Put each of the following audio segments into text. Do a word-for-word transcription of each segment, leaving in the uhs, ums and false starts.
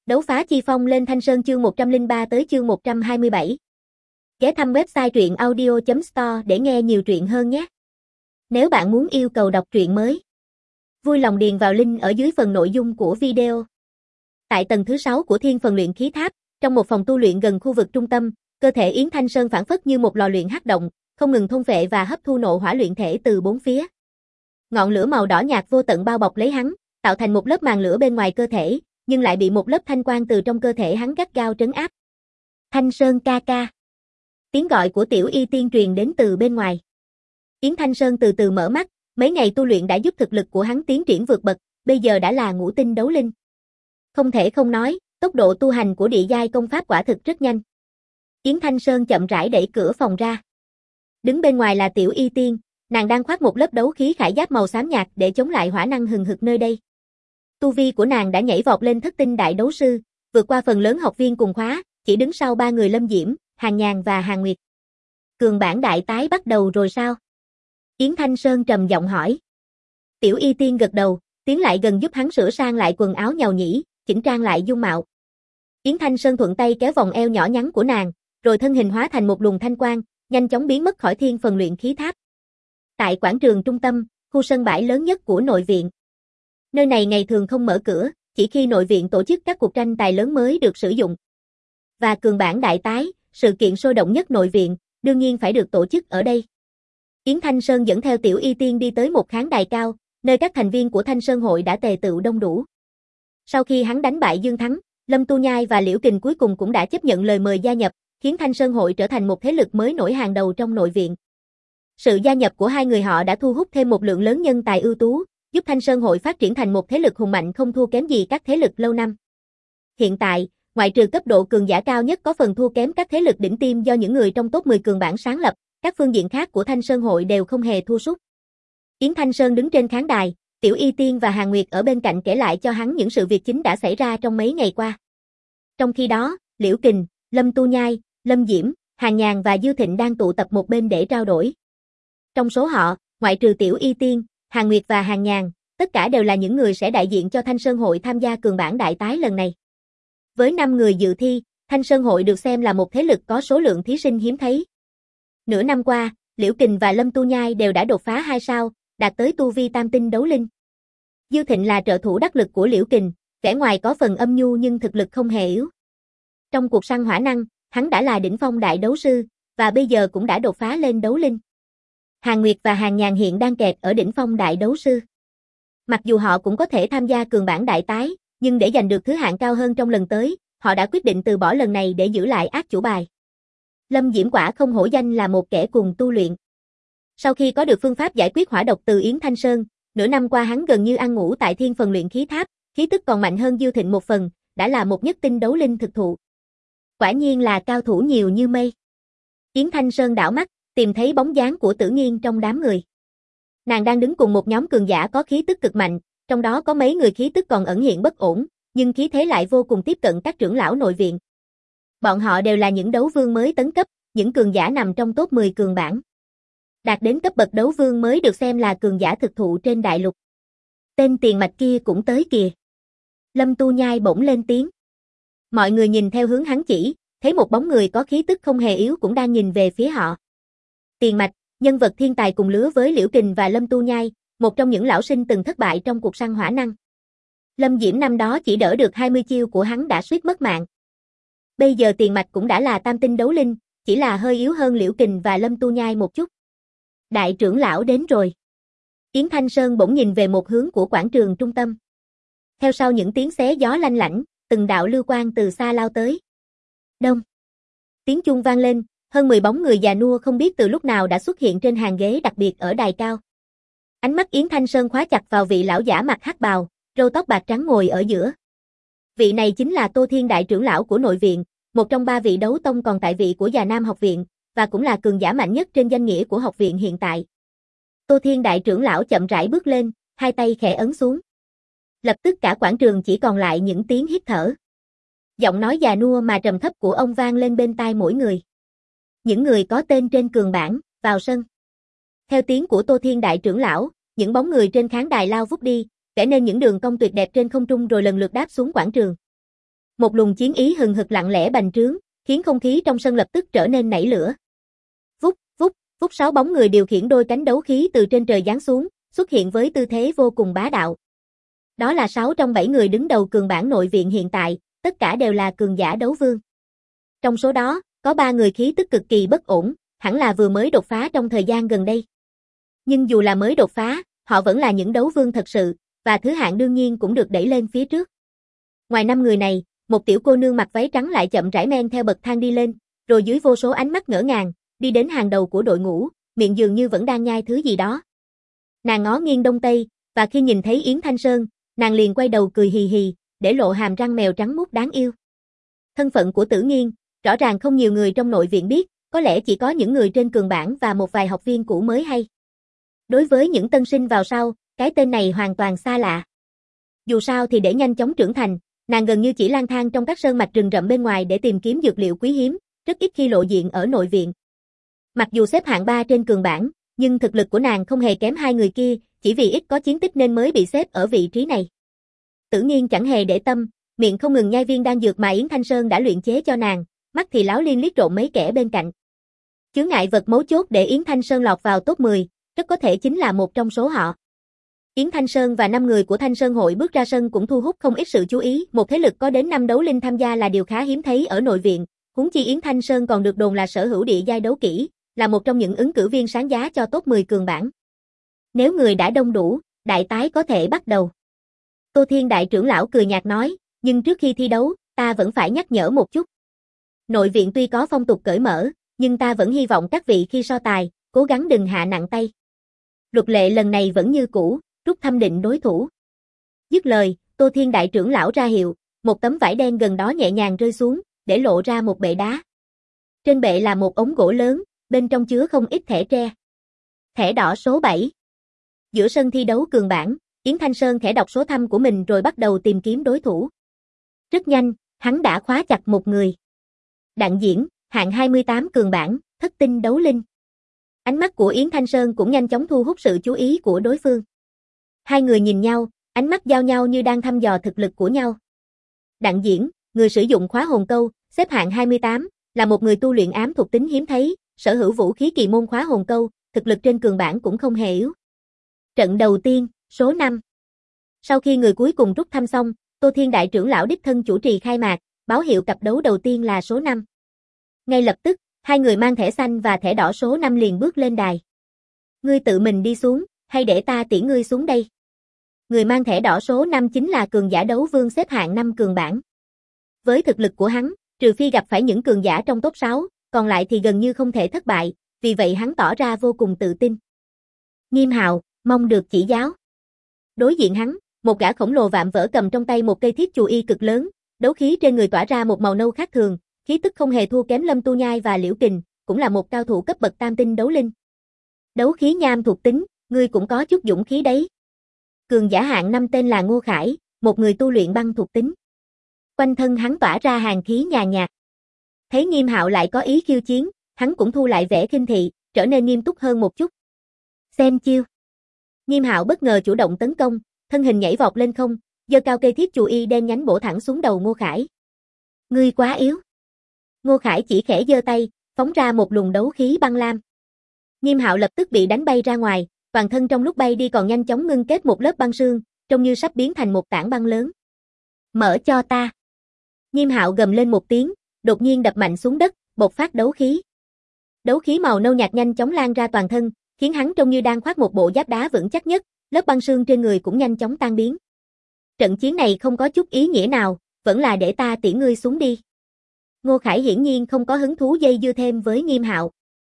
Đấu phá chi phong lên Thanh Sơn chương một trăm lẻ ba tới chương một trăm hai mươi bảy. Ghé thăm website truyện audio chấm store để nghe nhiều truyện hơn nhé. Nếu bạn muốn yêu cầu đọc truyện mới, vui lòng điền vào link ở dưới phần nội dung của video. Tại tầng thứ sáu của Thiên Phần Luyện Khí Tháp, trong một phòng tu luyện gần khu vực trung tâm, cơ thể Yến Thanh Sơn phảng phất như một lò luyện hắc động, không ngừng thôn phệ và hấp thu nộ hỏa luyện thể từ bốn phía. Ngọn lửa màu đỏ nhạt vô tận bao bọc lấy hắn, tạo thành một lớp màn lửa bên ngoài cơ thể, nhưng lại bị một lớp thanh quang từ trong cơ thể hắn gắt gao trấn áp. Thanh Sơn ca ca. Tiếng gọi của Tiểu Y Tiên truyền đến từ bên ngoài. Yến Thanh Sơn từ từ mở mắt, mấy ngày tu luyện đã giúp thực lực của hắn tiến triển vượt bậc, bây giờ đã là ngũ tinh đấu linh. Không thể không nói, tốc độ tu hành của địa giai công pháp quả thực rất nhanh. Yến Thanh Sơn chậm rãi đẩy cửa phòng ra. Đứng bên ngoài là Tiểu Y Tiên, nàng đang khoác một lớp đấu khí khải giáp màu xám nhạt để chống lại hỏa năng hừng hực nơi đây. Tu vi của nàng đã nhảy vọt lên thất tinh đại đấu sư, vượt qua phần lớn học viên cùng khóa, chỉ đứng sau ba người Lâm Diễm, Hàn Nhàn và Hàn Nguyệt. Cường bản đại tái bắt đầu rồi sao? Yến Thanh Sơn trầm giọng hỏi. Tiểu Y Tiên gật đầu, tiến lại gần giúp hắn sửa sang lại quần áo nhàu nhĩ, chỉnh trang lại dung mạo. Yến Thanh Sơn thuận tay kéo vòng eo nhỏ nhắn của nàng, rồi thân hình hóa thành một luồng thanh quang, nhanh chóng biến mất khỏi Thiên Phần Luyện Khí Tháp. Tại quảng trường trung tâm, khu sân bãi lớn nhất của nội viện. Nơi này ngày thường không mở cửa, chỉ khi nội viện tổ chức các cuộc tranh tài lớn mới được sử dụng. Và cường bản đại tái, sự kiện sôi động nhất nội viện, đương nhiên phải được tổ chức ở đây. Yến Thanh Sơn dẫn theo Tiểu Y Tiên đi tới một khán đài cao, nơi các thành viên của Thanh Sơn hội đã tề tựu đông đủ. Sau khi hắn đánh bại Dương Thắng, Lâm Tu Nhai và Liễu Kình cuối cùng cũng đã chấp nhận lời mời gia nhập, khiến Thanh Sơn hội trở thành một thế lực mới nổi hàng đầu trong nội viện. Sự gia nhập của hai người họ đã thu hút thêm một lượng lớn nhân tài ưu tú, giúp Thanh Sơn hội phát triển thành một thế lực hùng mạnh không thua kém gì các thế lực lâu năm. Hiện tại, ngoại trừ cấp độ cường giả cao nhất có phần thua kém các thế lực đỉnh tiêm do những người trong top mười cường bảng sáng lập, các phương diện khác của Thanh Sơn hội đều không hề thua sút. Yến Thanh Sơn đứng trên khán đài, Tiểu Y Tiên và Hàn Nguyệt ở bên cạnh kể lại cho hắn những sự việc chính đã xảy ra trong mấy ngày qua. Trong khi đó, Liễu Kình, Lâm Tu Nhai, Lâm Diễm, Hàn Nhàn và Dư Thịnh đang tụ tập một bên để trao đổi. Trong số họ, ngoại trừ Tiểu Y Tiên, Hàn Nguyệt và Hàn Nhàn, tất cả đều là những người sẽ đại diện cho Thanh Sơn hội tham gia cường bản đại tái lần này. Với năm người dự thi, Thanh Sơn hội được xem là một thế lực có số lượng thí sinh hiếm thấy. Nửa năm qua, Liễu Kình và Lâm Tu Nhai đều đã đột phá hai sao, đạt tới tu vi tam tinh đấu linh. Dư Thịnh là trợ thủ đắc lực của Liễu Kình, vẻ ngoài có phần âm nhu nhưng thực lực không hề yếu. Trong cuộc săn hỏa năng, hắn đã là đỉnh phong đại đấu sư, và bây giờ cũng đã đột phá lên đấu linh. Hàn Nguyệt và Hàn Nhàn hiện đang kẹt ở đỉnh phong đại đấu sư. Mặc dù họ cũng có thể tham gia cường bản đại tái, nhưng để giành được thứ hạng cao hơn trong lần tới, họ đã quyết định từ bỏ lần này để giữ lại át chủ bài. Lâm Diễm quả không hổ danh là một kẻ cùng tu luyện. Sau khi có được phương pháp giải quyết hỏa độc từ Yến Thanh Sơn, nửa năm qua hắn gần như ăn ngủ tại Thiên Phần Luyện Khí Tháp, khí tức còn mạnh hơn Dư Thịnh một phần, đã là một nhất tinh đấu linh thực thụ. Quả nhiên là cao thủ nhiều như mây. Yến Thanh Sơn đảo mắt, tìm thấy bóng dáng của Tử Nghiên trong đám người. Nàng đang đứng cùng một nhóm cường giả có khí tức cực mạnh, trong đó có mấy người khí tức còn ẩn hiện bất ổn, nhưng khí thế lại vô cùng tiếp cận các trưởng lão nội viện. Bọn họ đều là những đấu vương mới tấn cấp, những cường giả nằm trong top mười cường bảng. Đạt đến cấp bậc đấu vương mới được xem là cường giả thực thụ trên đại lục. Tên tiền mạch kia cũng tới kìa. Lâm Tu Nhai bỗng lên tiếng. Mọi người nhìn theo hướng hắn chỉ, thấy một bóng người có khí tức không hề yếu cũng đang nhìn về phía họ. Tiền mạch, nhân vật thiên tài cùng lứa với Liễu Kình và Lâm Tu Nhai, một trong những lão sinh từng thất bại trong cuộc săn hỏa năng. Lâm Diễm năm đó chỉ đỡ được hai mươi chiêu của hắn đã suýt mất mạng. Bây giờ tiền mạch cũng đã là tam tinh đấu linh, chỉ là hơi yếu hơn Liễu Kình và Lâm Tu Nhai một chút. Đại trưởng lão đến rồi. Yến Thanh Sơn bỗng nhìn về một hướng của quảng trường trung tâm. Theo sau những tiếng xé gió lanh lảnh, từng đạo lưu quang từ xa lao tới. Đông. Tiếng chuông vang lên, hơn mười bóng người già nua không biết từ lúc nào đã xuất hiện trên hàng ghế đặc biệt ở đài cao. Ánh mắt Yến Thanh Sơn khóa chặt vào vị lão giả mặc hắc bào, râu tóc bạc trắng ngồi ở giữa. Vị này chính là Tô Thiên đại trưởng lão của nội viện, một trong ba vị đấu tông còn tại vị của Già Nam học viện, và cũng là cường giả mạnh nhất trên danh nghĩa của học viện hiện tại. Tô Thiên đại trưởng lão chậm rãi bước lên, hai tay khẽ ấn xuống. Lập tức cả quảng trường chỉ còn lại những tiếng hít thở. Giọng nói già nua mà trầm thấp của ông vang lên bên tai mỗi người. Những người có tên trên cường bảng, vào sân. Theo tiếng của Tô Thiên đại trưởng lão, những bóng người trên khán đài lao vút đi, vẽ nên những đường cong tuyệt đẹp trên không trung rồi lần lượt đáp xuống quảng trường. Một luồng chiến ý hừng hực lặng lẽ bành trướng, khiến không khí trong sân lập tức trở nên nảy lửa. Vút, vút, vút sáu bóng người điều khiển đôi cánh đấu khí từ trên trời giáng xuống, xuất hiện với tư thế vô cùng bá đạo. Đó là sáu trong bảy người đứng đầu cường bảng nội viện hiện tại, tất cả đều là cường giả đấu vương. Trong số đó, có ba người khí tức cực kỳ bất ổn, hẳn là vừa mới đột phá trong thời gian gần đây. Nhưng dù là mới đột phá, họ vẫn là những đấu vương thật sự, và thứ hạng đương nhiên cũng được đẩy lên phía trước. Ngoài năm người này, một tiểu cô nương mặc váy trắng lại chậm rãi men theo bậc thang đi lên, rồi dưới vô số ánh mắt ngỡ ngàng, đi đến hàng đầu của đội ngũ, miệng dường như vẫn đang nhai thứ gì đó. Nàng ngó nghiêng đông tây, và khi nhìn thấy Yến Thanh Sơn, nàng liền quay đầu cười hì hì, để lộ hàm răng mèo trắng mút đáng yêu. Thân phận của Tử Nghiên, rõ ràng không nhiều người trong nội viện biết, có lẽ chỉ có những người trên cường bảng và một vài học viên cũ mới hay. Đối với những tân sinh vào sau, cái tên này hoàn toàn xa lạ. Dù sao thì để nhanh chóng trưởng thành, nàng gần như chỉ lang thang trong các sơn mạch rừng rậm bên ngoài để tìm kiếm dược liệu quý hiếm, rất ít khi lộ diện ở nội viện. Mặc dù xếp hạng ba trên cường bảng, nhưng thực lực của nàng không hề kém hai người kia, chỉ vì ít có chiến tích nên mới bị xếp ở vị trí này. Tử Nghiên chẳng hề để tâm, miệng không ngừng nhai viên đan dược mà Yến Thanh Sơn đã luyện chế cho nàng, mắt thì láo liên liếc trộm mấy kẻ bên cạnh. Chướng ngại vật mấu chốt để Yến Thanh Sơn lọt vào top mười, rất có thể chính là một trong số họ. Yến Thanh Sơn và năm người của Thanh Sơn hội bước ra sân cũng thu hút không ít sự chú ý, một thế lực có đến năm đấu linh tham gia là điều khá hiếm thấy ở nội viện, huống chi Yến Thanh Sơn còn được đồn là sở hữu địa giai đấu kỹ, là một trong những ứng cử viên sáng giá cho top mười cường bảng. Nếu người đã đông đủ, đại tái có thể bắt đầu. Tô Thiên đại trưởng lão cười nhạt nói, nhưng trước khi thi đấu, ta vẫn phải nhắc nhở một chút. Nội viện tuy có phong tục cởi mở, nhưng ta vẫn hy vọng các vị khi so tài, cố gắng đừng hạ nặng tay. Luật lệ lần này vẫn như cũ, rút thăm định đối thủ. Dứt lời, Tô Thiên đại trưởng lão ra hiệu, một tấm vải đen gần đó nhẹ nhàng rơi xuống, để lộ ra một bệ đá. Trên bệ là một ống gỗ lớn, bên trong chứa không ít thẻ tre. Thẻ đỏ số bảy. Giữa sân thi đấu cường bảng, Yến Thanh Sơn khẽ đọc số thăm của mình rồi bắt đầu tìm kiếm đối thủ. Rất nhanh, hắn đã khóa chặt một người. Đặng Diễn, hạng hai mươi tám cường bảng, thất tinh đấu linh. Ánh mắt của Yến Thanh Sơn cũng nhanh chóng thu hút sự chú ý của đối phương. Hai người nhìn nhau, ánh mắt giao nhau như đang thăm dò thực lực của nhau. Đặng Diễn, người sử dụng khóa hồn câu, xếp hạng hai mươi tám, là một người tu luyện ám thuộc tính hiếm thấy, sở hữu vũ khí kỳ môn khóa hồn câu, thực lực trên cường bảng cũng không hề yếu. Trận đầu tiên, số năm. Sau khi người cuối cùng rút thăm xong, Tô Thiên đại trưởng lão đích thân chủ trì khai mạc, báo hiệu cặp đấu đầu tiên là số năm. Ngay lập tức, hai người mang thẻ xanh và thẻ đỏ số năm liền bước lên đài. Ngươi tự mình đi xuống, hay để ta tiễn ngươi xuống đây? Người mang thẻ đỏ số năm chính là cường giả đấu vương xếp hạng năm cường bảng. Với thực lực của hắn, trừ phi gặp phải những cường giả trong top sáu, còn lại thì gần như không thể thất bại, vì vậy hắn tỏ ra vô cùng tự tin. Nghiêm Hạo, mong được chỉ giáo. Đối diện hắn, một gã khổng lồ vạm vỡ cầm trong tay một cây thiết chù y cực lớn, đấu khí trên người tỏa ra một màu nâu khác thường, khí tức không hề thua kém Lâm Tu Nhai và Liễu Kình, cũng là một cao thủ cấp bậc tam tinh đấu linh. Đấu khí nham thuộc tính, ngươi cũng có chút dũng khí đấy. Cường giả hạng năm tên là Ngô Khải, một người tu luyện băng thuộc tính. Quanh thân hắn tỏa ra hàn khí nhàn nhạt. Thấy Nghiêm Hạo lại có ý khiêu chiến, hắn cũng thu lại vẻ khinh thị, trở nên nghiêm túc hơn một chút. Xem chiêu. Nghiêm Hạo bất ngờ chủ động tấn công, thân hình nhảy vọt lên không, giơ cao cây thiết chù y đen nhánh bổ thẳng xuống đầu Ngô Khải. Ngươi quá yếu. Ngô Khải chỉ khẽ giơ tay, phóng ra một luồng đấu khí băng lam. Nghiêm Hạo lập tức bị đánh bay ra ngoài, toàn thân trong lúc bay đi còn nhanh chóng ngưng kết một lớp băng sương, trông như sắp biến thành một tảng băng lớn. Mở cho ta. Nghiêm Hạo gầm lên một tiếng, đột nhiên đập mạnh xuống đất, bộc phát đấu khí. Đấu khí màu nâu nhạt nhanh chóng lan ra toàn thân, khiến hắn trông như đang khoác một bộ giáp đá vững chắc nhất, lớp băng sương trên người cũng nhanh chóng tan biến. Trận chiến này không có chút ý nghĩa nào, vẫn là để ta tiễn ngươi xuống đi. Ngô Khải hiển nhiên không có hứng thú dây dưa thêm với Nghiêm Hạo.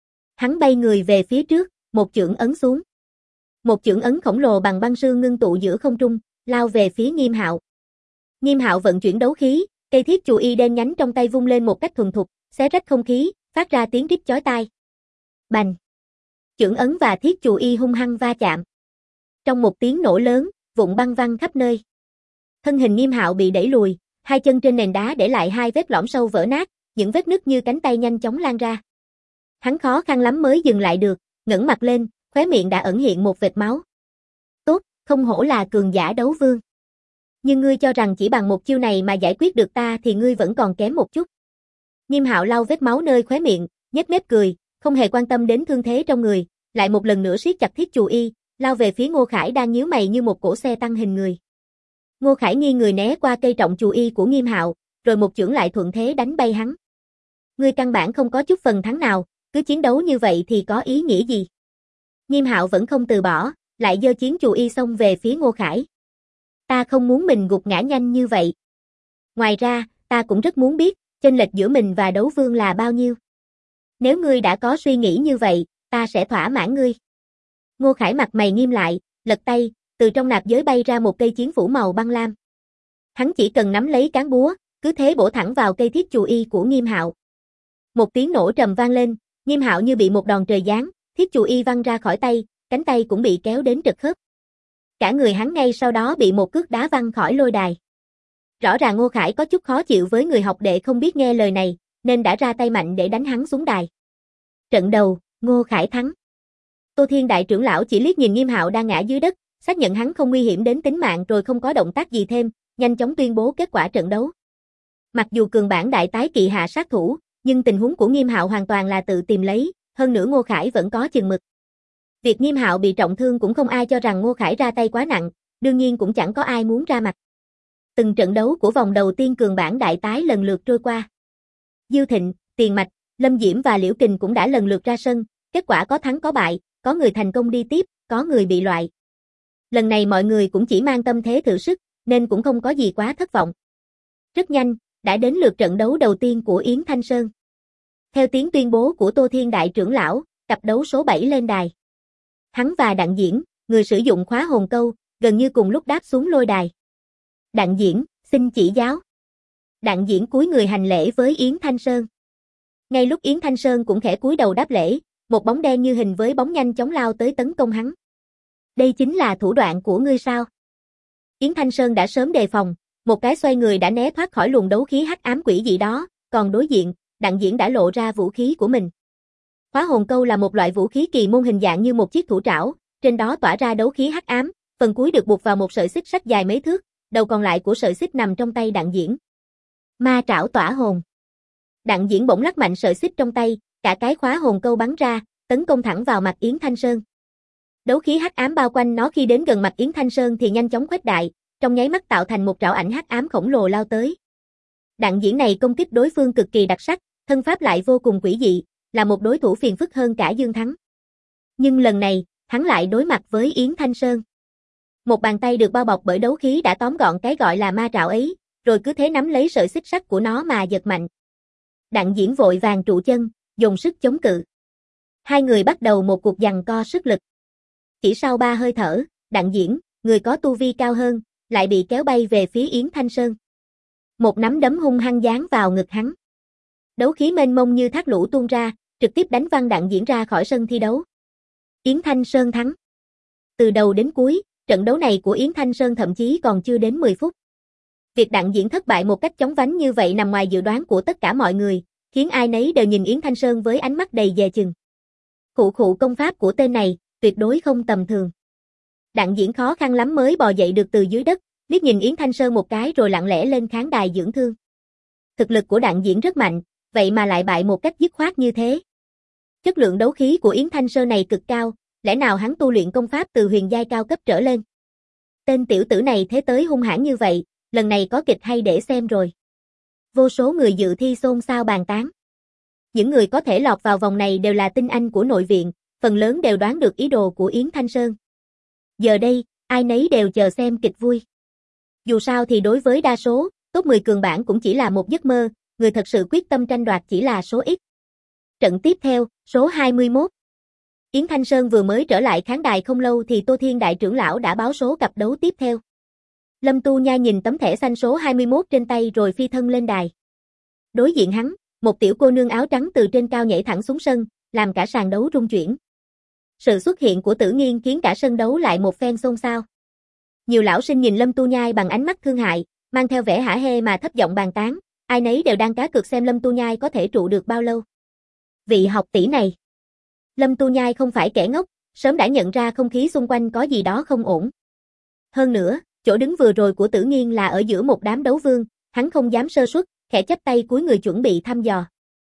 Hắn bay người về phía trước, một chưởng ấn xuống. Một chưởng ấn khổng lồ bằng băng sương ngưng tụ giữa không trung, lao về phía Nghiêm Hạo. Nghiêm Hạo vận chuyển đấu khí, cây thiết chù y đen nhánh trong tay vung lên một cách thuần thục, xé rách không khí, phát ra tiếng rít chói tai. Bành! Chưởng ấn và thiết chù y hung hăng va chạm. Trong một tiếng nổ lớn, vụn băng văng khắp nơi. Thân hình Nghiêm Hạo bị đẩy lùi, hai chân trên nền đá để lại hai vết lõm sâu vỡ nát, những vết nứt như cánh tay nhanh chóng lan ra. Hắn khó khăn lắm mới dừng lại được, ngẩng mặt lên, khóe miệng đã ẩn hiện một vệt máu. Tốt, không hổ là cường giả đấu vương. Nhưng ngươi cho rằng chỉ bằng một chiêu này mà giải quyết được ta thì ngươi vẫn còn kém một chút. Nghiêm Hạo lau vết máu nơi khóe miệng, nhếch mép cười, không hề quan tâm đến thương thế trong người, lại một lần nữa siết chặt thiết chù y, lao về phía Ngô Khải đang nhíu mày như một cỗ xe tăng hình người. Ngô Khải nghiêng người né qua cây trọng chù y của Nghiêm Hạo, rồi một chưởng lại thuận thế đánh bay hắn. Ngươi căn bản không có chút phần thắng nào, cứ chiến đấu như vậy thì có ý nghĩa gì? Nghiêm Hạo vẫn không từ bỏ, lại giơ chiến chù y xông về phía Ngô Khải. Ta không muốn mình gục ngã nhanh như vậy. Ngoài ra, ta cũng rất muốn biết, chênh lệch giữa mình và đấu vương là bao nhiêu. Nếu ngươi đã có suy nghĩ như vậy, ta sẽ thỏa mãn ngươi. Ngô Khải mặt mày nghiêm lại, lật tay, từ trong nạp giới bay ra một cây chiến phủ màu băng lam. Hắn chỉ cần nắm lấy cán búa, cứ thế bổ thẳng vào cây thiết chù y của Nghiêm Hạo. Một tiếng nổ trầm vang lên, Nghiêm Hạo như bị một đòn trời giáng, thiết chù y văng ra khỏi tay, cánh tay cũng bị kéo đến trật khớp. Cả người hắn ngay sau đó bị một cước đá văng khỏi lôi đài. Rõ ràng Ngô Khải có chút khó chịu với người học đệ không biết nghe lời này, nên đã ra tay mạnh để đánh hắn xuống đài. Trận đầu, Ngô Khải thắng. Tô Thiên đại trưởng lão chỉ liếc nhìn Nghiêm Hạo đang ngã dưới đất, xác nhận hắn không nguy hiểm đến tính mạng rồi không có động tác gì thêm, nhanh chóng tuyên bố kết quả trận đấu. Mặc dù cường bản đại tái kỵ hạ sát thủ, nhưng tình huống của Nghiêm Hạo hoàn toàn là tự tìm lấy, hơn nữa Ngô Khải vẫn có chừng mực. Việc Nghiêm Hạo bị trọng thương cũng không ai cho rằng Ngô Khải ra tay quá nặng, đương nhiên cũng chẳng có ai muốn ra mặt. Từng trận đấu của vòng đầu tiên cường bản đại tái lần lượt trôi qua. Diêu Thịnh, Tiền Mạch, Lâm Diễm và Liễu Kình cũng đã lần lượt ra sân, kết quả có thắng có bại, có người thành công đi tiếp, có người bị loại. Lần này mọi người cũng chỉ mang tâm thế thử sức, nên cũng không có gì quá thất vọng. Rất nhanh, đã đến lượt trận đấu đầu tiên của Yến Thanh Sơn. Theo tiếng tuyên bố của Tô Thiên đại trưởng lão, cặp đấu số bảy lên đài. Hắn và Đặng Diễn, người sử dụng khóa hồn câu, gần như cùng lúc đáp xuống lôi đài. Đặng Diễn, xin chỉ giáo. Đặng Diễn cúi người hành lễ với Yến Thanh Sơn. Ngay lúc Yến Thanh Sơn cũng khẽ cúi đầu đáp lễ, một bóng đen như hình với bóng nhanh chóng lao tới tấn công hắn. Đây chính là thủ đoạn của ngươi sao? Yến Thanh Sơn đã sớm đề phòng, một cái xoay người đã né thoát khỏi luồng đấu khí hắc ám quỷ dị đó, còn đối diện, Đặng Diễn đã lộ ra vũ khí của mình. Khóa hồn câu là một loại vũ khí kỳ môn hình dạng như một chiếc thủ trảo, trên đó tỏa ra đấu khí hắc ám, phần cuối được buộc vào một sợi xích sắt dài mấy thước, đầu còn lại của sợi xích nằm trong tay Đặng Diễn. Ma trảo tỏa hồn. Đặng Diễn bỗng lắc mạnh sợi xích trong tay, cả cái khóa hồn câu bắn ra, tấn công thẳng vào mặt Yến Thanh Sơn. Đấu khí hắc ám bao quanh nó khi đến gần mặt Yến Thanh Sơn thì nhanh chóng khuếch đại, trong nháy mắt tạo thành một trảo ảnh hắc ám khổng lồ lao tới. Đặng Diễn này công kích đối phương cực kỳ đặc sắc, thân pháp lại vô cùng quỷ dị, là một đối thủ phiền phức hơn cả Dương Thắng. Nhưng lần này, hắn lại đối mặt với Yến Thanh Sơn. Một bàn tay được bao bọc bởi đấu khí đã tóm gọn cái gọi là ma trảo ấy, rồi cứ thế nắm lấy sợi xích sắt của nó mà giật mạnh. Đặng Diễn vội vàng trụ chân, dùng sức chống cự. Hai người bắt đầu một cuộc giằng co sức lực. Chỉ sau ba hơi thở, Đặng Diễn, người có tu vi cao hơn, lại bị kéo bay về phía Yến Thanh Sơn. Một nắm đấm hung hăng giáng vào ngực hắn. Đấu khí mênh mông như thác lũ tuôn ra, trực tiếp đánh văng Đặng Diễn ra khỏi sân thi đấu. Yến Thanh Sơn thắng. Từ đầu đến cuối, trận đấu này của Yến Thanh Sơn thậm chí còn chưa đến mười phút. Việc Đặng Diễn thất bại một cách chóng vánh như vậy nằm ngoài dự đoán của tất cả mọi người, khiến ai nấy đều nhìn Yến Thanh Sơn với ánh mắt đầy dè chừng. Khụ khụ công pháp của tên này, tuyệt đối không tầm thường. Đặng Diễn khó khăn lắm mới bò dậy được từ dưới đất, liếc nhìn Yến Thanh Sơn một cái rồi lặng lẽ lên khán đài dưỡng thương. Thực lực của Đặng Diễn rất mạnh, vậy mà lại bại một cách dứt khoát như thế. Chất lượng đấu khí của Yến Thanh Sơn này cực cao, lẽ nào hắn tu luyện công pháp từ huyền giai cao cấp trở lên? Tên tiểu tử này thế tới hung hãn như vậy, lần này có kịch hay để xem rồi. Vô số người dự thi xôn xao bàn tán. Những người có thể lọt vào vòng này đều là tinh anh của nội viện, phần lớn đều đoán được ý đồ của Yến Thanh Sơn. Giờ đây, ai nấy đều chờ xem kịch vui. Dù sao thì đối với đa số, top mười cường bảng cũng chỉ là một giấc mơ, người thật sự quyết tâm tranh đoạt chỉ là số ít. Trận tiếp theo, số hai mươi mốt. Yến Thanh Sơn vừa mới trở lại khán đài không lâu thì Tô Thiên đại trưởng lão đã báo số cặp đấu tiếp theo. Lâm Tu Nha nhìn tấm thẻ xanh số hai mươi mốt trên tay rồi phi thân lên đài. Đối diện hắn, một tiểu cô nương áo trắng từ trên cao nhảy thẳng xuống sân, làm cả sàn đấu rung chuyển. Sự xuất hiện của Tử Nghiên khiến cả sân đấu lại một phen xôn xao. Nhiều lão sinh nhìn Lâm Tu Nhai bằng ánh mắt thương hại, mang theo vẻ hả hê mà thấp giọng bàn tán, ai nấy đều đang cá cược xem Lâm Tu Nhai có thể trụ được bao lâu. Vị học tỷ này. Lâm Tu Nhai không phải kẻ ngốc, sớm đã nhận ra không khí xung quanh có gì đó không ổn. Hơn nữa, Chỗ đứng vừa rồi của Tử Nghiên là ở giữa một đám đấu vương, hắn không dám sơ suất, khẽ chắp tay cúi người chuẩn bị thăm dò.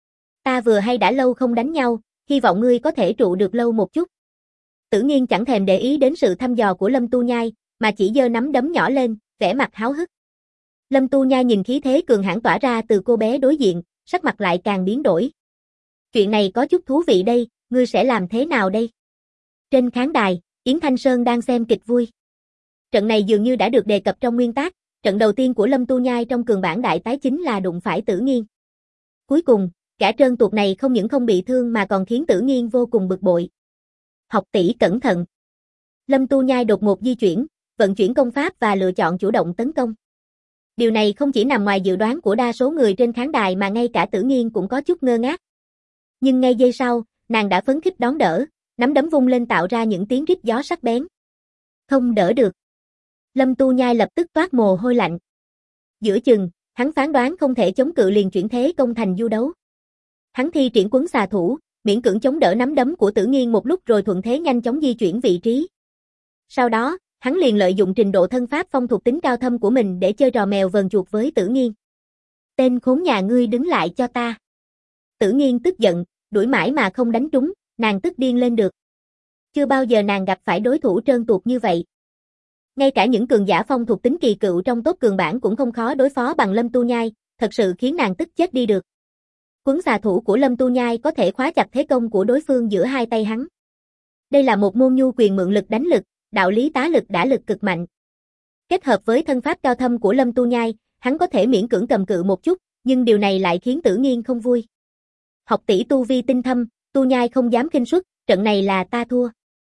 Ta vừa hay đã lâu không đánh nhau, hy vọng ngươi có thể trụ được lâu một chút. Tử Nghiên chẳng thèm để ý đến sự thăm dò của Lâm Tu Nhai, mà chỉ giơ nắm đấm nhỏ lên, vẻ mặt háo hức. Lâm Tu Nhai nhìn khí thế cường hãn tỏa ra từ cô bé đối diện, sắc mặt lại càng biến đổi. Chuyện này có chút thú vị đây, ngươi sẽ làm thế nào đây? Trên khán đài, Yến Thanh Sơn đang xem kịch vui. Trận này dường như đã được đề cập trong nguyên tác, trận đầu tiên của Lâm Tu Nhai trong cường bản đại tái chính là đụng phải Tử Nghiên. Cuối cùng, gã trơn tuột này không những không bị thương mà còn khiến Tử Nghiên vô cùng bực bội. Học tỷ cẩn thận. Lâm Tu Nhai đột ngột di chuyển, vận chuyển công pháp và lựa chọn chủ động tấn công. Điều này không chỉ nằm ngoài dự đoán của đa số người trên khán đài mà ngay cả Tử Nghiên cũng có chút ngơ ngác. Nhưng ngay giây sau, nàng đã phấn khích đón đỡ, nắm đấm vung lên tạo ra những tiếng rít gió sắc bén. Không đỡ được. Lâm Tu Nhai lập tức toát mồ hôi lạnh. Giữa chừng, hắn phán đoán không thể chống cự liền chuyển thế công thành du đấu. Hắn thi triển quấn xà thủ, miễn cưỡng chống đỡ nắm đấm của Tử Nghiên một lúc rồi thuận thế nhanh chóng di chuyển vị trí. Sau đó, hắn liền lợi dụng trình độ thân pháp phong thuộc tính cao thâm của mình để chơi trò mèo vờn chuột với Tử Nghiên. Tên khốn nhà ngươi đứng lại cho ta. Tử Nghiên tức giận, đuổi mãi mà không đánh trúng, nàng tức điên lên được. Chưa bao giờ nàng gặp phải đối thủ trơn tuột như vậy. Ngay cả những cường giả phong thuộc tính kỳ cựu trong top cường bản cũng không khó đối phó bằng Lâm Tu Nhai, thật sự khiến nàng tức chết đi được. Quấn xà thủ của Lâm Tu Nhai có thể khóa chặt thế công của đối phương giữa hai tay hắn. Đây là một môn nhu quyền mượn lực đánh lực, đạo lý tá lực đả lực cực mạnh. Kết hợp với thân pháp cao thâm của Lâm Tu Nhai, hắn có thể miễn cưỡng cầm cự một chút, nhưng điều này lại khiến Tử Nghiên không vui. Học tỷ tu vi tinh thâm, Tu Nhai không dám khinh suất, trận này là ta thua.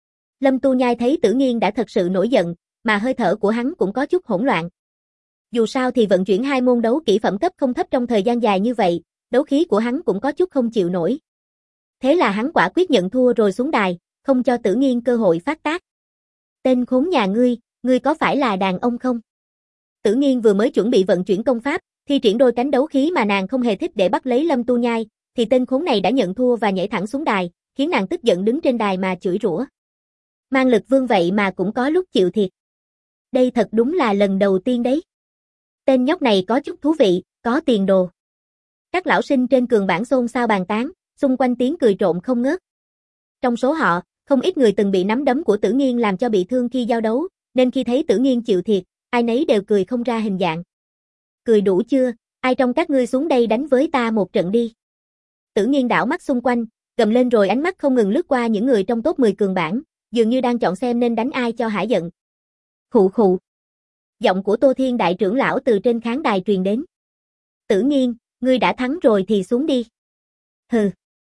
Lâm Tu Nhai thấy Tử Nghiên đã thật sự nổi giận, mà hơi thở của hắn cũng có chút hỗn loạn. Dù sao thì vận chuyển hai môn đấu kỹ phẩm cấp không thấp trong thời gian dài như vậy, đấu khí của hắn cũng có chút không chịu nổi. Thế là hắn quả quyết nhận thua rồi xuống đài, không cho Tử Nghiên cơ hội phát tác. Tên khốn nhà ngươi, ngươi có phải là đàn ông không? Tử Nghiên vừa mới chuẩn bị vận chuyển công pháp, thi triển đôi cánh đấu khí mà nàng không hề thích để bắt lấy Lâm Tu Nhai, thì tên khốn này đã nhận thua và nhảy thẳng xuống đài, khiến nàng tức giận đứng trên đài mà chửi rủa. Mang lực vương vậy mà cũng có lúc chịu thiệt. Đây thật đúng là lần đầu tiên đấy. Tên nhóc này có chút thú vị, có tiền đồ. Các lão sinh trên cường bản xôn xao bàn tán, xung quanh tiếng cười trộm không ngớt. Trong số họ, không ít người từng bị nắm đấm của Tử Nghiên làm cho bị thương khi giao đấu, nên khi thấy Tử Nghiên chịu thiệt, ai nấy đều cười không ra hình dạng. Cười đủ chưa, ai trong các ngươi xuống đây đánh với ta một trận đi. Tử Nghiên đảo mắt xung quanh, gầm lên rồi ánh mắt không ngừng lướt qua những người trong top mười cường bản, dường như đang chọn xem nên đánh ai cho hả giận. Khụ khụ. Giọng của Tô Thiên đại trưởng lão từ trên khán đài truyền đến. Tử Nghiên, ngươi đã thắng rồi thì xuống đi. Hừ.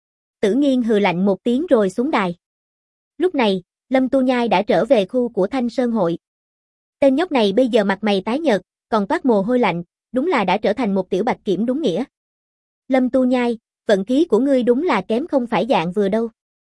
Tử Nghiên hừ lạnh một tiếng rồi xuống đài. Lúc này, Lâm Tu Nhai đã trở về khu của Thanh Sơn hội. Tên nhóc này bây giờ mặt mày tái nhợt, còn toát mồ hôi lạnh, đúng là đã trở thành một tiểu bạch kiểm đúng nghĩa. Lâm Tu Nhai, vận khí của ngươi đúng là kém không phải dạng vừa đâu.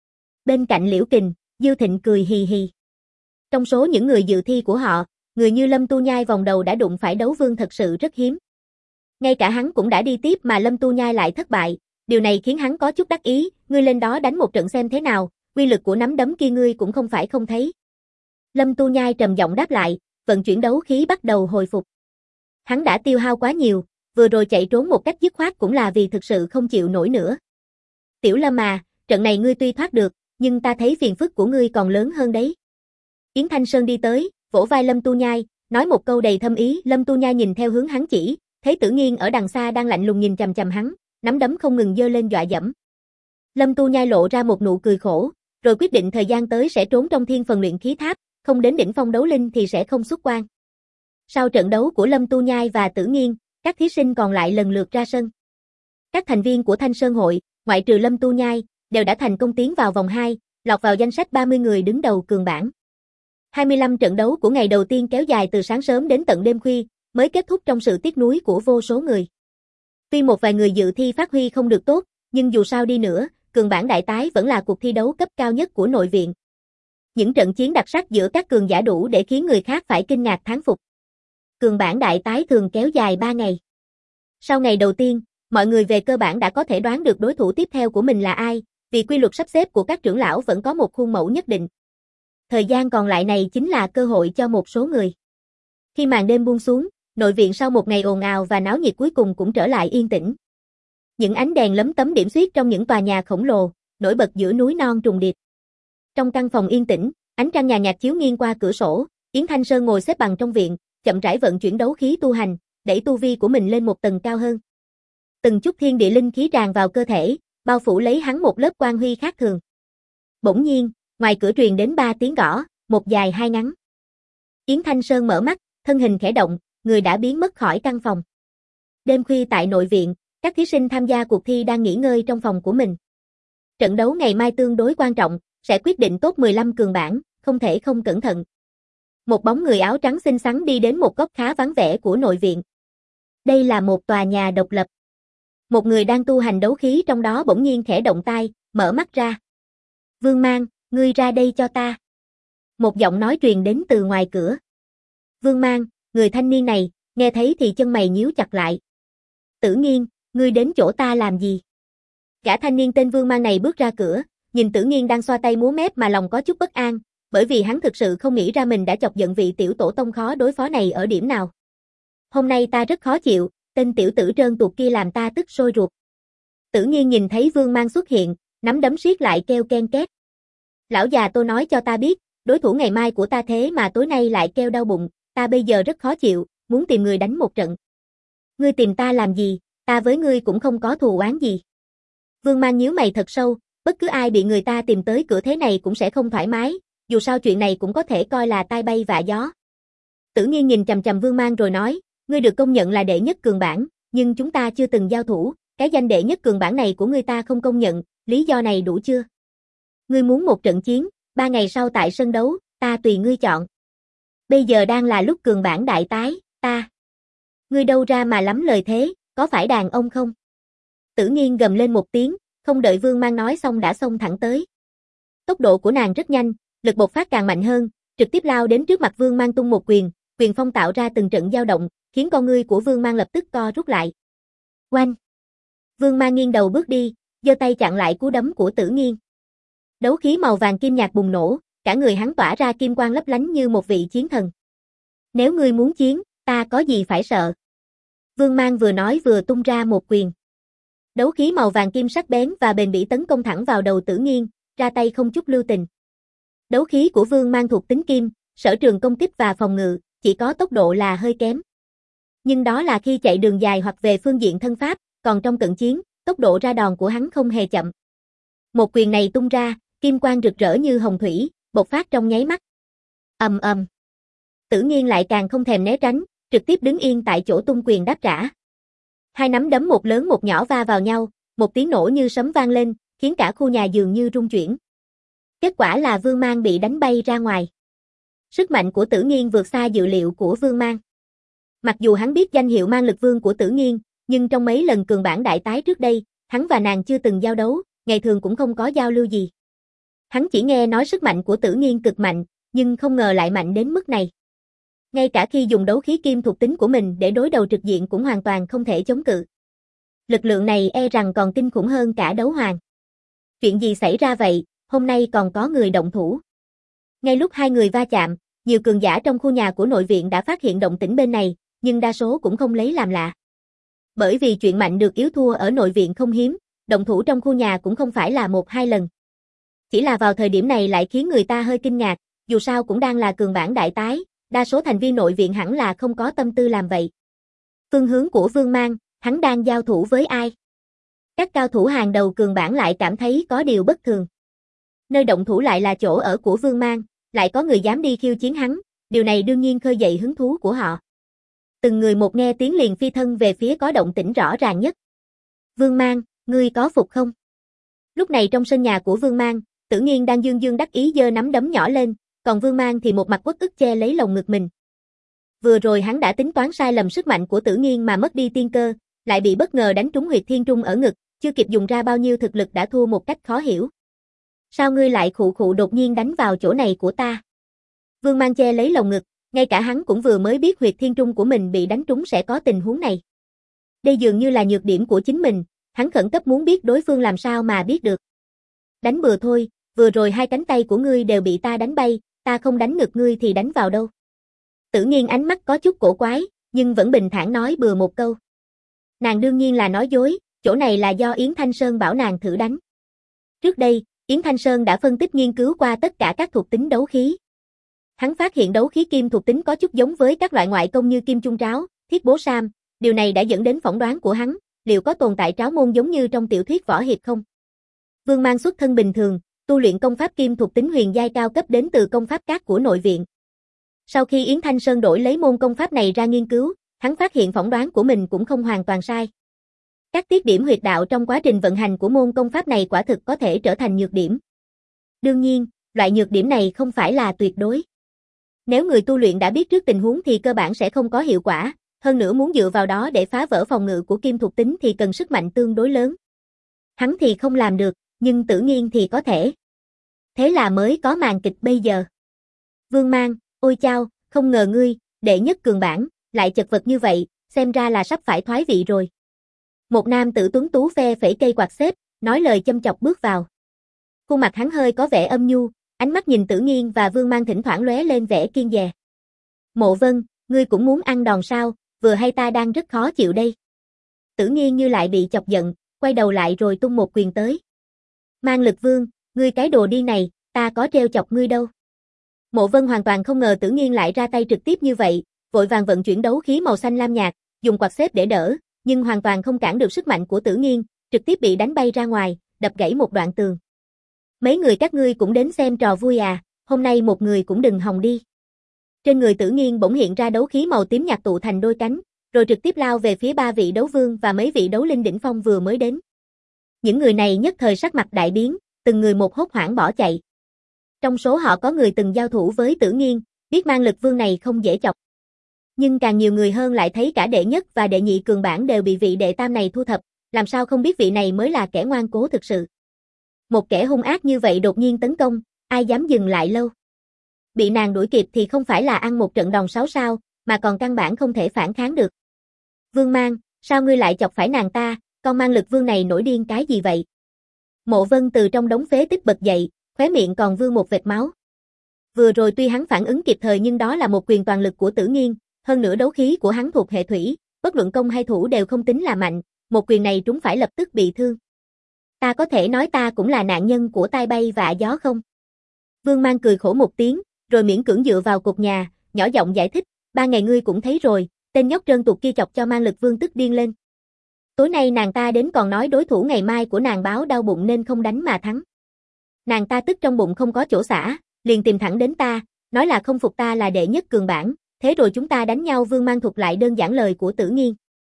Bên cạnh Liễu Kình, Diêu Thịnh cười hì hì. Trong số những người dự thi của họ, người như Lâm Tu Nhai vòng đầu đã đụng phải đấu vương thật sự rất hiếm. Ngay cả hắn cũng đã đi tiếp mà Lâm Tu Nhai lại thất bại, điều này khiến hắn có chút đắc ý, ngươi lên đó đánh một trận xem thế nào, uy lực của nắm đấm kia ngươi cũng không phải không thấy. Lâm Tu Nhai trầm giọng đáp lại, vận chuyển đấu khí bắt đầu hồi phục. Hắn đã tiêu hao quá nhiều, vừa rồi chạy trốn một cách dứt khoát cũng là vì thực sự không chịu nổi nữa. Tiểu Lâm à, trận này ngươi tuy thoát được, nhưng ta thấy phiền phức của ngươi còn lớn hơn đấy. Yến Thanh Sơn đi tới, vỗ vai Lâm Tu Nhai, nói một câu đầy thâm ý. Lâm Tu Nhai nhìn theo hướng hắn chỉ, thấy Tử Nghiên ở đằng xa đang lạnh lùng nhìn chằm chằm hắn, nắm đấm không ngừng giơ lên dọa dẫm. Lâm Tu Nhai lộ ra một nụ cười khổ, rồi quyết định thời gian tới sẽ trốn trong thiên phần luyện khí tháp, không đến đỉnh phong đấu linh thì sẽ không xuất quan. Sau trận đấu của Lâm Tu Nhai và Tử Nghiên, các thí sinh còn lại lần lượt ra sân. Các thành viên của Thanh Sơn hội, ngoại trừ Lâm Tu Nhai, đều đã thành công tiến vào vòng hai, lọt vào danh sách ba mươi người đứng đầu cường bảng. hai mươi lăm trận đấu của ngày đầu tiên kéo dài từ sáng sớm đến tận đêm khuya, mới kết thúc trong sự tiếc nuối của vô số người. Tuy một vài người dự thi phát huy không được tốt, nhưng dù sao đi nữa, cường bảng đại tái vẫn là cuộc thi đấu cấp cao nhất của nội viện. Những trận chiến đặc sắc giữa các cường giả đủ để khiến người khác phải kinh ngạc thán phục. Cường bảng đại tái thường kéo dài ba ngày. Sau ngày đầu tiên, mọi người về cơ bản đã có thể đoán được đối thủ tiếp theo của mình là ai, vì quy luật sắp xếp của các trưởng lão vẫn có một khuôn mẫu nhất định. Thời gian còn lại này chính là cơ hội cho một số người. Khi màn đêm buông xuống, nội viện sau một ngày ồn ào và náo nhiệt cuối cùng cũng trở lại yên tĩnh. Những ánh đèn lấm tấm điểm xuyết trong những tòa nhà khổng lồ, nổi bật giữa núi non trùng điệp. Trong căn phòng yên tĩnh, ánh trăng nhàn nhạt chiếu nghiêng qua cửa sổ, Yến Thanh Sơn ngồi xếp bằng trong viện, chậm rãi vận chuyển đấu khí tu hành, đẩy tu vi của mình lên một tầng cao hơn. Từng chút thiên địa linh khí tràn vào cơ thể, bao phủ lấy hắn một lớp quang huy khác thường. Bỗng nhiên, ngoài cửa truyền đến ba tiếng gõ, một dài hai ngắn. Yến Thanh Sơn mở mắt, thân hình khẽ động, người đã biến mất khỏi căn phòng. Đêm khuya tại nội viện, các thí sinh tham gia cuộc thi đang nghỉ ngơi trong phòng của mình. Trận đấu ngày mai tương đối quan trọng, sẽ quyết định top mười lăm cường bảng, không thể không cẩn thận. Một bóng người áo trắng xinh xắn đi đến một góc khá vắng vẻ của nội viện. Đây là một tòa nhà độc lập. Một người đang tu hành đấu khí trong đó bỗng nhiên khẽ động tai, mở mắt ra. Vương Mang, ngươi ra đây cho ta. Một giọng nói truyền đến từ ngoài cửa. Vương Mang, người thanh niên này, nghe thấy thì chân mày nhíu chặt lại. Tử Nghiên, ngươi đến chỗ ta làm gì? Gã thanh niên tên Vương Mang này bước ra cửa, nhìn Tử Nghiên đang xoa tay múa mép mà lòng có chút bất an, bởi vì hắn thực sự không nghĩ ra mình đã chọc giận vị tiểu tổ tông khó đối phó này ở điểm nào. Hôm nay ta rất khó chịu, tên tiểu tử trơn tuột kia làm ta tức sôi ruột. Tử Nghiên nhìn thấy Vương Mang xuất hiện, nắm đấm siết lại kêu ken két. Lão già tôi nói cho ta biết, đối thủ ngày mai của ta thế mà tối nay lại kêu đau bụng, ta bây giờ rất khó chịu, muốn tìm người đánh một trận. Ngươi tìm ta làm gì, ta với ngươi cũng không có thù oán gì. Vương Mang nhíu mày thật sâu, bất cứ ai bị người ta tìm tới cửa thế này cũng sẽ không thoải mái, dù sao chuyện này cũng có thể coi là tai bay vạ gió. Tử Nghiên nhìn chằm chằm Vương Mang rồi nói, ngươi được công nhận là đệ nhất cường bảng, nhưng chúng ta chưa từng giao thủ, cái danh đệ nhất cường bảng này của ngươi ta không công nhận, lý do này đủ chưa? Ngươi muốn một trận chiến, ba ngày sau tại sân đấu, ta tùy ngươi chọn. Bây giờ đang là lúc cường bảng đại tái, ta. Ngươi đâu ra mà lắm lời thế, có phải đàn ông không? Tử Nghiên gầm lên một tiếng, không đợi Vương Mang nói xong đã xông thẳng tới. Tốc độ của nàng rất nhanh, lực bộc phát càng mạnh hơn, trực tiếp lao đến trước mặt Vương Mang tung một quyền, quyền phong tạo ra từng trận dao động, khiến con ngươi của Vương Mang lập tức co rút lại. Oanh! Vương Mang nghiêng đầu bước đi, giơ tay chặn lại cú đấm của Tử Nghiên. Đấu khí màu vàng kim nhạt bùng nổ, cả người hắn tỏa ra kim quang lấp lánh như một vị chiến thần. Nếu ngươi muốn chiến, ta có gì phải sợ? Vương Mang vừa nói vừa tung ra một quyền. Đấu khí màu vàng kim sắc bén và bền bỉ tấn công thẳng vào đầu Tử Nghiên, ra tay không chút lưu tình. Đấu khí của Vương Mang thuộc tính kim, sở trường công kích và phòng ngự, chỉ có tốc độ là hơi kém. Nhưng đó là khi chạy đường dài hoặc về phương diện thân pháp, còn trong cận chiến, tốc độ ra đòn của hắn không hề chậm. Một quyền này tung ra, kim quang rực rỡ như hồng thủy, bộc phát trong nháy mắt. Ầm ầm. Tử Nghiên lại càng không thèm né tránh, trực tiếp đứng yên tại chỗ tung quyền đáp trả. Hai nắm đấm một lớn một nhỏ va vào nhau, một tiếng nổ như sấm vang lên, khiến cả khu nhà dường như rung chuyển. Kết quả là Vương Mang bị đánh bay ra ngoài. Sức mạnh của Tử Nghiên vượt xa dự liệu của Vương Mang. Mặc dù hắn biết danh hiệu mang lực vương của Tử Nghiên, nhưng trong mấy lần cường bảng đại tái trước đây, hắn và nàng chưa từng giao đấu, ngày thường cũng không có giao lưu gì. Hắn chỉ nghe nói sức mạnh của Tử Nghiên cực mạnh, nhưng không ngờ lại mạnh đến mức này. Ngay cả khi dùng đấu khí kim thuộc tính của mình để đối đầu trực diện cũng hoàn toàn không thể chống cự. Lực lượng này e rằng còn kinh khủng hơn cả đấu hoàng. Chuyện gì xảy ra vậy, hôm nay còn có người động thủ. Ngay lúc hai người va chạm, nhiều cường giả trong khu nhà của nội viện đã phát hiện động tĩnh bên này, nhưng đa số cũng không lấy làm lạ. Bởi vì chuyện mạnh được yếu thua ở nội viện không hiếm, động thủ trong khu nhà cũng không phải là một hai lần. Chỉ là vào thời điểm này lại khiến người ta hơi kinh ngạc, dù sao cũng đang là cường bảng đại tái, đa số thành viên nội viện hẳn là không có tâm tư làm vậy. Phương hướng của Vương Mang, hắn đang giao thủ với ai? Các cao thủ hàng đầu cường bảng lại cảm thấy có điều bất thường. Nơi động thủ lại là chỗ ở của Vương Mang, lại có người dám đi khiêu chiến hắn, điều này đương nhiên khơi dậy hứng thú của họ. Từng người một nghe tiếng liền phi thân về phía có động tĩnh rõ ràng nhất. Vương Mang, ngươi có phục không? Lúc này trong sân nhà của Vương Mang, Tử Nghiên đang dương dương đắc ý giơ nắm đấm nhỏ lên, còn Vương Mang thì một mặt uất ức che lấy lồng ngực mình. Vừa rồi hắn đã tính toán sai lầm sức mạnh của Tử Nghiên mà mất đi tiên cơ, lại bị bất ngờ đánh trúng huyệt thiên trung ở ngực, chưa kịp dùng ra bao nhiêu thực lực đã thua một cách khó hiểu. Sao ngươi lại khụ khụ đột nhiên đánh vào chỗ này của ta? Vương Mang che lấy lồng ngực, ngay cả hắn cũng vừa mới biết huyệt thiên trung của mình bị đánh trúng sẽ có tình huống này. Đây dường như là nhược điểm của chính mình, hắn khẩn cấp muốn biết đối phương làm sao mà biết được. Đánh bừa thôi, vừa rồi hai cánh tay của ngươi đều bị ta đánh bay, ta không đánh ngực ngươi thì đánh vào đâu. Tử Nghiên ánh mắt có chút cổ quái, nhưng vẫn bình thản nói bừa một câu. Nàng đương nhiên là nói dối, chỗ này là do Yến Thanh Sơn bảo nàng thử đánh. Trước đây, Yến Thanh Sơn đã phân tích nghiên cứu qua tất cả các thuộc tính đấu khí. Hắn phát hiện đấu khí kim thuộc tính có chút giống với các loại ngoại công như kim trung tráo, thiết bố sam, điều này đã dẫn đến phỏng đoán của hắn, liệu có tồn tại tráo môn giống như trong tiểu thuyết võ hiệp không? Vương Mang xuất thân bình thường, tu luyện công pháp kim thuộc tính huyền giai cao cấp đến từ công pháp các của nội viện. Sau khi Yến Thanh Sơn đổi lấy môn công pháp này ra nghiên cứu, hắn phát hiện phỏng đoán của mình cũng không hoàn toàn sai. Các tiết điểm huyệt đạo trong quá trình vận hành của môn công pháp này quả thực có thể trở thành nhược điểm. Đương nhiên, loại nhược điểm này không phải là tuyệt đối. Nếu người tu luyện đã biết trước tình huống thì cơ bản sẽ không có hiệu quả, hơn nữa muốn dựa vào đó để phá vỡ phòng ngự của kim thuộc tính thì cần sức mạnh tương đối lớn. Hắn thì không làm được, nhưng Tử Nghiên thì có thể. Thế là mới có màn kịch bây giờ. Vương Mang, ôi chao, không ngờ ngươi, đệ nhất cường bảng, lại chật vật như vậy, xem ra là sắp phải thoái vị rồi. Một nam tử tuấn tú phe phẩy cây quạt xếp, nói lời châm chọc bước vào. Khuôn mặt hắn hơi có vẻ âm nhu, ánh mắt nhìn Tử Nghiên và Vương Mang thỉnh thoảng lóe lên vẻ kiêng dè. Mộ Vân, ngươi cũng muốn ăn đòn sao, vừa hay ta đang rất khó chịu đây. Tử Nghiên như lại bị chọc giận, quay đầu lại rồi tung một quyền tới. Mang Lực Vương, ngươi cái đồ điên này, ta có trêu chọc ngươi đâu. Mộ Vân hoàn toàn không ngờ Tử Nghiên lại ra tay trực tiếp như vậy, vội vàng vận chuyển đấu khí màu xanh lam nhạt, dùng quạt xếp để đỡ, nhưng hoàn toàn không cản được sức mạnh của Tử Nghiên, trực tiếp bị đánh bay ra ngoài, đập gãy một đoạn tường. Mấy người các ngươi cũng đến xem trò vui à, hôm nay một người cũng đừng hòng đi. Trên người Tử Nghiên bỗng hiện ra đấu khí màu tím nhạt tụ thành đôi cánh, rồi trực tiếp lao về phía ba vị đấu vương và mấy vị đấu linh đỉnh phong vừa mới đến. Những người này nhất thời sắc mặt đại biến, từng người một hốt hoảng bỏ chạy. Trong số họ có người từng giao thủ với Tử Nghiên, biết Mang Lực Vương này không dễ chọc. Nhưng càng nhiều người hơn lại thấy cả đệ nhất và đệ nhị cường bảng đều bị vị đệ tam này thu thập, làm sao không biết vị này mới là kẻ ngoan cố thực sự. Một kẻ hung ác như vậy đột nhiên tấn công, ai dám dừng lại lâu. Bị nàng đuổi kịp thì không phải là ăn một trận đòn sáu sao, mà còn căn bản không thể phản kháng được. Vương Mang, sao ngươi lại chọc phải nàng ta, con Mang Lực Vương này nổi điên cái gì vậy? Mộ Vân từ trong đống phế tích bật dậy, khóe miệng còn vương một vệt máu. Vừa rồi tuy hắn phản ứng kịp thời nhưng đó là một quyền toàn lực của Tử Nghiên, hơn nữa đấu khí của hắn thuộc hệ thủy, bất luận công hay thủ đều không tính là mạnh, một quyền này trúng phải lập tức bị thương. Ta có thể nói ta cũng là nạn nhân của tai bay vạ gió không? Vương Mang cười khổ một tiếng, rồi miễn cưỡng dựa vào cột nhà, nhỏ giọng giải thích, ba ngày ngươi cũng thấy rồi, tên nhóc trơn tuột kia chọc cho Mang Lực Vương tức điên lên. Tối nay nàng ta đến còn nói đối thủ ngày mai của nàng báo đau bụng nên không đánh mà thắng. Nàng ta tức trong bụng không có chỗ xả, liền tìm thẳng đến ta, nói là không phục ta là đệ nhất cường bảng, thế rồi chúng ta đánh nhau. Vương Mang thuật lại đơn giản lời của Tử Nghiên.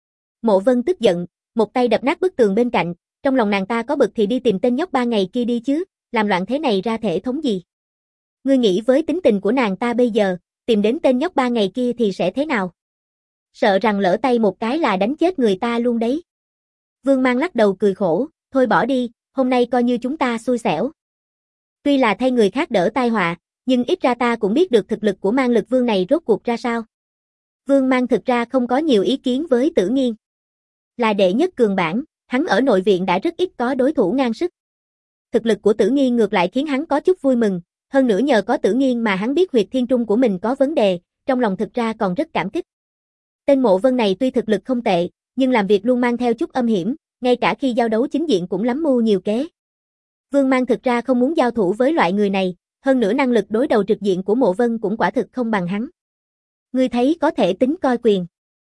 Mộ Vân tức giận, một tay đập nát bức tường bên cạnh, trong lòng nàng ta có bực thì đi tìm tên nhóc ba ngày kia đi chứ, làm loạn thế này ra thể thống gì. Ngươi nghĩ với tính tình của nàng ta bây giờ, tìm đến tên nhóc ba ngày kia thì sẽ thế nào? Sợ rằng lỡ tay một cái là đánh chết người ta luôn đấy. Vương Mang lắc đầu cười khổ, thôi bỏ đi, hôm nay coi như chúng ta xui xẻo. Tuy là thay người khác đỡ tai họa, nhưng ít ra ta cũng biết được thực lực của Mang Lực Vương này rốt cuộc ra sao. Vương Mang thực ra không có nhiều ý kiến với Tử Nghiên. Là đệ nhất cường bảng, hắn ở nội viện đã rất ít có đối thủ ngang sức. Thực lực của Tử Nghiên ngược lại khiến hắn có chút vui mừng, hơn nữa nhờ có Tử Nghiên mà hắn biết huyệt thiên trung của mình có vấn đề, trong lòng thực ra còn rất cảm kích. Tên Mộ Vân này tuy thực lực không tệ, nhưng làm việc luôn mang theo chút âm hiểm, ngay cả khi giao đấu chính diện cũng lắm mưu nhiều kế. Vương Mang thực ra không muốn giao thủ với loại người này, hơn nữa năng lực đối đầu trực diện của Mộ Vân cũng quả thực không bằng hắn. Ngươi thấy có thể tính coi quyền.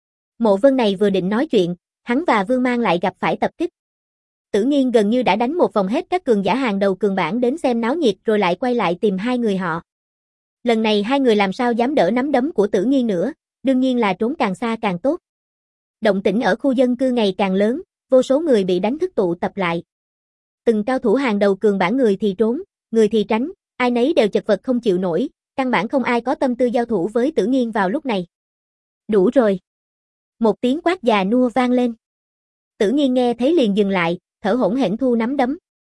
Mộ Vân này vừa định nói chuyện, hắn và Vương Mang lại gặp phải tập kích. Tử Nghiên gần như đã đánh một vòng hết các cường giả hàng đầu cường bảng đến xem náo nhiệt rồi lại quay lại tìm hai người họ. Lần này hai người làm sao dám đỡ nắm đấm của Tử Nghiên nữa, đương nhiên là trốn càng xa càng tốt. Động tĩnh ở khu dân cư ngày càng lớn, vô số người bị đánh thức tụ tập lại. Từng cao thủ hàng đầu cường bảng người thì trốn, người thì tránh, ai nấy đều chật vật không chịu nổi, căn bản không ai có tâm tư giao thủ với Tử Nghiên vào lúc này. Đủ rồi. Một tiếng quát già nua vang lên. Tử Nghiên nghe thấy liền dừng lại, thở hổn hển thu nắm đấm.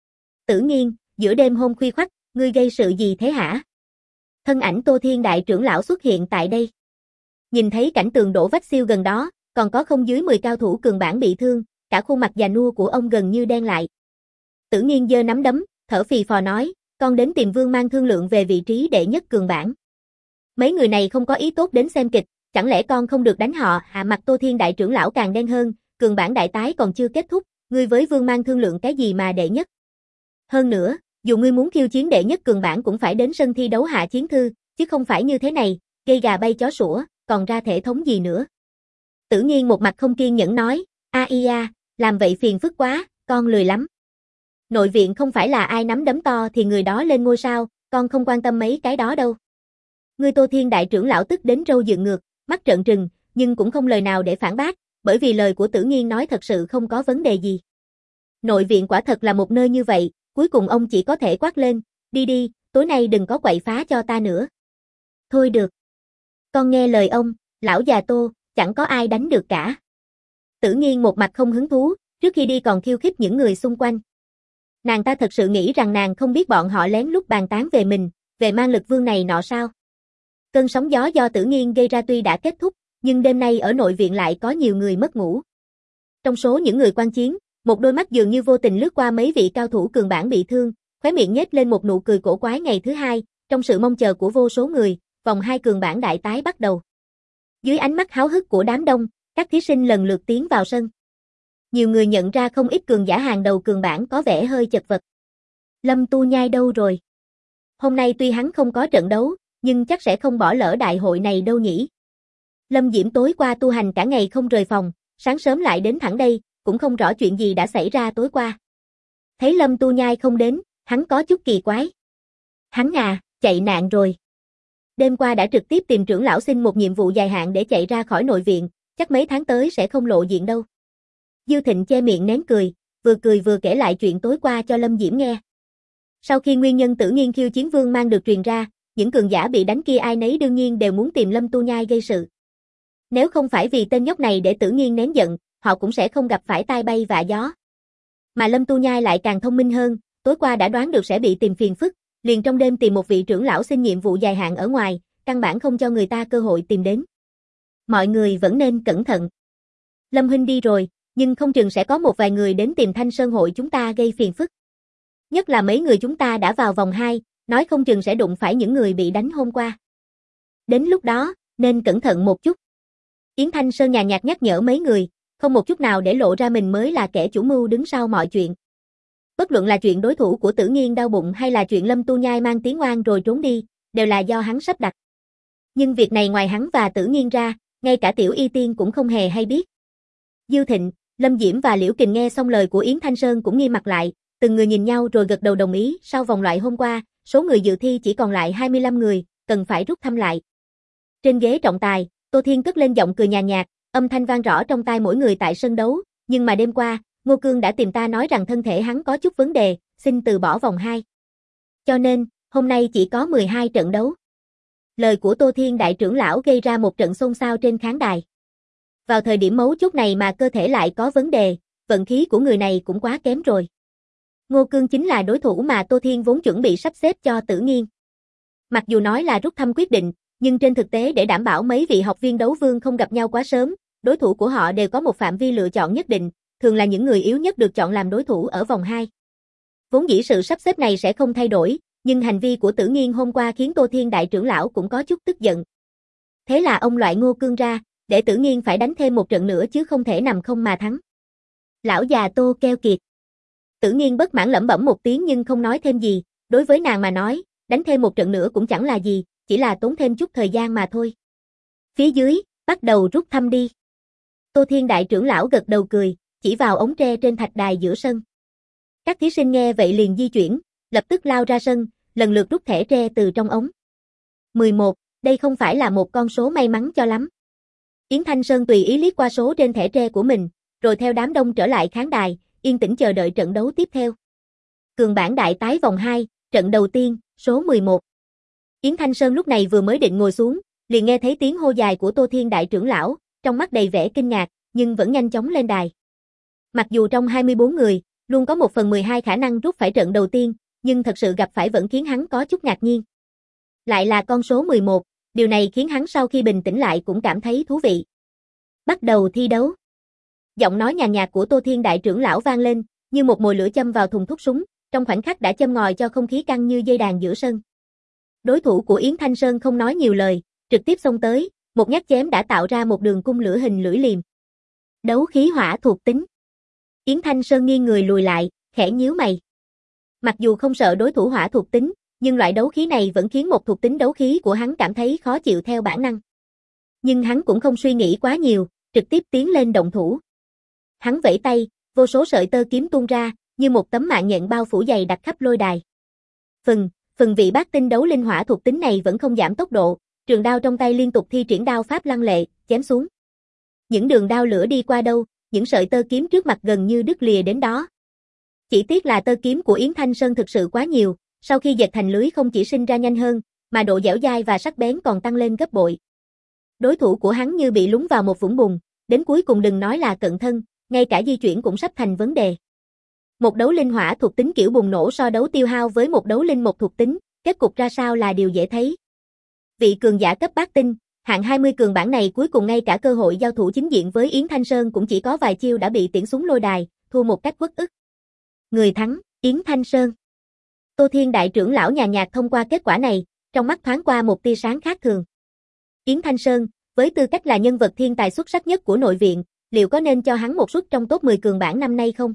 Tử Nghiên, giữa đêm hôm khuya khoắt, ngươi gây sự gì thế hả? Thân ảnh Tô Thiên đại trưởng lão xuất hiện tại đây. Nhìn thấy cảnh tường đổ vách siêu gần đó, còn có không dưới mười cao thủ cường bảng bị thương, cả khuôn mặt già nua của ông gần như đen lại. Tử Nghiên giơ nắm đấm, thở phì phò nói, con đến tìm Vương Mang thương lượng về vị trí đệ nhất cường bảng. Mấy người này không có ý tốt đến xem kịch, chẳng lẽ con không được đánh họ? Hạ mặt Tô Thiên đại trưởng lão càng đen hơn, cường bản đại tái còn chưa kết thúc, ngươi với Vương Mang thương lượng cái gì mà đệ nhất? Hơn nữa, dù ngươi muốn khiêu chiến đệ nhất cường bản cũng phải đến sân thi đấu hạ chiến thư, chứ không phải như thế này, gây gà bay chó sủa, còn ra thể thống gì nữa. Tử Nghiên một mặt không kiên nhẫn nói, a i a, làm vậy phiền phức quá, con lười lắm. Nội viện không phải là ai nắm đấm to thì người đó lên ngôi sao, con không quan tâm mấy cái đó đâu. Ngươi Tô Thiên đại trưởng lão tức đến râu dựng ngược, mắt trợn trừng, nhưng cũng không lời nào để phản bác, bởi vì lời của Tử Nghiên nói thật sự không có vấn đề gì. Nội viện quả thật là một nơi như vậy, cuối cùng ông chỉ có thể quát lên, đi đi, tối nay đừng có quậy phá cho ta nữa. Thôi được. Con nghe lời ông, lão già Tô, chẳng có ai đánh được cả. Tử Nghiên một mặt không hứng thú, trước khi đi còn khiêu khích những người xung quanh. Nàng ta thật sự nghĩ rằng nàng không biết bọn họ lén lút bàn tán về mình, về mang lực vương này nọ sao. Cơn sóng gió do Tử Nghiên gây ra tuy đã kết thúc, nhưng đêm nay ở nội viện lại có nhiều người mất ngủ. Trong số những người quan chiến, một đôi mắt dường như vô tình lướt qua mấy vị cao thủ cường bản bị thương, khóe miệng nhếch lên một nụ cười cổ quái. Ngày thứ hai, trong sự mong chờ của vô số người, vòng hai cường bản đại tái bắt đầu. Dưới ánh mắt háo hức của đám đông, các thí sinh lần lượt tiến vào sân. Nhiều người nhận ra không ít cường giả hàng đầu cường bản có vẻ hơi chật vật. Lâm Tu Nhai đâu rồi? Hôm nay tuy hắn không có trận đấu, nhưng chắc sẽ không bỏ lỡ đại hội này đâu nhỉ. Lâm Diễm tối qua tu hành cả ngày không rời phòng, sáng sớm lại đến thẳng đây, cũng không rõ chuyện gì đã xảy ra tối qua. Thấy Lâm Tu Nhai không đến, hắn có chút kỳ quái. Hắn à, chạy nạn rồi. Đêm qua đã trực tiếp tìm trưởng lão xin một nhiệm vụ dài hạn để chạy ra khỏi nội viện, chắc mấy tháng tới sẽ không lộ diện đâu. Dư Thịnh che miệng nén cười, vừa cười vừa kể lại chuyện tối qua cho Lâm Diễm nghe. Sau khi nguyên nhân Tử Nghiên khiêu chiến vương mang được truyền ra, những cường giả bị đánh kia ai nấy đương nhiên đều muốn tìm Lâm Tu Nhai gây sự. Nếu không phải vì tên nhóc này để Tử Nghiên nén giận, họ cũng sẽ không gặp phải tai bay vạ gió. Mà Lâm Tu Nhai lại càng thông minh hơn, tối qua đã đoán được sẽ bị tìm phiền phức, liền trong đêm tìm một vị trưởng lão xin nhiệm vụ dài hạn ở ngoài, căn bản không cho người ta cơ hội tìm đến. Mọi người vẫn nên cẩn thận. Lâm huynh đi rồi, nhưng không chừng sẽ có một vài người đến tìm Thanh Sơn hội chúng ta gây phiền phức. Nhất là mấy người chúng ta đã vào vòng hai, nói không chừng sẽ đụng phải những người bị đánh hôm qua. Đến lúc đó, nên cẩn thận một chút. Yến Thanh Sơn nhàn nhạt nhắc nhở mấy người, không một chút nào để lộ ra mình mới là kẻ chủ mưu đứng sau mọi chuyện. Bất luận là chuyện đối thủ của Tử Nghiên đau bụng hay là chuyện Lâm Tu Nhai mang tiếng oan rồi trốn đi, đều là do hắn sắp đặt. Nhưng việc này ngoài hắn và Tử Nghiên ra, ngay cả Tiểu Y Tiên cũng không hề hay biết. Dư Thịnh, Lâm Diễm và Liễu Kình nghe xong lời của Yến Thanh Sơn cũng nghiêm mặt lại, từng người nhìn nhau rồi gật đầu đồng ý. Sau vòng loại hôm qua, số người dự thi chỉ còn lại hai mươi lăm người, cần phải rút thăm lại. Trên ghế trọng tài, Tô Thiên cất lên giọng cười nhàn nhạt, âm thanh vang rõ trong tai mỗi người tại sân đấu, nhưng mà đêm qua, Ngô Cương đã tìm ta nói rằng thân thể hắn có chút vấn đề, xin từ bỏ vòng hai. Cho nên, hôm nay chỉ có mười hai trận đấu. Lời của Tô Thiên đại trưởng lão gây ra một trận xôn xao trên khán đài. Vào thời điểm mấu chốt này mà cơ thể lại có vấn đề, vận khí của người này cũng quá kém rồi. Ngô Cương chính là đối thủ mà Tô Thiên vốn chuẩn bị sắp xếp cho Tử Nghiên. Mặc dù nói là rút thăm quyết định, nhưng trên thực tế để đảm bảo mấy vị học viên đấu vương không gặp nhau quá sớm, đối thủ của họ đều có một phạm vi lựa chọn nhất định, thường là những người yếu nhất được chọn làm đối thủ ở vòng hai. Vốn dĩ sự sắp xếp này sẽ không thay đổi, nhưng hành vi của Tử Nghiên hôm qua khiến Tô Thiên đại trưởng lão cũng có chút tức giận. Thế là ông loại Ngô Cương ra, để Tử Nghiên phải đánh thêm một trận nữa chứ không thể nằm không mà thắng. Lão già Tô keo kiệt. Tử Nghiên bất mãn lẩm bẩm một tiếng nhưng không nói thêm gì, đối với nàng mà nói, đánh thêm một trận nữa cũng chẳng là gì, chỉ là tốn thêm chút thời gian mà thôi. Phía dưới, bắt đầu rút thăm đi. Tô Thiên đại trưởng lão gật đầu cười, chỉ vào ống tre trên thạch đài giữa sân. Các thí sinh nghe vậy liền di chuyển, lập tức lao ra sân, lần lượt rút thẻ tre từ trong ống. mười một, đây không phải là một con số may mắn cho lắm. Yến Thanh Sơn tùy ý liếc qua số trên thẻ tre của mình, rồi theo đám đông trở lại khán đài, yên tĩnh chờ đợi trận đấu tiếp theo. Cường bản đại tái vòng hai, trận đầu tiên, số mười một. Yến Thanh Sơn lúc này vừa mới định ngồi xuống, liền nghe thấy tiếng hô dài của Tô Thiên đại trưởng lão, trong mắt đầy vẻ kinh ngạc, nhưng vẫn nhanh chóng lên đài. Mặc dù trong hai mươi bốn người, luôn có một phần mười hai khả năng rút phải trận đầu tiên, nhưng thật sự gặp phải vẫn khiến hắn có chút ngạc nhiên. Lại là con số mười một, điều này khiến hắn sau khi bình tĩnh lại cũng cảm thấy thú vị. Bắt đầu thi đấu. Giọng nói nhàn nhạt của Tô Thiên đại trưởng lão vang lên, như một mồi lửa châm vào thùng thuốc súng, trong khoảnh khắc đã châm ngòi cho không khí căng như dây đàn giữa sân. Đối thủ của Yến Thanh Sơn không nói nhiều lời, trực tiếp xông tới, một nhát chém đã tạo ra một đường cung lửa hình lưỡi liềm. Đấu khí hỏa thuộc tính. Yến Thanh Sơn nghiêng người lùi lại, khẽ nhíu mày. Mặc dù không sợ đối thủ hỏa thuộc tính, nhưng loại đấu khí này vẫn khiến một thuộc tính đấu khí của hắn cảm thấy khó chịu theo bản năng. Nhưng hắn cũng không suy nghĩ quá nhiều, trực tiếp tiến lên động thủ. Hắn vẫy tay, vô số sợi tơ kiếm tuôn ra, như một tấm mạng nhện bao phủ dày đặc khắp lôi đài. Phần, phần vị bát tinh đấu linh hỏa thuộc tính này vẫn không giảm tốc độ, trường đao trong tay liên tục thi triển đao pháp lăng lệ, chém xuống. Những đường đao lửa đi qua đâu, những sợi tơ kiếm trước mặt gần như đứt lìa đến đó. Chỉ tiếc là tơ kiếm của Yến Thanh Sơn thực sự quá nhiều, sau khi dệt thành lưới không chỉ sinh ra nhanh hơn, mà độ dẻo dai và sắc bén còn tăng lên gấp bội. Đối thủ của hắn như bị lún vào một vũng bùn, đến cuối cùng đừng nói là cận thân, ngay cả di chuyển cũng sắp thành vấn đề. Một đấu linh hỏa thuộc tính kiểu bùng nổ so đấu tiêu hao với một đấu linh một thuộc tính, kết cục ra sao là điều dễ thấy. Vị cường giả cấp bát tinh, hạng hai mươi cường bản này cuối cùng ngay cả cơ hội giao thủ chính diện với Yến Thanh Sơn cũng chỉ có vài chiêu đã bị tiễn xuống lôi đài, thua một cách uất ức. Người thắng, Yến Thanh Sơn. Tô Thiên đại trưởng lão nhàn nhạt thông qua kết quả này, trong mắt thoáng qua một tia sáng khác thường. Yến Thanh Sơn, với tư cách là nhân vật thiên tài xuất sắc nhất của nội viện, liệu có nên cho hắn một suất trong top mười cường bản năm nay không?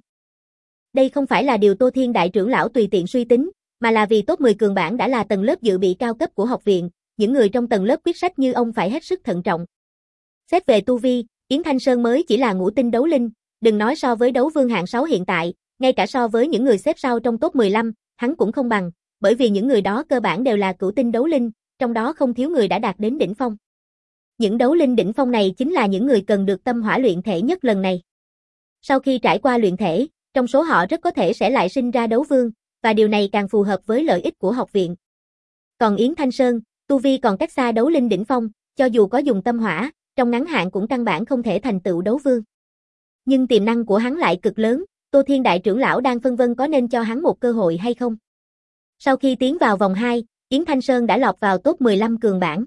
Đây không phải là điều Tô Thiên đại trưởng lão tùy tiện suy tính, mà là vì top mười cường bản đã là tầng lớp dự bị cao cấp của học viện, những người trong tầng lớp quyết sách như ông phải hết sức thận trọng. Xét về tu vi, Yến Thanh Sơn mới chỉ là ngũ tinh đấu linh, đừng nói so với đấu vương hạng sáu hiện tại, ngay cả so với những người xếp sau trong top mười lăm, hắn cũng không bằng, bởi vì những người đó cơ bản đều là cửu tinh đấu linh, trong đó không thiếu người đã đạt đến đỉnh phong. Những đấu linh đỉnh phong này chính là những người cần được tâm hỏa luyện thể nhất lần này. Sau khi trải qua luyện thể, trong số họ rất có thể sẽ lại sinh ra đấu vương, và điều này càng phù hợp với lợi ích của học viện. Còn Yến Thanh Sơn, tu vi còn cách xa đấu linh đỉnh phong, cho dù có dùng tâm hỏa, trong ngắn hạn cũng căn bản không thể thành tựu đấu vương. Nhưng tiềm năng của hắn lại cực lớn, Tô Thiên đại trưởng lão đang phân vân có nên cho hắn một cơ hội hay không. Sau khi tiến vào vòng hai, Yến Thanh Sơn đã lọt vào top mười lăm cường bảng.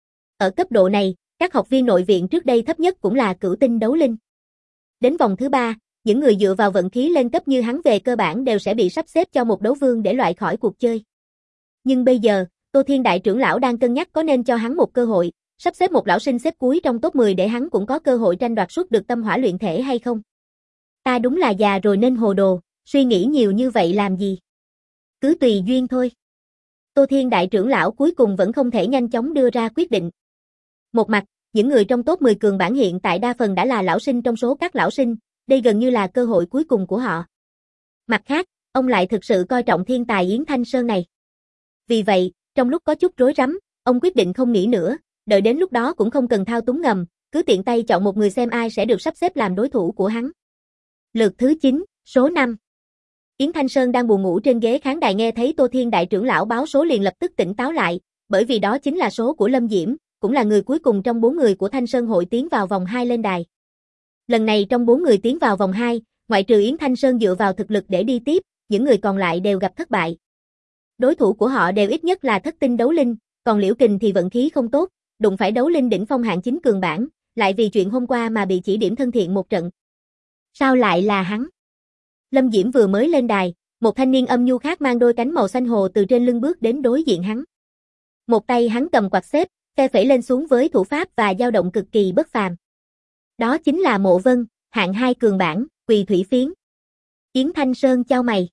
Ở cấp độ này, các học viên nội viện trước đây thấp nhất cũng là cửu tinh đấu linh. Đến vòng thứ ba, những người dựa vào vận khí lên cấp như hắn về cơ bản đều sẽ bị sắp xếp cho một đấu vương để loại khỏi cuộc chơi. Nhưng bây giờ, Tô Thiên đại trưởng lão đang cân nhắc có nên cho hắn một cơ hội, sắp xếp một lão sinh xếp cuối trong top mười để hắn cũng có cơ hội tranh đoạt suất được tâm hỏa luyện thể hay không. Ta đúng là già rồi nên hồ đồ, suy nghĩ nhiều như vậy làm gì? Cứ tùy duyên thôi. Tô Thiên đại trưởng lão cuối cùng vẫn không thể nhanh chóng đưa ra quyết định. Một mặt, những người trong top mười cường bản hiện tại đa phần đã là lão sinh trong số các lão sinh, đây gần như là cơ hội cuối cùng của họ. Mặt khác, ông lại thực sự coi trọng thiên tài Yến Thanh Sơn này. Vì vậy, trong lúc có chút rối rắm, ông quyết định không nghĩ nữa, đợi đến lúc đó cũng không cần thao túng ngầm, cứ tiện tay chọn một người xem ai sẽ được sắp xếp làm đối thủ của hắn. Lượt thứ chín, số năm. Yến Thanh Sơn đang buồn ngủ trên ghế khán đài nghe thấy Tô Thiên đại trưởng lão báo số liền lập tức tỉnh táo lại, bởi vì đó chính là số của Lâm Diễm, cũng là người cuối cùng trong bốn người của Thanh Sơn hội tiến vào vòng hai lên đài. Lần này trong bốn người tiến vào vòng hai, ngoại trừ Yến Thanh Sơn dựa vào thực lực để đi tiếp, những người còn lại đều gặp thất bại. Đối thủ của họ đều ít nhất là thất tinh đấu linh, còn Liễu Kình thì vận khí không tốt, đụng phải đấu linh đỉnh phong hạng chín cường bản, lại vì chuyện hôm qua mà bị chỉ điểm thân thiện một trận. Sao lại là hắn? Lâm Diễm vừa mới lên đài, một thanh niên âm nhu khác mang đôi cánh màu xanh hồ từ trên lưng bước đến đối diện hắn. Một tay hắn cầm quạt xếp, phe phẩy lên xuống với thủ pháp và dao động cực kỳ bất phàm. Đó chính là Mộ Vân, hạng hai cường bản, Quỳ Thủy Phiến. Yến Thanh Sơn chau mày.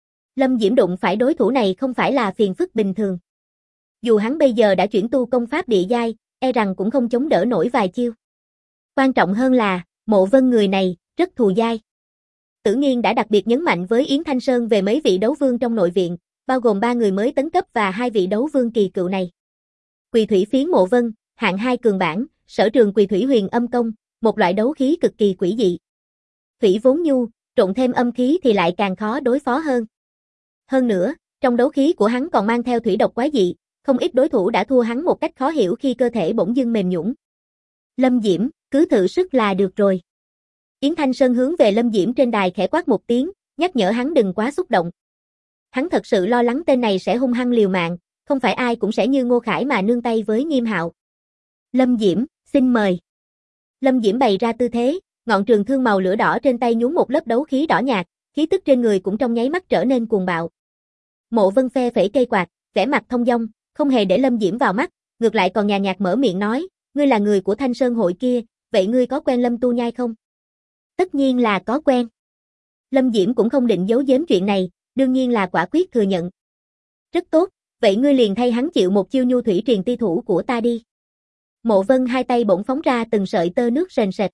Lâm Diễm đụng phải đối thủ này không phải là phiền phức bình thường. Dù hắn bây giờ đã chuyển tu công pháp địa giai, e rằng cũng không chống đỡ nổi vài chiêu. Quan trọng hơn là, Mộ Vân người này, rất thù dai. Tử Nghiên đã đặc biệt nhấn mạnh với Yến Thanh Sơn về mấy vị đấu vương trong nội viện, bao gồm ba người mới tấn cấp và hai vị đấu vương kỳ cựu này. Quỳ Thủy Phiến Mộ Vân, hạng hai cường bản, sở trường Quỳ Thủy Huyền Âm Công, một loại đấu khí cực kỳ quỷ dị. Thủy vốn nhu, trộn thêm âm khí thì lại càng khó đối phó hơn. Hơn nữa, trong đấu khí của hắn còn mang theo thủy độc quái dị, không ít đối thủ đã thua hắn một cách khó hiểu khi cơ thể bỗng dưng mềm nhũn. Lâm Diễm, cứ thử sức là được rồi. Yến Thanh Sơn hướng về Lâm Diễm trên đài khẽ quát một tiếng, nhắc nhở hắn đừng quá xúc động. Hắn thật sự lo lắng tên này sẽ hung hăng liều mạng, không phải ai cũng sẽ như Ngô Khải mà nương tay với Nghiêm Hạo. Lâm Diễm, xin mời. Lâm Diễm bày ra tư thế, ngọn trường thương màu lửa đỏ trên tay nhúng một lớp đấu khí đỏ nhạt, khí tức trên người cũng trong nháy mắt trở nên cuồng bạo. Mộ Vân phe phẩy cây quạt, vẻ mặt thông dong, không hề để Lâm Diễm vào mắt, ngược lại còn nhàn nhạt mở miệng nói, ngươi là người của Thanh Sơn hội kia, vậy ngươi có quen Lâm Tu Nhai không? Tất nhiên là có quen. Lâm Diễm cũng không định giấu giếm chuyện này, đương nhiên là quả quyết thừa nhận. Rất tốt, vậy ngươi liền thay hắn chịu một chiêu nhu thủy truyền ti thủ của ta đi. Mộ Vân hai tay bỗng phóng ra từng sợi tơ nước sền sệt.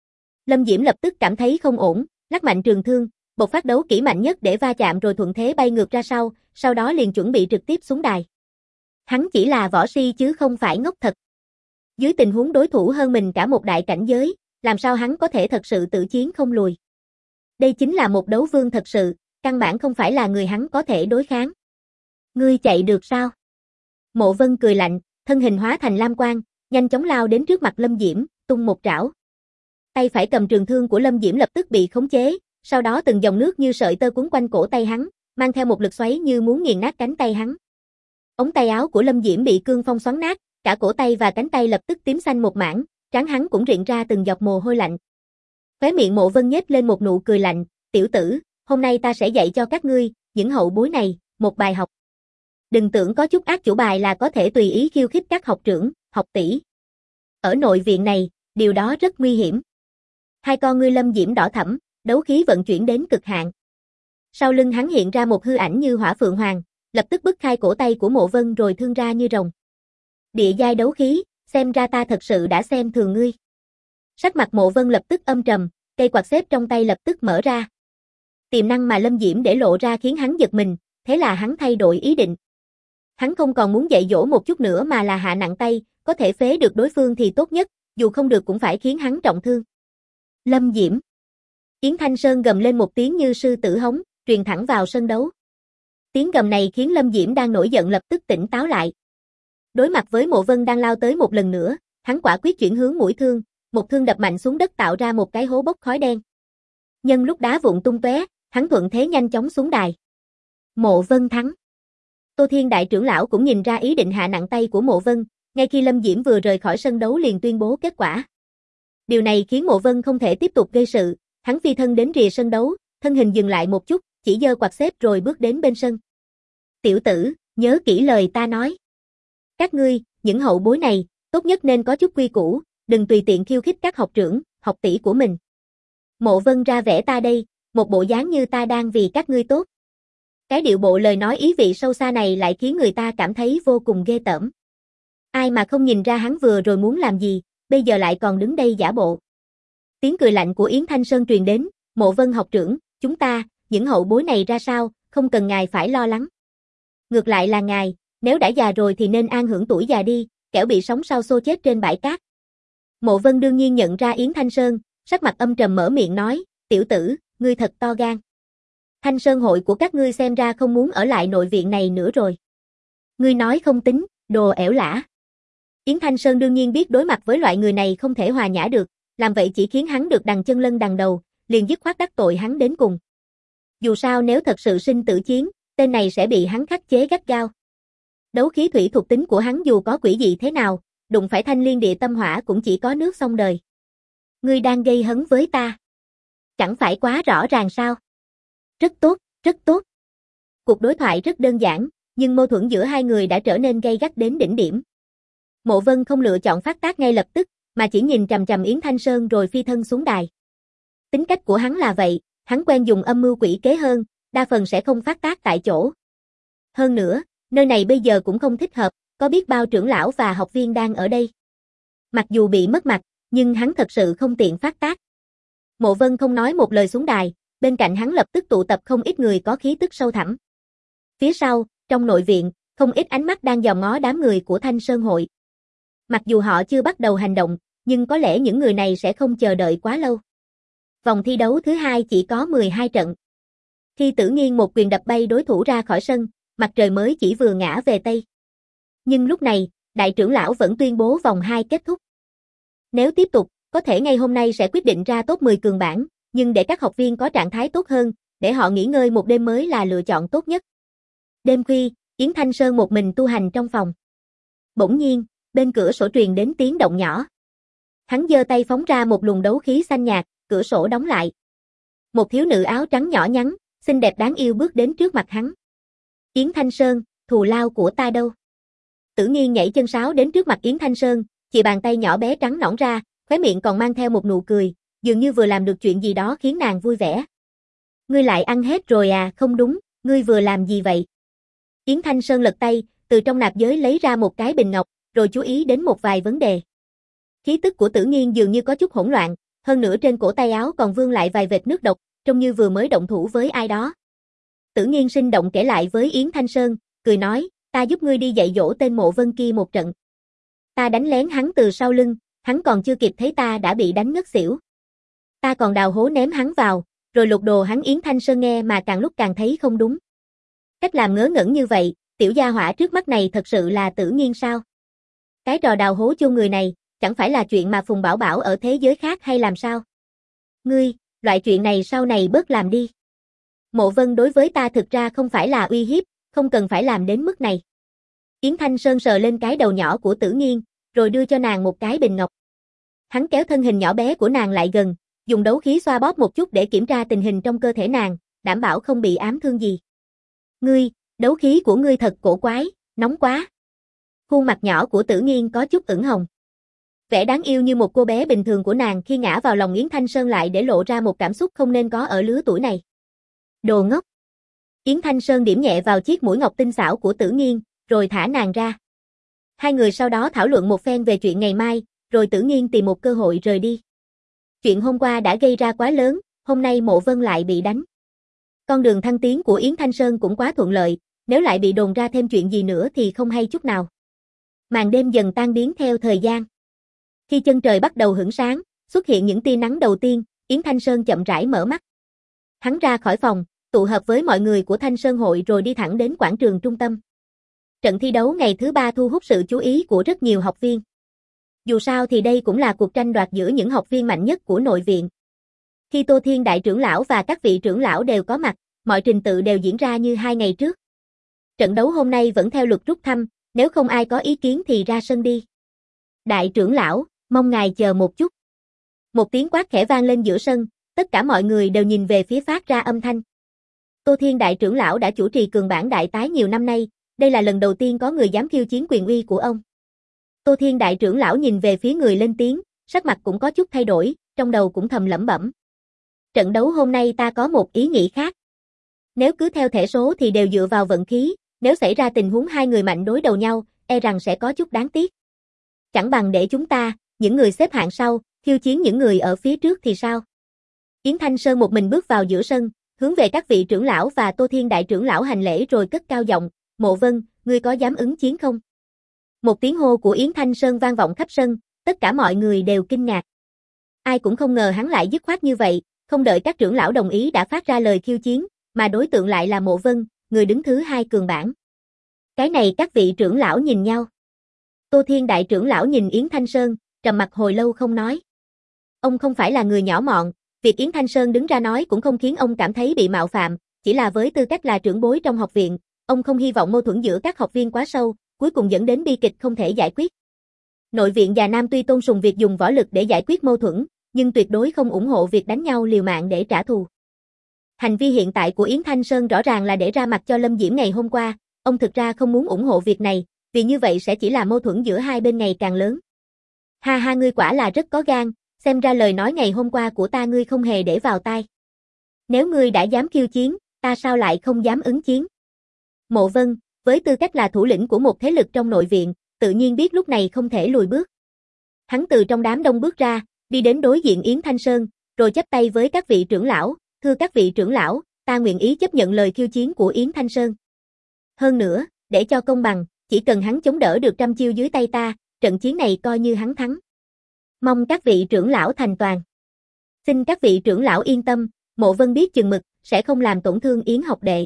Lâm Diễm lập tức cảm thấy không ổn, lắc mạnh trường thương, bộc phát đấu kỹ mạnh nhất để va chạm rồi thuận thế bay ngược ra sau, sau đó liền chuẩn bị trực tiếp xuống đài. Hắn chỉ là võ si chứ không phải ngốc thật. Dưới tình huống đối thủ hơn mình cả một đại cảnh giới, làm sao hắn có thể thật sự tự chiến không lùi. Đây chính là một đấu vương thật sự, căn bản không phải là người hắn có thể đối kháng. Ngươi chạy được sao? Mộ Vân cười lạnh, thân hình hóa thành lam quang, nhanh chóng lao đến trước mặt Lâm Diễm, tung một trảo. Tay phải cầm trường thương của Lâm Diễm lập tức bị khống chế, sau đó từng dòng nước như sợi tơ cuốn quanh cổ tay hắn, mang theo một lực xoáy như muốn nghiền nát cánh tay hắn. Ống tay áo của Lâm Diễm bị cương phong xoắn nát, cả cổ tay và cánh tay lập tức tím xanh một mảng, trán hắn cũng rịn ra từng giọt mồ hôi lạnh. Khóe miệng Mộ Vân nhếch lên một nụ cười lạnh, tiểu tử, hôm nay ta sẽ dạy cho các ngươi, những hậu bối này, một bài học. Đừng tưởng có chút ác chủ bài là có thể tùy ý khiêu khích các học trưởng, học tỷ. Ở nội viện này, điều đó rất nguy hiểm. Hai con ngươi Lâm Diễm đỏ thẫm, đấu khí vận chuyển đến cực hạn. Sau lưng hắn hiện ra một hư ảnh như hỏa phượng hoàng, lập tức bứt khai cổ tay của Mộ Vân rồi thương ra như rồng. Địa giai đấu khí, xem ra ta thật sự đã xem thường ngươi. Sắc mặt Mộ Vân lập tức âm trầm, cây quạt xếp trong tay lập tức mở ra. Tiềm năng mà Lâm Diễm để lộ ra khiến hắn giật mình, thế là hắn thay đổi ý định. Hắn không còn muốn dạy dỗ một chút nữa mà là hạ nặng tay, có thể phế được đối phương thì tốt nhất, dù không được cũng phải khiến hắn trọng thương. Lâm Diễm. Yến Thanh Sơn gầm lên một tiếng như sư tử hống, truyền thẳng vào sân đấu. Tiếng gầm này khiến Lâm Diễm đang nổi giận lập tức tỉnh táo lại. Đối mặt với Mộ Vân đang lao tới một lần nữa, hắn quả quyết chuyển hướng mũi thương, một thương đập mạnh xuống đất tạo ra một cái hố bốc khói đen. Nhân lúc đá vụn tung tóe, hắn thuận thế nhanh chóng xuống đài. Mộ Vân thắng. Tô Thiên đại trưởng lão cũng nhìn ra ý định hạ nặng tay của Mộ Vân, ngay khi Lâm Diễm vừa rời khỏi sân đấu liền tuyên bố kết quả. Điều này khiến Mộ Vân không thể tiếp tục gây sự, hắn phi thân đến rìa sân đấu, thân hình dừng lại một chút, chỉ giơ quạt xếp rồi bước đến bên sân. Tiểu tử, nhớ kỹ lời ta nói. Các ngươi, những hậu bối này, tốt nhất nên có chút quy củ, đừng tùy tiện khiêu khích các học trưởng, học tỷ của mình. Mộ Vân ra vẻ ta đây, một bộ dáng như ta đang vì các ngươi tốt. Cái điệu bộ lời nói ý vị sâu xa này lại khiến người ta cảm thấy vô cùng ghê tởm. Ai mà không nhìn ra hắn vừa rồi muốn làm gì, bây giờ lại còn đứng đây giả bộ. Tiếng cười lạnh của Yến Thanh Sơn truyền đến, Mộ Vân học trưởng, chúng ta, những hậu bối này ra sao, không cần ngài phải lo lắng. Ngược lại là ngài, nếu đã già rồi thì nên an hưởng tuổi già đi, kẻo bị sóng sao xô chết trên bãi cát. Mộ Vân đương nhiên nhận ra Yến Thanh Sơn, sắc mặt âm trầm mở miệng nói, tiểu tử, ngươi thật to gan. Thanh Sơn hội của các ngươi xem ra không muốn ở lại nội viện này nữa rồi. Ngươi nói không tính, đồ ẻo lả. Yến Thanh Sơn đương nhiên biết đối mặt với loại người này không thể hòa nhã được, làm vậy chỉ khiến hắn được đằng chân lân đằng đầu, liền dứt khoát đắc tội hắn đến cùng. Dù sao nếu thật sự sinh tử chiến, tên này sẽ bị hắn khắc chế gắt gao. Đấu khí thủy thuộc tính của hắn dù có quỷ dị thế nào, đụng phải thanh liên địa tâm hỏa cũng chỉ có nước xong đời. Ngươi đang gây hấn với ta. Chẳng phải quá rõ ràng sao? Rất tốt, rất tốt. Cuộc đối thoại rất đơn giản, nhưng mâu thuẫn giữa hai người đã trở nên gay gắt đến đỉnh điểm. Mộ Vân không lựa chọn phát tác ngay lập tức, mà chỉ nhìn trầm trầm Yến Thanh Sơn rồi phi thân xuống đài. Tính cách của hắn là vậy, hắn quen dùng âm mưu quỷ kế hơn, đa phần sẽ không phát tác tại chỗ. Hơn nữa, nơi này bây giờ cũng không thích hợp, có biết bao trưởng lão và học viên đang ở đây. Mặc dù bị mất mặt, nhưng hắn thật sự không tiện phát tác. Mộ Vân không nói một lời xuống đài, bên cạnh hắn lập tức tụ tập không ít người có khí tức sâu thẳm. Phía sau, trong nội viện, không ít ánh mắt đang dòm ngó đám người của Thanh Sơn hội. Mặc dù họ chưa bắt đầu hành động, nhưng có lẽ những người này sẽ không chờ đợi quá lâu. Vòng thi đấu thứ hai chỉ có mười hai trận. Khi Tử Nghiên một quyền đập bay đối thủ ra khỏi sân, mặt trời mới chỉ vừa ngã về Tây. Nhưng lúc này, đại trưởng lão vẫn tuyên bố vòng hai kết thúc. Nếu tiếp tục, có thể ngay hôm nay sẽ quyết định ra top mười cường bảng, nhưng để các học viên có trạng thái tốt hơn, để họ nghỉ ngơi một đêm mới là lựa chọn tốt nhất. Đêm khuya, Yến Thanh Sơn một mình tu hành trong phòng. Bỗng nhiên, bên cửa sổ truyền đến tiếng động nhỏ. Hắn giơ tay phóng ra một luồng đấu khí xanh nhạt, cửa sổ đóng lại. Một thiếu nữ áo trắng nhỏ nhắn, xinh đẹp đáng yêu bước đến trước mặt hắn. Yến Thanh Sơn, thù lao của ta đâu? Tử Nghiên nhảy chân sáo đến trước mặt Yến Thanh Sơn, chìa bàn tay nhỏ bé trắng nõn ra, khóe miệng còn mang theo một nụ cười, dường như vừa làm được chuyện gì đó khiến nàng vui vẻ. Ngươi lại ăn hết rồi à? Không đúng, ngươi vừa làm gì vậy? Yến Thanh Sơn lật tay, từ trong nạp giới lấy ra một cái bình ngọc, rồi chú ý đến một vài vấn đề. Khí tức của Tử Nghiên dường như có chút hỗn loạn, hơn nữa trên cổ tay áo còn vương lại vài vệt nước độc, trông như vừa mới động thủ với ai đó. Tử Nghiên sinh động kể lại với Yến Thanh Sơn, cười nói, ta giúp ngươi đi dạy dỗ tên Mộ Vân kia một trận. Ta đánh lén hắn từ sau lưng, hắn còn chưa kịp thấy ta đã bị đánh ngất xỉu. Ta còn đào hố ném hắn vào, rồi lục đồ hắn. Yến Thanh Sơn nghe mà càng lúc càng thấy không đúng. Cách làm ngớ ngẩn như vậy, tiểu gia hỏa trước mắt này thật sự là Tử Nghiên sao? Cái trò đào hố chôn người này, chẳng phải là chuyện mà Phùng Bảo Bảo ở thế giới khác hay làm sao? Ngươi, loại chuyện này sau này bớt làm đi. Mộ Vân đối với ta thực ra không phải là uy hiếp, không cần phải làm đến mức này. Yến Thanh Sơn sờ lên cái đầu nhỏ của Tử Nghiên, rồi đưa cho nàng một cái bình ngọc. Hắn kéo thân hình nhỏ bé của nàng lại gần, dùng đấu khí xoa bóp một chút để kiểm tra tình hình trong cơ thể nàng, đảm bảo không bị ám thương gì. Ngươi, đấu khí của ngươi thật cổ quái, nóng quá. Khuôn mặt nhỏ của Tử Nghiên có chút ửng hồng. Vẻ đáng yêu như một cô bé bình thường của nàng khi ngã vào lòng Yến Thanh Sơn lại để lộ ra một cảm xúc không nên có ở lứa tuổi này. Đồ ngốc. Yến Thanh Sơn điểm nhẹ vào chiếc mũi ngọc tinh xảo của Tử Nghiên, rồi thả nàng ra. Hai người sau đó thảo luận một phen về chuyện ngày mai, rồi Tử Nghiên tìm một cơ hội rời đi. Chuyện hôm qua đã gây ra quá lớn, hôm nay Mộ Vân lại bị đánh. Con đường thăng tiến của Yến Thanh Sơn cũng quá thuận lợi, nếu lại bị đồn ra thêm chuyện gì nữa thì không hay chút nào. Màn đêm dần tan biến theo thời gian. Khi chân trời bắt đầu hửng sáng, xuất hiện những tia nắng đầu tiên, Yến Thanh Sơn chậm rãi mở mắt. Hắn ra khỏi phòng, tụ hợp với mọi người của Thanh Sơn hội rồi đi thẳng đến quảng trường trung tâm. Trận thi đấu ngày thứ ba thu hút sự chú ý của rất nhiều học viên. Dù sao thì đây cũng là cuộc tranh đoạt giữa những học viên mạnh nhất của nội viện. Khi Tô Thiên đại trưởng lão và các vị trưởng lão đều có mặt, mọi trình tự đều diễn ra như hai ngày trước. Trận đấu hôm nay vẫn theo luật rút thăm, nếu không ai có ý kiến thì ra sân đi. Đại trưởng lão, mong ngài chờ một chút. Một tiếng quát khẽ vang lên giữa sân, tất cả mọi người đều nhìn về phía phát ra âm thanh. Tô Thiên đại trưởng lão đã chủ trì cường bản đại tái nhiều năm nay, đây là lần đầu tiên có người dám khiêu chiến quyền uy của ông. Tô Thiên đại trưởng lão nhìn về phía người lên tiếng, sắc mặt cũng có chút thay đổi, trong đầu cũng thầm lẩm bẩm. Trận đấu hôm nay ta có một ý nghĩ khác. Nếu cứ theo thể số thì đều dựa vào vận khí, nếu xảy ra tình huống hai người mạnh đối đầu nhau, e rằng sẽ có chút đáng tiếc. Chẳng bằng để chúng ta, những người xếp hạng sau, khiêu chiến những người ở phía trước thì sao? Yến Thanh Sơn một mình bước vào giữa sân, hướng về các vị trưởng lão và Tô Thiên đại trưởng lão hành lễ rồi cất cao giọng, Mộ Vân, ngươi có dám ứng chiến không? Một tiếng hô của Yến Thanh Sơn vang vọng khắp sân, tất cả mọi người đều kinh ngạc. Ai cũng không ngờ hắn lại dứt khoát như vậy, không đợi các trưởng lão đồng ý đã phát ra lời khiêu chiến, mà đối tượng lại là Mộ Vân, người đứng thứ hai cường bảng. Cái này các vị trưởng lão nhìn nhau. Tô Thiên đại trưởng lão nhìn Yến Thanh Sơn, trầm mặt hồi lâu không nói. Ông không phải là người nhỏ mọn, việc Yến Thanh Sơn đứng ra nói cũng không khiến ông cảm thấy bị mạo phạm, chỉ là với tư cách là trưởng bối trong học viện, ông không hy vọng mâu thuẫn giữa các học viên quá sâu, cuối cùng dẫn đến bi kịch không thể giải quyết. Nội viện Già Nam tuy tôn sùng việc dùng võ lực để giải quyết mâu thuẫn, nhưng tuyệt đối không ủng hộ việc đánh nhau liều mạng để trả thù. Hành vi hiện tại của Yến Thanh Sơn rõ ràng là để ra mặt cho Lâm Diễm ngày hôm qua, ông thực ra không muốn ủng hộ việc này, vì như vậy sẽ chỉ làm mâu thuẫn giữa hai bên ngày càng lớn. Ha ha, ngươi quả là rất có gan, xem ra lời nói ngày hôm qua của ta ngươi không hề để vào tai. Nếu ngươi đã dám khiêu chiến, ta sao lại không dám ứng chiến? Mộ Vân, với tư cách là thủ lĩnh của một thế lực trong nội viện, tự nhiên biết lúc này không thể lùi bước. Hắn từ trong đám đông bước ra, đi đến đối diện Yến Thanh Sơn, rồi chắp tay với các vị trưởng lão, thưa các vị trưởng lão, ta nguyện ý chấp nhận lời khiêu chiến của Yến Thanh Sơn. Hơn nữa, để cho công bằng, chỉ cần hắn chống đỡ được trăm chiêu dưới tay ta, trận chiến này coi như hắn thắng. Mong các vị trưởng lão thành toàn. Xin các vị trưởng lão yên tâm, Mộ Vân biết chừng mực, sẽ không làm tổn thương Yến học đệ.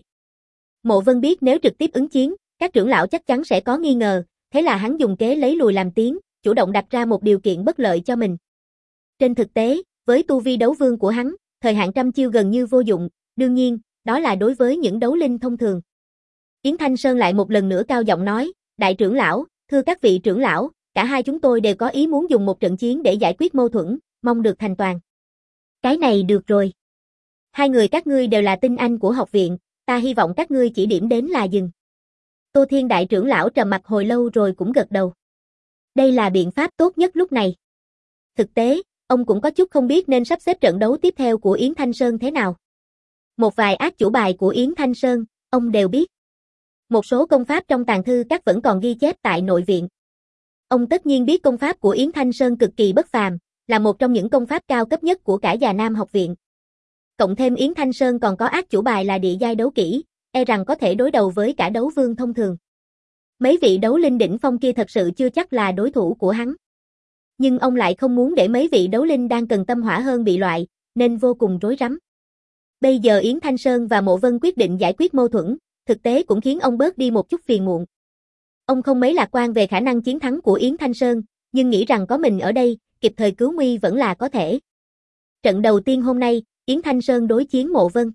Mộ Vân biết nếu trực tiếp ứng chiến, các trưởng lão chắc chắn sẽ có nghi ngờ, thế là hắn dùng kế lấy lùi làm tiến, chủ động đặt ra một điều kiện bất lợi cho mình. Trên thực tế, với tu vi đấu vương của hắn, thời hạn trăm chiêu gần như vô dụng, đương nhiên, đó là đối với những đấu linh thông thường. Yến Thanh Sơn lại một lần nữa cao giọng nói, đại trưởng lão, thưa các vị trưởng lão, cả hai chúng tôi đều có ý muốn dùng một trận chiến để giải quyết mâu thuẫn, mong được thành toàn. Cái này được rồi. Hai người các ngươi đều là tinh anh của học viện, ta hy vọng các ngươi chỉ điểm đến là dừng. Tô Thiên đại trưởng lão trầm mặt hồi lâu rồi cũng gật đầu. Đây là biện pháp tốt nhất lúc này. Thực tế, ông cũng có chút không biết nên sắp xếp trận đấu tiếp theo của Yến Thanh Sơn thế nào. Một vài ác chủ bài của Yến Thanh Sơn, ông đều biết. Một số công pháp trong tàng thư các vẫn còn ghi chép tại nội viện. Ông tất nhiên biết công pháp của Yến Thanh Sơn cực kỳ bất phàm, là một trong những công pháp cao cấp nhất của cả Già Nam học viện. Cộng thêm Yến Thanh Sơn còn có ác chủ bài là địa giai đấu kỹ, e rằng có thể đối đầu với cả đấu vương thông thường. Mấy vị đấu linh đỉnh phong kia thật sự chưa chắc là đối thủ của hắn. Nhưng ông lại không muốn để mấy vị đấu linh đang cần tâm hỏa hơn bị loại, nên vô cùng rối rắm. Bây giờ Yến Thanh Sơn và Mộ Vân quyết định giải quyết mâu thuẫn, thực tế cũng khiến ông bớt đi một chút phiền muộn. Ông không mấy lạc quan về khả năng chiến thắng của Yến Thanh Sơn, nhưng nghĩ rằng có mình ở đây, kịp thời cứu nguy vẫn là có thể. Trận đầu tiên hôm nay, Yến Thanh Sơn đối chiến Mộ Vân.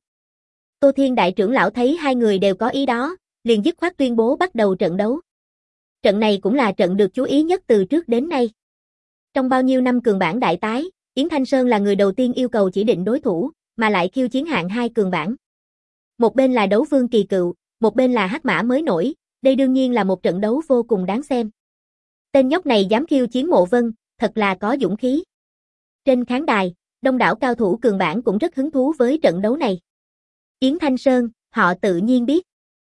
Tô Thiên đại trưởng lão thấy hai người đều có ý đó, liền dứt khoát tuyên bố bắt đầu trận đấu. Trận này cũng là trận được chú ý nhất từ trước đến nay. Trong bao nhiêu năm cường bảng đại tái, Yến Thanh Sơn là người đầu tiên yêu cầu chỉ định đối thủ, mà lại khiêu chiến hạng hai cường bảng. Một bên là đấu vương kỳ cựu, một bên là hắc mã mới nổi, đây đương nhiên là một trận đấu vô cùng đáng xem. Tên nhóc này dám khiêu chiến Mộ Vân, thật là có dũng khí. Trên khán đài, đông đảo cao thủ cường bảng cũng rất hứng thú với trận đấu này. Yến Thanh Sơn, họ tự nhiên biết.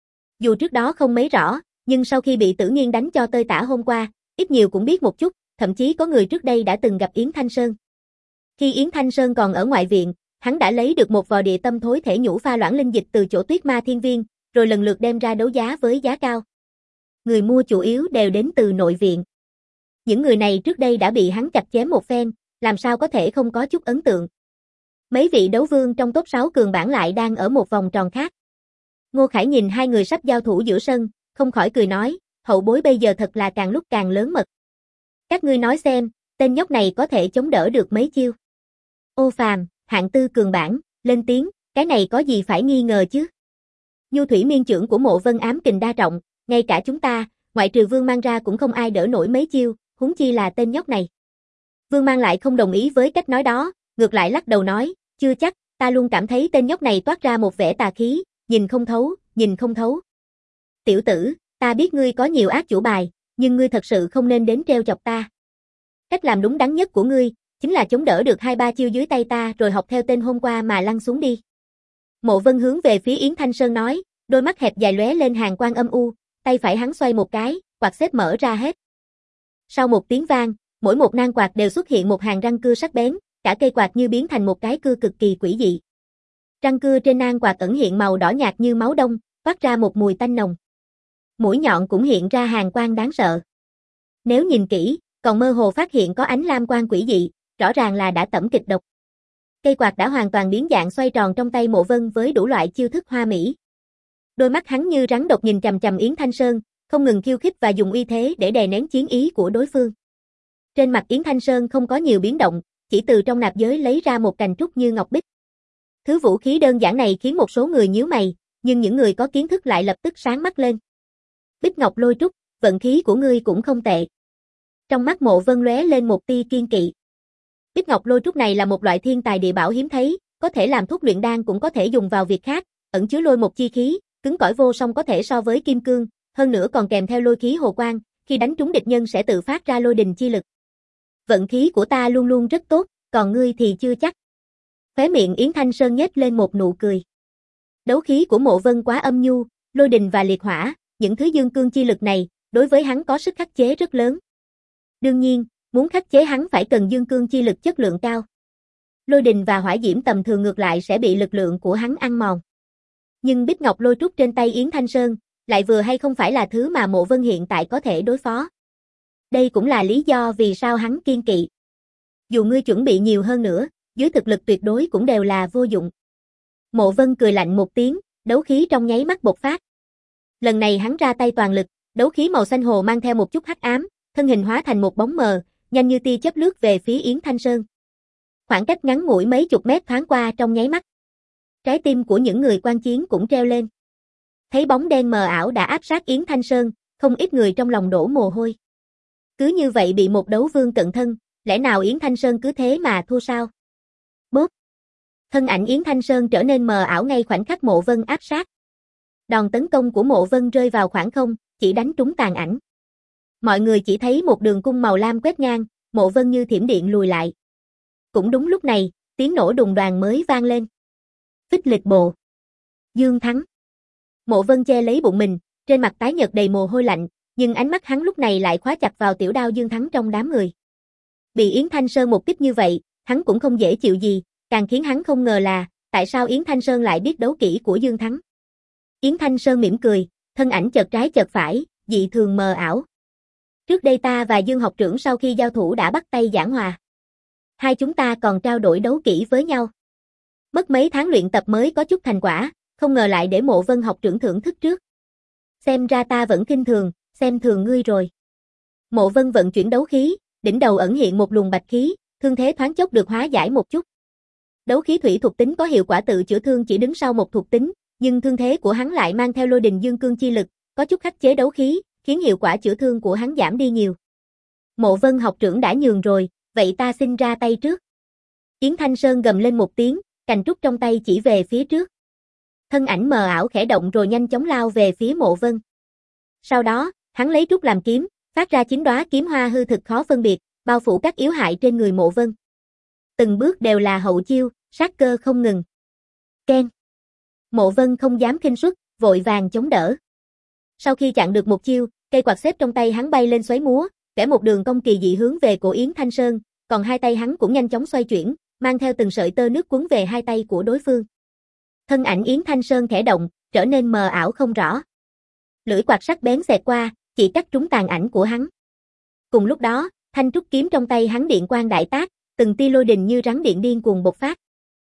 Dù trước đó không mấy rõ, nhưng sau khi bị Tử Nghiên đánh cho tơi tả hôm qua, ít nhiều cũng biết một chút, thậm chí có người trước đây đã từng gặp Yến Thanh Sơn. Khi Yến Thanh Sơn còn ở ngoại viện, hắn đã lấy được một vò địa tâm thối thể nhũ pha loãng linh dịch từ chỗ Tuyết Ma Thiên Viên, rồi lần lượt đem ra đấu giá với giá cao. Người mua chủ yếu đều đến từ nội viện. Những người này trước đây đã bị hắn chặt chém một phen, làm sao có thể không có chút ấn tượng. Mấy vị đấu vương trong top sáu cường bảng lại đang ở một vòng tròn khác. Ngô Khải nhìn hai người sắp giao thủ giữa sân, không khỏi cười nói, hậu bối bây giờ thật là càng lúc càng lớn mật. Các ngươi nói xem, tên nhóc này có thể chống đỡ được mấy chiêu. Ô Phàm, hạng tư cường bảng, lên tiếng, cái này có gì phải nghi ngờ chứ. Nhu thủy miên trưởng của Mộ Vân ám kình đa trọng, ngay cả chúng ta, ngoại trừ Vương Mang ra cũng không ai đỡ nổi mấy chiêu, huống chi là tên nhóc này. Vương Mang lại không đồng ý với cách nói đó, ngược lại lắc đầu nói, chưa chắc, ta luôn cảm thấy tên nhóc này toát ra một vẻ tà khí, nhìn không thấu, nhìn không thấu. Tiểu tử, ta biết ngươi có nhiều ác chủ bài, nhưng ngươi thật sự không nên đến treo chọc ta. Cách làm đúng đắn nhất của ngươi, chính là chống đỡ được hai ba chiêu dưới tay ta rồi học theo tên hôm qua mà lăn xuống đi. Mộ Vân hướng về phía Yến Thanh Sơn nói, đôi mắt hẹp dài lóe lên hàn quang âm u, tay phải hắn xoay một cái, quạt xếp mở ra hết. Sau một tiếng vang, mỗi một nang quạt đều xuất hiện một hàng răng cưa sắc bén, cả cây quạt như biến thành một cái cưa cực kỳ quỷ dị. Răng cưa trên nang quạt ẩn hiện màu đỏ nhạt như máu đông, phát ra một mùi tanh nồng. Mũi nhọn cũng hiện ra hàn quang đáng sợ. Nếu nhìn kỹ, còn mơ hồ phát hiện có ánh lam quang quỷ dị, rõ ràng là đã tẩm kịch độc. Cây quạt đã hoàn toàn biến dạng xoay tròn trong tay Mộ Vân với đủ loại chiêu thức hoa mỹ. Đôi mắt hắn như rắn độc nhìn chằm chằm Yến Thanh Sơn, không ngừng khiêu khích và dùng uy thế để đè nén chiến ý của đối phương. Trên mặt Yến Thanh Sơn không có nhiều biến động, chỉ từ trong nạp giới lấy ra một cành trúc như ngọc bích. Thứ vũ khí đơn giản này khiến một số người nhíu mày, nhưng những người có kiến thức lại lập tức sáng mắt lên. Bích ngọc lôi trúc, vận khí của ngươi cũng không tệ. Trong mắt Mộ Vân lóe lên một tia kiên kỵ. Bích ngọc lôi trúc này là một loại thiên tài địa bảo hiếm thấy, có thể làm thuốc luyện đan cũng có thể dùng vào việc khác, ẩn chứa lôi một chi khí, cứng cỏi vô song có thể so với kim cương, hơn nữa còn kèm theo lôi khí hồ quang, khi đánh trúng địch nhân sẽ tự phát ra lôi đình chi lực. Vận khí của ta luôn luôn rất tốt, còn ngươi thì chưa chắc. Khóe miệng Yến Thanh Sơn nhếch lên một nụ cười. Đấu khí của Mộ Vân quá âm nhu, lôi đình và liệt hỏa, những thứ dương cương chi lực này, đối với hắn có sức khắc chế rất lớn. Đương nhiên, muốn khắc chế hắn phải cần dương cương chi lực chất lượng cao. Lôi đình và hỏa diễm tầm thường ngược lại sẽ bị lực lượng của hắn ăn mòn. Nhưng bích ngọc lôi trúc trên tay Yến Thanh Sơn, lại vừa hay không phải là thứ mà Mộ Vân hiện tại có thể đối phó. Đây cũng là lý do vì sao hắn kiên kỵ. Dù ngươi chuẩn bị nhiều hơn nữa, dưới thực lực tuyệt đối cũng đều là vô dụng. Mộ Vân cười lạnh một tiếng, đấu khí trong nháy mắt bộc phát. Lần này hắn ra tay toàn lực, đấu khí màu xanh hồ mang theo một chút hắc ám, thân hình hóa thành một bóng mờ, nhanh như tia chớp lướt về phía Yến Thanh Sơn. Khoảng cách ngắn ngủi mấy chục mét thoáng qua trong nháy mắt. Trái tim của những người quan chiến cũng treo lên. Thấy bóng đen mờ ảo đã áp sát Yến Thanh Sơn, không ít người trong lòng đổ mồ hôi. Cứ như vậy bị một đấu vương cận thân, lẽ nào Yến Thanh Sơn cứ thế mà thua sao? Bốp! Thân ảnh Yến Thanh Sơn trở nên mờ ảo ngay khoảnh khắc Mộ Vân áp sát. Đòn tấn công của Mộ Vân rơi vào khoảng không, chỉ đánh trúng tàn ảnh. Mọi người chỉ thấy một đường cung màu lam quét ngang, Mộ Vân như thiểm điện lùi lại. Cũng đúng lúc này, tiếng nổ đùng đoàng mới vang lên. Phích lịch bộ. Dương thắng. Mộ Vân che lấy bụng mình, trên mặt tái nhợt đầy mồ hôi lạnh, nhưng ánh mắt hắn lúc này lại khóa chặt vào tiểu đao Dương Thắng trong đám người. Bị Yến Thanh Sơn một kích như vậy, hắn cũng không dễ chịu gì, càng khiến hắn không ngờ là, tại sao Yến Thanh Sơn lại biết đấu kỹ của Dương Thắng. Yến Thanh Sơn mỉm cười, thân ảnh chợt trái chợt phải, dị thường mờ ảo. Trước đây ta và Dương học trưởng sau khi giao thủ đã bắt tay giảng hòa. Hai chúng ta còn trao đổi đấu kỹ với nhau. Mất mấy tháng luyện tập mới có chút thành quả, không ngờ lại để Mộ Vân học trưởng thưởng thức trước. Xem ra ta vẫn khinh thường, xem thường ngươi rồi. Mộ Vân vận chuyển đấu khí, đỉnh đầu ẩn hiện một luồng bạch khí, thương thế thoáng chốc được hóa giải một chút. Đấu khí thủy thuộc tính có hiệu quả tự chữa thương chỉ đứng sau một thuộc tính, nhưng thương thế của hắn lại mang theo lôi đình dương cương chi lực, có chút khắc chế đấu khí, khiến hiệu quả chữa thương của hắn giảm đi nhiều. Mộ Vân học trưởng đã nhường rồi, vậy ta xin ra tay trước. Yến Thanh Sơn gầm lên một tiếng, cành trúc trong tay chỉ về phía trước. Thân ảnh mờ ảo khẽ động rồi nhanh chóng lao về phía Mộ Vân. Sau đó, hắn lấy trúc làm kiếm, phát ra chín đóa kiếm hoa hư thực khó phân biệt, bao phủ các yếu hại trên người Mộ Vân. Từng bước đều là hậu chiêu, sát cơ không ngừng. Keng. Mộ Vân không dám khinh suất, vội vàng chống đỡ. Sau khi chặn được một chiêu, cây quạt xếp trong tay hắn bay lên xoáy múa, vẽ một đường cong kỳ dị hướng về cổ Yến Thanh Sơn, còn hai tay hắn cũng nhanh chóng xoay chuyển, mang theo từng sợi tơ nước cuốn về hai tay của đối phương. Thân ảnh Yến Thanh Sơn khẽ động, trở nên mờ ảo không rõ. Lưỡi quạt sắc bén xẹt qua, chỉ cắt trúng tàn ảnh của hắn. Cùng lúc đó, thanh trúc kiếm trong tay hắn điện quang đại tác, từng tia lôi đình như rắn điện điên cuồng bộc phát.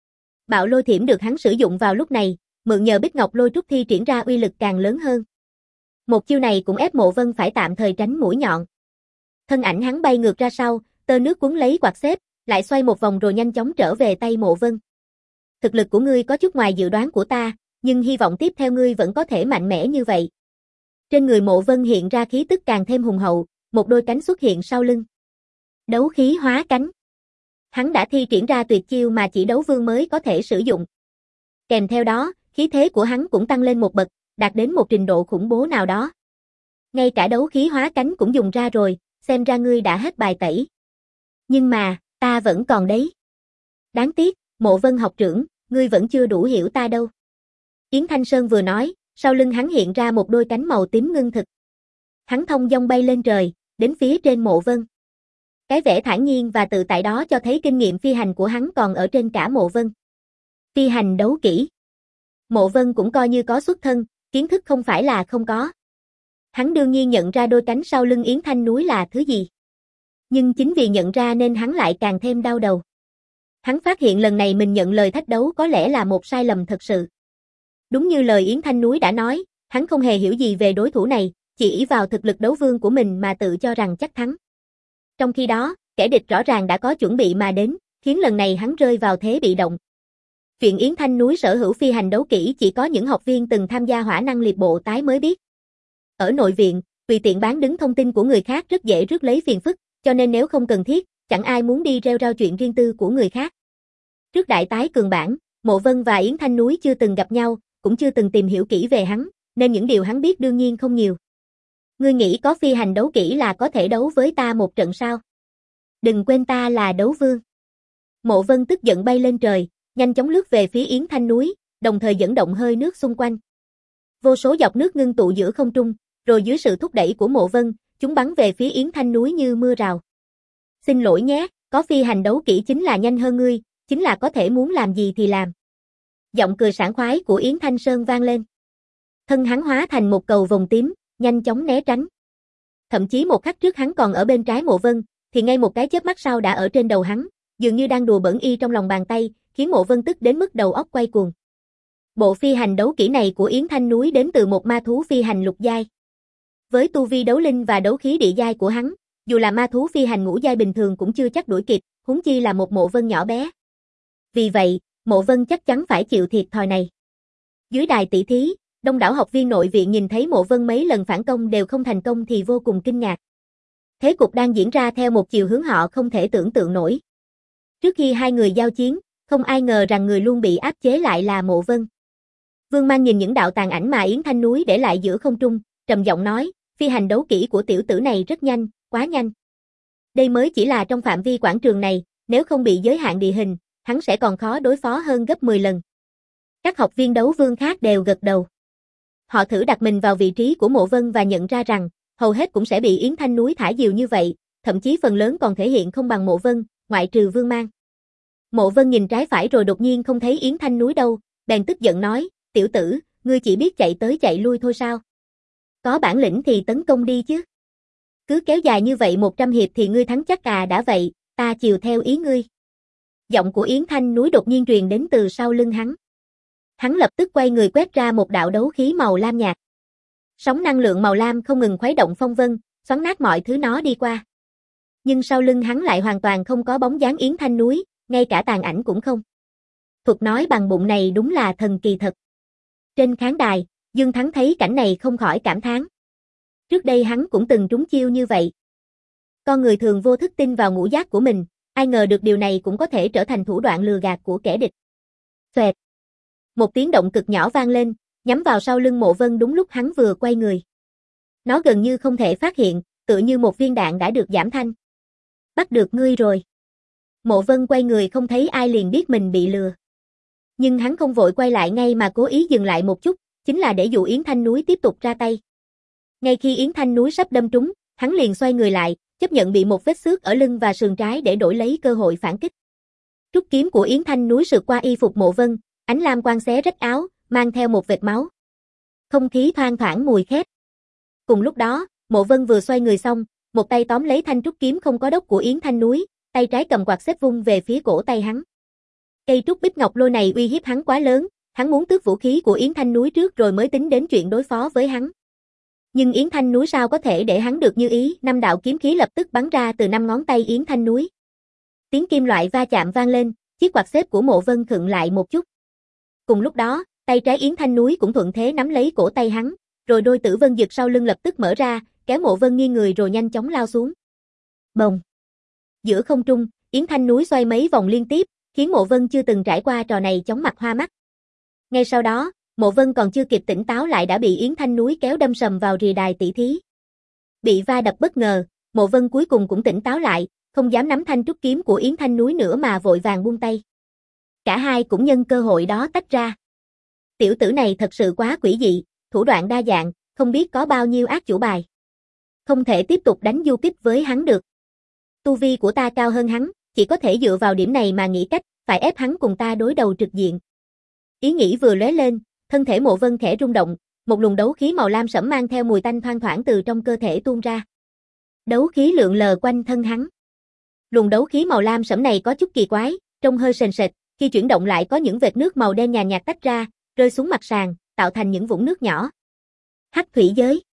Bạo lôi thiểm được hắn sử dụng vào lúc này, mượn nhờ Bích Ngọc Lôi Trúc thi triển ra uy lực càng lớn hơn. Một chiêu này cũng ép Mộ Vân phải tạm thời tránh mũi nhọn. Thân ảnh hắn bay ngược ra sau, tơ nước cuốn lấy quạt xếp, lại xoay một vòng rồi nhanh chóng trở về tay Mộ Vân. Thực lực của ngươi có chút ngoài dự đoán của ta, nhưng hy vọng tiếp theo ngươi vẫn có thể mạnh mẽ như vậy. Trên người Mộ Vân hiện ra khí tức càng thêm hùng hậu, một đôi cánh xuất hiện sau lưng. Đấu khí hóa cánh. Hắn đã thi triển ra tuyệt chiêu mà chỉ đấu vương mới có thể sử dụng. Kèm theo đó, khí thế của hắn cũng tăng lên một bậc, đạt đến một trình độ khủng bố nào đó. Ngay cả đấu khí hóa cánh cũng dùng ra rồi, xem ra ngươi đã hết bài tẩy. Nhưng mà, ta vẫn còn đấy. Đáng tiếc, Mộ Vân học trưởng, ngươi vẫn chưa đủ hiểu ta đâu. Yến Thanh Sơn vừa nói, sau lưng hắn hiện ra một đôi cánh màu tím ngưng thực. Hắn thông dong bay lên trời, đến phía trên Mộ Vân. Cái vẻ thản nhiên và tự tại đó cho thấy kinh nghiệm phi hành của hắn còn ở trên cả Mộ Vân. Phi hành đấu kỹ. Mộ Vân cũng coi như có xuất thân, kiến thức không phải là không có. Hắn đương nhiên nhận ra đôi cánh sau lưng Yến Thanh núi là thứ gì. Nhưng chính vì nhận ra nên hắn lại càng thêm đau đầu. Hắn phát hiện lần này mình nhận lời thách đấu có lẽ là một sai lầm thật sự. Đúng như lời Yến Thanh núi đã nói, hắn không hề hiểu gì về đối thủ này, chỉ ỷ vào thực lực đấu vương của mình mà tự cho rằng chắc thắng. Trong khi đó, kẻ địch rõ ràng đã có chuẩn bị mà đến, khiến lần này hắn rơi vào thế bị động. Chuyện Yến Thanh núi sở hữu phi hành đấu kỹ chỉ có những học viên từng tham gia hỏa năng liệt bộ tái mới biết. Ở nội viện, tùy tiện bán đứng thông tin của người khác rất dễ rước lấy phiền phức, cho nên nếu không cần thiết, chẳng ai muốn đi rêu rao chuyện riêng tư của người khác. Trước đại tái cường bản, Mộ Vân và Yến Thanh núi chưa từng gặp nhau, cũng chưa từng tìm hiểu kỹ về hắn, nên những điều hắn biết đương nhiên không nhiều. Ngươi nghĩ có phi hành đấu kỹ là có thể đấu với ta một trận sao? Đừng quên ta là đấu vương. Mộ Vân tức giận bay lên trời, nhanh chóng lướt về phía Yến Thanh núi, đồng thời dẫn động hơi nước xung quanh. Vô số giọt nước ngưng tụ giữa không trung, rồi dưới sự thúc đẩy của Mộ Vân, chúng bắn về phía Yến Thanh núi như mưa rào. Xin lỗi nhé, có phi hành đấu kỹ chính là nhanh hơn ngươi, chính là có thể muốn làm gì thì làm. Giọng cười sảng khoái của Yến Thanh Sơn vang lên. Thân hắn hóa thành một cầu vồng tím, nhanh chóng né tránh. Thậm chí một khắc trước hắn còn ở bên trái Mộ Vân, thì ngay một cái chớp mắt sau đã ở trên đầu hắn, dường như đang đùa bỡn y trong lòng bàn tay, khiến Mộ Vân tức đến mức đầu óc quay cuồng. Bộ phi hành đấu kỹ này của Yến Thanh núi đến từ một ma thú phi hành lục giai. Với tu vi đấu linh và đấu khí địa giai của hắn, dù là ma thú phi hành ngũ giai bình thường cũng chưa chắc đuổi kịp, huống chi là một Mộ Vân nhỏ bé. Vì vậy, Mộ Vân chắc chắn phải chịu thiệt thòi này. Dưới đài tỷ thí, đông đảo học viên nội viện nhìn thấy Mộ Vân mấy lần phản công đều không thành công thì vô cùng kinh ngạc. Thế cục đang diễn ra theo một chiều hướng họ không thể tưởng tượng nổi. Trước khi hai người giao chiến, không ai ngờ rằng người luôn bị áp chế lại là Mộ Vân. Vương Mang nhìn những đạo tàn ảnh mà Yến Thanh núi để lại giữa không trung, trầm giọng nói, phi hành đấu kỹ của tiểu tử này rất nhanh, quá nhanh. Đây mới chỉ là trong phạm vi quảng trường này, nếu không bị giới hạn địa hình, hắn sẽ còn khó đối phó hơn gấp mười lần. Các học viên đấu vương khác đều gật đầu. Họ thử đặt mình vào vị trí của Mộ Vân và nhận ra rằng, hầu hết cũng sẽ bị Yến Thanh Núi thả diều như vậy, thậm chí phần lớn còn thể hiện không bằng Mộ Vân, ngoại trừ Vương Mang. Mộ Vân nhìn trái phải rồi đột nhiên không thấy Yến Thanh Núi đâu, bèn tức giận nói, tiểu tử, ngươi chỉ biết chạy tới chạy lui thôi sao? Có bản lĩnh thì tấn công đi chứ. Cứ kéo dài như vậy một trăm hiệp thì ngươi thắng chắc à, đã vậy, ta chiều theo ý ngươi. Giọng của Yến Thanh Núi đột nhiên truyền đến từ sau lưng hắn. Hắn lập tức quay người quét ra một đạo đấu khí màu lam nhạt. Sóng năng lượng màu lam không ngừng khuấy động phong vân, xoắn nát mọi thứ nó đi qua. Nhưng sau lưng hắn lại hoàn toàn không có bóng dáng Yến Thanh Núi, ngay cả tàn ảnh cũng không. Thuật nói bằng bụng này đúng là thần kỳ thật. Trên khán đài, Dương Thắng thấy cảnh này không khỏi cảm thán. Trước đây hắn cũng từng trúng chiêu như vậy. Con người thường vô thức tin vào ngũ giác của mình, ai ngờ được điều này cũng có thể trở thành thủ đoạn lừa gạt của kẻ địch. Xoẹt. Một tiếng động cực nhỏ vang lên, nhắm vào sau lưng Mộ Vân đúng lúc hắn vừa quay người. Nó gần như không thể phát hiện, tựa như một viên đạn đã được giảm thanh. Bắt được ngươi rồi. Mộ Vân quay người không thấy ai liền biết mình bị lừa. Nhưng hắn không vội quay lại ngay mà cố ý dừng lại một chút, chính là để dụ Yến Thanh Núi tiếp tục ra tay. Ngay khi Yến Thanh Núi sắp đâm trúng, hắn liền xoay người lại, chấp nhận bị một vết xước ở lưng và sườn trái để đổi lấy cơ hội phản kích. Trúc kiếm của Yến Thanh Núi sượt qua y phục Mộ Vân, ánh lam quang xé rách áo, mang theo một vệt máu. Không khí thoang thoảng mùi khét. Cùng lúc đó, Mộ Vân vừa xoay người xong, một tay tóm lấy thanh trúc kiếm không có đốc của Yến Thanh Núi, tay trái cầm quạt xếp vung về phía cổ tay hắn. Cây trúc bích ngọc lôi này uy hiếp hắn quá lớn, hắn muốn tước vũ khí của Yến Thanh Núi trước rồi mới tính đến chuyện đối phó với hắn. Nhưng Yến Thanh Núi sao có thể để hắn được như ý, năm đạo kiếm khí lập tức bắn ra từ năm ngón tay Yến Thanh Núi. Tiếng kim loại va chạm vang lên, chiếc quạt xếp của Mộ Vân khựng lại một chút. Cùng lúc đó, tay trái Yến Thanh Núi cũng thuận thế nắm lấy cổ tay hắn, rồi đôi tử vân dực sau lưng lập tức mở ra, kéo Mộ Vân nghiêng người rồi nhanh chóng lao xuống. Bồng. Giữa không trung, Yến Thanh Núi xoay mấy vòng liên tiếp, khiến Mộ Vân chưa từng trải qua trò này chóng mặt hoa mắt. Ngay sau đó, Mộ Vân còn chưa kịp tỉnh táo lại đã bị Yến Thanh Núi kéo đâm sầm vào rìa đài tỷ thí. Bị va đập bất ngờ, Mộ Vân cuối cùng cũng tỉnh táo lại, không dám nắm thanh trúc kiếm của Yến Thanh Núi nữa mà vội vàng buông tay. Cả hai cũng nhân cơ hội đó tách ra. Tiểu tử này thật sự quá quỷ dị, thủ đoạn đa dạng, không biết có bao nhiêu ác chủ bài. Không thể tiếp tục đánh du kích với hắn được. Tu vi của ta cao hơn hắn, chỉ có thể dựa vào điểm này mà nghĩ cách, phải ép hắn cùng ta đối đầu trực diện. Ý nghĩ vừa lóe lên, thân thể Mộ Vân khẽ rung động, một luồng đấu khí màu lam sẫm mang theo mùi tanh thoang thoảng từ trong cơ thể tuôn ra. Đấu khí lượn lờ quanh thân hắn. Luồng đấu khí màu lam sẫm này có chút kỳ quái, trông hơi sền sệt, khi chuyển động lại có những vệt nước màu đen nhàn nhạt tách ra, rơi xuống mặt sàn, tạo thành những vũng nước nhỏ. Hắc thủy giới.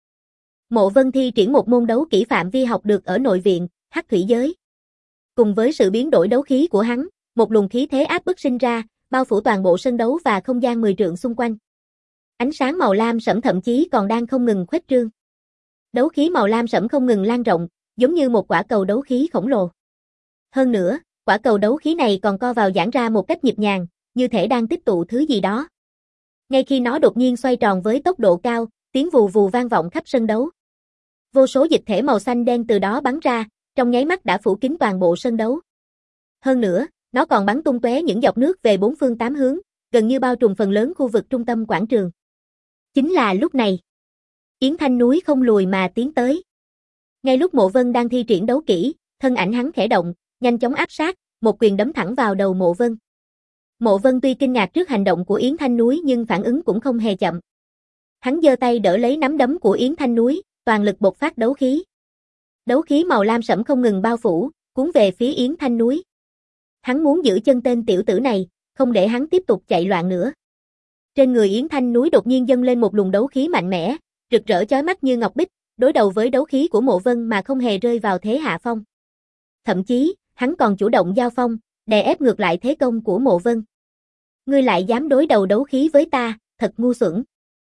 Mộ Vân thi triển một môn đấu kỹ phạm vi học được ở nội viện, Hắc thủy giới. Cùng với sự biến đổi đấu khí của hắn, một luồng khí thế áp bức sinh ra, bao phủ toàn bộ sân đấu và không gian mười trượng xung quanh. Ánh sáng màu lam sẫm thậm chí còn đang không ngừng khuếch trương. Đấu khí màu lam sẫm không ngừng lan rộng, giống như một quả cầu đấu khí khổng lồ. Hơn nữa, quả cầu đấu khí này còn co vào giãn ra một cách nhịp nhàng, như thể đang tích tụ thứ gì đó. Ngay khi nó đột nhiên xoay tròn với tốc độ cao, tiếng vù vù vang vọng khắp sân đấu. Vô số dịch thể màu xanh đen từ đó bắn ra, trong nháy mắt đã phủ kín toàn bộ sân đấu. Hơn nữa, nó còn bắn tung tóe những giọt nước về bốn phương tám hướng, gần như bao trùm phần lớn khu vực trung tâm quảng trường. Chính là lúc này, Yến Thanh Núi không lùi mà tiến tới. Ngay lúc Mộ Vân đang thi triển đấu kỹ, thân ảnh hắn khẽ động, nhanh chóng áp sát, một quyền đấm thẳng vào đầu Mộ Vân. Mộ Vân tuy kinh ngạc trước hành động của Yến Thanh Núi nhưng phản ứng cũng không hề chậm. Hắn giơ tay đỡ lấy nắm đấm của Yến Thanh Núi, toàn lực bộc phát đấu khí. Đấu khí màu lam sẫm không ngừng bao phủ, cuốn về phía Yến Thanh Núi. Hắn muốn giữ chân tên tiểu tử này, không để hắn tiếp tục chạy loạn nữa. Trên người Yến Thanh Núi đột nhiên dâng lên một luồng đấu khí mạnh mẽ, rực rỡ chói mắt như ngọc bích, đối đầu với đấu khí của Mộ Vân mà không hề rơi vào thế hạ phong. Thậm chí, hắn còn chủ động giao phong, đè ép ngược lại thế công của Mộ Vân. Ngươi lại dám đối đầu đấu khí với ta, thật ngu xuẩn.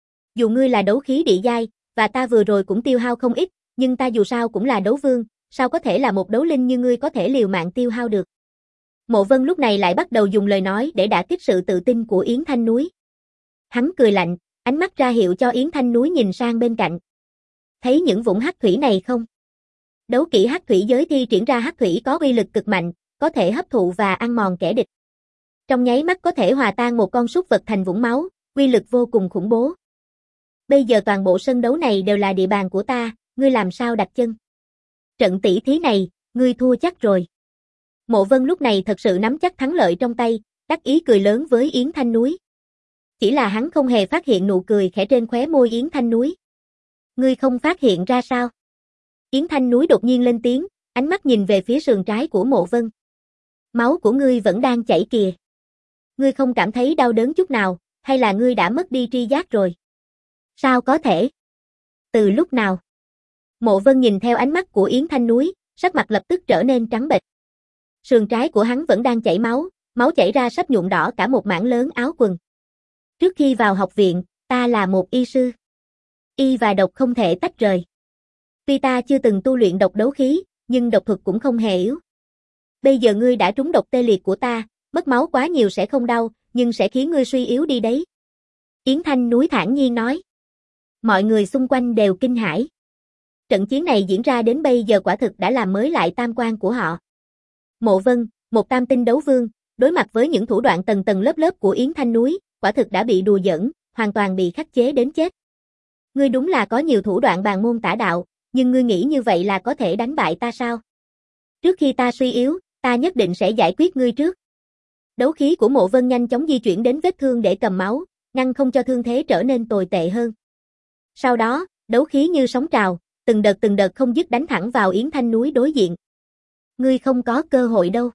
Dù ngươi là đấu khí địa giai, và ta vừa rồi cũng tiêu hao không ít, nhưng ta dù sao cũng là đấu vương, sao có thể là một đấu linh như ngươi có thể liều mạng tiêu hao được. Mộ Vân lúc này lại bắt đầu dùng lời nói để đả kích sự tự tin của Yến Thanh Núi. Hắn cười lạnh, ánh mắt ra hiệu cho Yến Thanh Núi nhìn sang bên cạnh. Thấy những vũng hắc thủy này không? Đấu kỹ hắc thủy giới thi triển ra hắc thủy có uy lực cực mạnh, có thể hấp thụ và ăn mòn kẻ địch. Trong nháy mắt có thể hòa tan một con súc vật thành vũng máu, uy lực vô cùng khủng bố. Bây giờ toàn bộ sân đấu này đều là địa bàn của ta, ngươi làm sao đặt chân? Trận tỷ thí này, ngươi thua chắc rồi. Mộ Vân lúc này thật sự nắm chắc thắng lợi trong tay, đắc ý cười lớn với Yến Thanh Núi. Chỉ là hắn không hề phát hiện nụ cười khẽ trên khóe môi Yến Thanh Núi. Ngươi không phát hiện ra sao? Yến Thanh Núi đột nhiên lên tiếng, ánh mắt nhìn về phía sườn trái của Mộ Vân. Máu của ngươi vẫn đang chảy kìa. Ngươi không cảm thấy đau đớn chút nào, hay là ngươi đã mất đi tri giác rồi? Sao có thể? Từ lúc nào? Mộ Vân nhìn theo ánh mắt của Yến Thanh Núi, sắc mặt lập tức trở nên trắng bệch. Sườn trái của hắn vẫn đang chảy máu, máu chảy ra sắp nhuộm đỏ cả một mảng lớn áo quần. Trước khi vào học viện, ta là một y sư. Y và độc không thể tách rời. Tuy ta chưa từng tu luyện độc đấu khí, nhưng độc thuật cũng không hề yếu. Bây giờ ngươi đã trúng độc tê liệt của ta, mất máu quá nhiều sẽ không đau, nhưng sẽ khiến ngươi suy yếu đi đấy. Yến Thanh Núi thản nhiên nói. Mọi người xung quanh đều kinh hãi. Trận chiến này diễn ra đến bây giờ quả thực đã làm mới lại tam quan của họ. Mộ Vân, một tam tinh đấu vương, đối mặt với những thủ đoạn tầng tầng lớp lớp của Yến Thanh Núi, quả thực đã bị đùa giỡn, hoàn toàn bị khắc chế đến chết. Ngươi đúng là có nhiều thủ đoạn bàn môn tả đạo, nhưng ngươi nghĩ như vậy là có thể đánh bại ta sao? Trước khi ta suy yếu, ta nhất định sẽ giải quyết ngươi trước. Đấu khí của Mộ Vân nhanh chóng di chuyển đến vết thương để cầm máu, ngăn không cho thương thế trở nên tồi tệ hơn. Sau đó, đấu khí như sóng trào, từng đợt từng đợt không dứt đánh thẳng vào Yến Thanh Núi đối diện. Ngươi không có cơ hội đâu.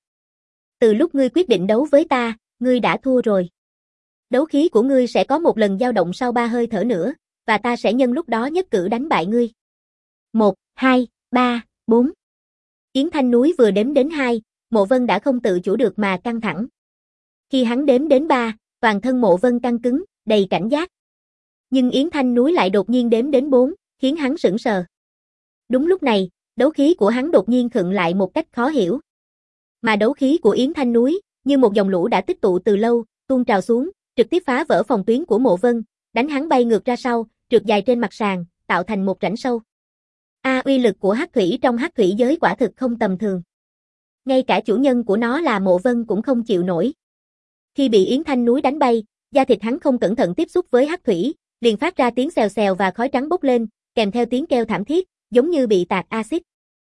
Từ lúc ngươi quyết định đấu với ta, ngươi đã thua rồi. Đấu khí của ngươi sẽ có một lần dao động sau ba hơi thở nữa, và ta sẽ nhân lúc đó nhất cử đánh bại ngươi. Một, hai, ba, bốn. Yến Thanh Núi vừa đếm đến hai, Mộ Vân đã không tự chủ được mà căng thẳng. Khi hắn đếm đến ba, toàn thân Mộ Vân căng cứng, đầy cảnh giác. Nhưng Yến Thanh Núi lại đột nhiên đếm đến bốn, khiến hắn sững sờ. Đúng lúc này, đấu khí của hắn đột nhiên khựng lại một cách khó hiểu. Mà đấu khí của Yến Thanh Núi, như một dòng lũ đã tích tụ từ lâu, tuôn trào xuống, trực tiếp phá vỡ phòng tuyến của Mộ Vân, đánh hắn bay ngược ra sau, trượt dài trên mặt sàn, tạo thành một rãnh sâu. A, uy lực của hắc thủy trong hắc thủy giới quả thực không tầm thường. Ngay cả chủ nhân của nó là Mộ Vân cũng không chịu nổi. Khi bị Yến Thanh Núi đánh bay, da thịt hắn không cẩn thận tiếp xúc với hắc thủy, liền phát ra tiếng xèo xèo và khói trắng bốc lên, kèm theo tiếng kêu thảm thiết, giống như bị tạt axit.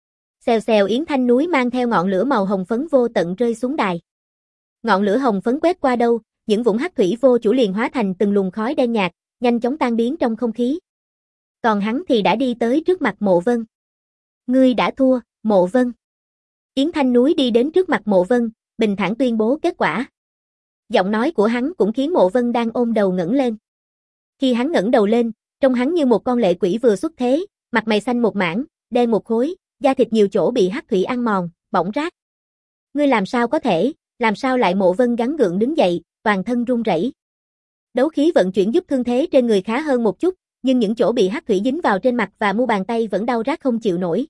Xèo xèo Yến Thanh Núi mang theo ngọn lửa màu hồng phấn vô tận rơi xuống đài. Ngọn lửa hồng phấn quét qua đâu, những vũng hắc thủy vô chủ liền hóa thành từng luồng khói đen nhạt, nhanh chóng tan biến trong không khí. Còn hắn thì đã đi tới trước mặt Mộ Vân. Ngươi đã thua, Mộ Vân. Yến Thanh Núi đi đến trước mặt Mộ Vân, bình thản tuyên bố kết quả. Giọng nói của hắn cũng khiến Mộ Vân đang ôm đầu ngẩng lên. Khi hắn ngẩng đầu lên, trông hắn như một con lệ quỷ vừa xuất thế, mặt mày xanh một mảng, đen một khối, da thịt nhiều chỗ bị hắc thủy ăn mòn, bỏng rát. Ngươi làm sao có thể, làm sao lại? Mộ Vân gắng gượng đứng dậy, toàn thân run rẩy. Đấu khí vận chuyển giúp thương thế trên người khá hơn một chút, nhưng những chỗ bị hắc thủy dính vào trên mặt và mu bàn tay vẫn đau rát không chịu nổi.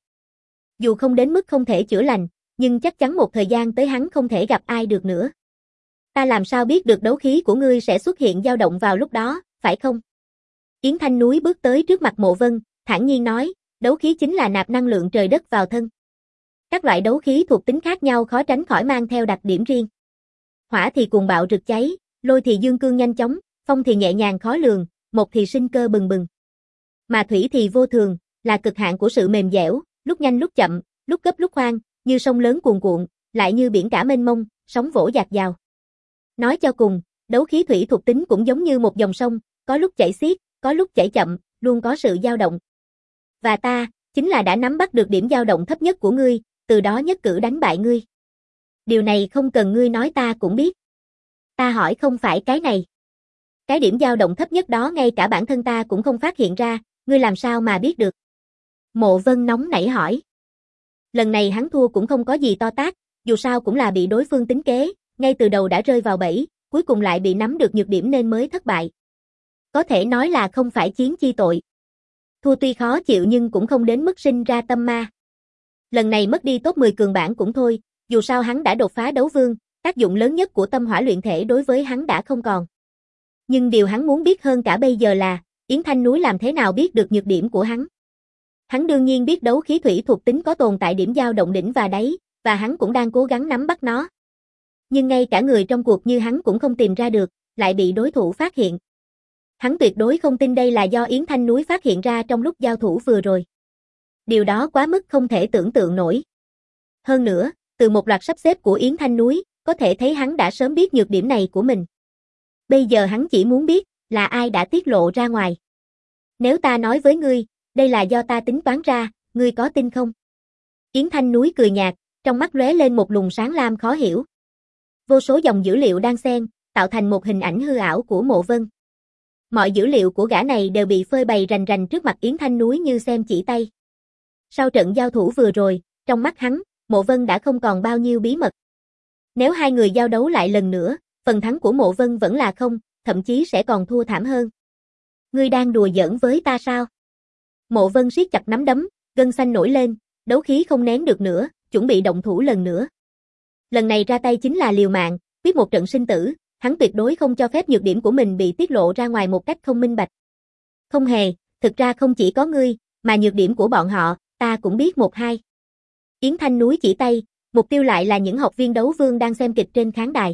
Dù không đến mức không thể chữa lành, nhưng chắc chắn một thời gian tới hắn không thể gặp ai được nữa. Ta làm sao biết được đấu khí của ngươi sẽ xuất hiện dao động vào lúc đó, phải không? Yến Thanh Núi bước tới trước mặt Mộ Vân, thản nhiên nói, đấu khí chính là nạp năng lượng trời đất vào thân. Các loại đấu khí thuộc tính khác nhau khó tránh khỏi mang theo đặc điểm riêng. Hỏa thì cuồng bạo rực cháy, lôi thì dương cương nhanh chóng, phong thì nhẹ nhàng khó lường, mộc thì sinh cơ bừng bừng. Mà thủy thì vô thường, là cực hạn của sự mềm dẻo, lúc nhanh lúc chậm, lúc gấp lúc khoan, như sông lớn cuồn cuộn, lại như biển cả mênh mông, sóng vỗ dạt dào. Nói cho cùng, đấu khí thủy thuộc tính cũng giống như một dòng sông, có lúc chảy xiết, có lúc chảy chậm, luôn có sự dao động. Và ta, chính là đã nắm bắt được điểm dao động thấp nhất của ngươi, từ đó nhất cử đánh bại ngươi. Điều này không cần ngươi nói ta cũng biết. Ta hỏi không phải cái này. Cái điểm dao động thấp nhất đó ngay cả bản thân ta cũng không phát hiện ra, ngươi làm sao mà biết được? Mộ Vân nóng nảy hỏi. Lần này hắn thua cũng không có gì to tát, dù sao cũng là bị đối phương tính kế, ngay từ đầu đã rơi vào bẫy, cuối cùng lại bị nắm được nhược điểm nên mới thất bại. Có thể nói là không phải chiến chi tội. Thua tuy khó chịu nhưng cũng không đến mức sinh ra tâm ma. Lần này mất đi top mười cường bảng cũng thôi, dù sao hắn đã đột phá đấu vương, tác dụng lớn nhất của tâm hỏa luyện thể đối với hắn đã không còn. Nhưng điều hắn muốn biết hơn cả bây giờ là, Yến Thanh Núi làm thế nào biết được nhược điểm của hắn. Hắn đương nhiên biết đấu khí thủy thuộc tính có tồn tại điểm dao động đỉnh và đáy, và hắn cũng đang cố gắng nắm bắt nó. Nhưng ngay cả người trong cuộc như hắn cũng không tìm ra được, lại bị đối thủ phát hiện. Hắn tuyệt đối không tin đây là do Yến Thanh Núi phát hiện ra trong lúc giao thủ vừa rồi. Điều đó quá mức không thể tưởng tượng nổi. Hơn nữa, từ một loạt sắp xếp của Yến Thanh Núi, có thể thấy hắn đã sớm biết nhược điểm này của mình. Bây giờ hắn chỉ muốn biết, là ai đã tiết lộ ra ngoài. Nếu ta nói với ngươi, đây là do ta tính toán ra, ngươi có tin không? Yến Thanh Núi cười nhạt, trong mắt lóe lên một luồng sáng lam khó hiểu. Vô số dòng dữ liệu đang xen, tạo thành một hình ảnh hư ảo của Mộ Vân. Mọi dữ liệu của gã này đều bị phơi bày rành rành trước mặt Yến Thanh Núi như xem chỉ tay. Sau trận giao thủ vừa rồi, trong mắt hắn, Mộ Vân đã không còn bao nhiêu bí mật. Nếu hai người giao đấu lại lần nữa, phần thắng của Mộ Vân vẫn là không, thậm chí sẽ còn thua thảm hơn. Ngươi đang đùa giỡn với ta sao? Mộ Vân siết chặt nắm đấm, gân xanh nổi lên, đấu khí không nén được nữa, chuẩn bị động thủ lần nữa. Lần này ra tay chính là liều mạng, quyết một trận sinh tử, hắn tuyệt đối không cho phép nhược điểm của mình bị tiết lộ ra ngoài một cách không minh bạch. Không hề, thực ra không chỉ có ngươi, mà nhược điểm của bọn họ, ta cũng biết một hai. Yến Thanh Núi chỉ tay, mục tiêu lại là những học viên đấu vương đang xem kịch trên khán đài.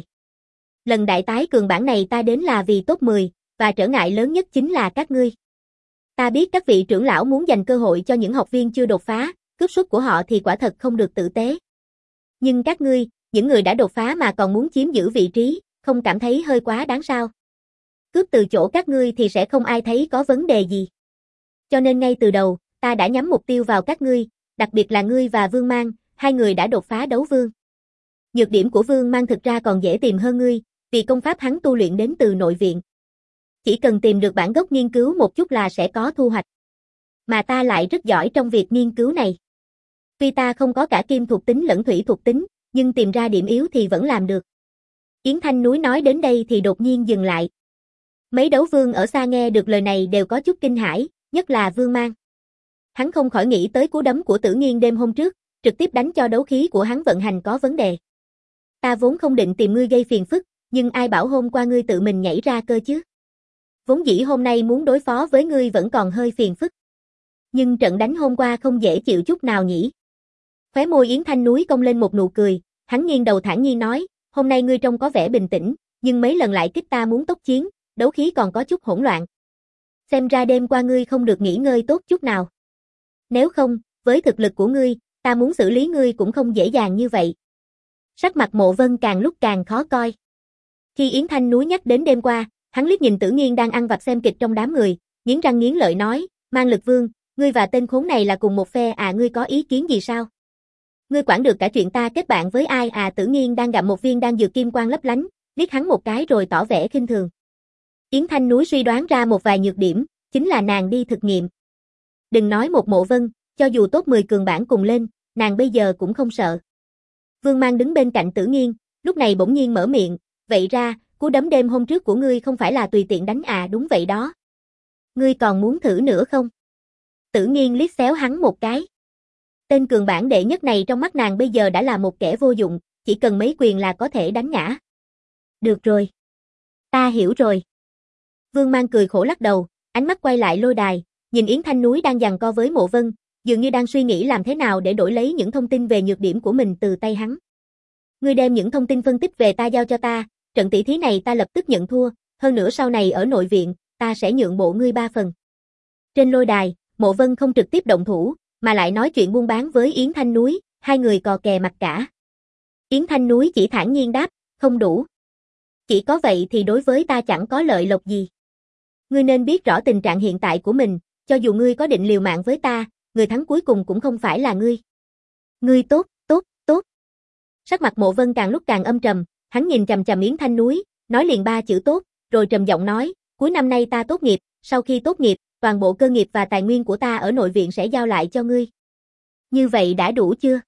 Lần đại tái cường bản này ta đến là vì top mười, và trở ngại lớn nhất chính là các ngươi. Ta biết các vị trưởng lão muốn dành cơ hội cho những học viên chưa đột phá, cướp suất của họ thì quả thật không được tử tế. Nhưng các ngươi, những người đã đột phá mà còn muốn chiếm giữ vị trí, không cảm thấy hơi quá đáng sao? Cướp từ chỗ các ngươi thì sẽ không ai thấy có vấn đề gì. Cho nên ngay từ đầu, ta đã nhắm mục tiêu vào các ngươi, đặc biệt là ngươi và Vương Mang, hai người đã đột phá đấu vương. Nhược điểm của Vương Mang thực ra còn dễ tìm hơn ngươi, vì công pháp hắn tu luyện đến từ nội viện. Chỉ cần tìm được bản gốc nghiên cứu một chút là sẽ có thu hoạch. Mà ta lại rất giỏi trong việc nghiên cứu này. Tuy ta không có cả kim thuộc tính lẫn thủy thuộc tính, nhưng tìm ra điểm yếu thì vẫn làm được. Yến Thanh Núi nói đến đây thì đột nhiên dừng lại. Mấy đấu vương ở xa nghe được lời này đều có chút kinh hãi, nhất là Vương Mang. Hắn không khỏi nghĩ tới cú đấm của Tử Nghiên đêm hôm trước, trực tiếp đánh cho đấu khí của hắn vận hành có vấn đề. Ta vốn không định tìm ngươi gây phiền phức, nhưng ai bảo hôm qua ngươi tự mình nhảy ra cơ chứ? Vốn dĩ hôm nay muốn đối phó với ngươi vẫn còn hơi phiền phức. Nhưng trận đánh hôm qua không dễ chịu chút nào nhỉ? Khóe môi Yến Thanh Núi cong lên một nụ cười, hắn nghiêng đầu thản nhiên nói, hôm nay ngươi trông có vẻ bình tĩnh, nhưng mấy lần lại kích ta muốn tốc chiến, đấu khí còn có chút hỗn loạn. Xem ra đêm qua ngươi không được nghỉ ngơi tốt chút nào. Nếu không, với thực lực của ngươi, ta muốn xử lý ngươi cũng không dễ dàng như vậy. Sắc mặt Mộ Vân càng lúc càng khó coi. Khi Yến Thanh Núi nhắc đến đêm qua, hắn liếc nhìn Tử Nghiên đang ăn vặt xem kịch trong đám người, nghiến răng nghiến lợi nói, Mang Lực Vương, ngươi và tên khốn này là cùng một phe à, ngươi có ý kiến gì sao? Ngươi quản được cả chuyện ta kết bạn với ai à? Tử Nghiên đang gặm một viên đan dược kim quang lấp lánh, liếc hắn một cái rồi tỏ vẻ khinh thường. Yến Thanh Núi suy đoán ra một vài nhược điểm, chính là nàng đi thực nghiệm. Đừng nói một Mộ Vân, cho dù top mười cường bản cùng lên, nàng bây giờ cũng không sợ. Vương Mang đứng bên cạnh Tử Nghiên, lúc này bỗng nhiên mở miệng, vậy ra, cú đấm đêm hôm trước của ngươi không phải là tùy tiện đánh à? Đúng vậy đó. Ngươi còn muốn thử nữa không? Tử Nghiên liếc xéo hắn một cái. Tên cường bản đệ nhất này trong mắt nàng bây giờ đã là một kẻ vô dụng, chỉ cần mấy quyền là có thể đánh ngã. Được rồi. Ta hiểu rồi. Vương Mang cười khổ lắc đầu, ánh mắt quay lại lôi đài, nhìn Yến Thanh Núi đang giằng co với Mộ Vân, dường như đang suy nghĩ làm thế nào để đổi lấy những thông tin về nhược điểm của mình từ tay hắn. Ngươi đem những thông tin phân tích về ta giao cho ta, trận tỷ thí này ta lập tức nhận thua, hơn nữa sau này ở nội viện, ta sẽ nhượng bộ ngươi ba phần. Trên lôi đài, Mộ Vân không trực tiếp động thủ, mà lại nói chuyện buôn bán với Yến Thanh Núi, hai người cò kè mặt cả. Yến Thanh Núi chỉ thản nhiên đáp, không đủ. Chỉ có vậy thì đối với ta chẳng có lợi lộc gì. Ngươi nên biết rõ tình trạng hiện tại của mình, cho dù ngươi có định liều mạng với ta, người thắng cuối cùng cũng không phải là ngươi. Ngươi tốt, tốt, tốt. Sắc mặt Mộ Vân càng lúc càng âm trầm, hắn nhìn chằm chằm Yến Thanh Núi, nói liền ba chữ tốt, rồi trầm giọng nói, cuối năm nay ta tốt nghiệp, sau khi tốt nghiệp, toàn bộ cơ nghiệp và tài nguyên của ta ở nội viện sẽ giao lại cho ngươi. Như vậy đã đủ chưa?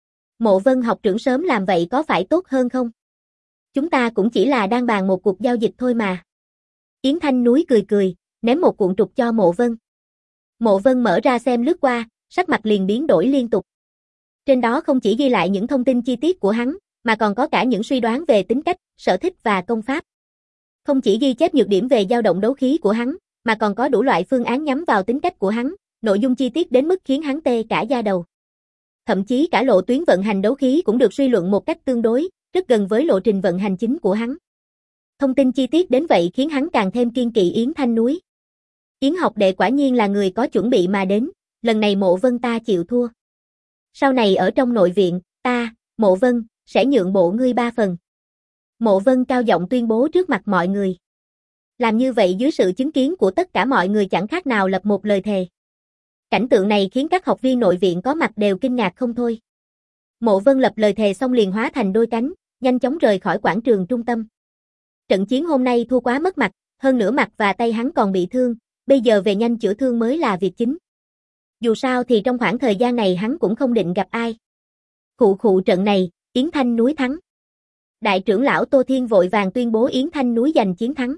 Mộ Vân học trưởng sớm làm vậy có phải tốt hơn không? Chúng ta cũng chỉ là đang bàn một cuộc giao dịch thôi mà. Yến Thanh Núi cười cười, ném một cuộn trục cho Mộ Vân. Mộ Vân mở ra xem lướt qua, sắc mặt liền biến đổi liên tục. Trên đó không chỉ ghi lại những thông tin chi tiết của hắn, mà còn có cả những suy đoán về tính cách, sở thích và công pháp. Không chỉ ghi chép nhược điểm về dao động đấu khí của hắn, mà còn có đủ loại phương án nhắm vào tính cách của hắn, nội dung chi tiết đến mức khiến hắn tê cả da đầu. Thậm chí cả lộ tuyến vận hành đấu khí cũng được suy luận một cách tương đối, rất gần với lộ trình vận hành chính của hắn. Thông tin chi tiết đến vậy khiến hắn càng thêm kiên kỵ Yến Thanh Núi. Yến học đệ quả nhiên là người có chuẩn bị mà đến, lần này Mộ Vân ta chịu thua. Sau này ở trong nội viện, ta, Mộ Vân, sẽ nhượng bộ ngươi ba phần. Mộ Vân cao giọng tuyên bố trước mặt mọi người. Làm như vậy dưới sự chứng kiến của tất cả mọi người chẳng khác nào lập một lời thề. Cảnh tượng này khiến các học viên nội viện có mặt đều kinh ngạc không thôi. Mộ Vân lập lời thề xong liền hóa thành đôi cánh, nhanh chóng rời khỏi quảng trường trung tâm. Trận chiến hôm nay thua quá mất mặt, hơn nữa mặt và tay hắn còn bị thương, bây giờ về nhanh chữa thương mới là việc chính. Dù sao thì trong khoảng thời gian này hắn cũng không định gặp ai. Khụ khụ trận này, Yến Thanh Núi thắng. Đại trưởng lão Tô Thiên vội vàng tuyên bố Yến Thanh Núi giành chiến thắng.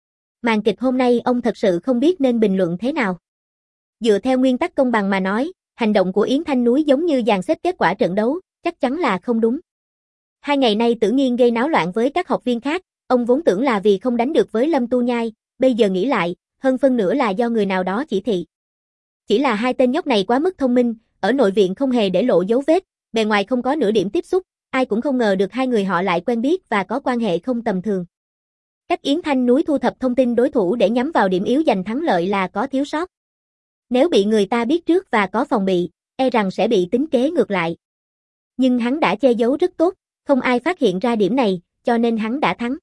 Màn kịch hôm nay ông thật sự không biết nên bình luận thế nào. Dựa theo nguyên tắc công bằng mà nói, hành động của Yến Thanh Núi giống như dàn xếp kết quả trận đấu, chắc chắn là không đúng. Hai ngày nay Tử Nghiên gây náo loạn với các học viên khác, ông vốn tưởng là vì không đánh được với Lâm Tu Nhai, bây giờ nghĩ lại, hơn phân nửa là do người nào đó chỉ thị. Chỉ là hai tên nhóc này quá mức thông minh, ở nội viện không hề để lộ dấu vết, bề ngoài không có nửa điểm tiếp xúc, ai cũng không ngờ được hai người họ lại quen biết và có quan hệ không tầm thường. Cách Yến Thanh Núi thu thập thông tin đối thủ để nhắm vào điểm yếu giành thắng lợi là có thiếu sót. Nếu bị người ta biết trước và có phòng bị, e rằng sẽ bị tính kế ngược lại. Nhưng hắn đã che giấu rất tốt, không ai phát hiện ra điểm này, cho nên hắn đã thắng.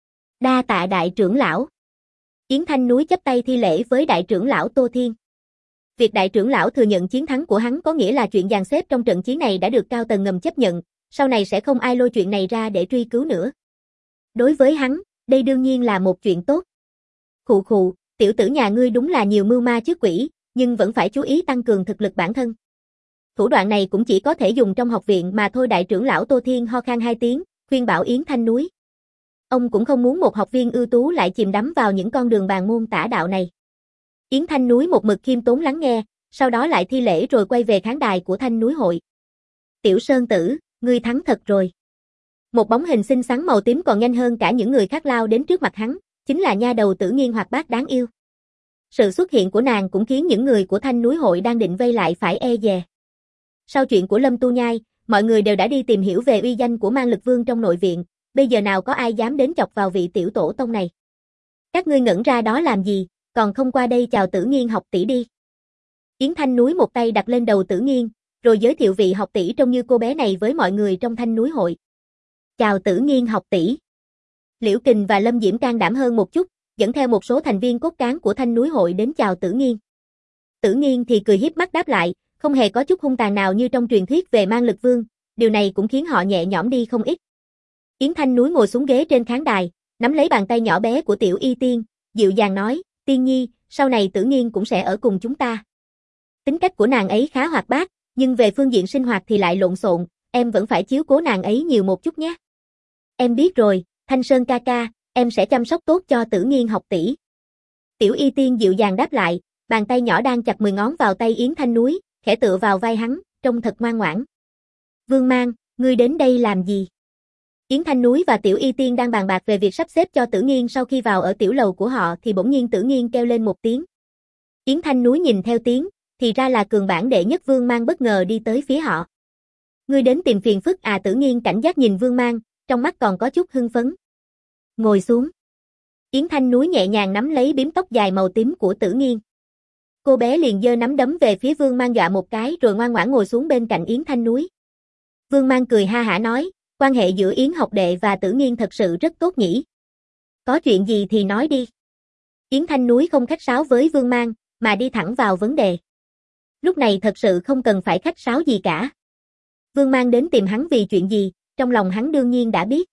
Đa tạ đại trưởng lão. Yến Thanh Núi chắp tay thi lễ với đại trưởng lão Tô Thiên. Việc đại trưởng lão thừa nhận chiến thắng của hắn có nghĩa là chuyện dàn xếp trong trận chiến này đã được cao tầng ngầm chấp nhận, sau này sẽ không ai lôi chuyện này ra để truy cứu nữa. Đối với hắn, đây đương nhiên là một chuyện tốt. Khụ khụ, tiểu tử nhà ngươi đúng là nhiều mưu ma trước quỷ, nhưng vẫn phải chú ý tăng cường thực lực bản thân. Thủ đoạn này cũng chỉ có thể dùng trong học viện mà thôi. Đại trưởng lão Tô Thiên ho khan hai tiếng, khuyên bảo Yến Thanh Núi. Ông cũng không muốn một học viên ưu tú lại chìm đắm vào những con đường bàn môn tả đạo này. Yến Thanh Núi một mực khiêm tốn lắng nghe, sau đó lại thi lễ rồi quay về khán đài của Thanh Núi hội. Tiểu Sơn Tử, ngươi thắng thật rồi. Một bóng hình xinh xắn màu tím còn nhanh hơn cả những người khác lao đến trước mặt hắn, chính là nha đầu Tử Nghiên hoạt bát đáng yêu. Sự xuất hiện của nàng cũng khiến những người của Thanh Núi hội đang định vây lại phải e dè. Sau chuyện của Lâm Tu Nhai, mọi người đều đã đi tìm hiểu về uy danh của Mang Lực Vương trong nội viện, bây giờ nào có ai dám đến chọc vào vị tiểu tổ tông này. Các ngươi ngẩn ra đó làm gì, còn không qua đây chào Tử Nghiên học tỷ đi. Yến Thanh Núi một tay đặt lên đầu Tử Nghiên, rồi giới thiệu vị học tỷ trông như cô bé này với mọi người trong Thanh Núi hội. Chào Tử Nghiên học tỷ. Liễu Kình và Lâm Diễm can đảm hơn một chút, dẫn theo một số thành viên cốt cán của Thanh Núi hội đến chào Tử Nghiên. Tử Nghiên thì cười hiếp mắt đáp lại, không hề có chút hung tàn nào như trong truyền thuyết về Mang Lực Vương, điều này cũng khiến họ nhẹ nhõm đi không ít. Yến Thanh Núi ngồi xuống ghế trên khán đài, nắm lấy bàn tay nhỏ bé của Tiểu Y Tiên, dịu dàng nói, Tiên Nhi, sau này Tử Nghiên cũng sẽ ở cùng chúng ta. Tính cách của nàng ấy khá hoạt bát, nhưng về phương diện sinh hoạt thì lại lộn xộn, em vẫn phải chiếu cố nàng ấy nhiều một chút nhé. Em biết rồi, Thanh Sơn ca ca, em sẽ chăm sóc tốt cho Tử Nghiên học tỷ. Tiểu Y Tiên dịu dàng đáp lại, bàn tay nhỏ đang chặt mười ngón vào tay Yến Thanh Núi, khẽ tựa vào vai hắn, trông thật ngoan ngoãn. Vương Mang, ngươi đến đây làm gì? Yến Thanh Núi và Tiểu Y Tiên đang bàn bạc về việc sắp xếp cho Tử Nghiên sau khi vào ở tiểu lầu của họ thì bỗng nhiên Tử Nghiên kêu lên một tiếng. Yến Thanh Núi nhìn theo tiếng, thì ra là cường bản đệ nhất Vương Mang bất ngờ đi tới phía họ. Ngươi đến tìm phiền phức à? Tử Nghiên cảnh giác nhìn Vương Mang, trong mắt còn có chút hưng phấn. Ngồi xuống. Yến Thanh Núi nhẹ nhàng nắm lấy bím tóc dài màu tím của Tử Nghiên. Cô bé liền giơ nắm đấm về phía Vương Mang dọa một cái rồi ngoan ngoãn ngồi xuống bên cạnh Yến Thanh Núi. Vương Mang cười ha hả nói, quan hệ giữa Yến học đệ và Tử Nghiên thật sự rất tốt nhỉ. Có chuyện gì thì nói đi. Yến Thanh Núi không khách sáo với Vương Mang, mà đi thẳng vào vấn đề. Lúc này thật sự không cần phải khách sáo gì cả. Vương Mang đến tìm hắn vì chuyện gì, trong lòng hắn đương nhiên đã biết.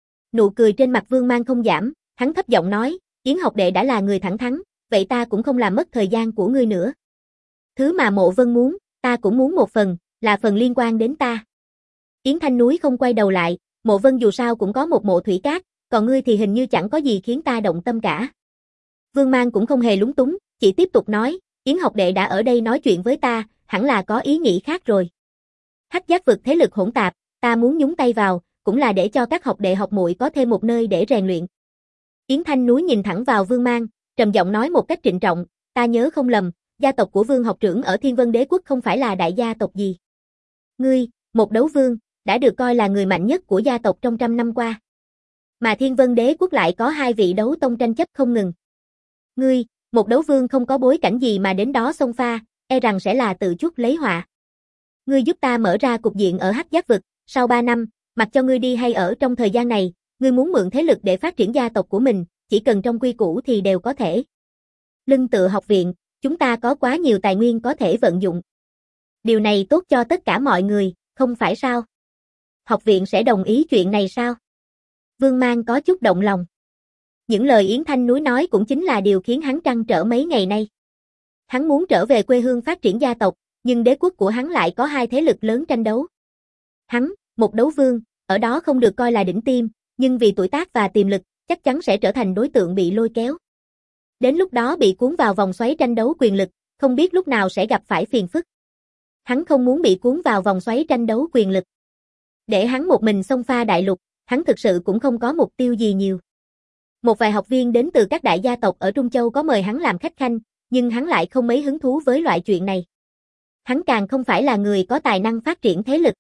Nụ cười trên mặt Vương Mang không giảm, hắn thấp giọng nói, Yến học đệ đã là người thẳng thắn, vậy ta cũng không làm mất thời gian của ngươi nữa. Thứ mà Mộ Vân muốn, ta cũng muốn một phần, là phần liên quan đến ta. Yến Thanh Núi không quay đầu lại, Mộ Vân dù sao cũng có một mộ thủy cát, còn ngươi thì hình như chẳng có gì khiến ta động tâm cả. Vương Mang cũng không hề lúng túng, chỉ tiếp tục nói, Yến học đệ đã ở đây nói chuyện với ta, hẳn là có ý nghĩ khác rồi. Hắc Giác vực thế lực hỗn tạp, ta muốn nhúng tay vào, cũng là để cho các học đệ học muội có thêm một nơi để rèn luyện. Yến Thanh Núi nhìn thẳng vào Vương Mang, trầm giọng nói một cách trịnh trọng, ta nhớ không lầm, gia tộc của Vương học trưởng ở Thiên Vân Đế quốc không phải là đại gia tộc gì. Ngươi, một đấu vương, đã được coi là người mạnh nhất của gia tộc trong trăm năm qua. Mà Thiên Vân Đế quốc lại có hai vị đấu tông tranh chấp không ngừng. Ngươi, một đấu vương không có bối cảnh gì mà đến đó xông pha, e rằng sẽ là tự chuốc lấy họa. Ngươi giúp ta mở ra cục diện ở Hắc Giác vực, sau ba năm, mặc cho ngươi đi hay ở trong thời gian này, ngươi muốn mượn thế lực để phát triển gia tộc của mình, chỉ cần trong quy củ thì đều có thể. Lưng tựa học viện, chúng ta có quá nhiều tài nguyên có thể vận dụng. Điều này tốt cho tất cả mọi người, không phải sao? Học viện sẽ đồng ý chuyện này sao? Vương Mang có chút động lòng. Những lời Yến Thanh Núi nói cũng chính là điều khiến hắn trăn trở mấy ngày nay. Hắn muốn trở về quê hương phát triển gia tộc, nhưng đế quốc của hắn lại có hai thế lực lớn tranh đấu. Hắn, một đấu vương, ở đó không được coi là đỉnh tiêm, nhưng vì tuổi tác và tiềm lực, chắc chắn sẽ trở thành đối tượng bị lôi kéo. Đến lúc đó bị cuốn vào vòng xoáy tranh đấu quyền lực, không biết lúc nào sẽ gặp phải phiền phức. Hắn không muốn bị cuốn vào vòng xoáy tranh đấu quyền lực. Để hắn một mình xông pha đại lục, hắn thực sự cũng không có mục tiêu gì nhiều. Một vài học viên đến từ các đại gia tộc ở Trung Châu có mời hắn làm khách khanh, nhưng hắn lại không mấy hứng thú với loại chuyện này. Hắn càng không phải là người có tài năng phát triển thế lực.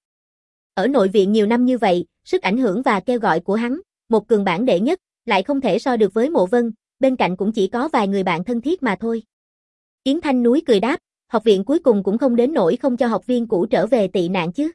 Ở nội viện nhiều năm như vậy, sức ảnh hưởng và kêu gọi của hắn, một cường bảng đệ nhất, lại không thể so được với Mộ Vân, bên cạnh cũng chỉ có vài người bạn thân thiết mà thôi. Yến Thanh Núi cười đáp, học viện cuối cùng cũng không đến nỗi không cho học viên cũ trở về tị nạn chứ.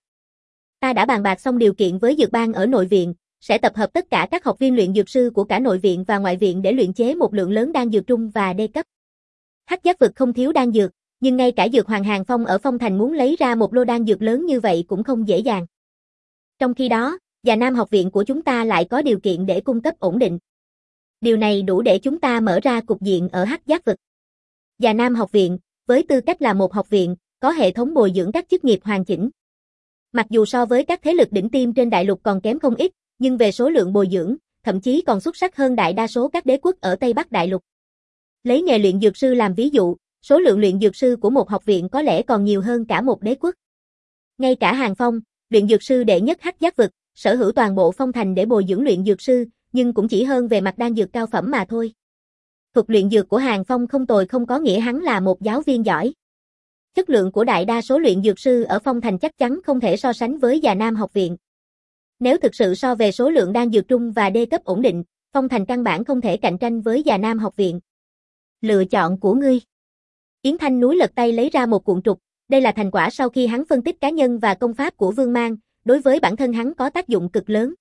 Ta đã bàn bạc xong điều kiện với dược bang ở nội viện, sẽ tập hợp tất cả các học viên luyện dược sư của cả nội viện và ngoại viện để luyện chế một lượng lớn đan dược trung và đê cấp. Hắc Giác vực không thiếu đan dược, nhưng ngay cả Dược Hoàng Hàng Phong ở Phong Thành muốn lấy ra một lô đan dược lớn như vậy cũng không dễ dàng. Trong khi đó, Già Nam học viện của chúng ta lại có điều kiện để cung cấp ổn định. Điều này đủ để chúng ta mở ra cục diện ở Hắc Giác vực. Già Nam học viện, với tư cách là một học viện, có hệ thống bồi dưỡng các chức nghiệp hoàn chỉnh. Mặc dù so với các thế lực đỉnh tiêm trên đại lục còn kém không ít, nhưng về số lượng bồi dưỡng, thậm chí còn xuất sắc hơn đại đa số các đế quốc ở Tây Bắc đại lục. Lấy nghề luyện dược sư làm ví dụ, số lượng luyện dược sư của một học viện có lẽ còn nhiều hơn cả một đế quốc. Ngay cả Hàng Phong, luyện dược sư đệ nhất Hắc Giác vực, sở hữu toàn bộ Phong Thành để bồi dưỡng luyện dược sư, nhưng cũng chỉ hơn về mặt đan dược cao phẩm mà thôi. Thuật luyện dược của Hàng Phong không tồi không có nghĩa hắn là một giáo viên giỏi. Chất lượng của đại đa số luyện dược sư ở Phong Thành chắc chắn không thể so sánh với Già Nam học viện. Nếu thực sự so về số lượng đan dược trung và đê cấp ổn định, Phong Thành căn bản không thể cạnh tranh với Già Nam học viện. Lựa chọn của ngươi. Yến Thanh Núi lật tay lấy ra một cuộn trục, đây là thành quả sau khi hắn phân tích cá nhân và công pháp của Vương Mang, đối với bản thân hắn có tác dụng cực lớn.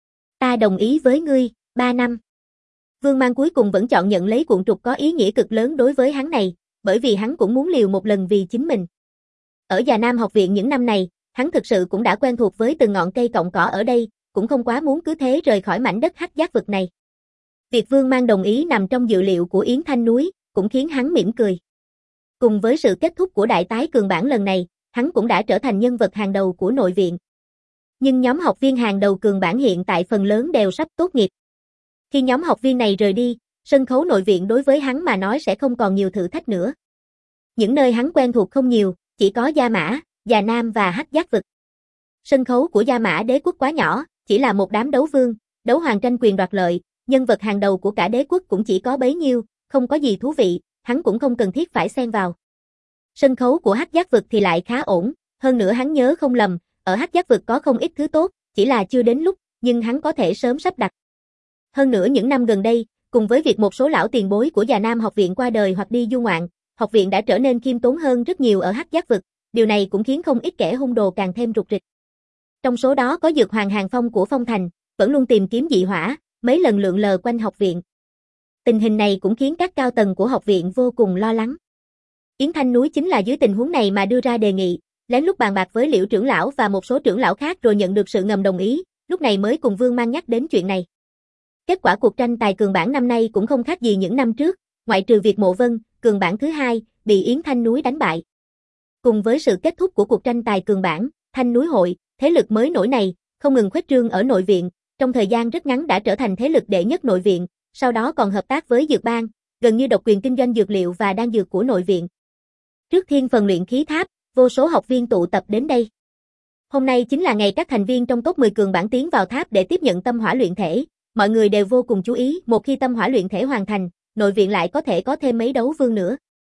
Ta đồng ý với ngươi, ba năm. Vương Mang cuối cùng vẫn chọn nhận lấy cuộn trục có ý nghĩa cực lớn đối với hắn này, bởi vì hắn cũng muốn liều một lần vì chính mình. Ở Già Nam học viện những năm này, hắn thực sự cũng đã quen thuộc với từng ngọn cây cọng cỏ ở đây, cũng không quá muốn cứ thế rời khỏi mảnh đất Hắc Giác vực này. Việc Vương Mang đồng ý nằm trong dự liệu của Yến Thanh Núi, cũng khiến hắn mỉm cười. Cùng với sự kết thúc của đại tái cường bảng lần này, hắn cũng đã trở thành nhân vật hàng đầu của nội viện. Nhưng nhóm học viên hàng đầu cường bảng hiện tại phần lớn đều sắp tốt nghiệp. Khi nhóm học viên này rời đi, sân khấu nội viện đối với hắn mà nói sẽ không còn nhiều thử thách nữa. Những nơi hắn quen thuộc không nhiều, chỉ có Gia Mã, Già Nam và Hắc Giác vực. Sân khấu của Gia Mã đế quốc quá nhỏ, chỉ là một đám đấu vương, đấu hoàng tranh quyền đoạt lợi, nhân vật hàng đầu của cả đế quốc cũng chỉ có bấy nhiêu, không có gì thú vị, hắn cũng không cần thiết phải xen vào. Sân khấu của Hắc Giác vực thì lại khá ổn, hơn nữa hắn nhớ không lầm, ở Hắc Giác vực có không ít thứ tốt, chỉ là chưa đến lúc, nhưng hắn có thể sớm sắp đặt. Hơn nữa những năm gần đây, cùng với việc một số lão tiền bối của Già Nam học viện qua đời hoặc đi du ngoạn, học viện đã trở nên khiêm tốn hơn rất nhiều ở Hắc Giác vực, điều này cũng khiến không ít kẻ hung đồ càng thêm rục rịch. Trong số đó có Dược Hoàng Hàng Phong của Phong Thành, vẫn luôn tìm kiếm dị hỏa, mấy lần lượn lờ quanh học viện. Tình hình này cũng khiến các cao tầng của học viện vô cùng lo lắng. Yến Thanh Núi chính là dưới tình huống này mà đưa ra đề nghị, lén lút bàn bạc với Liễu trưởng lão và một số trưởng lão khác rồi nhận được sự ngầm đồng ý, lúc này mới cùng Vương Mang nhắc đến chuyện này. Kết quả cuộc tranh tài cường bảng năm nay cũng không khác gì những năm trước, ngoại trừ việc Mộ Vân, cường bảng thứ hai, bị Yến Thanh Núi đánh bại. Cùng với sự kết thúc của cuộc tranh tài cường bảng, Thanh Núi hội, thế lực mới nổi này, không ngừng khuếch trương ở nội viện, trong thời gian rất ngắn đã trở thành thế lực đệ nhất nội viện, sau đó còn hợp tác với Dược Bang, gần như độc quyền kinh doanh dược liệu và đan dược của nội viện. Trước thiên phần luyện khí tháp, vô số học viên tụ tập đến đây. Hôm nay chính là ngày các thành viên trong top mười cường bảng tiến vào tháp để tiếp nhận tâm hỏa luyện thể, mọi người đều vô cùng chú ý, một khi tâm hỏa luyện thể hoàn thành, nội viện lại có thể có thêm mấy đấu vương nữa.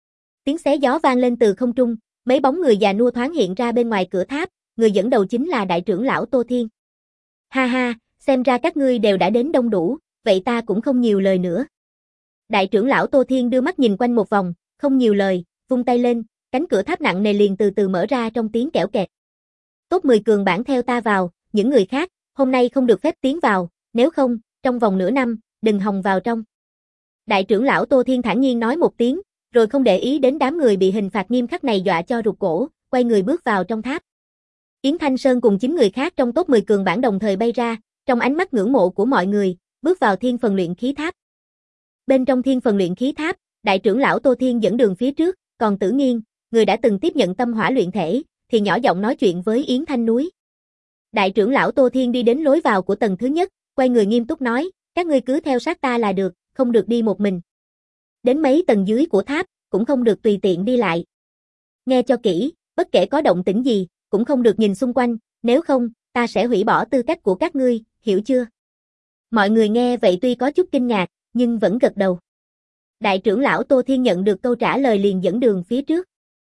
tiếng xé gió vang lên từ không trung, mấy bóng người già nua thoáng hiện ra bên ngoài cửa tháp, người dẫn đầu chính là đại trưởng lão Tô Thiên. Ha ha, xem ra các ngươi đều đã đến đông đủ, vậy ta cũng không nhiều lời nữa. Đại trưởng lão Tô Thiên đưa mắt nhìn quanh một vòng, không nhiều lời, vung tay lên, cánh cửa tháp nặng nề liền từ từ mở ra trong tiếng kẽo kẹt. Top mười cường bảng theo ta vào, những người khác, hôm nay không được phép tiến vào, nếu không, trong vòng nửa năm, đừng hòng vào trong. Đại trưởng lão Tô Thiên thản nhiên nói một tiếng, rồi không để ý đến đám người bị hình phạt nghiêm khắc này dọa cho rụt cổ, quay người bước vào trong tháp. Yến Thanh Sơn cùng chín người khác trong top mười cường bảng đồng thời bay ra, trong ánh mắt ngưỡng mộ của mọi người, bước vào thiên phần luyện khí tháp. Bên trong thiên phần luyện khí tháp, đại trưởng lão Tô Thiên dẫn đường phía trước, còn Tử Nghiên, người đã từng tiếp nhận tâm hỏa luyện thể, thì nhỏ giọng nói chuyện với Yến Thanh Núi. Đại trưởng lão Tô Thiên đi đến lối vào của tầng thứ nhất, quay người nghiêm túc nói, các ngươi cứ theo sát ta là được, không được đi một mình. Đến mấy tầng dưới của tháp, cũng không được tùy tiện đi lại. Nghe cho kỹ, bất kể có động tĩnh gì, cũng không được nhìn xung quanh, nếu không, ta sẽ hủy bỏ tư cách của các ngươi, hiểu chưa? Mọi người nghe vậy tuy có chút kinh ngạc, nhưng vẫn gật đầu. Đại trưởng lão Tô Thiên nhận được câu trả lời liền dẫn đường phía trước.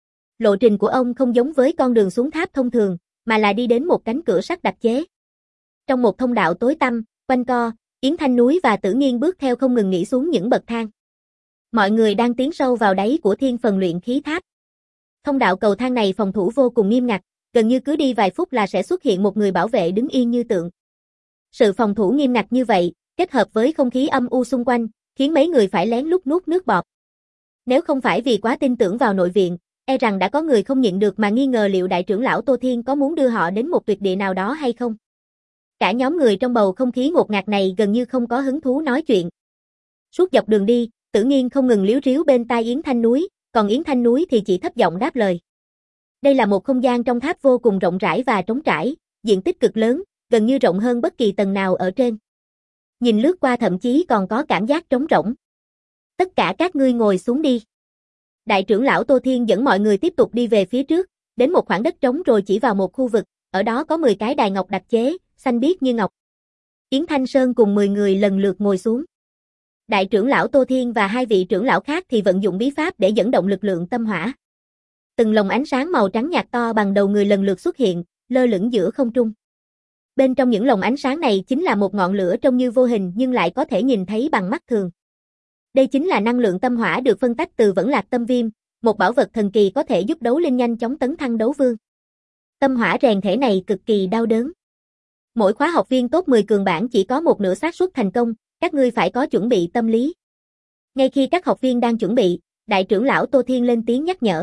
Lộ trình của ông không giống với con đường xuống tháp thông thường, mà là đi đến một cánh cửa sắt đặc chế. Trong một thông đạo tối tăm, quanh co, Yến Thanh Núi và Tử Nghiên bước theo không ngừng nghỉ xuống những bậc thang. Mọi người đang tiến sâu vào đáy của thiên phần luyện khí tháp. Thông đạo cầu thang này phòng thủ vô cùng nghiêm ngặt, gần như cứ đi vài phút là sẽ xuất hiện một người bảo vệ đứng yên như tượng. Sự phòng thủ nghiêm ngặt như vậy, kết hợp với không khí âm u xung quanh, khiến mấy người phải lén lút nuốt nước bọt. Nếu không phải vì quá tin tưởng vào nội viện, e rằng đã có người không nhịn được mà nghi ngờ liệu đại trưởng lão Tô Thiên có muốn đưa họ đến một tuyệt địa nào đó hay không. Cả nhóm người trong bầu không khí ngột ngạt này gần như không có hứng thú nói chuyện. Suốt dọc đường đi, Tử Nghiên không ngừng líu ríu bên tai Yến Thanh Núi, còn Yến Thanh Núi thì chỉ thấp giọng đáp lời. Đây là một không gian trong tháp vô cùng rộng rãi và trống trải, diện tích cực lớn, gần như rộng hơn bất kỳ tầng nào ở trên. Nhìn lướt qua thậm chí còn có cảm giác trống rỗng. Tất cả các ngươi ngồi xuống đi. Đại trưởng lão Tô Thiên dẫn mọi người tiếp tục đi về phía trước, đến một khoảng đất trống rồi chỉ vào một khu vực, ở đó có mười cái đài ngọc đặc chế, xanh biếc như ngọc. Yến Thanh Sơn cùng mười người lần lượt ngồi xuống. Đại trưởng lão Tô Thiên và hai vị trưởng lão khác thì vận dụng bí pháp để dẫn động lực lượng tâm hỏa. Từng lồng ánh sáng màu trắng nhạt to bằng đầu người lần lượt xuất hiện, lơ lửng giữa không trung. Bên trong những lồng ánh sáng này chính là một ngọn lửa trông như vô hình nhưng lại có thể nhìn thấy bằng mắt thường. Đây chính là năng lượng tâm hỏa được phân tách từ Vẫn Lạc Tâm Viêm, một bảo vật thần kỳ có thể giúp đấu linh nhanh chóng tấn thăng đấu vương. Tâm hỏa rèn thể này cực kỳ đau đớn. Mỗi khóa học viên top mười cường bảng chỉ có một nửa xác suất thành công, các ngươi phải có chuẩn bị tâm lý. Ngay khi các học viên đang chuẩn bị, đại trưởng lão Tô Thiên lên tiếng nhắc nhở.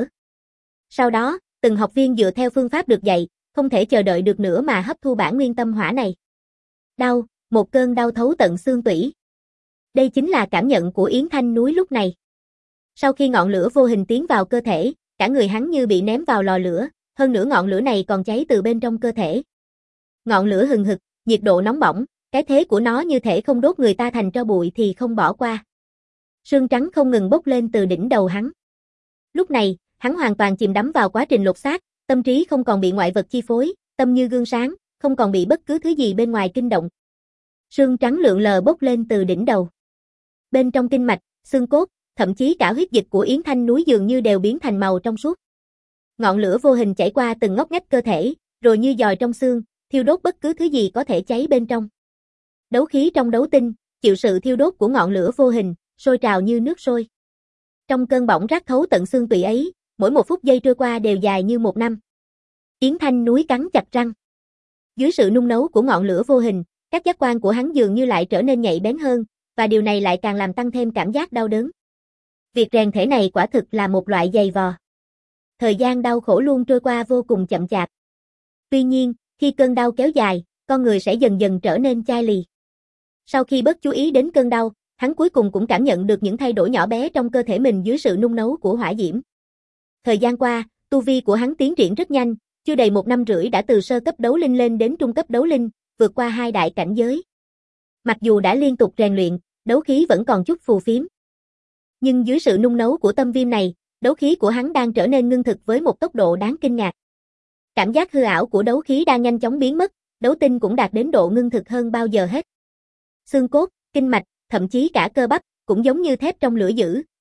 Sau đó, từng học viên dựa theo phương pháp được dạy, không thể chờ đợi được nữa mà hấp thu bản nguyên tâm hỏa này. Đau, một cơn đau thấu tận xương tủy. Đây chính là cảm nhận của Yến Thanh Núi lúc này. Sau khi ngọn lửa vô hình tiến vào cơ thể, cả người hắn như bị ném vào lò lửa, hơn nữa ngọn lửa này còn cháy từ bên trong cơ thể. Ngọn lửa hừng hực, nhiệt độ nóng bỏng, cái thế của nó như thể không đốt người ta thành tro bụi thì không bỏ qua. Sương trắng không ngừng bốc lên từ đỉnh đầu hắn. Lúc này, hắn hoàn toàn chìm đắm vào quá trình lột xác, tâm trí không còn bị ngoại vật chi phối, tâm như gương sáng, không còn bị bất cứ thứ gì bên ngoài kinh động. Sương trắng lượn lờ bốc lên từ đỉnh đầu. Bên trong kinh mạch, xương cốt, thậm chí cả huyết dịch của Yến Thanh Núi dường như đều biến thành màu trong suốt. Ngọn lửa vô hình chảy qua từng ngóc ngách cơ thể, rồi như dòi trong xương, thiêu đốt bất cứ thứ gì có thể cháy bên trong. Đấu khí trong đấu tinh, chịu sự thiêu đốt của ngọn lửa vô hình, sôi trào như nước sôi. Trong cơn bỏng rát thấu tận xương tủy ấy, mỗi một phút giây trôi qua đều dài như một năm. Yến Thanh Núi cắn chặt răng. Dưới sự nung nấu của ngọn lửa vô hình, các giác quan của hắn dường như lại trở nên nhạy bén hơn, và điều này lại càng làm tăng thêm cảm giác đau đớn. Việc rèn thể này quả thực là một loại giày vò. Thời gian đau khổ luôn trôi qua vô cùng chậm chạp. Tuy nhiên, khi cơn đau kéo dài, con người sẽ dần dần trở nên chai lì. Sau khi bớt chú ý đến cơn đau, hắn cuối cùng cũng cảm nhận được những thay đổi nhỏ bé trong cơ thể mình dưới sự nung nấu của hỏa diễm. Thời gian qua, tu vi của hắn tiến triển rất nhanh, chưa đầy một năm rưỡi đã từ sơ cấp đấu linh lên đến trung cấp đấu linh, vượt qua hai đại cảnh giới. Mặc dù đã liên tục rèn luyện, đấu khí vẫn còn chút phù phiếm. Nhưng dưới sự nung nấu của tâm viêm này, đấu khí của hắn đang trở nên ngưng thực với một tốc độ đáng kinh ngạc. Cảm giác hư ảo của đấu khí đang nhanh chóng biến mất, đấu tinh cũng đạt đến độ ngưng thực hơn bao giờ hết. Xương cốt, kinh mạch, thậm chí cả cơ bắp, cũng giống như thép trong lửa dữ,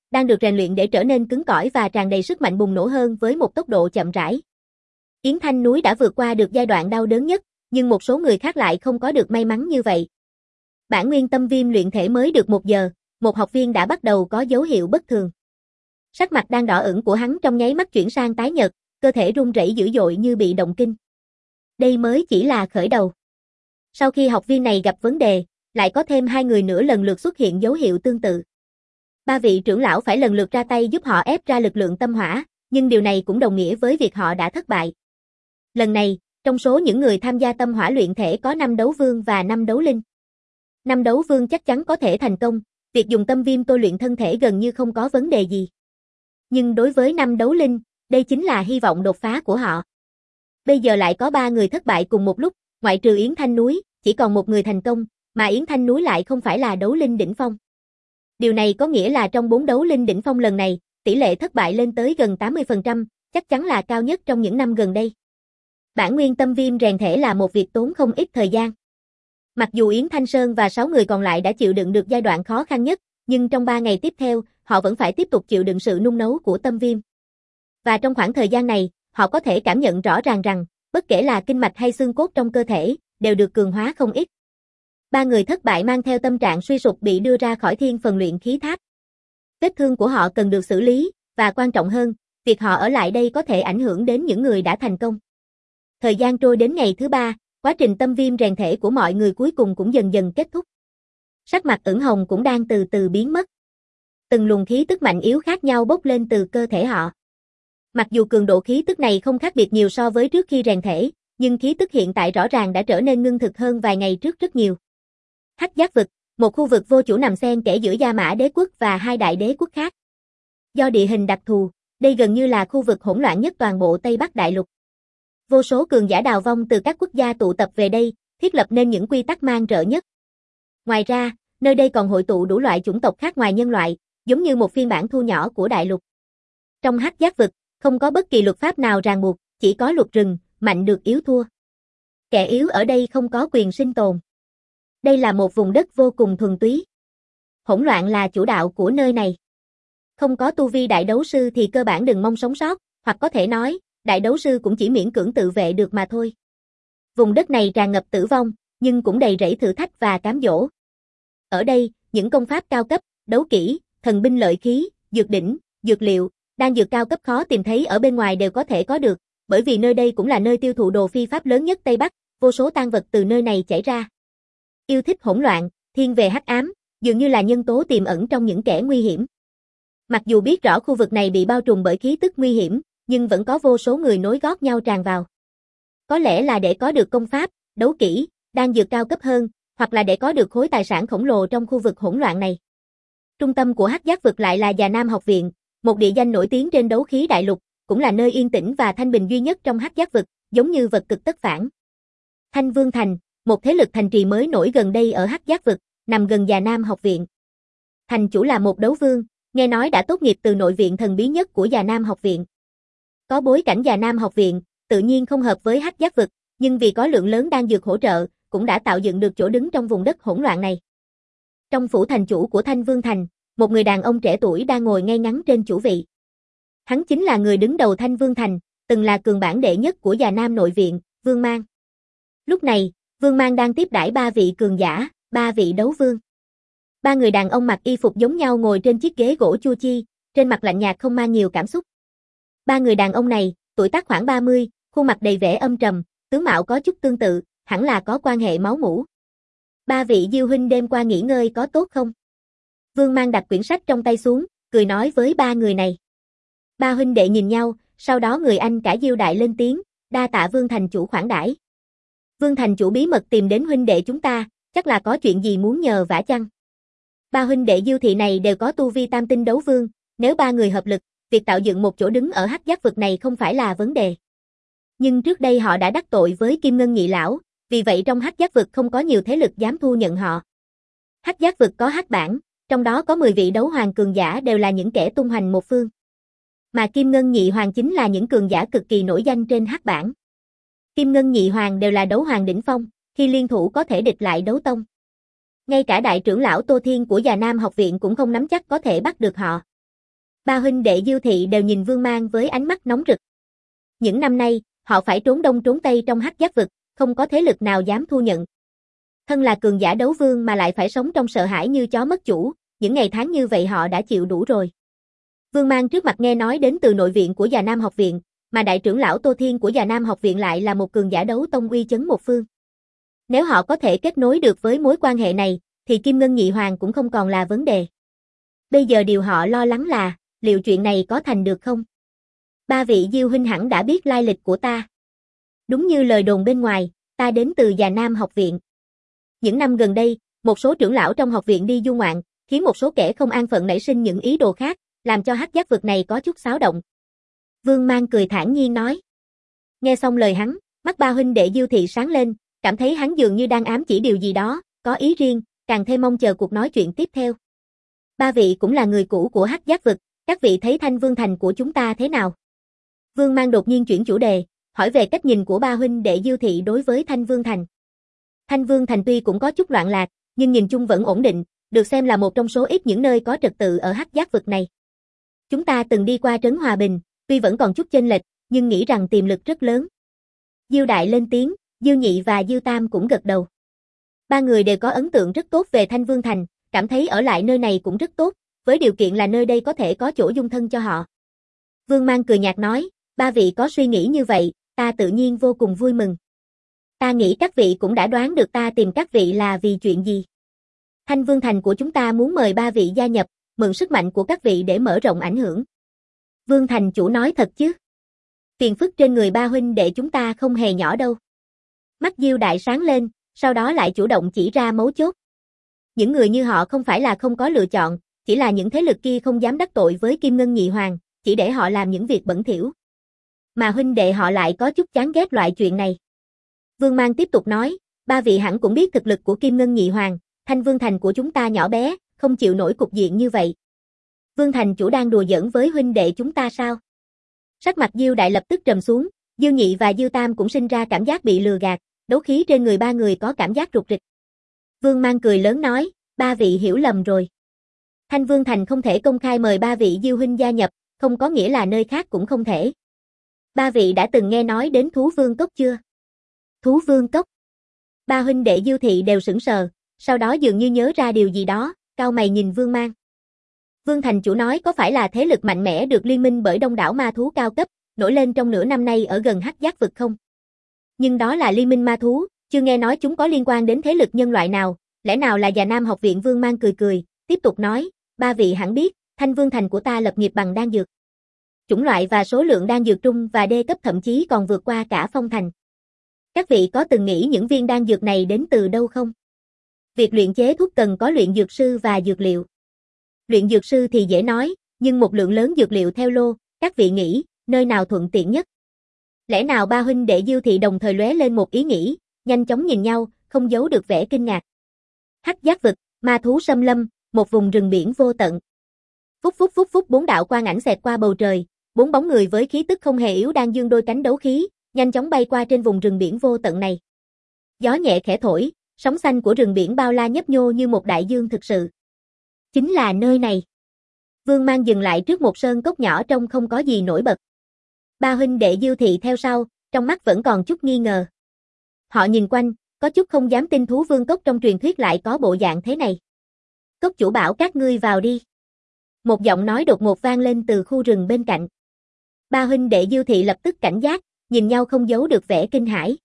đang được rèn luyện để trở nên cứng cỏi và tràn đầy sức mạnh bùng nổ hơn với một tốc độ chậm rãi. Yến Thanh Núi đã vượt qua được giai đoạn đau đớn nhất, nhưng một số người khác lại không có được may mắn như vậy. Bản nguyên tâm viêm luyện thể mới được một giờ, một học viên đã bắt đầu có dấu hiệu bất thường. Sắc mặt đang đỏ ửng của hắn trong nháy mắt chuyển sang tái nhợt, cơ thể run rẩy dữ dội như bị động kinh. Đây mới chỉ là khởi đầu. Sau khi học viên này gặp vấn đề, lại có thêm hai người nữa lần lượt xuất hiện dấu hiệu tương tự. Ba vị trưởng lão phải lần lượt ra tay giúp họ ép ra lực lượng tâm hỏa, nhưng điều này cũng đồng nghĩa với việc họ đã thất bại. Lần này, trong số những người tham gia tâm hỏa luyện thể có năm đấu vương và năm đấu linh. Năm đấu vương chắc chắn có thể thành công, việc dùng tâm viêm tôi luyện thân thể gần như không có vấn đề gì. Nhưng đối với năm đấu linh, đây chính là hy vọng đột phá của họ. Bây giờ lại có ba người thất bại cùng một lúc, ngoại trừ Yến Thanh Núi, chỉ còn một người thành công, mà Yến Thanh Núi lại không phải là đấu linh đỉnh phong. Điều này có nghĩa là trong bốn đấu linh đỉnh phong lần này, tỷ lệ thất bại lên tới gần tám mươi phần trăm, chắc chắn là cao nhất trong những năm gần đây. Bản nguyên tâm viêm rèn thể là một việc tốn không ít thời gian. Mặc dù Yến Thanh Sơn và sáu người còn lại đã chịu đựng được giai đoạn khó khăn nhất, nhưng trong ba ngày tiếp theo, họ vẫn phải tiếp tục chịu đựng sự nung nấu của tâm viêm. Và trong khoảng thời gian này, họ có thể cảm nhận rõ ràng rằng, bất kể là kinh mạch hay xương cốt trong cơ thể, đều được cường hóa không ít. Ba người thất bại mang theo tâm trạng suy sụp bị đưa ra khỏi thiên phần luyện khí tháp. Vết thương của họ cần được xử lý, và quan trọng hơn, việc họ ở lại đây có thể ảnh hưởng đến những người đã thành công. Thời gian trôi đến ngày thứ ba, quá trình tâm viêm rèn thể của mọi người cuối cùng cũng dần dần kết thúc. Sắc mặt ửng hồng cũng đang từ từ biến mất. Từng luồng khí tức mạnh yếu khác nhau bốc lên từ cơ thể họ. Mặc dù cường độ khí tức này không khác biệt nhiều so với trước khi rèn thể, nhưng khí tức hiện tại rõ ràng đã trở nên ngưng thực hơn vài ngày trước rất nhiều. Hắc Giác vực, một khu vực vô chủ nằm xen kẽ giữa Gia Mã Đế quốc và hai đại đế quốc khác. Do địa hình đặc thù, đây gần như là khu vực hỗn loạn nhất toàn bộ Tây Bắc Đại Lục. Vô số cường giả đào vong từ các quốc gia tụ tập về đây, thiết lập nên những quy tắc mang rợ nhất. Ngoài ra, nơi đây còn hội tụ đủ loại chủng tộc khác ngoài nhân loại, giống như một phiên bản thu nhỏ của Đại Lục. Trong Hắc Giác vực, không có bất kỳ luật pháp nào ràng buộc, chỉ có luật rừng, mạnh được yếu thua. Kẻ yếu ở đây không có quyền sinh tồn. Đây là một vùng đất vô cùng thuần túy. Hỗn loạn là chủ đạo của nơi này. Không có tu vi đại đấu sư thì cơ bản đừng mong sống sót, hoặc có thể nói, đại đấu sư cũng chỉ miễn cưỡng tự vệ được mà thôi. Vùng đất này tràn ngập tử vong, nhưng cũng đầy rẫy thử thách và cám dỗ. Ở đây, những công pháp cao cấp, đấu kỹ, thần binh lợi khí, dược đỉnh, dược liệu, đan dược cao cấp khó tìm thấy ở bên ngoài đều có thể có được, bởi vì nơi đây cũng là nơi tiêu thụ đồ phi pháp lớn nhất Tây Bắc, vô số tang vật từ nơi này chảy ra. Yêu thích hỗn loạn, thiên về hắc ám, dường như là nhân tố tiềm ẩn trong những kẻ nguy hiểm. Mặc dù biết rõ khu vực này bị bao trùm bởi khí tức nguy hiểm, nhưng vẫn có vô số người nối gót nhau tràn vào. Có lẽ là để có được công pháp, đấu kỹ, đan dược cao cấp hơn, hoặc là để có được khối tài sản khổng lồ trong khu vực hỗn loạn này. Trung tâm của Hắc Giác vực lại là Già Nam học viện, một địa danh nổi tiếng trên đấu khí đại lục, cũng là nơi yên tĩnh và thanh bình duy nhất trong Hắc Giác vực, giống như vật cực tất phản. Thanh Vương Thành, một thế lực thành trì mới nổi gần đây ở Hắc Giác vực, nằm gần Già Nam học viện. Thành chủ là một đấu vương, nghe nói đã tốt nghiệp từ nội viện thần bí nhất của Già Nam học viện. Có bối cảnh Già Nam học viện, tự nhiên không hợp với Hắc Giác vực, nhưng vì có lượng lớn đan dược hỗ trợ, cũng đã tạo dựng được chỗ đứng trong vùng đất hỗn loạn này. Trong phủ thành chủ của Thanh Vương Thành, một người đàn ông trẻ tuổi đang ngồi ngay ngắn trên chủ vị. Hắn chính là người đứng đầu Thanh Vương Thành, từng là cường bản đệ nhất của Già Nam nội viện, Vương Mang. Lúc này, Vương Mang đang tiếp đãi ba vị cường giả, ba vị đấu vương. Ba người đàn ông mặc y phục giống nhau ngồi trên chiếc ghế gỗ chua chi, trên mặt lạnh nhạt không mang nhiều cảm xúc. Ba người đàn ông này, tuổi tác khoảng ba mươi, khuôn mặt đầy vẻ âm trầm, tướng mạo có chút tương tự, hẳn là có quan hệ máu mủ. Ba vị Diêu huynh đêm qua nghỉ ngơi có tốt không? Vương Mang đặt quyển sách trong tay xuống, cười nói với ba người này. Ba huynh đệ nhìn nhau, sau đó người anh cả Diêu đại lên tiếng, đa tạ Vương thành chủ khoản đãi. Vương thành chủ bí mật tìm đến huynh đệ chúng ta, chắc là có chuyện gì muốn nhờ vả chăng? Ba huynh đệ Diêu thị này đều có tu vi tam tinh đấu vương, nếu ba người hợp lực, việc tạo dựng một chỗ đứng ở Hắc Giác vực này không phải là vấn đề. Nhưng trước đây họ đã đắc tội với Kim Ngân nhị lão, vì vậy trong Hắc Giác vực không có nhiều thế lực dám thu nhận họ. Hắc Giác vực có hắc bản, trong đó có mười vị đấu hoàng cường giả đều là những kẻ tung hoành một phương. Mà Kim Ngân nhị hoàng chính là những cường giả cực kỳ nổi danh trên hắc bản. Kim Ngân nhị hoàng đều là đấu hoàng đỉnh phong, khi liên thủ có thể địch lại đấu tông. Ngay cả đại trưởng lão Tô Thiên của Già Nam học viện cũng không nắm chắc có thể bắt được họ. Ba huynh đệ Diêu Thị đều nhìn Vương Mang với ánh mắt nóng rực. Những năm nay, họ phải trốn đông trốn tây trong hắc giác vực, không có thế lực nào dám thu nhận. Thân là cường giả đấu vương mà lại phải sống trong sợ hãi như chó mất chủ, những ngày tháng như vậy họ đã chịu đủ rồi. Vương Mang trước mặt nghe nói đến từ nội viện của Già Nam học viện, mà đại trưởng lão Tô Thiên của Già Nam học viện lại là một cường giả đấu tông uy chấn một phương. Nếu họ có thể kết nối được với mối quan hệ này, thì Kim Ngân Nhị Hoàng cũng không còn là vấn đề. Bây giờ điều họ lo lắng là, liệu chuyện này có thành được không? Ba vị Diêu huynh hẳn đã biết lai lịch của ta. Đúng như lời đồn bên ngoài, ta đến từ Già Nam học viện. Những năm gần đây, một số trưởng lão trong học viện đi du ngoạn, khiến một số kẻ không an phận nảy sinh những ý đồ khác, làm cho hắc giác vực này có chút xáo động. Vương Mang cười thản nhiên nói. Nghe xong lời hắn, mắt ba huynh đệ Diêu Thị sáng lên, cảm thấy hắn dường như đang ám chỉ điều gì đó, có ý riêng, càng thêm mong chờ cuộc nói chuyện tiếp theo. Ba vị cũng là người cũ của hắc giác vực, các vị thấy Thanh Vương Thành của chúng ta thế nào? Vương Mang đột nhiên chuyển chủ đề, hỏi về cách nhìn của ba huynh đệ Diêu Thị đối với Thanh Vương Thành. Thanh Vương Thành tuy cũng có chút loạn lạc, nhưng nhìn chung vẫn ổn định, được xem là một trong số ít những nơi có trật tự ở hắc giác vực này. Chúng ta từng đi qua trấn Hòa Bình, tuy vẫn còn chút chênh lệch, nhưng nghĩ rằng tiềm lực rất lớn. Diêu Đại lên tiếng, Diêu Nhị và Diêu Tam cũng gật đầu. Ba người đều có ấn tượng rất tốt về Thanh Vương Thành, cảm thấy ở lại nơi này cũng rất tốt, với điều kiện là nơi đây có thể có chỗ dung thân cho họ. Vương Mang cười nhạt nói, ba vị có suy nghĩ như vậy, ta tự nhiên vô cùng vui mừng. Ta nghĩ các vị cũng đã đoán được ta tìm các vị là vì chuyện gì. Thanh Vương Thành của chúng ta muốn mời ba vị gia nhập, mượn sức mạnh của các vị để mở rộng ảnh hưởng. Vương Thành chủ nói thật chứ? Phiền phức trên người ba huynh đệ chúng ta không hề nhỏ đâu. Mắt Diêu Đại sáng lên, sau đó lại chủ động chỉ ra mấu chốt. Những người như họ không phải là không có lựa chọn, chỉ là những thế lực kia không dám đắc tội với Kim Ngân Nhị Hoàng, chỉ để họ làm những việc bẩn thỉu. Mà huynh đệ họ lại có chút chán ghét loại chuyện này. Vương Mang tiếp tục nói, ba vị hẳn cũng biết thực lực của Kim Ngân Nhị Hoàng, Thanh Vương Thành của chúng ta nhỏ bé, không chịu nổi cục diện như vậy. Vương Thành chủ đang đùa giỡn với huynh đệ chúng ta sao? Sắc mặt Diêu Đại lập tức trầm xuống, Diêu Nhị và Diêu Tam cũng sinh ra cảm giác bị lừa gạt, đấu khí trên người ba người có cảm giác rục rịch. Vương Mang cười lớn nói, ba vị hiểu lầm rồi. Thanh Vương Thành không thể công khai mời ba vị Diêu huynh gia nhập, không có nghĩa là nơi khác cũng không thể. Ba vị đã từng nghe nói đến Thú Vương Cốc chưa? Thú Vương Cốc. Ba huynh đệ Diêu Thị đều sững sờ, sau đó dường như nhớ ra điều gì đó, cau mày nhìn Vương Mang. Vương Thành chủ nói có phải là thế lực mạnh mẽ được liên minh bởi đông đảo ma thú cao cấp, nổi lên trong nửa năm nay ở gần hắc giác vực không? Nhưng đó là liên minh ma thú, chưa nghe nói chúng có liên quan đến thế lực nhân loại nào, lẽ nào là Già Nam học viện? Vương Mang cười cười, tiếp tục nói, ba vị hẳn biết, Thanh Vương Thành của ta lập nghiệp bằng đan dược. Chủng loại và số lượng đan dược trung và đê cấp thậm chí còn vượt qua cả Phong Thành. Các vị có từng nghĩ những viên đan dược này đến từ đâu không? Việc luyện chế thuốc cần có luyện dược sư và dược liệu. Luyện dược sư thì dễ nói, nhưng một lượng lớn dược liệu theo lô, các vị nghĩ, nơi nào thuận tiện nhất? Lẽ nào ba huynh đệ Diêu Thị đồng thời lóe lên một ý nghĩ, nhanh chóng nhìn nhau, không giấu được vẻ kinh ngạc. Hắc giác vực, ma thú xâm lâm, một vùng rừng biển vô tận. Phúc phúc phúc phúc bốn đạo quang ảnh xẹt qua bầu trời, bốn bóng người với khí tức không hề yếu đang dương đôi cánh đấu khí, nhanh chóng bay qua trên vùng rừng biển vô tận này. Gió nhẹ khẽ thổi, sóng xanh của rừng biển bao la nhấp nhô như một đại dương thực sự. Chính là nơi này. Vương Mang dừng lại trước một sơn cốc nhỏ trông không có gì nổi bật. Ba huynh đệ Diêu Thị theo sau, trong mắt vẫn còn chút nghi ngờ. Họ nhìn quanh, có chút không dám tin Thú Vương Cốc trong truyền thuyết lại có bộ dạng thế này. Cốc chủ bảo các ngươi vào đi. Một giọng nói đột ngột vang lên từ khu rừng bên cạnh. Ba huynh đệ Diêu Thị lập tức cảnh giác, nhìn nhau không giấu được vẻ kinh hãi.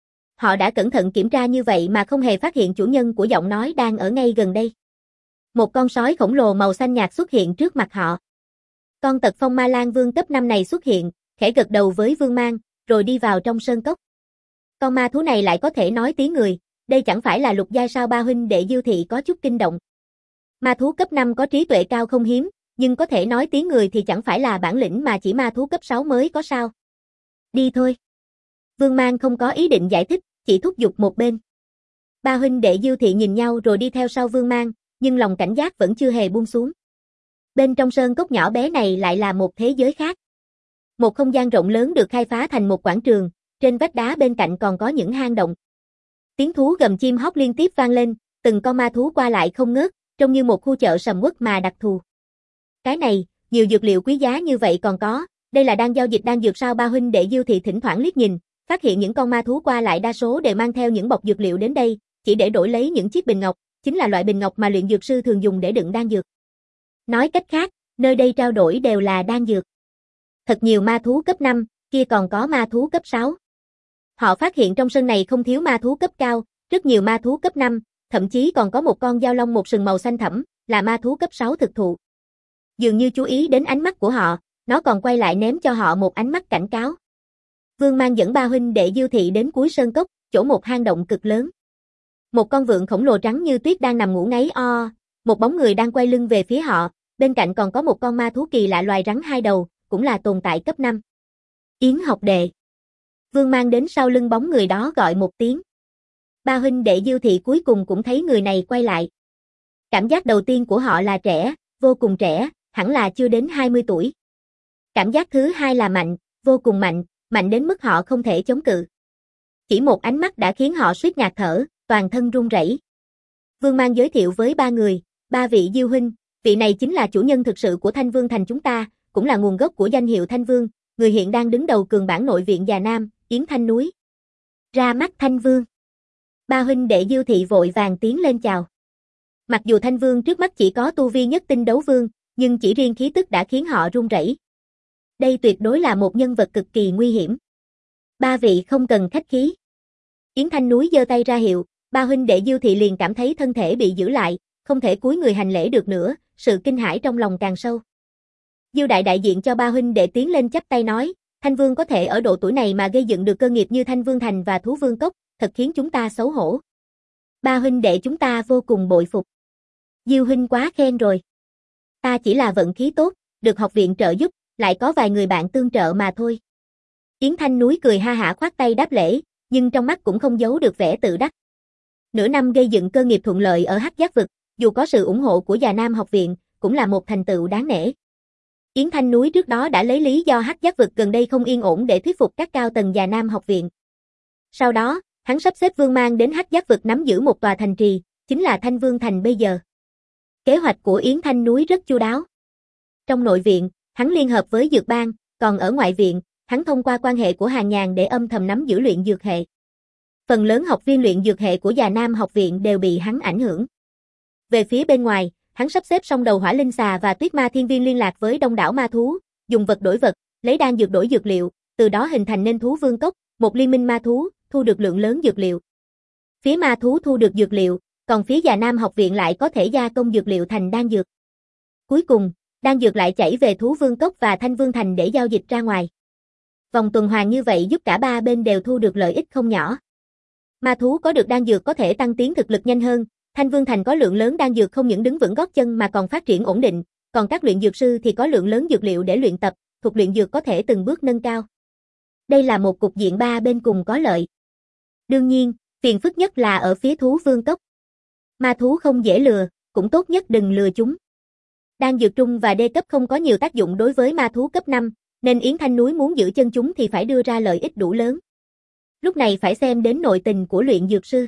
Họ đã cẩn thận kiểm tra như vậy mà không hề phát hiện chủ nhân của giọng nói đang ở ngay gần đây. Một con sói khổng lồ màu xanh nhạt xuất hiện trước mặt họ. Con Tật Phong Ma Lang Vương cấp năm này xuất hiện, khẽ gật đầu với Vương Mang, rồi đi vào trong sơn cốc. Con ma thú này lại có thể nói tiếng người, đây chẳng phải là lục giai sao? Ba huynh đệ Diêu Thị có chút kinh động. Ma thú cấp năm có trí tuệ cao không hiếm, nhưng có thể nói tiếng người thì chẳng phải là bản lĩnh mà chỉ ma thú cấp sáu mới có sao? Đi thôi. Vương Mang không có ý định giải thích, chỉ thúc giục một bên. Ba huynh đệ Diêu Thị nhìn nhau rồi đi theo sau Vương Mang, nhưng lòng cảnh giác vẫn chưa hề buông xuống. Bên trong sơn cốc nhỏ bé này lại là một thế giới khác. Một không gian rộng lớn được khai phá thành một quảng trường, trên vách đá bên cạnh còn có những hang động. Tiếng thú gầm chim hót liên tiếp vang lên, từng con ma thú qua lại không ngớt, trông như một khu chợ sầm uất mà đặc thù. Cái này, nhiều dược liệu quý giá như vậy còn có, đây là đang giao dịch đan dược sao? Ba huynh đệ Diêu Thị thỉnh thoảng liếc nhìn, phát hiện những con ma thú qua lại đa số đều mang theo những bọc dược liệu đến đây, chỉ để đổi lấy những chiếc bình ngọc, chính là loại bình ngọc mà luyện dược sư thường dùng để đựng đan dược. Nói cách khác, nơi đây trao đổi đều là đan dược. Thật nhiều ma thú cấp năm, kia còn có ma thú cấp sáu. Họ phát hiện trong sân này không thiếu ma thú cấp cao, rất nhiều ma thú cấp năm, thậm chí còn có một con dao long một sừng màu xanh thẫm, là ma thú cấp sáu thực thụ. Dường như chú ý đến ánh mắt của họ, nó còn quay lại ném cho họ một ánh mắt cảnh cáo. Vương Mang dẫn ba huynh đệ Diêu Thị đến cuối sơn cốc, chỗ một hang động cực lớn. Một con vượn khổng lồ trắng như tuyết đang nằm ngủ ngáy o, một bóng người đang quay lưng về phía họ, bên cạnh còn có một con ma thú kỳ lạ loài rắn hai đầu, cũng là tồn tại cấp năm. Yến học đệ. Vương Mang đến sau lưng bóng người đó gọi một tiếng. Ba huynh đệ Diêu Thị cuối cùng cũng thấy người này quay lại. Cảm giác đầu tiên của họ là trẻ, vô cùng trẻ, hẳn là chưa đến hai mươi tuổi. Cảm giác thứ hai là mạnh, vô cùng mạnh, mạnh đến mức họ không thể chống cự. Chỉ một ánh mắt đã khiến họ suýt ngạt thở, toàn thân run rẩy. Vương Mang giới thiệu với ba người, ba vị Diêu huynh, vị này chính là chủ nhân thực sự của Thanh Vương thành chúng ta, cũng là nguồn gốc của danh hiệu Thanh Vương, người hiện đang đứng đầu cường bản nội viện Già Nam, Yến Thanh Núi. Ra mắt Thanh Vương. Ba huynh đệ Diêu Thị vội vàng tiến lên chào. Mặc dù Thanh Vương trước mắt chỉ có tu vi nhất tinh đấu vương, nhưng chỉ riêng khí tức đã khiến họ run rẩy. Đây tuyệt đối là một nhân vật cực kỳ nguy hiểm. Ba vị không cần khách khí. Yến Thanh Núi giơ tay ra hiệu, ba huynh đệ Diêu Thị liền cảm thấy thân thể bị giữ lại, không thể cúi người hành lễ được nữa, sự kinh hãi trong lòng càng sâu. Diêu đại đại diện cho ba huynh đệ tiến lên chắp tay nói, Thanh Vương có thể ở độ tuổi này mà gây dựng được cơ nghiệp như Thanh Vương thành và Thú Vương cốc, thật khiến chúng ta xấu hổ. Ba huynh đệ chúng ta vô cùng bội phục. Diêu huynh quá khen rồi. Ta chỉ là vận khí tốt, được học viện trợ giúp, lại có vài người bạn tương trợ mà thôi. Yến Thanh Núi cười ha hả khoát tay đáp lễ, nhưng trong mắt cũng không giấu được vẻ tự đắc. Nửa năm gây dựng cơ nghiệp thuận lợi ở Hắc Giác vực, dù có sự ủng hộ của Già Nam học viện, cũng là một thành tựu đáng nể. Yến Thanh Núi trước đó đã lấy lý do Hắc Giác vực gần đây không yên ổn để thuyết phục các cao tầng Già Nam học viện. Sau đó, hắn sắp xếp Vương Mang đến Hắc Giác vực nắm giữ một tòa thành trì, chính là Thanh Vương thành bây giờ. Kế hoạch của Yến Thanh Núi rất chu đáo. Trong nội viện, hắn liên hợp với Dược Bang, còn ở ngoại viện, hắn thông qua quan hệ của Hàng Nhàn để âm thầm nắm giữ luyện dược hệ. Phần lớn học viên luyện dược hệ của Già Nam học viện đều bị hắn ảnh hưởng. Về phía bên ngoài, hắn sắp xếp song đầu hỏa linh xà và tuyết ma thiên viên liên lạc với đông đảo ma thú, dùng vật đổi vật, lấy đan dược đổi dược liệu, từ đó hình thành nên Thú Vương cốc, một liên minh ma thú, thu được lượng lớn dược liệu. Phía ma thú thu được dược liệu, còn phía Già Nam học viện lại có thể gia công dược liệu thành đan dược. Cuối cùng, đan dược lại chảy về Thú Vương cốc và Thanh Vương thành để giao dịch ra ngoài. Vòng tuần hoàn như vậy giúp cả ba bên đều thu được lợi ích không nhỏ. Ma thú có được đan dược có thể tăng tiến thực lực nhanh hơn, Thanh Vương thành có lượng lớn đan dược không những đứng vững gót chân mà còn phát triển ổn định, còn các luyện dược sư thì có lượng lớn dược liệu để luyện tập, thuộc luyện dược có thể từng bước nâng cao. Đây là một cục diện ba bên cùng có lợi. Đương nhiên, phiền phức nhất là ở phía Thú Vương cốc. Ma thú không dễ lừa, cũng tốt nhất đừng lừa chúng. Đan dược trung và đê cấp không có nhiều tác dụng đối với ma thú cấp năm, nên Yến Thanh Núi muốn giữ chân chúng thì phải đưa ra lợi ích đủ lớn. Lúc này phải xem đến nội tình của luyện dược sư.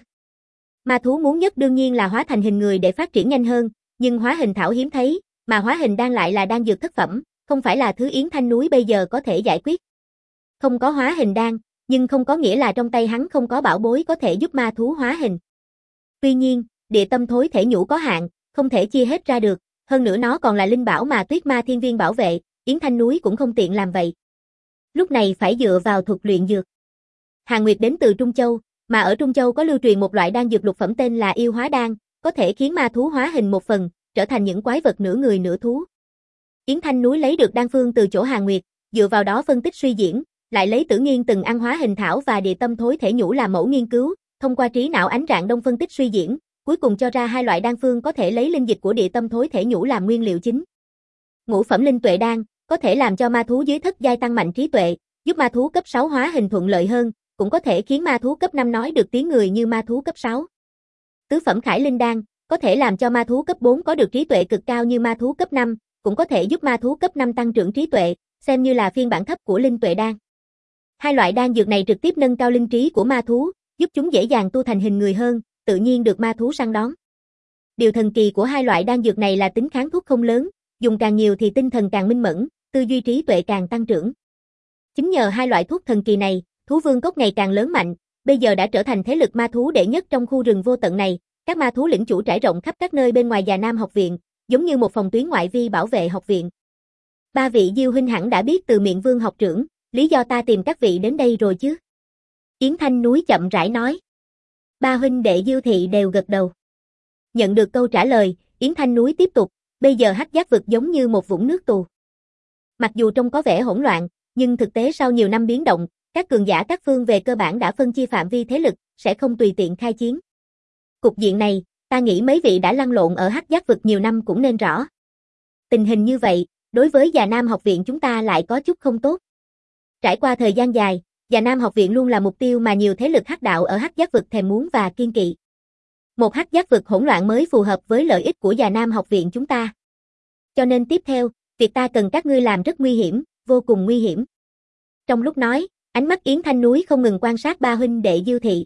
Ma thú muốn nhất đương nhiên là hóa thành hình người để phát triển nhanh hơn, nhưng hóa hình thảo hiếm thấy, mà hóa hình đan lại là đan dược thất phẩm, không phải là thứ Yến Thanh Núi bây giờ có thể giải quyết. Không có hóa hình đan, nhưng không có nghĩa là trong tay hắn không có bảo bối có thể giúp ma thú hóa hình. Tuy nhiên, địa tâm thối thể nhũ có hạn, không thể chia hết ra được, hơn nữa nó còn là linh bảo mà tuyết ma thiên viên bảo vệ, Yến Thanh Núi cũng không tiện làm vậy. Lúc này phải dựa vào thuật luyện dược. Hàn Nguyệt đến từ Trung Châu, mà ở Trung Châu có lưu truyền một loại đan dược lục phẩm tên là yêu hóa đan, có thể khiến ma thú hóa hình một phần, trở thành những quái vật nửa người nửa thú. Yến Thanh Núi lấy được đan phương từ chỗ Hàn Nguyệt, dựa vào đó phân tích suy diễn, lại lấy Tử Nghiên từng ăn hóa hình thảo và địa tâm thối thể nhũ làm mẫu nghiên cứu, thông qua trí não ánh rạng đông phân tích suy diễn, cuối cùng cho ra hai loại đan phương có thể lấy linh dịch của địa tâm thối thể nhũ làm nguyên liệu chính. Ngũ phẩm linh tuệ đan, có thể làm cho ma thú dưới thất giai tăng mạnh trí tuệ, giúp ma thú cấp sáu hóa hình thuận lợi hơn, cũng có thể khiến ma thú cấp năm nói được tiếng người như ma thú cấp sáu. Tứ phẩm khải linh đan, có thể làm cho ma thú cấp bốn có được trí tuệ cực cao như ma thú cấp năm, cũng có thể giúp ma thú cấp năm tăng trưởng trí tuệ, xem như là phiên bản thấp của linh tuệ đan. Hai loại đan dược này trực tiếp nâng cao linh trí của ma thú, giúp chúng dễ dàng tu thành hình người hơn, tự nhiên được ma thú săn đón. Điều thần kỳ của hai loại đan dược này là tính kháng thuốc không lớn, dùng càng nhiều thì tinh thần càng minh mẫn, tư duy trí tuệ càng tăng trưởng. Chính nhờ hai loại thuốc thần kỳ này, thú vương cốc ngày càng lớn mạnh, bây giờ đã trở thành thế lực ma thú đệ nhất trong khu rừng vô tận này, các ma thú lĩnh chủ trải rộng khắp các nơi bên ngoài Già Nam học viện, giống như một phòng tuyến ngoại vi bảo vệ học viện. Ba vị Diêu huynh hẳn đã biết từ miệng Vương học trưởng, lý do ta tìm các vị đến đây rồi chứ? Yến Thanh Núi chậm rãi nói. Ba huynh đệ Diêu thị đều gật đầu. Nhận được câu trả lời, Yến Thanh Núi tiếp tục, bây giờ Hắc Giác vực giống như một vũng nước tù. Mặc dù trông có vẻ hỗn loạn, nhưng thực tế sau nhiều năm biến động, các cường giả các phương về cơ bản đã phân chia phạm vi thế lực, sẽ không tùy tiện khai chiến. Cục diện này, ta nghĩ mấy vị đã lăn lộn ở Hắc Giác vực nhiều năm cũng nên rõ. Tình hình như vậy, đối với Già Nam học viện chúng ta lại có chút không tốt. Trải qua thời gian dài, Già Nam học viện luôn là mục tiêu mà nhiều thế lực hắc đạo ở Hắc Giác vực thèm muốn và kiên kỵ. Một Hắc Giác vực hỗn loạn mới phù hợp với lợi ích của Già Nam học viện chúng ta. Cho nên tiếp theo, việc ta cần các ngươi làm rất nguy hiểm, vô cùng nguy hiểm. Trong lúc nói, ánh mắt Yến Thanh Núi không ngừng quan sát ba huynh đệ Diêu thị.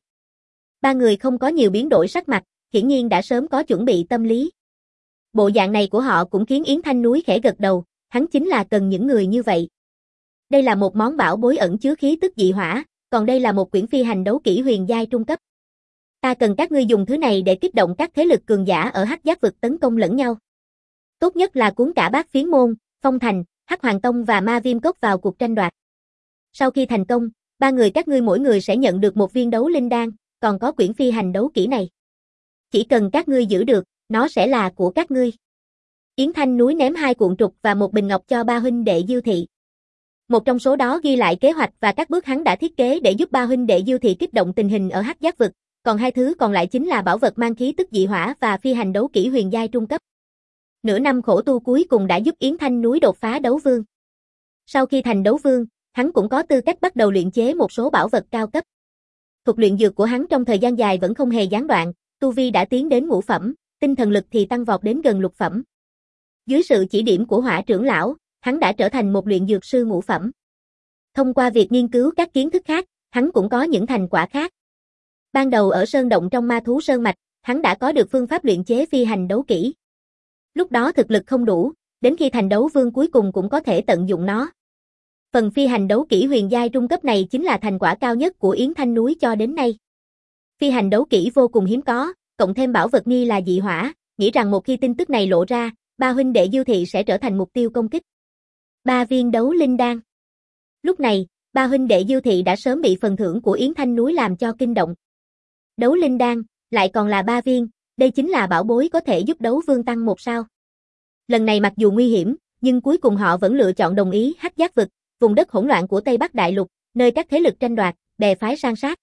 Ba người không có nhiều biến đổi sắc mặt, hiển nhiên đã sớm có chuẩn bị tâm lý. Bộ dạng này của họ cũng khiến Yến Thanh Núi khẽ gật đầu, hắn chính là cần những người như vậy. Đây là một món bảo bối ẩn chứa khí tức dị hỏa, còn đây là một quyển phi hành đấu kỹ huyền giai trung cấp. Ta cần các ngươi dùng thứ này để kích động các thế lực cường giả ở Hắc Giác vực tấn công lẫn nhau. Tốt nhất là cuốn cả Bát Phiến môn, Phong Thành, Hắc Hoàng Tông và Ma Viêm Cốc vào cuộc tranh đoạt. Sau khi thành công, ba người các ngươi mỗi người sẽ nhận được một viên đấu linh đan, còn có quyển phi hành đấu kỹ này. Chỉ cần các ngươi giữ được, nó sẽ là của các ngươi. Yến Thanh Núi ném hai cuộn trục và một bình ngọc cho ba huynh đệ Diêu thị. Một trong số đó ghi lại kế hoạch và các bước hắn đã thiết kế để giúp ba huynh đệ Diêu thị kích động tình hình ở Hắc Giác vực, còn hai thứ còn lại chính là bảo vật mang khí tức dị hỏa và phi hành đấu kỹ huyền giai trung cấp. Nửa năm khổ tu cuối cùng đã giúp Yến Thanh Núi đột phá đấu vương. Sau khi thành đấu vương, hắn cũng có tư cách bắt đầu luyện chế một số bảo vật cao cấp. Thuật luyện dược của hắn trong thời gian dài vẫn không hề gián đoạn, tu vi đã tiến đến ngũ phẩm, tinh thần lực thì tăng vọt đến gần lục phẩm. Dưới sự chỉ điểm của Hỏa trưởng lão, hắn đã trở thành một luyện dược sư ngũ phẩm. Thông qua việc nghiên cứu các kiến thức khác, hắn cũng có những thành quả khác. Ban đầu ở sơn động trong ma thú sơn mạch, hắn đã có được phương pháp luyện chế phi hành đấu kỹ. Lúc đó thực lực không đủ, đến khi thành đấu vương cuối cùng cũng có thể tận dụng nó. Phần phi hành đấu kỹ huyền giai trung cấp này chính là thành quả cao nhất của Yến Thanh Núi cho đến nay. Phi hành đấu kỹ vô cùng hiếm có, cộng thêm bảo vật nghi là dị hỏa, nghĩ rằng một khi tin tức này lộ ra, ba huynh đệ Diêu thị sẽ trở thành mục tiêu công kích. Ba viên đấu linh đan. Lúc này, ba huynh đệ Diêu thị đã sớm bị phần thưởng của Yến Thanh Núi làm cho kinh động. Đấu linh đan, lại còn là ba viên, đây chính là bảo bối có thể giúp đấu vương tăng một sao. Lần này mặc dù nguy hiểm, nhưng cuối cùng họ vẫn lựa chọn đồng ý Hắc Giác vực, vùng đất hỗn loạn của Tây Bắc Đại Lục, nơi các thế lực tranh đoạt, bè phái san sát.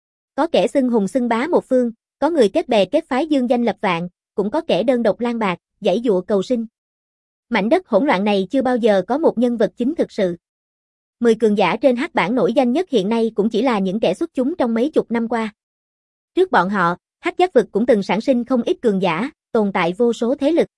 Có kẻ xưng hùng xưng bá một phương, có người kết bè kết phái dương danh lập vạn, cũng có kẻ đơn độc lang bạc, giãy giụa cầu sinh. Mảnh đất hỗn loạn này chưa bao giờ có một nhân vật chính thực sự. Mười cường giả trên hắc bảng nổi danh nhất hiện nay cũng chỉ là những kẻ xuất chúng trong mấy chục năm qua. Trước bọn họ, Hắc Giác vực cũng từng sản sinh không ít cường giả, tồn tại vô số thế lực.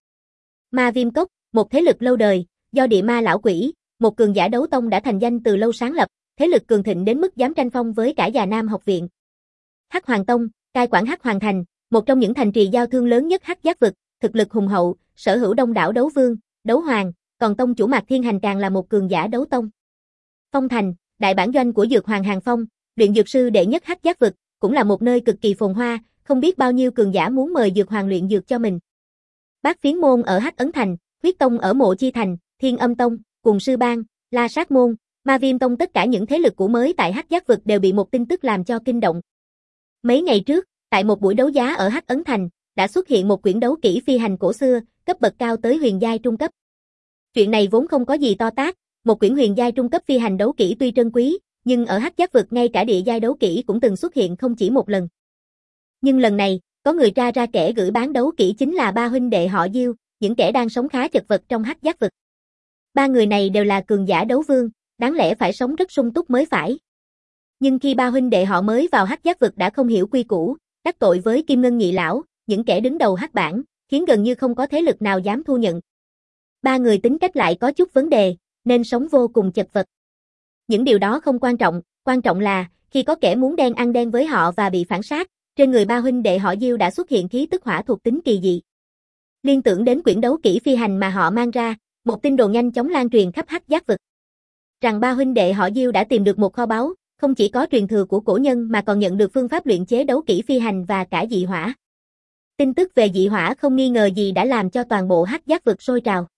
Ma Viêm Cốc, một thế lực lâu đời, do Địa Ma lão quỷ, một cường giả đấu tông đã thành danh từ lâu sáng lập, thế lực cường thịnh đến mức dám tranh phong với cả Già Nam học viện. Hắc Hoàng Tông, cai quản Hắc Hoàng thành, một trong những thành trì giao thương lớn nhất Hắc Giác vực, thực lực hùng hậu, sở hữu đông đảo đấu vương, đấu hoàng, còn tông chủ Mạc Thiên Hành càng là một cường giả đấu tông. Phong Thành, đại bản doanh của Dược Hoàng Hàng Phong, luyện dược sư đệ nhất Hắc Giác vực, cũng là một nơi cực kỳ phồn hoa, không biết bao nhiêu cường giả muốn mời Dược Hoàng luyện dược cho mình. Bát Phiến môn ở Hắc Ấn thành, Huyết Tông ở Mộ Chi thành, Thiên Âm tông, Cùng Sư bang, La Sát môn, Ma Viêm tông, tất cả những thế lực cũ mới tại Hắc Giác vực đều bị một tin tức làm cho kinh động. Mấy ngày trước, tại một buổi đấu giá ở Hắc Ấn thành, đã xuất hiện một quyển đấu kỹ phi hành cổ xưa, cấp bậc cao tới huyền giai trung cấp. Chuyện này vốn không có gì to tát, một quyển huyền giai trung cấp phi hành đấu kỹ tuy trân quý, nhưng ở Hắc Giác vực ngay cả địa giai đấu kỹ cũng từng xuất hiện không chỉ một lần. Nhưng lần này, có người tra ra kẻ gửi bán đấu kỹ chính là ba huynh đệ họ Diêu, những kẻ đang sống khá chật vật trong Hắc Giác vực. Ba người này đều là cường giả đấu vương, đáng lẽ phải sống rất sung túc mới phải. Nhưng khi ba huynh đệ họ mới vào Hắc Giác vực đã không hiểu quy củ, đắc tội với Kim Ngân nhị lão, những kẻ đứng đầu Hắc bảng, khiến gần như không có thế lực nào dám thu nhận. Ba người tính cách lại có chút vấn đề, nên sống vô cùng chật vật. Những điều đó không quan trọng, quan trọng là, khi có kẻ muốn đen ăn đen với họ và bị phản sát, trên người ba huynh đệ họ Diêu đã xuất hiện khí tức hỏa thuộc tính kỳ dị. Liên tưởng đến quyển đấu kỹ phi hành mà họ mang ra, một tin đồn nhanh chóng lan truyền khắp Hắc Giác vực. Rằng ba huynh đệ họ Diêu đã tìm được một kho báu, không chỉ có truyền thừa của cổ nhân mà còn nhận được phương pháp luyện chế đấu kỹ phi hành và cả dị hỏa. Tin tức về dị hỏa không nghi ngờ gì đã làm cho toàn bộ Hắc Giác vực sôi trào.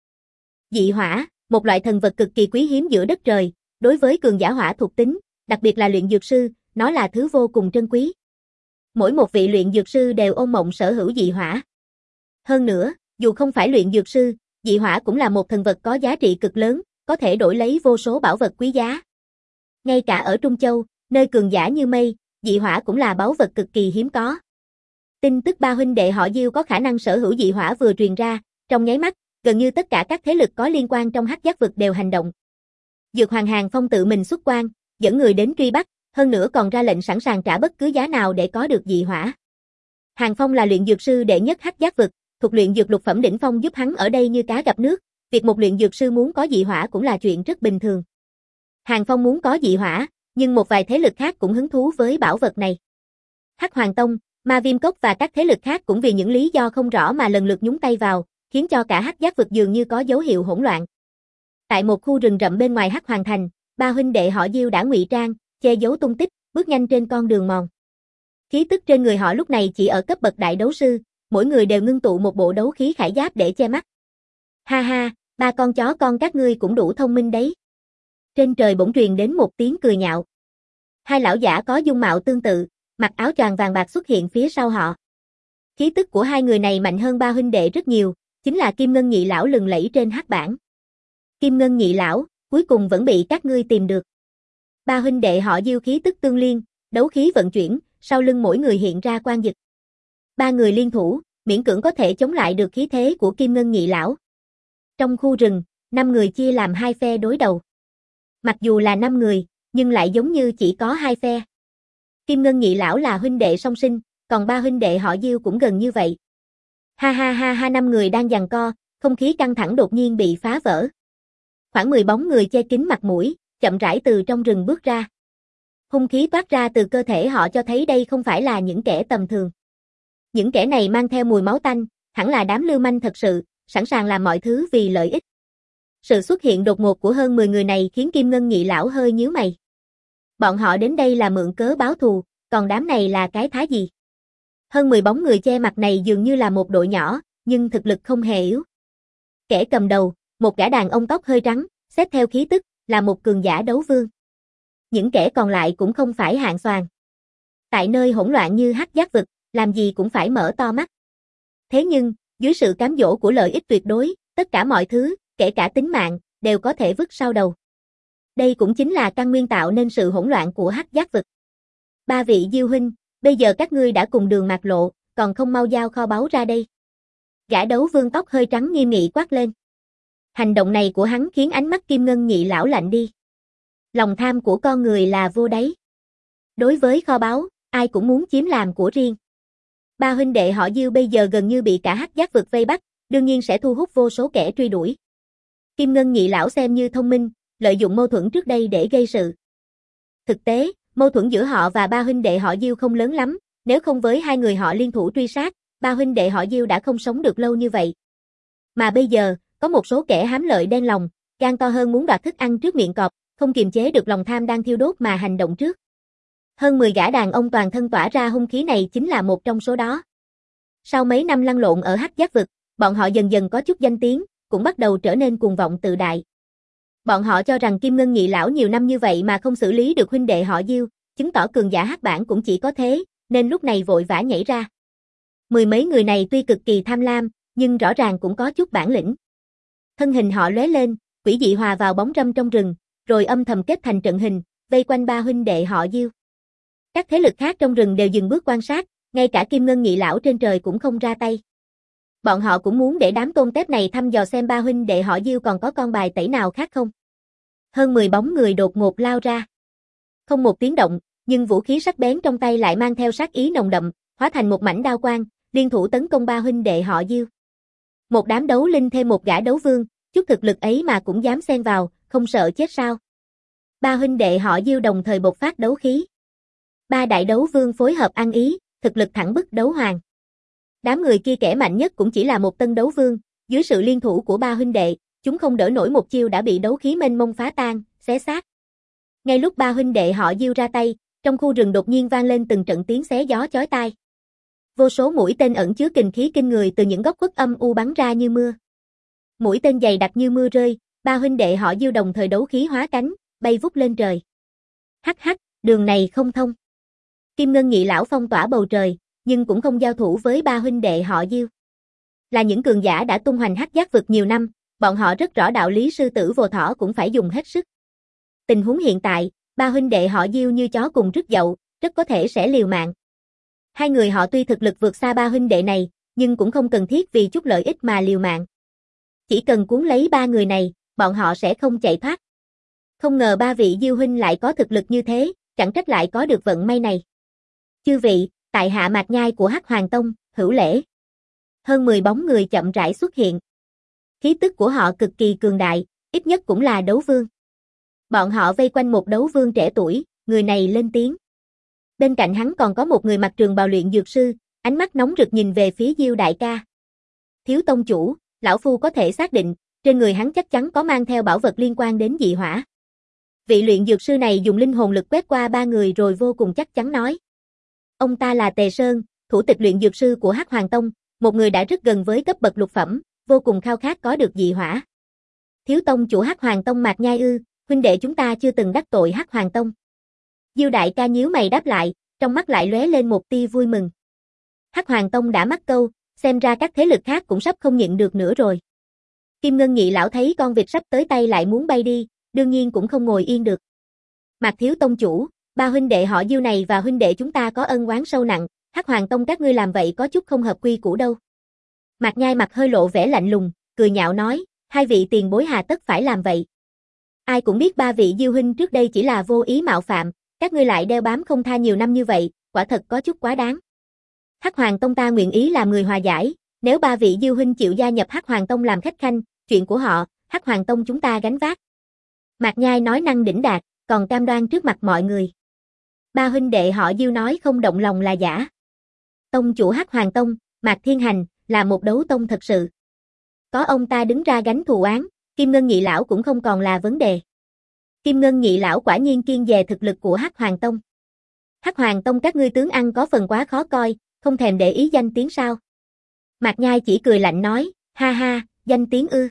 Dị hỏa, một loại thần vật cực kỳ quý hiếm giữa đất trời, đối với cường giả hỏa thuộc tính, đặc biệt là luyện dược sư, nó là thứ vô cùng trân quý. Mỗi một vị luyện dược sư đều ôm mộng sở hữu dị hỏa. Hơn nữa, dù không phải luyện dược sư, dị hỏa cũng là một thần vật có giá trị cực lớn, có thể đổi lấy vô số bảo vật quý giá. Ngay cả ở Trung Châu, nơi cường giả như mây, dị hỏa cũng là báu vật cực kỳ hiếm có. Tin tức ba huynh đệ họ Diêu có khả năng sở hữu dị hỏa vừa truyền ra, trong nháy mắt, gần như tất cả các thế lực có liên quan trong Hắc Giác vực đều hành động. Dược Hoàng Hàng Phong tự mình xuất quan, dẫn người đến truy bắt, hơn nữa còn ra lệnh sẵn sàng trả bất cứ giá nào để có được dị hỏa. Hàng Phong là luyện dược sư đệ nhất Hắc Giác vực, thuộc luyện dược lục phẩm đỉnh phong giúp hắn ở đây như cá gặp nước, việc một luyện dược sư muốn có dị hỏa cũng là chuyện rất bình thường. Hàng Phong muốn có dị hỏa, nhưng một vài thế lực khác cũng hứng thú với bảo vật này. Hắc Hoàng Tông, Ma Viêm Cốc và các thế lực khác cũng vì những lý do không rõ mà lần lượt nhúng tay vào, khiến cho cả Hắc Giác vực dường như có dấu hiệu hỗn loạn. Tại một khu rừng rậm bên ngoài Hắc Hoàng thành, ba huynh đệ họ Diêu đã ngụy trang, che giấu tung tích, bước nhanh trên con đường mòn. Khí tức trên người họ lúc này chỉ ở cấp bậc đại đấu sư, mỗi người đều ngưng tụ một bộ đấu khí khải giáp để che mắt. Ha ha, ba con chó con các ngươi cũng đủ thông minh đấy. Trên trời bỗng truyền đến một tiếng cười nhạo. Hai lão giả có dung mạo tương tự, mặc áo choàng vàng bạc xuất hiện phía sau họ. Khí tức của hai người này mạnh hơn ba huynh đệ rất nhiều, chính là Kim Ngân Nhị lão lừng lẫy trên hắc bảng. Kim Ngân Nhị lão, cuối cùng vẫn bị các ngươi tìm được. Ba huynh đệ họ Diêu khí tức tương liên, đấu khí vận chuyển, sau lưng mỗi người hiện ra quang dịch. Ba người liên thủ, miễn cưỡng có thể chống lại được khí thế của Kim Ngân Nhị lão. Trong khu rừng, năm người chia làm hai phe đối đầu. Mặc dù là năm người, nhưng lại giống như chỉ có hai phe. Kim Ngân Nhị lão là huynh đệ song sinh, còn ba huynh đệ họ Diêu cũng gần như vậy. Ha ha ha ha, năm người đang giằng co, không khí căng thẳng đột nhiên bị phá vỡ. Khoảng mười bóng người che kín mặt mũi, chậm rãi từ trong rừng bước ra. Hung khí toát ra từ cơ thể họ cho thấy đây không phải là những kẻ tầm thường. Những kẻ này mang theo mùi máu tanh, hẳn là đám lưu manh thật sự, sẵn sàng làm mọi thứ vì lợi ích. Sự xuất hiện đột ngột của hơn mười người này khiến Kim Ngân Nhị lão hơi nhíu mày. Bọn họ đến đây là mượn cớ báo thù, còn đám này là cái thá gì? Hơn mười bóng người che mặt này dường như là một đội nhỏ, nhưng thực lực không hề yếu. Kẻ cầm đầu, một gã đàn ông tóc hơi trắng, xét theo khí tức, là một cường giả đấu vương. Những kẻ còn lại cũng không phải hạng xoàn. Tại nơi hỗn loạn như Hắc Giác vực, làm gì cũng phải mở to mắt. Thế nhưng, dưới sự cám dỗ của lợi ích tuyệt đối, tất cả mọi thứ, kể cả tính mạng, đều có thể vứt sau đầu. Đây cũng chính là căn nguyên tạo nên sự hỗn loạn của Hắc Giác vực. Ba vị Diêu huynh, bây giờ các ngươi đã cùng đường mạc lộ, còn không mau giao kho báu ra đây. Gã đấu vương tóc hơi trắng nghiêm nghị quát lên. Hành động này của hắn khiến ánh mắt Kim Ngân Nhị lão lạnh đi. Lòng tham của con người là vô đáy. Đối với kho báu, ai cũng muốn chiếm làm của riêng. Ba huynh đệ họ Diêu bây giờ gần như bị cả Hắc Giác vực vây bắt, đương nhiên sẽ thu hút vô số kẻ truy đuổi. Kim Ngân Nhị lão xem như thông minh, lợi dụng mâu thuẫn trước đây để gây sự. Thực tế, mâu thuẫn giữa họ và ba huynh đệ họ Diêu không lớn lắm, nếu không với hai người họ liên thủ truy sát, ba huynh đệ họ Diêu đã không sống được lâu như vậy. Mà bây giờ, có một số kẻ hám lợi đen lòng, gan to hơn muốn đoạt thức ăn trước miệng cọp, không kiềm chế được lòng tham đang thiêu đốt mà hành động trước. Hơn mười gã đàn ông toàn thân tỏa ra hung khí này chính là một trong số đó. Sau mấy năm lăn lộn ở Hắc Giác vực, bọn họ dần dần có chút danh tiếng, cũng bắt đầu trở nên cuồng vọng tự đại. Bọn họ cho rằng Kim Ngân Nhị lão nhiều năm như vậy mà không xử lý được huynh đệ họ Diêu, chứng tỏ cường giả Hắc bản cũng chỉ có thế, nên lúc này vội vã nhảy ra. Mười mấy người này tuy cực kỳ tham lam, nhưng rõ ràng cũng có chút bản lĩnh. Thân hình họ lóe lên, quỷ dị hòa vào bóng râm trong rừng, rồi âm thầm kết thành trận hình, vây quanh ba huynh đệ họ Diêu. Các thế lực khác trong rừng đều dừng bước quan sát, ngay cả Kim Ngân Nhị lão trên trời cũng không ra tay. Bọn họ cũng muốn để đám tôm tép này thăm dò xem ba huynh đệ họ Diêu còn có con bài tẩy nào khác không. Hơn mười bóng người đột ngột lao ra. Không một tiếng động, nhưng vũ khí sắc bén trong tay lại mang theo sát ý nồng đậm, hóa thành một mảnh đao quang, liên thủ tấn công ba huynh đệ họ Diêu. Một đám đấu linh thêm một gã đấu vương, chút thực lực ấy mà cũng dám xen vào, không sợ chết sao? Ba huynh đệ họ Diêu đồng thời bộc phát đấu khí. Ba đại đấu vương phối hợp ăn ý, thực lực thẳng bức đấu hoàng. Đám người kia kẻ mạnh nhất cũng chỉ là một tân đấu vương, dưới sự liên thủ của ba huynh đệ, chúng không đỡ nổi một chiêu đã bị đấu khí mênh mông phá tan, xé xác. Ngay lúc ba huynh đệ họ Diêu ra tay, trong khu rừng đột nhiên vang lên từng trận tiếng xé gió chói tai. Vô số mũi tên ẩn chứa kình khí kinh người từ những góc khuất âm u bắn ra như mưa. Mũi tên dày đặc như mưa rơi, ba huynh đệ họ Diêu đồng thời đấu khí hóa cánh, bay vút lên trời. Hắc hắc, đường này không thông. Kim Ngân Nhị lão phong tỏa bầu trời, nhưng cũng không giao thủ với ba huynh đệ họ Diêu. Là những cường giả đã tung hoành Hắc Giác vực nhiều năm, bọn họ rất rõ đạo lý sư tử vô thỏ cũng phải dùng hết sức. Tình huống hiện tại, ba huynh đệ họ Diêu như chó cùng rứt dậu, rất có thể sẽ liều mạng. Hai người họ tuy thực lực vượt xa ba huynh đệ này, nhưng cũng không cần thiết vì chút lợi ích mà liều mạng. Chỉ cần cuốn lấy ba người này, bọn họ sẽ không chạy thoát. Không ngờ ba vị Diêu huynh lại có thực lực như thế, chẳng trách lại có được vận may này. Chư vị, tại hạ Mạc Nhai của Hắc Hoàng Tông, hữu lễ. Hơn mười bóng người chậm rãi xuất hiện. Khí tức của họ cực kỳ cường đại, ít nhất cũng là đấu vương. Bọn họ vây quanh một đấu vương trẻ tuổi, người này lên tiếng. Bên cạnh hắn còn có một người mặc trường bào luyện dược sư, ánh mắt nóng rực nhìn về phía Diêu đại ca. Thiếu tông chủ, lão phu có thể xác định, trên người hắn chắc chắn có mang theo bảo vật liên quan đến dị hỏa. Vị luyện dược sư này dùng linh hồn lực quét qua ba người rồi vô cùng chắc chắn nói. Ông ta là Tề Sơn, thủ tịch luyện dược sư của Hắc Hoàng Tông, một người đã rất gần với cấp bậc lục phẩm, vô cùng khao khát có được dị hỏa. Thiếu tông chủ Hắc Hoàng Tông Mạc Nhai ư, huynh đệ chúng ta chưa từng đắc tội Hắc Hoàng Tông. Diêu đại ca nhíu mày đáp lại, trong mắt lại lóe lên một tia vui mừng. Hắc Hoàng Tông đã mắc câu, xem ra các thế lực khác cũng sắp không nhịn được nữa rồi. Kim Ngân Nhị lão thấy con vịt sắp tới tay lại muốn bay đi, đương nhiên cũng không ngồi yên được. Mạc thiếu tông chủ, ba huynh đệ họ Diêu này và huynh đệ chúng ta có ân oán sâu nặng, Hắc Hoàng Tông các ngươi làm vậy có chút không hợp quy củ đâu. Mạc Nhai mặt hơi lộ vẻ lạnh lùng, cười nhạo nói, hai vị tiền bối hà tất phải làm vậy. Ai cũng biết ba vị Diêu huynh trước đây chỉ là vô ý mạo phạm, các ngươi lại đeo bám không tha nhiều năm như vậy, quả thật có chút quá đáng. Hắc Hoàng Tông ta nguyện ý làm người hòa giải, nếu ba vị Diêu huynh chịu gia nhập Hắc Hoàng Tông làm khách khanh, chuyện của họ, Hắc Hoàng Tông chúng ta gánh vác. Mạc Nhai nói năng đỉnh đạt, còn cam đoan trước mặt mọi người. Ba huynh đệ họ Diêu nói không động lòng là giả. Tông chủ Hắc Hoàng Tông, Mạc Thiên Hành, là một đấu tông thật sự. Có ông ta đứng ra gánh thù oán, Kim Ngân Nhị lão cũng không còn là vấn đề. Kim Ngân Nhị lão quả nhiên kiên dè thực lực của Hắc Hoàng Tông. Hắc Hoàng Tông các ngươi tướng ăn có phần quá khó coi, không thèm để ý danh tiếng sao? Mạc Nhai chỉ cười lạnh nói, ha ha, danh tiếng ư?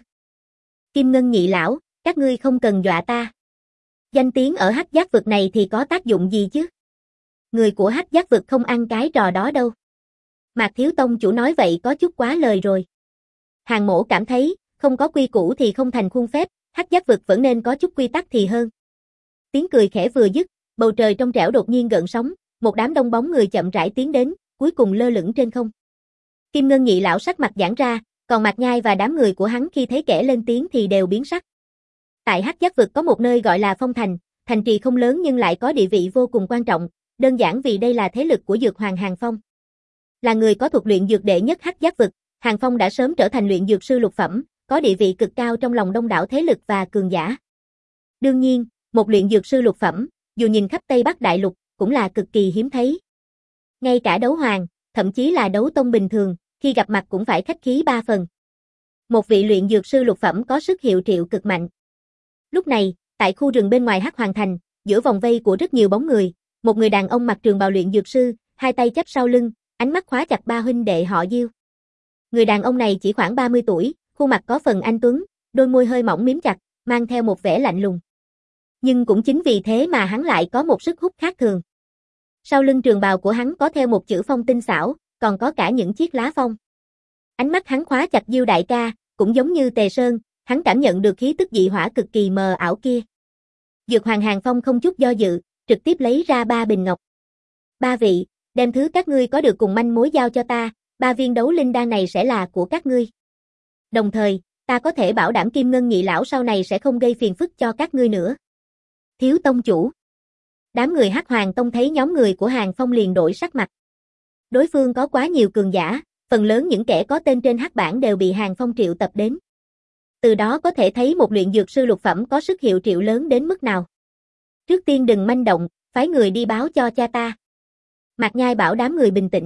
Kim Ngân Nhị lão, các ngươi không cần dọa ta. Danh tiếng ở Hắc Giác vực này thì có tác dụng gì chứ? Người của Hắc Giác vực không ăn cái trò đó đâu. Mạc thiếu tông chủ nói vậy có chút quá lời rồi. Hàng Mỗ cảm thấy, không có quy củ thì không thành khuôn phép, Hắc Giác vực vẫn nên có chút quy tắc thì hơn. Tiếng cười khẽ vừa dứt, bầu trời trong trẻo đột nhiên gợn sóng, một đám đông bóng người chậm rãi tiến đến, cuối cùng lơ lửng trên không. Kim Ngân Nhị lão sắc mặt giãn ra, còn Mạc Nhai và đám người của hắn khi thấy kẻ lên tiếng thì đều biến sắc. Tại Hắc Giác vực có một nơi gọi là Phong Thành, thành trì không lớn nhưng lại có địa vị vô cùng quan trọng, đơn giản vì đây là thế lực của Dược Hoàng Hàng Phong. Là người có thuật luyện dược đệ nhất Hắc Giác vực, Hàng Phong đã sớm trở thành luyện dược sư lục phẩm, có địa vị cực cao trong lòng đông đảo thế lực và cường giả. Đương nhiên, một luyện dược sư lục phẩm, dù nhìn khắp Tây Bắc Đại Lục, cũng là cực kỳ hiếm thấy. Ngay cả đấu hoàng, thậm chí là đấu tông bình thường, khi gặp mặt cũng phải khách khí ba phần. Một vị luyện dược sư lục phẩm có sức hiệu triệu cực mạnh. Lúc này, tại khu rừng bên ngoài Hắc Hoàng Thành, giữa vòng vây của rất nhiều bóng người, một người đàn ông mặc trường bào luyện dược sư, hai tay chắp sau lưng, ánh mắt khóa chặt ba huynh đệ họ Diêu. Người đàn ông này chỉ khoảng ba mươi tuổi, khuôn mặt có phần anh tuấn, đôi môi hơi mỏng mím chặt, mang theo một vẻ lạnh lùng. Nhưng cũng chính vì thế mà hắn lại có một sức hút khác thường. Sau lưng trường bào của hắn có theo một chữ phong tinh xảo, còn có cả những chiếc lá phong. Ánh mắt hắn khóa chặt Diêu đại ca, cũng giống như Tề Sơn, hắn cảm nhận được khí tức dị hỏa cực kỳ mờ ảo kia. Dược Hoàng Hàng Phong không chút do dự, trực tiếp lấy ra ba bình ngọc. Ba vị, đem thứ các ngươi có được cùng manh mối giao cho ta, ba viên đấu linh đan này sẽ là của các ngươi. Đồng thời, ta có thể bảo đảm Kim Ngân Nhị lão sau này sẽ không gây phiền phức cho các ngươi nữa. Thiếu tông chủ. Đám người Hắc Hoàng Tông thấy nhóm người của Hàng Phong liền đổi sắc mặt. Đối phương có quá nhiều cường giả, phần lớn những kẻ có tên trên hắc bảng đều bị Hàng Phong triệu tập đến. Từ đó có thể thấy một luyện dược sư lục phẩm có sức hiệu triệu lớn đến mức nào. Trước tiên đừng manh động, phái người đi báo cho cha ta. Mạc Nhai bảo đám người bình tĩnh,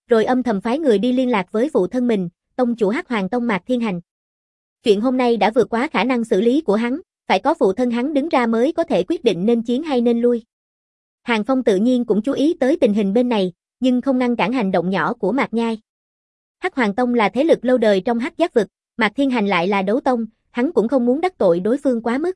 rồi âm thầm phái người đi liên lạc với phụ thân mình, tông chủ Hắc Hoàng Tông Mạc Thiên Hành. Chuyện hôm nay đã vượt quá khả năng xử lý của hắn, phải có phụ thân hắn đứng ra mới có thể quyết định nên chiến hay nên lui. Hàng Phong tự nhiên cũng chú ý tới tình hình bên này, nhưng không ngăn cản hành động nhỏ của Mạc Nhai. Hắc Hoàng Tông là thế lực lâu đời trong Hắc Giác vực, Mạc Thiên Hành lại là đấu tông, hắn cũng không muốn đắc tội đối phương quá mức.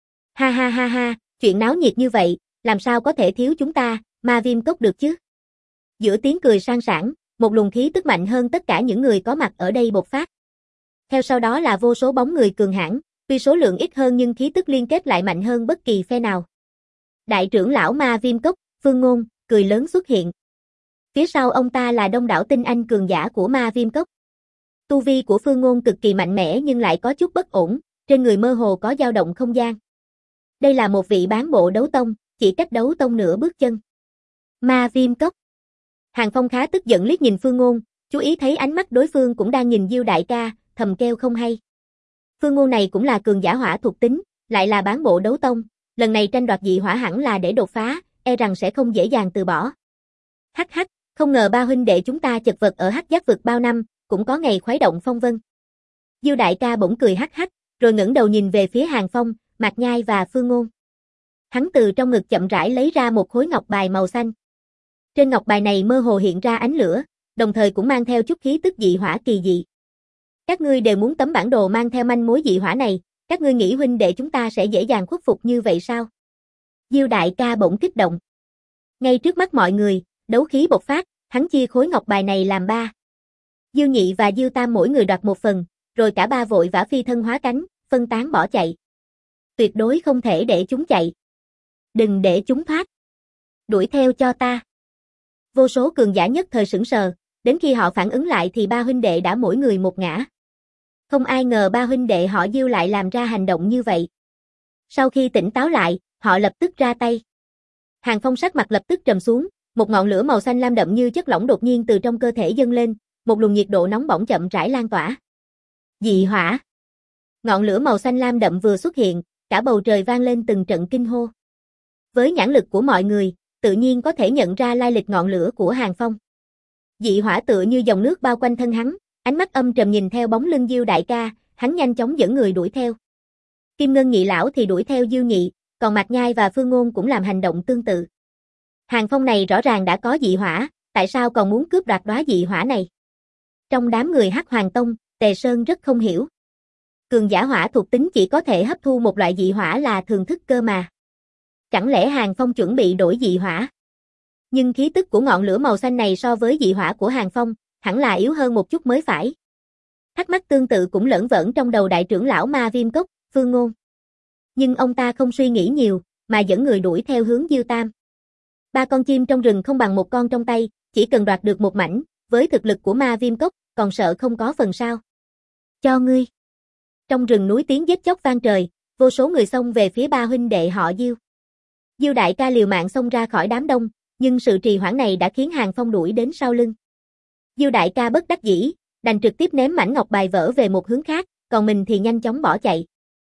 Ha ha ha ha, chuyện náo nhiệt như vậy, làm sao có thể thiếu chúng ta, Ma Viêm Cốc được chứ? Giữa tiếng cười sang sảng, một luồng khí tức mạnh hơn tất cả những người có mặt ở đây bộc phát. Theo sau đó là vô số bóng người cường hãn, tuy số lượng ít hơn nhưng khí tức liên kết lại mạnh hơn bất kỳ phe nào. Đại trưởng lão Ma Viêm Cốc, Phương Ngôn, cười lớn xuất hiện. Phía sau ông ta là đông đảo tinh anh cường giả của Ma Viêm Cốc. Tu vi của Phương Ngôn cực kỳ mạnh mẽ nhưng lại có chút bất ổn, trên người mơ hồ có dao động không gian. Đây là một vị bán bộ đấu tông, chỉ cách đấu tông nửa bước chân. Ma Viêm Cốc. Hàng Phong khá tức giận liếc nhìn Phương Ngôn, chú ý thấy ánh mắt đối phương cũng đang nhìn Diêu đại ca, thầm kêu không hay. Phương Ngôn này cũng là cường giả hỏa thuộc tính, lại là bán bộ đấu tông, lần này tranh đoạt dị hỏa hẳn là để đột phá, e rằng sẽ không dễ dàng từ bỏ. Hắc hắc, không ngờ ba huynh đệ chúng ta chật vật ở Hắc Giác vực bao năm, cũng có ngày khuấy động phong vân. Diêu đại ca bỗng cười hắc hắc, rồi ngẩng đầu nhìn về phía Hàng Phong, Mạc Nhai và Phương Ngôn. Hắn từ trong ngực chậm rãi lấy ra một khối ngọc bài màu xanh. Trên ngọc bài này mơ hồ hiện ra ánh lửa, đồng thời cũng mang theo chút khí tức dị hỏa kỳ dị. Các ngươi đều muốn tấm bản đồ mang theo manh mối dị hỏa này, các ngươi nghĩ huynh đệ chúng ta sẽ dễ dàng khuất phục như vậy sao? Diêu đại ca bỗng kích động. Ngay trước mắt mọi người, đấu khí bộc phát, hắn chia khối ngọc bài này làm ba. Diêu Nhị và Diêu Tam mỗi người đoạt một phần, rồi cả ba vội vã phi thân hóa cánh, phân tán bỏ chạy. Tuyệt đối không thể để chúng chạy. Đừng để chúng thoát. Đuổi theo cho ta. Vô số cường giả nhất thời sững sờ, đến khi họ phản ứng lại thì ba huynh đệ đã mỗi người một ngã. Không ai ngờ ba huynh đệ họ Diêu lại làm ra hành động như vậy. Sau khi tỉnh táo lại, họ lập tức ra tay. Hàng Phong sắc mặt lập tức trầm xuống, một ngọn lửa màu xanh lam đậm như chất lỏng đột nhiên từ trong cơ thể dâng lên, một luồng nhiệt độ nóng bỏng chậm rãi lan tỏa. Dị hỏa. Ngọn lửa màu xanh lam đậm vừa xuất hiện, cả bầu trời vang lên từng trận kinh hô. Với nhãn lực của mọi người, tự nhiên có thể nhận ra lai lịch ngọn lửa của Hàng Phong. Dị hỏa tựa như dòng nước bao quanh thân hắn, ánh mắt âm trầm nhìn theo bóng lưng Diêu đại ca, hắn nhanh chóng dẫn người đuổi theo. Kim Ngân Nhị lão thì đuổi theo Diêu Nhị, còn Mạc Nhai và Phương Ngôn cũng làm hành động tương tự. Hàng Phong này rõ ràng đã có dị hỏa, tại sao còn muốn cướp đoạt đóa dị hỏa này? Trong đám người Hắc Hoàng Tông, Tề Sơn rất không hiểu. Cường giả hỏa thuộc tính chỉ có thể hấp thu một loại dị hỏa là thường thức cơ mà. Chẳng lẽ Hàng Phong chuẩn bị đổi dị hỏa? Nhưng khí tức của ngọn lửa màu xanh này so với dị hỏa của Hàng Phong, hẳn là yếu hơn một chút mới phải. Thắc mắc tương tự cũng lởn vởn trong đầu đại trưởng lão Ma Viêm Cốc, Phương Ngôn. Nhưng ông ta không suy nghĩ nhiều, mà dẫn người đuổi theo hướng Diêu Tam. Ba con chim trong rừng không bằng một con trong tay, chỉ cần đoạt được một mảnh, với thực lực của Ma Viêm Cốc, còn sợ không có phần sao. Cho ngươi. Trong rừng núi tiếng giết chóc vang trời, vô số người xông về phía ba huynh đệ họ Diêu. Diêu đại ca liều mạng xông ra khỏi đám đông, nhưng sự trì hoãn này đã khiến Hàng Phong đuổi đến sau lưng. Diêu đại ca bất đắc dĩ, đành trực tiếp ném mảnh ngọc bài vỡ về một hướng khác, còn mình thì nhanh chóng bỏ chạy.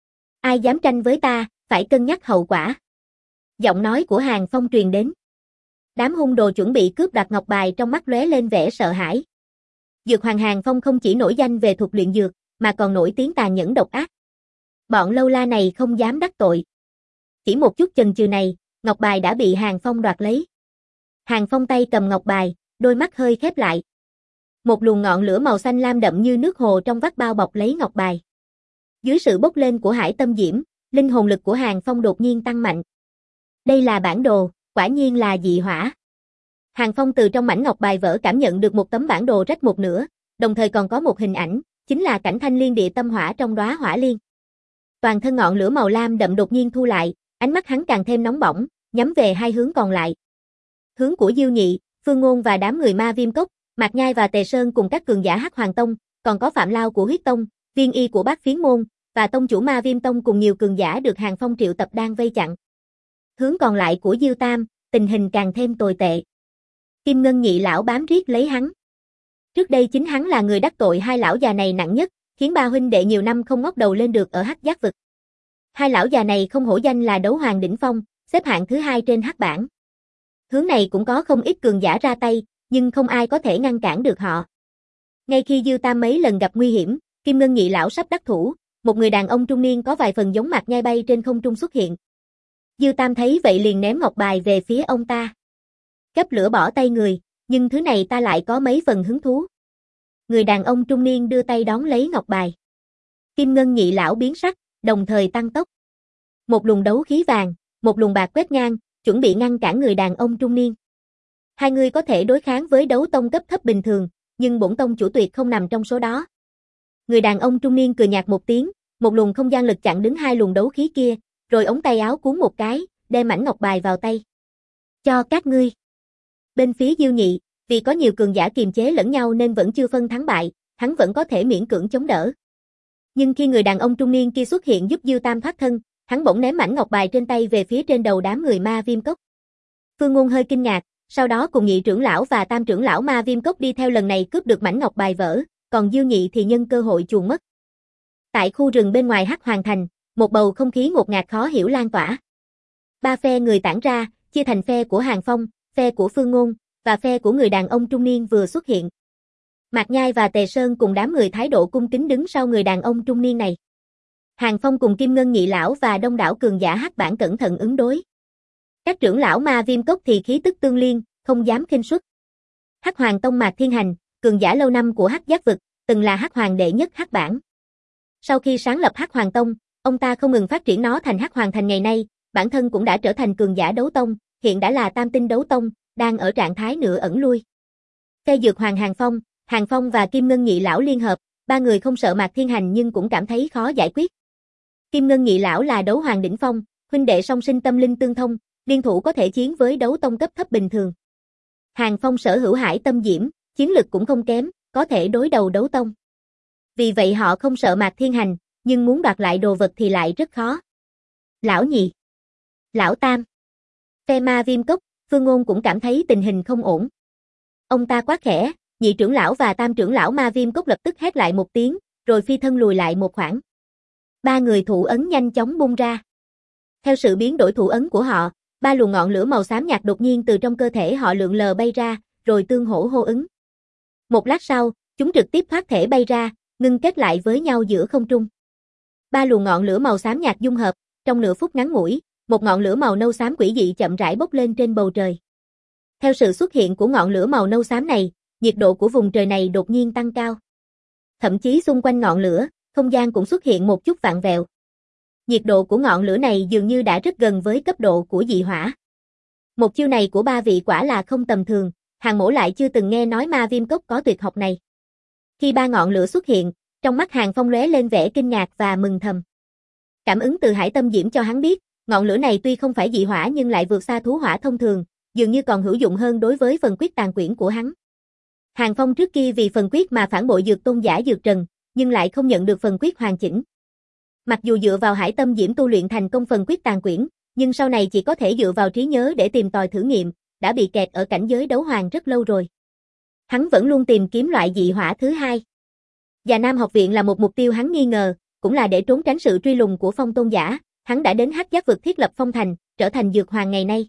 Ai dám tranh với ta, phải cân nhắc hậu quả. Giọng nói của Hàng Phong truyền đến. Đám hung đồ chuẩn bị cướp đoạt ngọc bài trong mắt lóe lên vẻ sợ hãi. Dược Hoàng Hàng Phong không chỉ nổi danh về thuật luyện dược, mà còn nổi tiếng tàn nhẫn độc ác. Bọn lâu la này không dám đắc tội. Chỉ một chút chần chừ này, ngọc bài đã bị Hàng Phong đoạt lấy. Hàng Phong tay cầm ngọc bài, đôi mắt hơi khép lại. Một luồng ngọn lửa màu xanh lam đậm như nước hồ trong vắt bao bọc lấy ngọc bài. Dưới sự bốc lên của hải tâm diễm, linh hồn lực của Hàng Phong đột nhiên tăng mạnh. Đây là bản đồ, quả nhiên là dị hỏa. Hàng Phong từ trong mảnh ngọc bài vỡ cảm nhận được một tấm bản đồ rách một nửa, đồng thời còn có một hình ảnh, chính là cảnh thanh liên địa tâm hỏa trong đóa hỏa liên. Toàn thân ngọn lửa màu lam đậm đột nhiên thu lại, ánh mắt hắn càng thêm nóng bỏng, nhắm về hai hướng còn lại. Hướng của Diêu Nhị, Phương Ngôn và đám người Ma Viêm Cốc, Mạc Nhai và Tề Sơn cùng các cường giả Hắc Hoàng Tông, còn có Phạm Lao của Huyết Tông, Viên Y của Bát Phiến Môn, và tông chủ Ma Viêm Tông cùng nhiều cường giả được Hàng Phong triệu tập đang vây chặn. Hướng còn lại của Diêu Tam, tình hình càng thêm tồi tệ. Kim Ngân Nhị lão bám riết lấy hắn. Trước đây chính hắn là người đắc tội hai lão già này nặng nhất, khiến ba huynh đệ nhiều năm không ngóc đầu lên được ở Hắc Giác vực. Hai lão già này không hổ danh là đấu hoàng đỉnh phong, xếp hạng thứ hai trên Hắc bảng. Hướng này cũng có không ít cường giả ra tay, nhưng không ai có thể ngăn cản được họ. Ngay khi Dư Tam mấy lần gặp nguy hiểm, Kim Ngân Nhị lão sắp đắc thủ, một người đàn ông trung niên có vài phần giống Mạc Nhai bay trên không trung xuất hiện. Dư Tam thấy vậy liền ném ngọc bài về phía ông ta. Cấp lửa bỏ tay người, nhưng thứ này ta lại có mấy phần hứng thú. Người đàn ông trung niên đưa tay đón lấy ngọc bài. Kim Ngân Nhị lão biến sắc, đồng thời tăng tốc. Một luồng đấu khí vàng, một luồng bạc quét ngang, chuẩn bị ngăn cản người đàn ông trung niên. Hai người có thể đối kháng với đấu tông cấp thấp bình thường, nhưng bổn tông chủ tuyệt không nằm trong số đó. Người đàn ông trung niên cười nhạt một tiếng, một luồng không gian lực chặn đứng hai luồng đấu khí kia, rồi ống tay áo cuốn một cái, đem mảnh ngọc bài vào tay. Cho các ngươi. Bên phía Diêu Nhị, vì có nhiều cường giả kiềm chế lẫn nhau nên vẫn chưa phân thắng bại, hắn vẫn có thể miễn cưỡng chống đỡ. Nhưng khi người đàn ông trung niên kia xuất hiện giúp Dư Tam thoát thân, hắn bỗng ném mảnh ngọc bài trên tay về phía trên đầu đám người Ma Viêm Cốc. Phương Ngôn hơi kinh ngạc, sau đó cùng Nhị trưởng lão và Tam trưởng lão Ma Viêm Cốc đi theo lần này cướp được mảnh ngọc bài vỡ, còn Diêu Nhị thì nhân cơ hội chuồn mất. Tại khu rừng bên ngoài Hắc Hoàng thành, một bầu không khí ngột ngạt khó hiểu lan tỏa. Ba phe người tản ra, chia thành phe của Hàng Phong, phe của Phương Ngôn và phe của người đàn ông trung niên vừa xuất hiện. Mạc Nhai và Tề Sơn cùng đám người thái độ cung kính đứng sau người đàn ông trung niên này. Hàng Phong cùng Kim Ngân Nhị lão và đông đảo cường giả Hắc bản cẩn thận ứng đối. Các trưởng lão Ma Viêm Cốc thì khí tức tương liên, không dám khinh suất. Hắc Hoàng tông Mạc Thiên Hành, cường giả lâu năm của Hắc Giác vực, từng là Hắc Hoàng đệ nhất Hắc bản. Sau khi sáng lập Hắc Hoàng tông, ông ta không ngừng phát triển nó thành Hắc Hoàng thành ngày nay, bản thân cũng đã trở thành cường giả đấu tông, hiện đã là tam tinh đấu tông, đang ở trạng thái nửa ẩn lui. Phe Dược Hoàng Hàng Phong, Hàng Phong và Kim Ngân Nhị lão liên hợp, ba người không sợ Mạc Thiên Hành nhưng cũng cảm thấy khó giải quyết. Kim Ngân Nhị lão là đấu hoàng đỉnh phong, huynh đệ song sinh tâm linh tương thông, liên thủ có thể chiến với đấu tông cấp thấp bình thường. Hàng Phong sở hữu Hải Tâm Diễm, chiến lực cũng không kém, có thể đối đầu đấu tông. Vì vậy họ không sợ Mạc Thiên Hành, nhưng muốn đoạt lại đồ vật thì lại rất khó. Lão Nhị, Lão Tam, phe Ma Viêm Cốc, Phương Ngôn cũng cảm thấy tình hình không ổn. Ông ta quát khẽ, Nhị trưởng lão và Tam trưởng lão Ma Viêm Cốc lập tức hét lại một tiếng, rồi phi thân lùi lại một khoảng. Ba người thủ ấn nhanh chóng bung ra. Theo sự biến đổi thủ ấn của họ, ba luồng ngọn lửa màu xám nhạt đột nhiên từ trong cơ thể họ lượn lờ bay ra, rồi tương hỗ hô ứng. Một lát sau, chúng trực tiếp thoát thể bay ra, ngưng kết lại với nhau giữa không trung. Ba luồng ngọn lửa màu xám nhạt dung hợp, trong nửa phút ngắn ngủi, một ngọn lửa màu nâu xám quỷ dị chậm rãi bốc lên trên bầu trời. Theo sự xuất hiện của ngọn lửa màu nâu xám này, nhiệt độ của vùng trời này đột nhiên tăng cao. Thậm chí xung quanh ngọn lửa, không gian cũng xuất hiện một chút vặn vẹo. Nhiệt độ của ngọn lửa này dường như đã rất gần với cấp độ của dị hỏa. Một chiêu này của ba vị quả là không tầm thường, Hàng Mỗ lại chưa từng nghe nói Ma Viêm Cốc có tuyệt học này. Khi ba ngọn lửa xuất hiện, trong mắt Hàng Phong lóe lên vẻ kinh ngạc và mừng thầm. Cảm ứng từ Hải Tâm Diễm cho hắn biết, ngọn lửa này tuy không phải dị hỏa nhưng lại vượt xa thú hỏa thông thường, dường như còn hữu dụng hơn đối với phần quyết tàn quyển của hắn. Hàng Phong trước kia vì phần quyết mà phản bội Dược tôn giả Dược Trần, nhưng lại không nhận được phần quyết hoàn chỉnh. Mặc dù dựa vào Hải Tâm Diễm tu luyện thành công phần quyết tàn quyển, nhưng sau này chỉ có thể dựa vào trí nhớ để tìm tòi thử nghiệm, đã bị kẹt ở cảnh giới đấu hoàng rất lâu rồi. Hắn vẫn luôn tìm kiếm loại dị hỏa thứ hai. Già Nam học viện là một mục tiêu hắn nghi ngờ, cũng là để trốn tránh sự truy lùng của Phong tôn giả, hắn đã đến Hắc Giác vực thiết lập Phong thành, trở thành Dược hoàng ngày nay.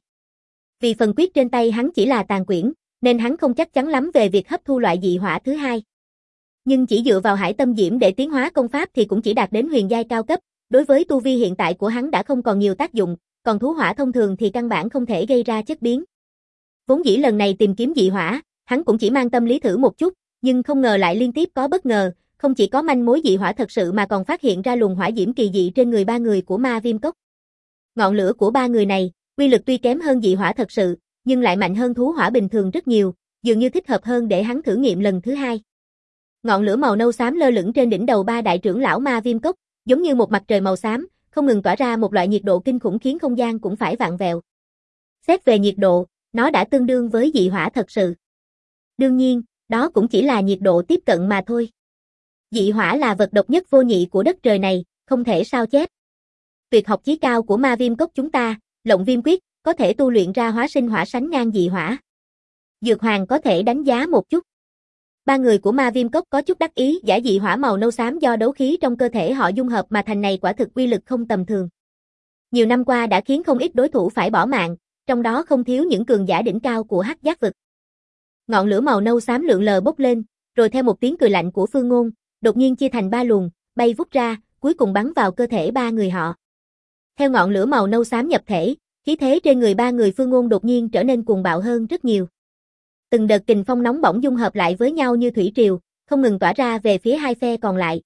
Vì phần quyết trên tay hắn chỉ là tàn quyển, nên hắn không chắc chắn lắm về việc hấp thu loại dị hỏa thứ hai. Nhưng chỉ dựa vào Hải Tâm Diễm để tiến hóa công pháp thì cũng chỉ đạt đến huyền giai cao cấp, đối với tu vi hiện tại của hắn đã không còn nhiều tác dụng, còn thú hỏa thông thường thì căn bản không thể gây ra chất biến. Vốn dĩ lần này tìm kiếm dị hỏa, hắn cũng chỉ mang tâm lý thử một chút, nhưng không ngờ lại liên tiếp có bất ngờ, không chỉ có manh mối dị hỏa thật sự mà còn phát hiện ra luồng hỏa diễm kỳ dị trên người ba người của Ma Viêm Cốc. Ngọn lửa của ba người này, uy lực tuy kém hơn dị hỏa thật sự, nhưng lại mạnh hơn thú hỏa bình thường rất nhiều, dường như thích hợp hơn để hắn thử nghiệm lần thứ hai. Ngọn lửa màu nâu xám lơ lửng trên đỉnh đầu ba đại trưởng lão Ma Viêm Cốc, giống như một mặt trời màu xám, không ngừng tỏa ra một loại nhiệt độ kinh khủng khiến không gian cũng phải vặn vẹo. Xét về nhiệt độ, nó đã tương đương với dị hỏa thật sự. Đương nhiên, đó cũng chỉ là nhiệt độ tiếp cận mà thôi. Dị hỏa là vật độc nhất vô nhị của đất trời này, không thể sao chép. Tuyệt học chí cao của Ma Viêm Cốc chúng ta, Lộng Viêm Quyết, có thể tu luyện ra hóa sinh hỏa sánh ngang dị hỏa. Dược Hoàng có thể đánh giá một chút. Ba người của Ma Viêm Cốc có chút đắc ý, giả dị hỏa màu nâu xám do đấu khí trong cơ thể họ dung hợp mà thành này quả thực uy lực không tầm thường. Nhiều năm qua đã khiến không ít đối thủ phải bỏ mạng, trong đó không thiếu những cường giả đỉnh cao của Hắc Giác vực. Ngọn lửa màu nâu xám lượn lờ bốc lên, rồi theo một tiếng cười lạnh của Phương Ngôn, đột nhiên chia thành ba luồng, bay vút ra, cuối cùng bắn vào cơ thể ba người họ. Theo ngọn lửa màu nâu xám nhập thể, khí thế trên người ba người Phương Ngôn đột nhiên trở nên cuồng bạo hơn rất nhiều. Từng đợt kình phong nóng bỏng dung hợp lại với nhau như thủy triều, không ngừng tỏa ra về phía hai phe còn lại.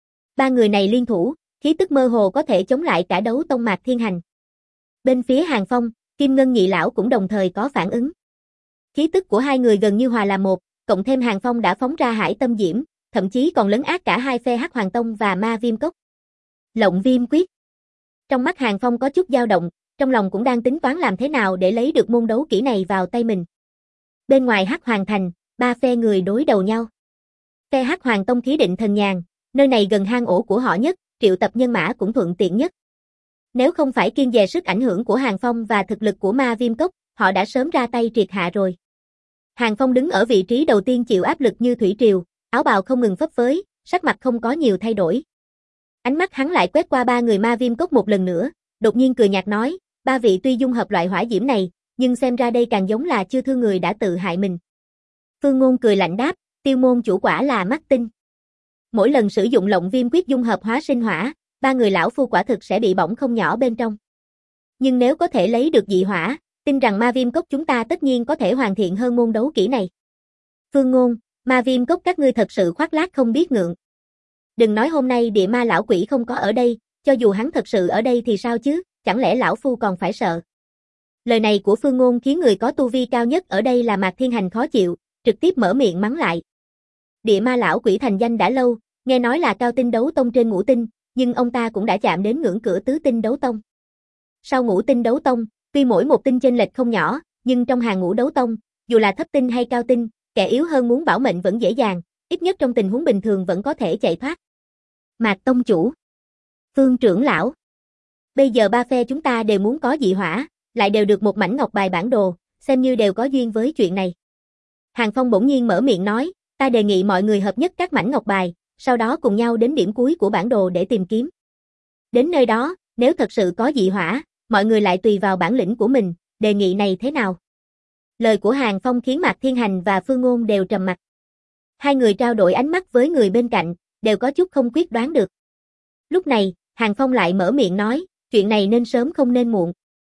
Ba người này liên thủ, khí tức mơ hồ có thể chống lại cả đấu tông Mạc Thiên Hành. Bên phía Hàng Phong, Kim Ngân Nhị Lão cũng đồng thời có phản ứng. Khí tức của hai người gần như hòa làm một, cộng thêm Hàng Phong đã phóng ra Hải Tâm Diễm, thậm chí còn lấn át cả hai phe Hắc Hoàng Tông và Ma Viêm Cốc. Lộng Viêm Quyết. Trong mắt Hàng Phong có chút dao động, trong lòng cũng đang tính toán làm thế nào để lấy được môn đấu kỹ này vào tay mình. Bên ngoài Hắc Hoàng Thành, ba phe người đối đầu nhau. Phe Hắc Hoàng Tông khí định thần nhàn, nơi này gần hang ổ của họ nhất, triệu tập nhân mã cũng thuận tiện nhất. Nếu không phải kiêng dè sức ảnh hưởng của Hàng Phong và thực lực của Ma Viêm Cốc, họ đã sớm ra tay triệt hạ rồi. Hàng Phong đứng ở vị trí đầu tiên chịu áp lực như thủy triều, áo bào không ngừng phấp phới, sắc mặt không có nhiều thay đổi. Ánh mắt hắn lại quét qua ba người Ma Viêm Cốc một lần nữa, đột nhiên cười nhạt nói, ba vị tuy dung hợp loại hỏa diễm này, nhưng xem ra đây càng giống là chưa thương người đã tự hại mình. Phương Ngôn cười lạnh đáp, Tiêu môn chủ quả là mắt tinh. Mỗi lần sử dụng Lộng Viêm Quyết dung hợp hóa sinh hỏa, ba người lão phu quả thực sẽ bị bỏng không nhỏ bên trong. Nhưng nếu có thể lấy được dị hỏa, tin rằng Ma Viêm Cốc chúng ta tất nhiên có thể hoàn thiện hơn môn đấu kỹ này. Phương Ngôn, Ma Viêm Cốc các ngươi thật sự khoác lác không biết ngượng. Đừng nói hôm nay địa ma lão quỷ không có ở đây, cho dù hắn thật sự ở đây thì sao chứ, chẳng lẽ lão phu còn phải sợ. Lời này của Phương Ngôn khiến người có tu vi cao nhất ở đây là Mạc Thiên Hành khó chịu, trực tiếp mở miệng mắng lại. Địa ma lão quỷ thành danh đã lâu, nghe nói là cao tinh đấu tông trên ngũ tinh, nhưng ông ta cũng đã chạm đến ngưỡng cửa tứ tinh đấu tông. Sau ngũ tinh đấu tông, tuy mỗi một tinh chênh lệch không nhỏ, nhưng trong hàng ngũ đấu tông, dù là thấp tinh hay cao tinh, kẻ yếu hơn muốn bảo mệnh vẫn dễ dàng, ít nhất trong tình huống bình thường vẫn có thể chạy thoát. Mạc tông chủ, Phương trưởng lão, bây giờ ba phe chúng ta đều muốn có dị hỏa, lại đều được một mảnh ngọc bài bản đồ, xem như đều có duyên với chuyện này. Hàng Phong bỗng nhiên mở miệng nói, ta đề nghị mọi người hợp nhất các mảnh ngọc bài, sau đó cùng nhau đến điểm cuối của bản đồ để tìm kiếm. Đến nơi đó, nếu thật sự có dị hỏa, mọi người lại tùy vào bản lĩnh của mình, đề nghị này thế nào? Lời của Hàng Phong khiến Mạc Thiên Hành và Phương Ngôn đều trầm mặt. Hai người trao đổi ánh mắt với người bên cạnh, đều có chút không quyết đoán được. Lúc này, Hàng Phong lại mở miệng nói, chuyện này nên sớm không nên muộn.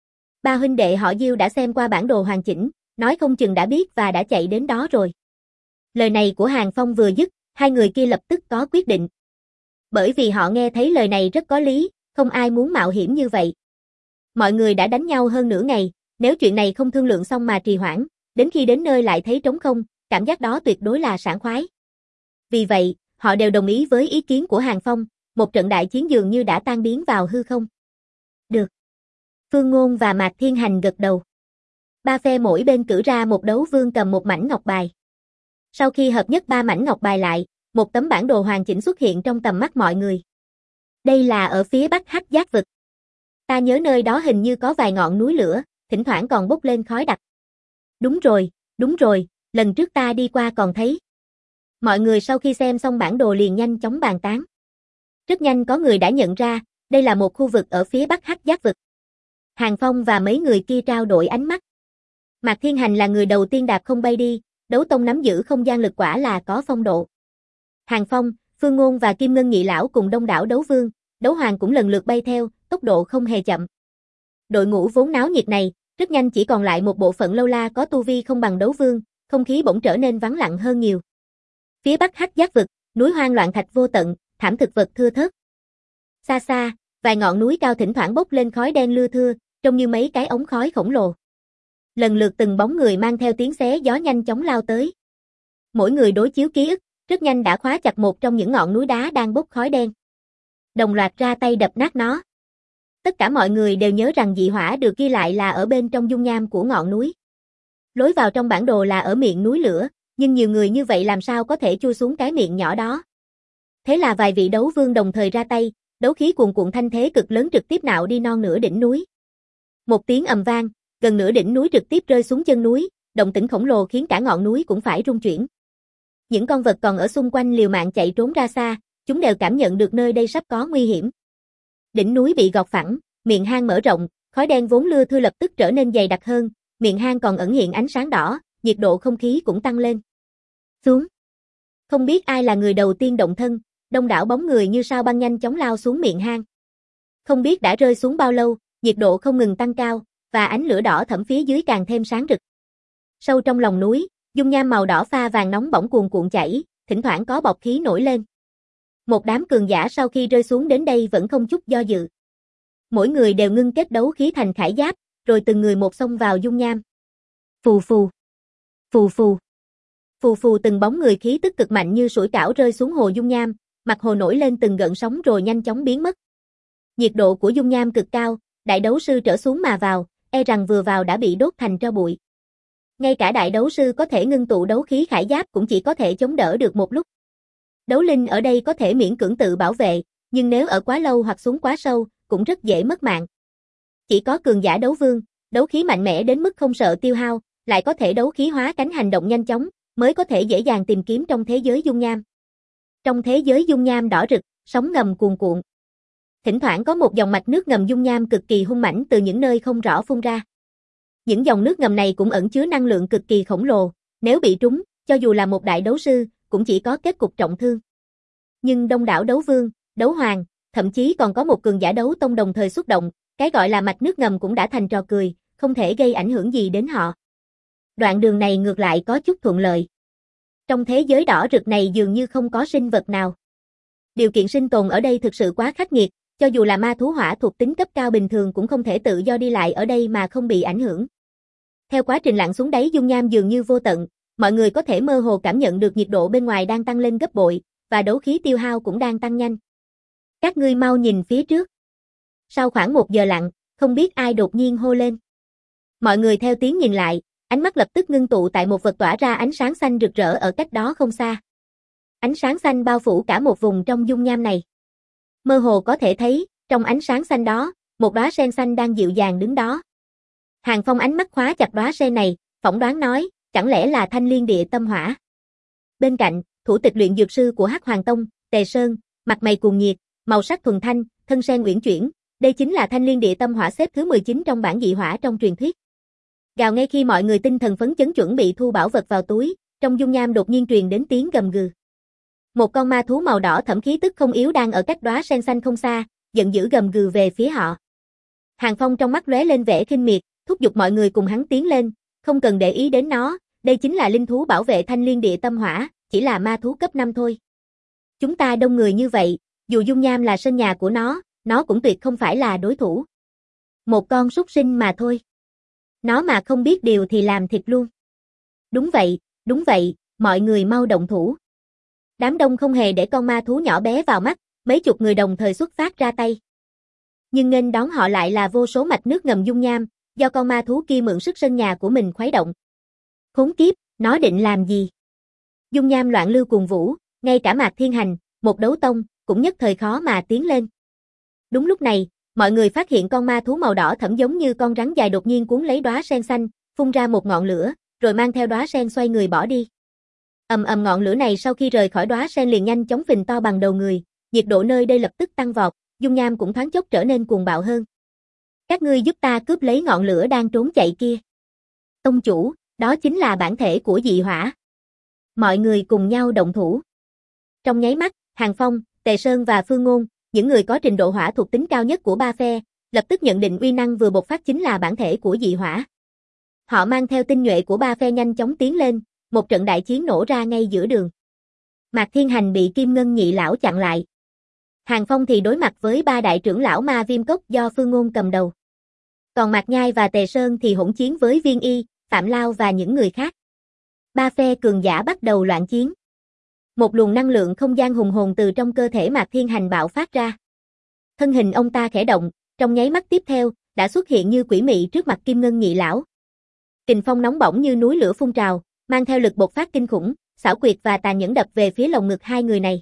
Ba huynh đệ họ Diêu đã xem qua bản đồ hoàn chỉnh, nói không chừng đã biết và đã chạy đến đó rồi. Lời này của Hàng Phong vừa dứt, hai người kia lập tức có quyết định. Bởi vì họ nghe thấy lời này rất có lý, không ai muốn mạo hiểm như vậy. Mọi người đã đánh nhau hơn nửa ngày, nếu chuyện này không thương lượng xong mà trì hoãn, đến khi đến nơi lại thấy trống không, cảm giác đó tuyệt đối là sảng khoái. Vì vậy, họ đều đồng ý với ý kiến của Hàng Phong, một trận đại chiến dường như đã tan biến vào hư không. Được. Phương Ngôn và Mạc Thiên Hành gật đầu. Ba phe mỗi bên cử ra một đấu vương cầm một mảnh ngọc bài. Sau khi hợp nhất ba mảnh ngọc bài lại, một tấm bản đồ hoàn chỉnh xuất hiện trong tầm mắt mọi người. Đây là ở phía bắc Hắc Giác vực. Ta nhớ nơi đó hình như có vài ngọn núi lửa, thỉnh thoảng còn bốc lên khói đặc. Đúng rồi, đúng rồi, lần trước ta đi qua còn thấy. Mọi người sau khi xem xong bản đồ liền nhanh chóng bàn tán. Rất nhanh có người đã nhận ra, đây là một khu vực ở phía bắc Hắc Giác vực. Hàng Phong và mấy người kia trao đổi ánh mắt. Mạc Thiên Hành là người đầu tiên đạp không bay đi, đấu tông nắm giữ không gian lực quả là có phong độ. Hàng Phong, Phương Ngôn và Kim Ngân Nhị Lão cùng đông đảo đấu vương, đấu hoàng cũng lần lượt bay theo, tốc độ không hề chậm. Đội ngũ vốn náo nhiệt này, rất nhanh chỉ còn lại một bộ phận lâu la có tu vi không bằng đấu vương, không khí bỗng trở nên vắng lặng hơn nhiều. Phía bắc Hắc Giác vực, núi hoang loạn thạch vô tận, thảm thực vật thưa thớt. Xa xa, vài ngọn núi cao thỉnh thoảng bốc lên khói đen lưa thưa, trông như mấy cái ống khói khổng lồ. Lần lượt từng bóng người mang theo tiếng xé gió nhanh chóng lao tới. Mỗi người đối chiếu ký ức, rất nhanh đã khóa chặt một trong những ngọn núi đá đang bốc khói đen. Đồng loạt ra tay đập nát nó. Tất cả mọi người đều nhớ rằng dị hỏa được ghi lại là ở bên trong dung nham của ngọn núi. Lối vào trong bản đồ là ở miệng núi lửa, nhưng nhiều người như vậy làm sao có thể chui xuống cái miệng nhỏ đó. Thế là vài vị đấu vương đồng thời ra tay, đấu khí cuồn cuộn thanh thế cực lớn trực tiếp nạo đi non nửa đỉnh núi. Một tiếng ầm vang, gần nửa đỉnh núi trực tiếp rơi xuống chân núi, động tĩnh khổng lồ khiến cả ngọn núi cũng phải rung chuyển. Những con vật còn ở xung quanh liều mạng chạy trốn ra xa, chúng đều cảm nhận được nơi đây sắp có nguy hiểm. Đỉnh núi bị gọt phẳng, miệng hang mở rộng, khói đen vốn lưa thưa lập tức trở nên dày đặc hơn, miệng hang còn ẩn hiện ánh sáng đỏ, nhiệt độ không khí cũng tăng lên. Xuống. Không biết ai là người đầu tiên động thân, đông đảo bóng người như sao băng nhanh chóng lao xuống miệng hang. Không biết đã rơi xuống bao lâu, nhiệt độ không ngừng tăng cao, và ánh lửa đỏ thẫm phía dưới càng thêm sáng rực. Sâu trong lòng núi, dung nham màu đỏ pha vàng nóng bỏng cuồn cuộn chảy, thỉnh thoảng có bọt khí nổi lên. Một đám cường giả sau khi rơi xuống đến đây vẫn không chút do dự. Mỗi người đều ngưng kết đấu khí thành khải giáp, rồi từng người một xông vào dung nham. Phù phù, phù phù, phù phù từng bóng người khí tức cực mạnh như sủi cảo rơi xuống hồ dung nham, mặt hồ nổi lên từng gợn sóng rồi nhanh chóng biến mất. Nhiệt độ của dung nham cực cao, đại đấu sư trở xuống mà vào, e rằng vừa vào đã bị đốt thành tro bụi. Ngay cả đại đấu sư có thể ngưng tụ đấu khí khải giáp cũng chỉ có thể chống đỡ được một lúc. Đấu linh ở đây có thể miễn cưỡng tự bảo vệ, nhưng nếu ở quá lâu hoặc xuống quá sâu, cũng rất dễ mất mạng. Chỉ có cường giả đấu vương, đấu khí mạnh mẽ đến mức không sợ tiêu hao, lại có thể đấu khí hóa cánh hành động nhanh chóng, mới có thể dễ dàng tìm kiếm trong thế giới dung nham. Trong thế giới dung nham đỏ rực, sóng ngầm cuồn cuộn. Thỉnh thoảng có một dòng mạch nước ngầm dung nham cực kỳ hung mãnh từ những nơi không rõ phun ra. Những dòng nước ngầm này cũng ẩn chứa năng lượng cực kỳ khổng lồ, nếu bị trúng, cho dù là một đại đấu sư, cũng chỉ có kết cục trọng thương. Nhưng đông đảo đấu vương, đấu hoàng, thậm chí còn có một cường giả đấu tông đồng thời xuất động, cái gọi là mạch nước ngầm cũng đã thành trò cười, không thể gây ảnh hưởng gì đến họ. Đoạn đường này ngược lại có chút thuận lợi. Trong thế giới đỏ rực này dường như không có sinh vật nào. Điều kiện sinh tồn ở đây thực sự quá khắc nghiệt, cho dù là ma thú hỏa thuộc tính cấp cao bình thường cũng không thể tự do đi lại ở đây mà không bị ảnh hưởng. Theo quá trình lặn xuống đáy dung nham dường như vô tận, mọi người có thể mơ hồ cảm nhận được nhiệt độ bên ngoài đang tăng lên gấp bội, và đấu khí tiêu hao cũng đang tăng nhanh. Các ngươi mau nhìn phía trước. Sau khoảng một giờ lặn, không biết ai đột nhiên hô lên. Mọi người theo tiếng nhìn lại, ánh mắt lập tức ngưng tụ tại một vật tỏa ra ánh sáng xanh rực rỡ ở cách đó không xa. Ánh sáng xanh bao phủ cả một vùng trong dung nham này. Mơ hồ có thể thấy, trong ánh sáng xanh đó, một đóa sen xanh đang dịu dàng đứng đó. Hàng Phong ánh mắt khóa chặt đóa sen này, phỏng đoán nói, chẳng lẽ là Thanh Liên Địa Tâm Hỏa. Bên cạnh, thủ tịch luyện dược sư của Hắc Hoàng Tông, Tề Sơn, mặt mày cuồng nhiệt, màu sắc thuần thanh, thân sen uyển chuyển, đây chính là Thanh Liên Địa Tâm Hỏa xếp thứ mười chín trong bảng dị hỏa trong truyền thuyết. Gào ngay khi mọi người tinh thần phấn chấn chuẩn bị thu bảo vật vào túi, trong dung nham đột nhiên truyền đến tiếng gầm gừ. Một con ma thú màu đỏ thẫm khí tức không yếu đang ở cách đóa sen xanh không xa, giận dữ gầm gừ về phía họ. Hàng Phong trong mắt lóe lên vẻ khinh miệt, thúc giục mọi người cùng hắn tiến lên, không cần để ý đến nó, đây chính là linh thú bảo vệ Thanh Liên Địa Tâm Hỏa, chỉ là ma thú cấp năm thôi. Chúng ta đông người như vậy, dù dung nham là sân nhà của nó, nó cũng tuyệt không phải là đối thủ. Một con súc sinh mà thôi. Nó mà không biết điều thì làm thịt luôn. Đúng vậy, đúng vậy, mọi người mau động thủ. Đám đông không hề để con ma thú nhỏ bé vào mắt, mấy chục người đồng thời xuất phát ra tay. Nhưng nghênh đón họ lại là vô số mạch nước ngầm dung nham, do con ma thú kia mượn sức sân nhà của mình khuấy động. Khốn kiếp, nó định làm gì? Dung nham loạn lưu cuồng vũ, ngay cả Mạc Thiên Hành, một đấu tông, cũng nhất thời khó mà tiến lên. Đúng lúc này, mọi người phát hiện con ma thú màu đỏ thẫm giống như con rắn dài đột nhiên cuốn lấy đóa sen xanh, phun ra một ngọn lửa, rồi mang theo đóa sen xoay người bỏ đi. Ầm ầm ngọn lửa này sau khi rời khỏi đóa sen liền nhanh chóng phình to bằng đầu người, nhiệt độ nơi đây lập tức tăng vọt, dung nham cũng thoáng chốc trở nên cuồng bạo hơn. Các ngươi giúp ta cướp lấy ngọn lửa đang trốn chạy kia. Tông chủ, đó chính là bản thể của dị hỏa. Mọi người cùng nhau động thủ. Trong nháy mắt, Hàng Phong, Tề Sơn và Phương Ngôn, những người có trình độ hỏa thuộc tính cao nhất của ba phe, lập tức nhận định uy năng vừa bộc phát chính là bản thể của dị hỏa. Họ mang theo tinh nhuệ của ba phe nhanh chóng tiến lên, một trận đại chiến nổ ra ngay giữa đường. Mạc Thiên Hành bị Kim Ngân nhị lão chặn lại. Hàng Phong thì đối mặt với ba đại trưởng lão ma viêm cốc do Phương Ngôn cầm đầu. Còn Mạc Nhai và Tề Sơn thì hỗn chiến với Viên Y, Phạm Lao và những người khác. Ba phe cường giả bắt đầu loạn chiến. Một luồng năng lượng không gian hùng hồn từ trong cơ thể Mạc Thiên Hành bạo phát ra. Thân hình ông ta khẽ động, trong nháy mắt tiếp theo, đã xuất hiện như quỷ mị trước mặt Kim Ngân nhị lão. Kình phong nóng bỏng như núi lửa phun trào, mang theo lực bộc phát kinh khủng, xảo quyệt và tàn nhẫn đập về phía lồng ngực hai người này.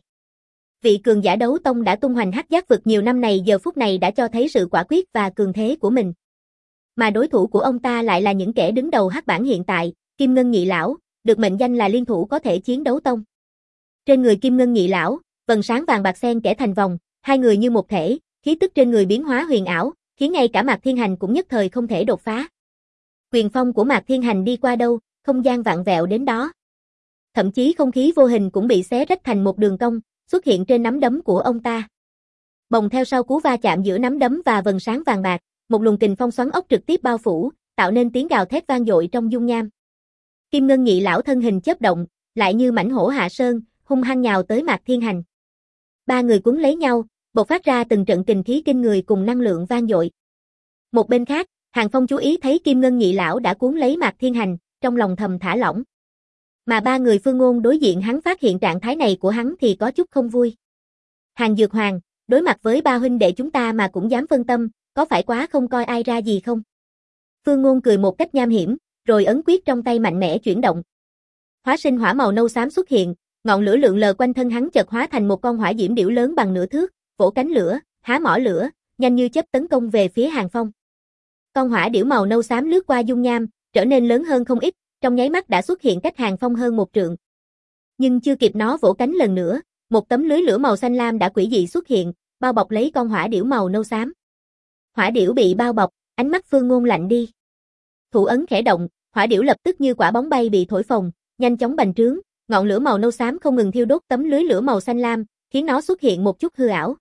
Vị cường giả đấu tông đã tung hoành hắc giác vực nhiều năm này giờ phút này đã cho thấy sự quả quyết và cường thế của mình. Mà đối thủ của ông ta lại là những kẻ đứng đầu hắc bảng hiện tại, Kim Ngân nhị lão, được mệnh danh là liên thủ có thể chiến đấu tông. Trên người Kim Ngân nhị lão, vầng sáng vàng bạc xen kẽ thành vòng, hai người như một thể, khí tức trên người biến hóa huyền ảo, khiến ngay cả Mạc Thiên Hành cũng nhất thời không thể đột phá. Quyền phong của Mạc Thiên Hành đi qua đâu, không gian vặn vẹo đến đó. Thậm chí không khí vô hình cũng bị xé rách thành một đường cong, xuất hiện trên nắm đấm của ông ta. Bồng theo sau cú va chạm giữa nắm đấm và vầng sáng vàng bạc, một luồng kình phong xoắn ốc trực tiếp bao phủ, tạo nên tiếng gào thét vang dội trong dung nham. Kim Ngân Nhị lão thân hình chớp động, lại như mãnh hổ hạ sơn, hung hăng nhào tới Mạc Thiên Hành. Ba người cuốn lấy nhau, bộc phát ra từng trận kình khí kinh người cùng năng lượng vang dội. Một bên khác, Hàng Phong chú ý thấy Kim Ngân Nhị lão đã cuốn lấy Mạc Thiên Hành, trong lòng thầm thả lỏng. Mà ba người Phương Ngôn đối diện hắn phát hiện trạng thái này của hắn thì có chút không vui. Hàng Dược Hoàng, đối mặt với ba huynh đệ chúng ta mà cũng dám phân tâm, có phải quá không coi ai ra gì không? Phương Ngôn cười một cách nham hiểm, rồi ấn quyết trong tay mạnh mẽ chuyển động. Hóa sinh hỏa màu nâu xám xuất hiện, ngọn lửa lượn lờ quanh thân hắn chợt hóa thành một con hỏa diễm điểu lớn bằng nửa thước, vỗ cánh lửa, há mỏ lửa, nhanh như chớp tấn công về phía Hàng Phong. Con hỏa điểu màu nâu xám lướt qua dung nham, trở nên lớn hơn không ít, trong nháy mắt đã xuất hiện cách Hàng Phong hơn một trượng. Nhưng chưa kịp nó vỗ cánh lần nữa, một tấm lưới lửa màu xanh lam đã quỷ dị xuất hiện, bao bọc lấy con hỏa điểu màu nâu xám. Hỏa điểu bị bao bọc, ánh mắt Phương Ngôn lạnh đi. Thủ ấn khẽ động, hỏa điểu lập tức như quả bóng bay bị thổi phồng, nhanh chóng bành trướng, ngọn lửa màu nâu xám không ngừng thiêu đốt tấm lưới lửa màu xanh lam, khiến nó xuất hiện một chút hư ảo.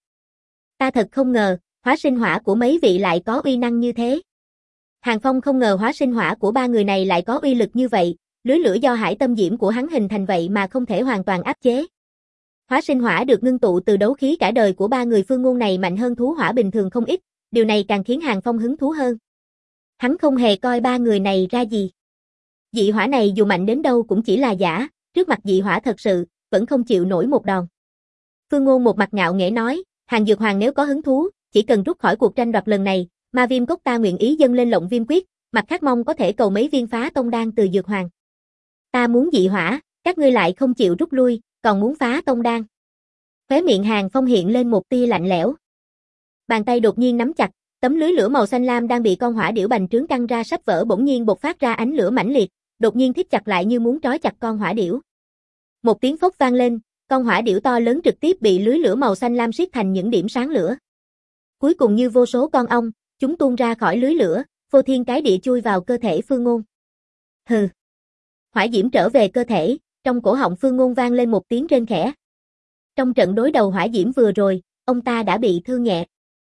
Ta thật không ngờ, hóa sinh hỏa của mấy vị lại có uy năng như thế. Hàng Phong không ngờ hóa sinh hỏa của ba người này lại có uy lực như vậy, lưới lửa do hải tâm diễm của hắn hình thành vậy mà không thể hoàn toàn áp chế. Hóa sinh hỏa được ngưng tụ từ đấu khí cả đời của ba người Phương Ngôn này mạnh hơn thú hỏa bình thường không ít, điều này càng khiến Hàng Phong hứng thú hơn. Hắn không hề coi ba người này ra gì. Dị hỏa này dù mạnh đến đâu cũng chỉ là giả, trước mặt dị hỏa thật sự, vẫn không chịu nổi một đòn. Phương Ngôn một mặt ngạo nghễ nói, Hàng Dược Hoàng nếu có hứng thú, chỉ cần rút khỏi cuộc tranh đoạt lần này, Ma Viêm Cốc ta nguyện ý dâng lên Lộng Viêm Quyết, mặt khác mong có thể cầu mấy viên phá tông đan từ Dược Hoàng. Ta muốn dị hỏa, các ngươi lại không chịu rút lui, còn muốn phá tông đan. Khóe miệng Hàng Phong hiện lên một tia lạnh lẽo. Bàn tay đột nhiên nắm chặt, tấm lưới lửa màu xanh lam đang bị con hỏa điểu bành trướng căng ra sắp vỡ bỗng nhiên bộc phát ra ánh lửa mãnh liệt, đột nhiên thít chặt lại như muốn trói chặt con hỏa điểu. Một tiếng phốc vang lên, con hỏa điểu to lớn trực tiếp bị lưới lửa màu xanh lam siết thành những điểm sáng lửa. Cuối cùng như vô số con ong, chúng tuôn ra khỏi lưới lửa, phô thiên cái địa chui vào cơ thể Phương Ngôn. Hừ. Hỏa diễm trở về cơ thể, trong cổ họng Phương Ngôn vang lên một tiếng rên khẽ. Trong trận đối đầu hỏa diễm vừa rồi, ông ta đã bị thương nhẹ.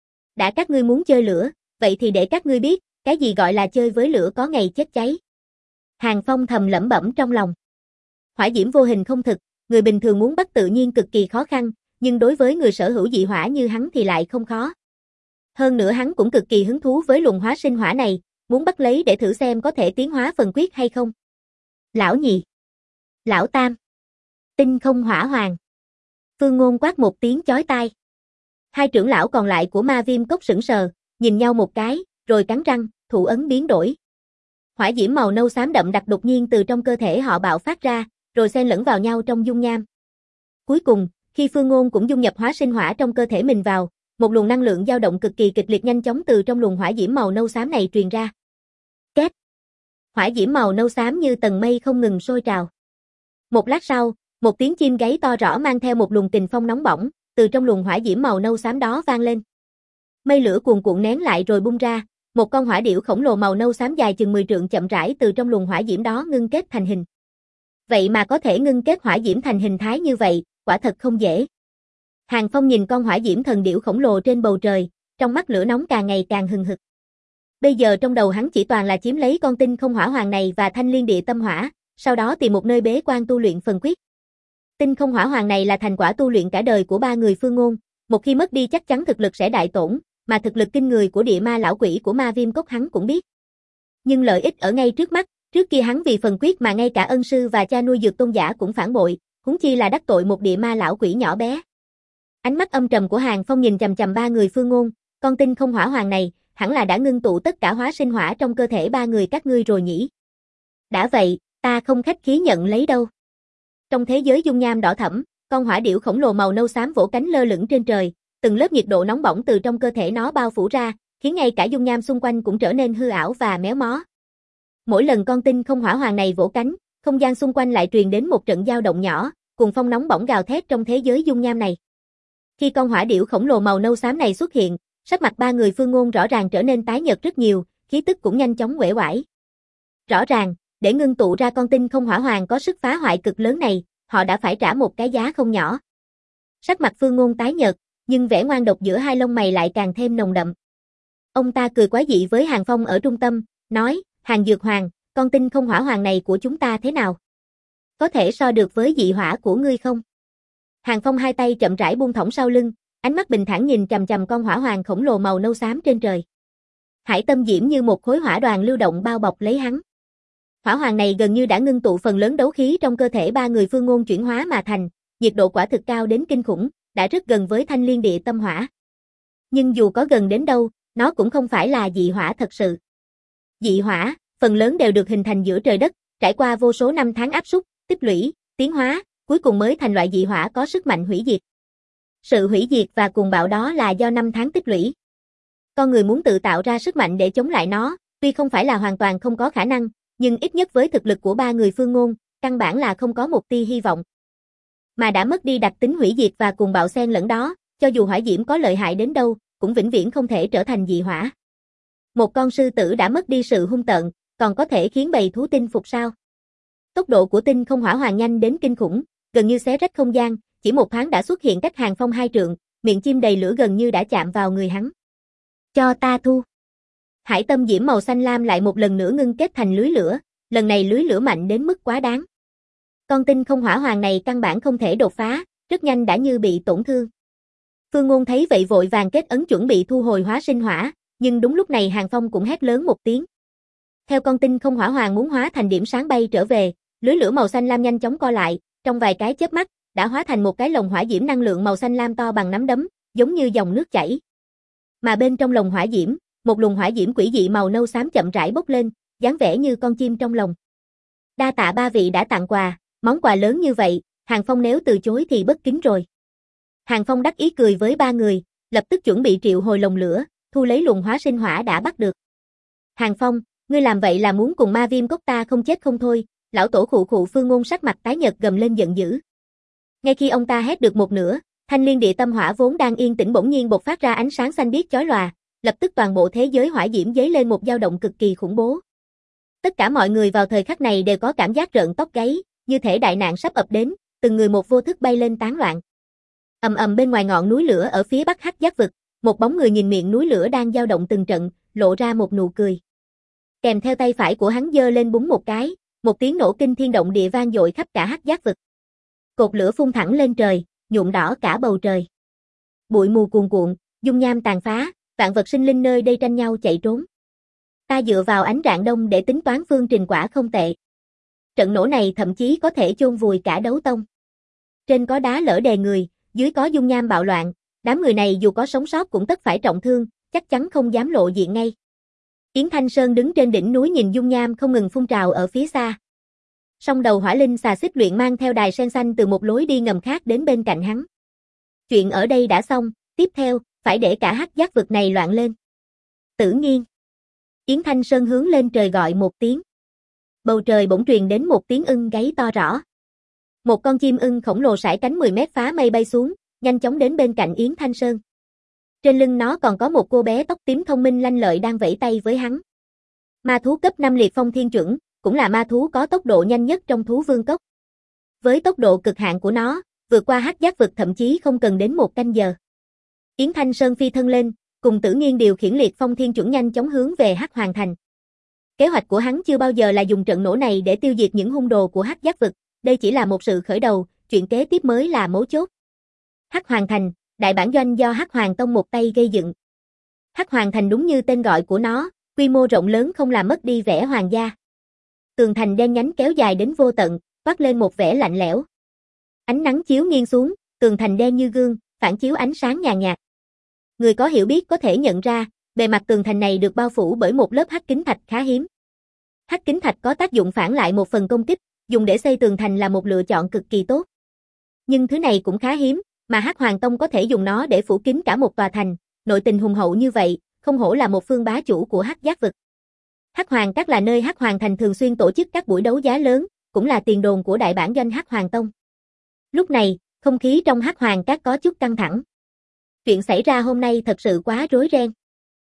Đã các ngươi muốn chơi lửa, vậy thì để các ngươi biết, cái gì gọi là chơi với lửa có ngày chết cháy. Hàng Phong thầm lẩm bẩm trong lòng. Hỏa diễm vô hình không thực, người bình thường muốn bắt tự nhiên cực kỳ khó khăn, nhưng đối với người sở hữu dị hỏa như hắn thì lại không khó. Hơn nữa hắn cũng cực kỳ hứng thú với luồng hóa sinh hỏa này, muốn bắt lấy để thử xem có thể tiến hóa phần quyết hay không. Lão nhị, lão tam, tinh không hỏa hoàng. Phương Ngôn quát một tiếng chói tai. Hai trưởng lão còn lại của Ma Viêm Cốc sững sờ, nhìn nhau một cái, rồi cắn răng, thủ ấn biến đổi. Hỏa diễm màu nâu xám đậm đặc đột nhiên từ trong cơ thể họ bạo phát ra, rồi xen lẫn vào nhau trong dung nham. Cuối cùng, khi Phương Ngôn cũng dung nhập hóa sinh hỏa trong cơ thể mình vào, một luồng năng lượng dao động cực kỳ kịch liệt nhanh chóng từ trong luồng hỏa diễm màu nâu xám này truyền ra. Két. Hỏa diễm màu nâu xám như tầng mây không ngừng sôi trào. Một lát sau, một tiếng chim gáy to rõ mang theo một luồng kình phong nóng bỏng, từ trong luồng hỏa diễm màu nâu xám đó vang lên. Mây lửa cuồn cuộn nén lại rồi bung ra, một con hỏa điểu khổng lồ màu nâu xám dài chừng mười trượng chậm rãi từ trong luồng hỏa diễm đó ngưng kết thành hình. Vậy mà có thể ngưng kết hỏa diễm thành hình thái như vậy, quả thật không dễ. Hàng Phong nhìn con hỏa diễm thần điểu khổng lồ trên bầu trời, trong mắt lửa nóng càng ngày càng hừng hực. Bây giờ trong đầu hắn chỉ toàn là chiếm lấy con tinh không hỏa hoàng này và thanh liên địa tâm hỏa, sau đó tìm một nơi bế quan tu luyện phần quyết. Tinh không hỏa hoàng này là thành quả tu luyện cả đời của ba người Phương Ngôn, một khi mất đi chắc chắn thực lực sẽ đại tổn, mà thực lực kinh người của địa ma lão quỷ của Ma Viêm Cốc hắn cũng biết. Nhưng lợi ích ở ngay trước mắt, trước kia hắn vì phần quyết mà ngay cả ân sư và cha nuôi Dược Tôn giả cũng phản bội, huống chi là đắc tội một địa ma lão quỷ nhỏ bé. Ánh mắt âm trầm của Hàng Phong nhìn chằm chằm ba người Phương Ngôn, con tinh không hỏa hoàng này, hẳn là đã ngưng tụ tất cả hóa sinh hỏa trong cơ thể ba người các ngươi rồi nhỉ? Đã vậy, ta không khách khí nhận lấy đâu. Trong thế giới dung nham đỏ thẫm, con hỏa điểu khổng lồ màu nâu xám vỗ cánh lơ lửng trên trời, từng lớp nhiệt độ nóng bỏng từ trong cơ thể nó bao phủ ra, khiến ngay cả dung nham xung quanh cũng trở nên hư ảo và méo mó. Mỗi lần con tinh không hỏa hoàng này vỗ cánh, không gian xung quanh lại truyền đến một trận dao động nhỏ, cùng phong nóng bỏng gào thét trong thế giới dung nham này. Khi con hỏa điểu khổng lồ màu nâu xám này xuất hiện, sắc mặt ba người Phương Ngôn rõ ràng trở nên tái nhợt rất nhiều, khí tức cũng nhanh chóng uể oải. Rõ ràng, để ngưng tụ ra con tinh không hỏa hoàng có sức phá hoại cực lớn này, họ đã phải trả một cái giá không nhỏ. Sắc mặt Phương Ngôn tái nhợt, nhưng vẻ ngoan độc giữa hai lông mày lại càng thêm nồng đậm. Ông ta cười quái dị với Hàng Phong ở trung tâm, nói, Hàng Dược Hoàng, con tinh không hỏa hoàng này của chúng ta thế nào? Có thể so được với dị hỏa của ngươi không? Hàng Phong hai tay chậm rãi buông thõng sau lưng, ánh mắt bình thản nhìn chằm chằm con hỏa hoàng khổng lồ màu nâu xám trên trời. Hải tâm diễm như một khối hỏa đoàn lưu động bao bọc lấy hắn. Hỏa hoàng này gần như đã ngưng tụ phần lớn đấu khí trong cơ thể ba người Phương Ngôn chuyển hóa mà thành, nhiệt độ quả thực cao đến kinh khủng, đã rất gần với thanh liên địa tâm hỏa. Nhưng dù có gần đến đâu, nó cũng không phải là dị hỏa thật sự. Dị hỏa, phần lớn đều được hình thành giữa trời đất, trải qua vô số năm tháng áp xúc, tích lũy, tiến hóa, cuối cùng mới thành loại dị hỏa có sức mạnh hủy diệt. Sự hủy diệt và cuồng bạo đó là do năm tháng tích lũy. Con người muốn tự tạo ra sức mạnh để chống lại nó, tuy không phải là hoàn toàn không có khả năng, nhưng ít nhất với thực lực của ba người Phương Ngôn, căn bản là không có một tia hy vọng. Mà đã mất đi đặc tính hủy diệt và cuồng bạo xen lẫn đó, cho dù hỏa diễm có lợi hại đến đâu, cũng vĩnh viễn không thể trở thành dị hỏa. Một con sư tử đã mất đi sự hung tợn, còn có thể khiến bầy thú tinh phục sao? Tốc độ của tinh không hỏa hoàng nhanh đến kinh khủng, gần như xé rách không gian, chỉ một thoáng đã xuất hiện cách Hàng Phong hai trượng, miệng chim đầy lửa gần như đã chạm vào người hắn. Cho ta thu. Hải tâm diễm màu xanh lam lại một lần nữa ngưng kết thành lưới lửa, lần này lưới lửa mạnh đến mức quá đáng. Con tinh không hỏa hoàng này căn bản không thể đột phá, rất nhanh đã như bị tổn thương. Phương Ngôn thấy vậy vội vàng kết ấn chuẩn bị thu hồi hóa sinh hỏa, nhưng đúng lúc này Hàng Phong cũng hét lớn một tiếng. Theo con tinh không hỏa hoàng muốn hóa thành điểm sáng bay trở về, lưới lửa màu xanh lam nhanh chóng co lại, trong vài cái chớp mắt, đã hóa thành một cái lồng hỏa diễm năng lượng màu xanh lam to bằng nắm đấm, giống như dòng nước chảy. Mà bên trong lồng hỏa diễm, một luồng hỏa diễm quỷ dị màu nâu xám chậm rãi bốc lên, dáng vẻ như con chim trong lồng. Đa tạ ba vị đã tặng quà, món quà lớn như vậy, Hàng Phong nếu từ chối thì bất kính rồi. Hàng Phong đắc ý cười với ba người, lập tức chuẩn bị triệu hồi lồng lửa, thu lấy luồng hóa sinh hỏa đã bắt được. Hàng Phong, ngươi làm vậy là muốn cùng ma viêm cốc ta không chết không thôi, lão tổ khụ khụ Phương Ngôn sắc mặt tái nhợt gầm lên giận dữ. Ngay khi ông ta hét được một nửa, thanh liên địa tâm hỏa vốn đang yên tĩnh bỗng nhiên bộc phát ra ánh sáng xanh biếc chói lòa, lập tức toàn bộ thế giới hỏa diễm dấy lên một dao động cực kỳ khủng bố. Tất cả mọi người vào thời khắc này đều có cảm giác rợn tóc gáy, như thể đại nạn sắp ập đến, từng người một vô thức bay lên tán loạn. Ầm ầm bên ngoài ngọn núi lửa ở phía bắc Hắc Giác vực, một bóng người nhìn miệng núi lửa đang dao động từng trận, lộ ra một nụ cười. Kèm theo tay phải của hắn giơ lên búng một cái, một tiếng nổ kinh thiên động địa vang dội khắp cả Hắc Giác vực. Cột lửa phun thẳng lên trời, nhuộm đỏ cả bầu trời. Bụi mù cuồn cuộn, dung nham tàn phá, vạn vật sinh linh nơi đây tranh nhau chạy trốn. Ta dựa vào ánh rạng đông để tính toán phương trình quả không tệ. Trận nổ này thậm chí có thể chôn vùi cả đấu tông. Trên có đá lở đè người, dưới có dung nham bạo loạn, đám người này dù có sống sót cũng tất phải trọng thương, chắc chắn không dám lộ diện ngay. Yến Thanh Sơn đứng trên đỉnh núi nhìn dung nham không ngừng phun trào ở phía xa. Song đầu hỏa linh xà xích luyện mang theo đài sen xanh từ một lối đi ngầm khác đến bên cạnh hắn. Chuyện ở đây đã xong, tiếp theo, phải để cả Hắc Giác vực này loạn lên. Tử Nghiên. Yến Thanh Sơn hướng lên trời gọi một tiếng. Bầu trời bỗng truyền đến một tiếng ưng gáy to rõ. Một con chim ưng khổng lồ sải cánh mười mét phá mây bay xuống, nhanh chóng đến bên cạnh Yến Thanh Sơn. Trên lưng nó còn có một cô bé tóc tím thông minh lanh lợi đang vẫy tay với hắn. Ma thú cấp năm liệt phong thiên chuẩn, cũng là ma thú có tốc độ nhanh nhất trong thú vương cốc. Với tốc độ cực hạn của nó, vượt qua Hắc Giác vực thậm chí không cần đến một canh giờ. Yến Thanh Sơn phi thân lên, cùng Tử Nghiên điều khiển liệt phong thiên chuẩn nhanh chóng hướng về Hắc Hoàng thành. Kế hoạch của hắn chưa bao giờ là dùng trận nổ này để tiêu diệt những hung đồ của Hắc Giác vực, đây chỉ là một sự khởi đầu, chuyện kế tiếp mới là mấu chốt. Hắc Hoàng thành, đại bản doanh do Hắc Hoàng tông một tay gây dựng. Hắc Hoàng thành đúng như tên gọi của nó, quy mô rộng lớn không làm mất đi vẻ hoàng gia. Tường thành đen nhánh kéo dài đến vô tận, toát lên một vẻ lạnh lẽo. Ánh nắng chiếu nghiêng xuống, tường thành đen như gương, phản chiếu ánh sáng nhàn nhạt. Người có hiểu biết có thể nhận ra, bề mặt tường thành này được bao phủ bởi một lớp hắc kính thạch khá hiếm. Hắc kính thạch có tác dụng phản lại một phần công kích, dùng để xây tường thành là một lựa chọn cực kỳ tốt. Nhưng thứ này cũng khá hiếm, mà Hắc Hoàng tông có thể dùng nó để phủ kín cả một tòa thành, nội tình hùng hậu như vậy, không hổ là một phương bá chủ của Hắc Giác vực. Hắc Hoàng các là nơi Hắc Hoàng thành thường xuyên tổ chức các buổi đấu giá lớn, cũng là tiền đồn của đại bản doanh Hắc Hoàng tông. Lúc này, không khí trong Hắc Hoàng các có chút căng thẳng. Chuyện xảy ra hôm nay thật sự quá rối ren.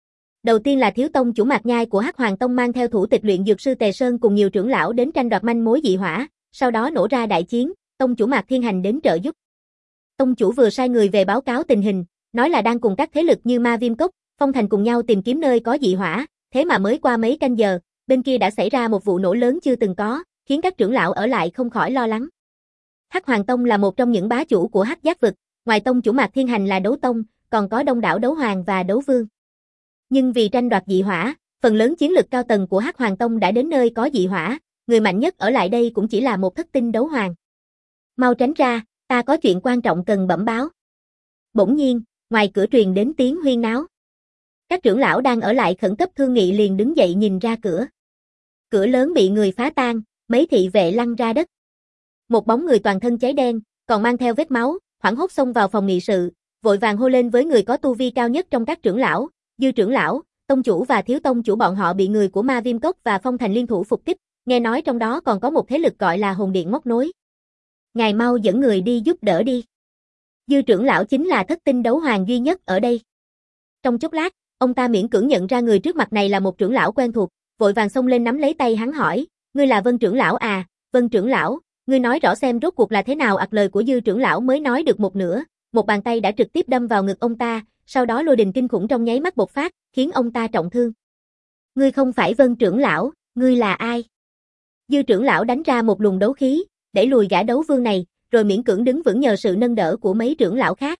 Đầu tiên là thiếu tông chủ Mạc Nhai của Hắc Hoàng Tông mang theo thủ tịch luyện dược sư Tề Sơn cùng nhiều trưởng lão đến tranh đoạt manh mối dị hỏa, sau đó nổ ra đại chiến, tông chủ Mạc Thiên Hành đến trợ giúp. Tông chủ vừa sai người về báo cáo tình hình, nói là đang cùng các thế lực như Ma Viêm Cốc, Phong Thành cùng nhau tìm kiếm nơi có dị hỏa, thế mà mới qua mấy canh giờ, bên kia đã xảy ra một vụ nổ lớn chưa từng có, khiến các trưởng lão ở lại không khỏi lo lắng. Hắc Hoàng Tông là một trong những bá chủ của Hắc Giác vực, ngoài tông chủ Mạc Thiên Hành là đấu tông, còn có đông đảo đấu hoàng và đấu vương. Nhưng vì tranh đoạt dị hỏa, phần lớn chiến lực cao tầng của Hắc Hoàng Tông đã đến nơi có dị hỏa, người mạnh nhất ở lại đây cũng chỉ là một thất tinh đấu hoàng. Mau tránh ra, ta có chuyện quan trọng cần bẩm báo. Bỗng nhiên, ngoài cửa truyền đến tiếng huyên náo. Các trưởng lão đang ở lại khẩn cấp thương nghị liền đứng dậy nhìn ra cửa. Cửa lớn bị người phá tan, mấy thị vệ lăn ra đất. Một bóng người toàn thân cháy đen, còn mang theo vết máu, hoảng hốt xông vào phòng nghị sự, vội vàng hô lên với người có tu vi cao nhất trong các trưởng lão, Dư trưởng lão, tông chủ và thiếu tông chủ bọn họ bị người của Ma Viêm Cốc và Phong Thành liên thủ phục kích, nghe nói trong đó còn có một thế lực gọi là Hồn Điện móc nối. Ngài mau dẫn người đi giúp đỡ đi. Dư trưởng lão chính là thất tinh đấu hoàng duy nhất ở đây. Trong chốc lát, ông ta miễn cưỡng nhận ra người trước mặt này là một trưởng lão quen thuộc, vội vàng xông lên nắm lấy tay hắn hỏi, ngươi là Vân trưởng lão à? Vân trưởng lão, ngươi nói rõ xem rốt cuộc là thế nào? Ặc lời của Dư trưởng lão mới nói được một nửa, một bàn tay đã trực tiếp đâm vào ngực ông ta, sau đó lôi đình kinh khủng trong nháy mắt bộc phát, khiến ông ta trọng thương. Ngươi không phải Vân trưởng lão, ngươi là ai? Dư trưởng lão đánh ra một luồng đấu khí, để lùi gã đấu vương này, rồi miễn cưỡng đứng vững nhờ sự nâng đỡ của mấy trưởng lão khác.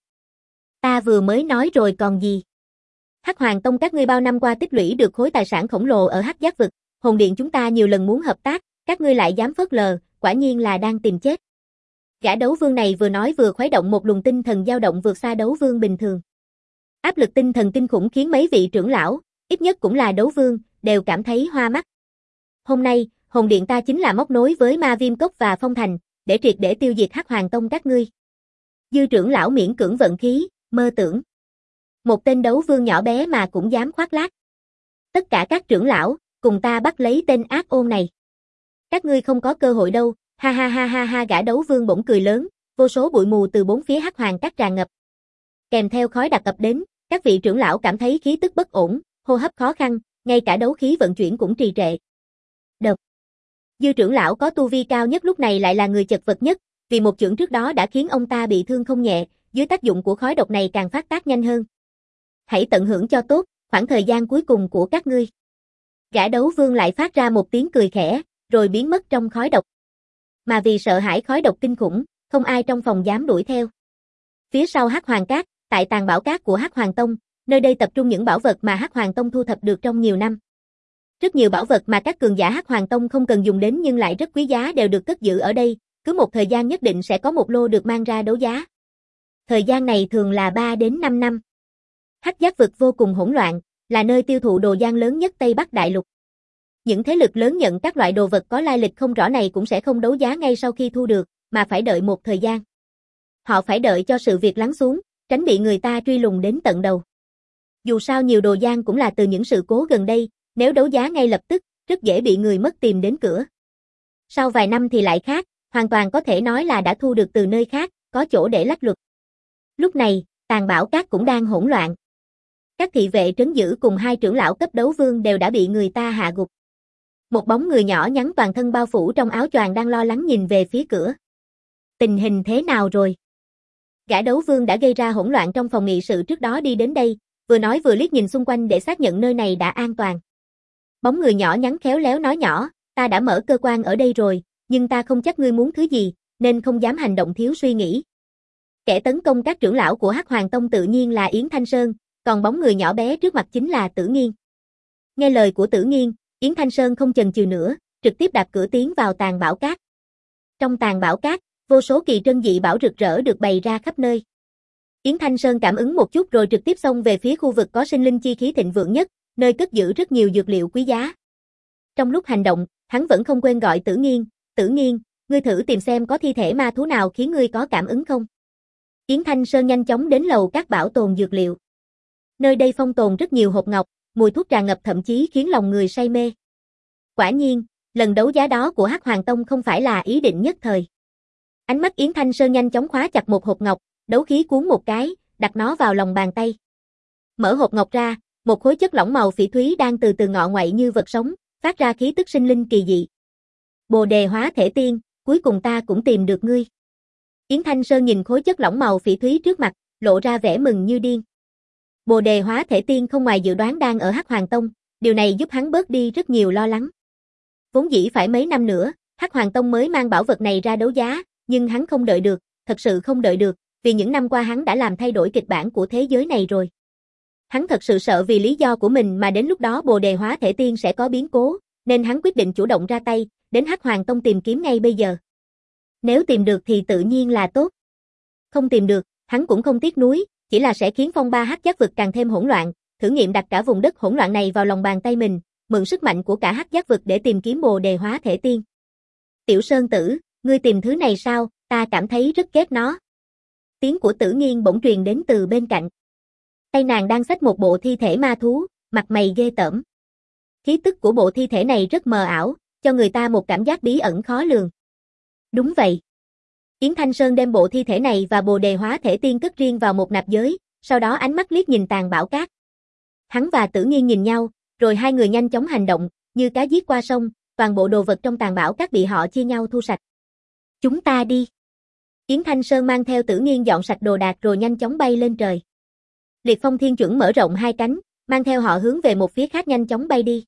Ta vừa mới nói rồi còn gì? Hắc Hoàng Tông các ngươi bao năm qua tích lũy được khối tài sản khổng lồ ở Hắc Giác vực, Hồn Điện chúng ta nhiều lần muốn hợp tác, các ngươi lại dám phớt lờ, quả nhiên là đang tìm chết. Gã đấu vương này vừa nói vừa khuấy động một luồng tinh thần dao động vượt xa đấu vương bình thường. Áp lực tinh thần kinh khủng khiến mấy vị trưởng lão, ít nhất cũng là đấu vương, đều cảm thấy hoa mắt. Hôm nay, Hồn Điện ta chính là móc nối với Ma Viêm Cốc và Phong Thành, để triệt để tiêu diệt Hắc Hoàng Tông các ngươi. Dư trưởng lão miễn cưỡng vận khí, mơ tưởng. Một tên đấu vương nhỏ bé mà cũng dám khoác lác. Tất cả các trưởng lão, cùng ta bắt lấy tên ác ôn này. Các ngươi không có cơ hội đâu, ha ha ha ha ha. Gã đấu vương bỗng cười lớn, vô số bụi mù từ bốn phía Hắc Hoàng các tràn ngập. Kèm theo khói đặc ập đến, các vị trưởng lão cảm thấy khí tức bất ổn, hô hấp khó khăn, ngay cả đấu khí vận chuyển cũng trì trệ. Độc. Dư trưởng lão có tu vi cao nhất lúc này lại là người chật vật nhất, vì một chưởng trước đó đã khiến ông ta bị thương không nhẹ, dưới tác dụng của khói độc này càng phát tác nhanh hơn. Hãy tận hưởng cho tốt, khoảng thời gian cuối cùng của các ngươi. Gã đấu vương lại phát ra một tiếng cười khẽ, rồi biến mất trong khói độc. Mà vì sợ hãi khói độc kinh khủng, không ai trong phòng dám đuổi theo. Phía sau Hắc Hoàng Các, tại tàn bảo cát của Hắc Hoàng Tông, nơi đây tập trung những bảo vật mà Hắc Hoàng Tông thu thập được trong nhiều năm. Rất nhiều bảo vật mà các cường giả Hắc Hoàng Tông không cần dùng đến nhưng lại rất quý giá đều được cất giữ ở đây, cứ một thời gian nhất định sẽ có một lô được mang ra đấu giá. Thời gian này thường là ba đến năm năm. Hắc Giác vực vô cùng hỗn loạn, là nơi tiêu thụ đồ gian lớn nhất Tây Bắc Đại Lục. Những thế lực lớn nhận các loại đồ vật có lai lịch không rõ này cũng sẽ không đấu giá ngay sau khi thu được, mà phải đợi một thời gian. Họ phải đợi cho sự việc lắng xuống, tránh bị người ta truy lùng đến tận đầu. Dù sao nhiều đồ gian cũng là từ những sự cố gần đây, nếu đấu giá ngay lập tức, rất dễ bị người mất tìm đến cửa. Sau vài năm thì lại khác, hoàn toàn có thể nói là đã thu được từ nơi khác, có chỗ để lách luật. Lúc này, tàn bảo cát cũng đang hỗn loạn. Các thị vệ trấn giữ cùng hai trưởng lão cấp đấu vương đều đã bị người ta hạ gục. Một bóng người nhỏ nhắn toàn thân bao phủ trong áo choàng đang lo lắng nhìn về phía cửa. Tình hình thế nào rồi? Gã đấu vương đã gây ra hỗn loạn trong phòng nghị sự trước đó đi đến đây, vừa nói vừa liếc nhìn xung quanh để xác nhận nơi này đã an toàn. Bóng người nhỏ nhắn khéo léo nói nhỏ, ta đã mở cơ quan ở đây rồi, nhưng ta không chắc ngươi muốn thứ gì, nên không dám hành động thiếu suy nghĩ. Kẻ tấn công các trưởng lão của Hắc Hoàng Tông tự nhiên là Yến Thanh Sơn, còn bóng người nhỏ bé trước mặt chính là Tử Nghiên. Nghe lời của Tử Nghiên, Yến Thanh Sơn không chần chừ nữa, trực tiếp đạp cửa tiến vào tàn bảo cát. Trong tàn bảo cát, vô số kỳ trân dị bảo rực rỡ được bày ra khắp nơi. Yến Thanh Sơn cảm ứng một chút rồi trực tiếp xông về phía khu vực có sinh linh chi khí thịnh vượng nhất, nơi cất giữ rất nhiều dược liệu quý giá. Trong lúc hành động, hắn vẫn không quên gọi Tử Nghiên, Tử Nghiên, ngươi thử tìm xem có thi thể ma thú nào khiến ngươi có cảm ứng không. Yến Thanh Sơn nhanh chóng đến lầu các bảo tồn dược liệu. Nơi đây phong tồn rất nhiều hộp ngọc, mùi thuốc tràn ngập thậm chí khiến lòng người say mê. Quả nhiên, lần đấu giá đó của Hắc Hoàng Tông không phải là ý định nhất thời. Ánh mắt Yến Thanh Sơn nhanh chóng khóa chặt một hộp ngọc, đấu khí cuốn một cái, đặt nó vào lòng bàn tay. Mở hộp ngọc ra, Một khối chất lỏng màu phỉ thúy đang từ từ ngọ ngoại như vật sống, phát ra khí tức sinh linh kỳ dị. Bồ đề hóa thể tiên, cuối cùng ta cũng tìm được ngươi. Yến Thanh Sơn nhìn khối chất lỏng màu phỉ thúy trước mặt, lộ ra vẻ mừng như điên. Bồ đề hóa thể tiên không ngoài dự đoán đang ở Hắc Hoàng Tông, điều này giúp hắn bớt đi rất nhiều lo lắng. Vốn dĩ phải mấy năm nữa, Hắc Hoàng Tông mới mang bảo vật này ra đấu giá, nhưng hắn không đợi được, thật sự không đợi được, vì những năm qua hắn đã làm thay đổi kịch bản của thế giới này rồi. Hắn thật sự sợ vì lý do của mình mà đến lúc đó Bồ đề hóa thể tiên sẽ có biến cố, nên hắn quyết định chủ động ra tay, đến Hắc Hoàng Tông tìm kiếm ngay bây giờ. Nếu tìm được thì tự nhiên là tốt. Không tìm được, hắn cũng không tiếc nuối, chỉ là sẽ khiến phong ba Hắc Giác vực càng thêm hỗn loạn, thử nghiệm đặt cả vùng đất hỗn loạn này vào lòng bàn tay mình, mượn sức mạnh của cả Hắc Giác vực để tìm kiếm Bồ đề hóa thể tiên. Tiểu Sơn Tử, ngươi tìm thứ này sao, ta cảm thấy rất ghét nó. Tiếng của Tử Nghiên bỗng truyền đến từ bên cạnh. Tay nàng đang xách một bộ thi thể ma thú, mặt mày ghê tởm. Khí tức của bộ thi thể này rất mờ ảo, cho người ta một cảm giác bí ẩn khó lường. Đúng vậy. Yến Thanh Sơn đem bộ thi thể này và Bồ đề hóa thể tiên cất riêng vào một nạp giới, sau đó ánh mắt liếc nhìn tàn bão cát. Hắn và Tử Nghiên nhìn nhau, rồi hai người nhanh chóng hành động, như cá giết qua sông, toàn bộ đồ vật trong tàn bão cát bị họ chia nhau thu sạch. Chúng ta đi. Yến Thanh Sơn mang theo Tử Nghiên dọn sạch đồ đạc rồi nhanh chóng bay lên trời. Liệt Phong Thiên Chuẩn mở rộng hai cánh, mang theo họ hướng về một phía khác nhanh chóng bay đi.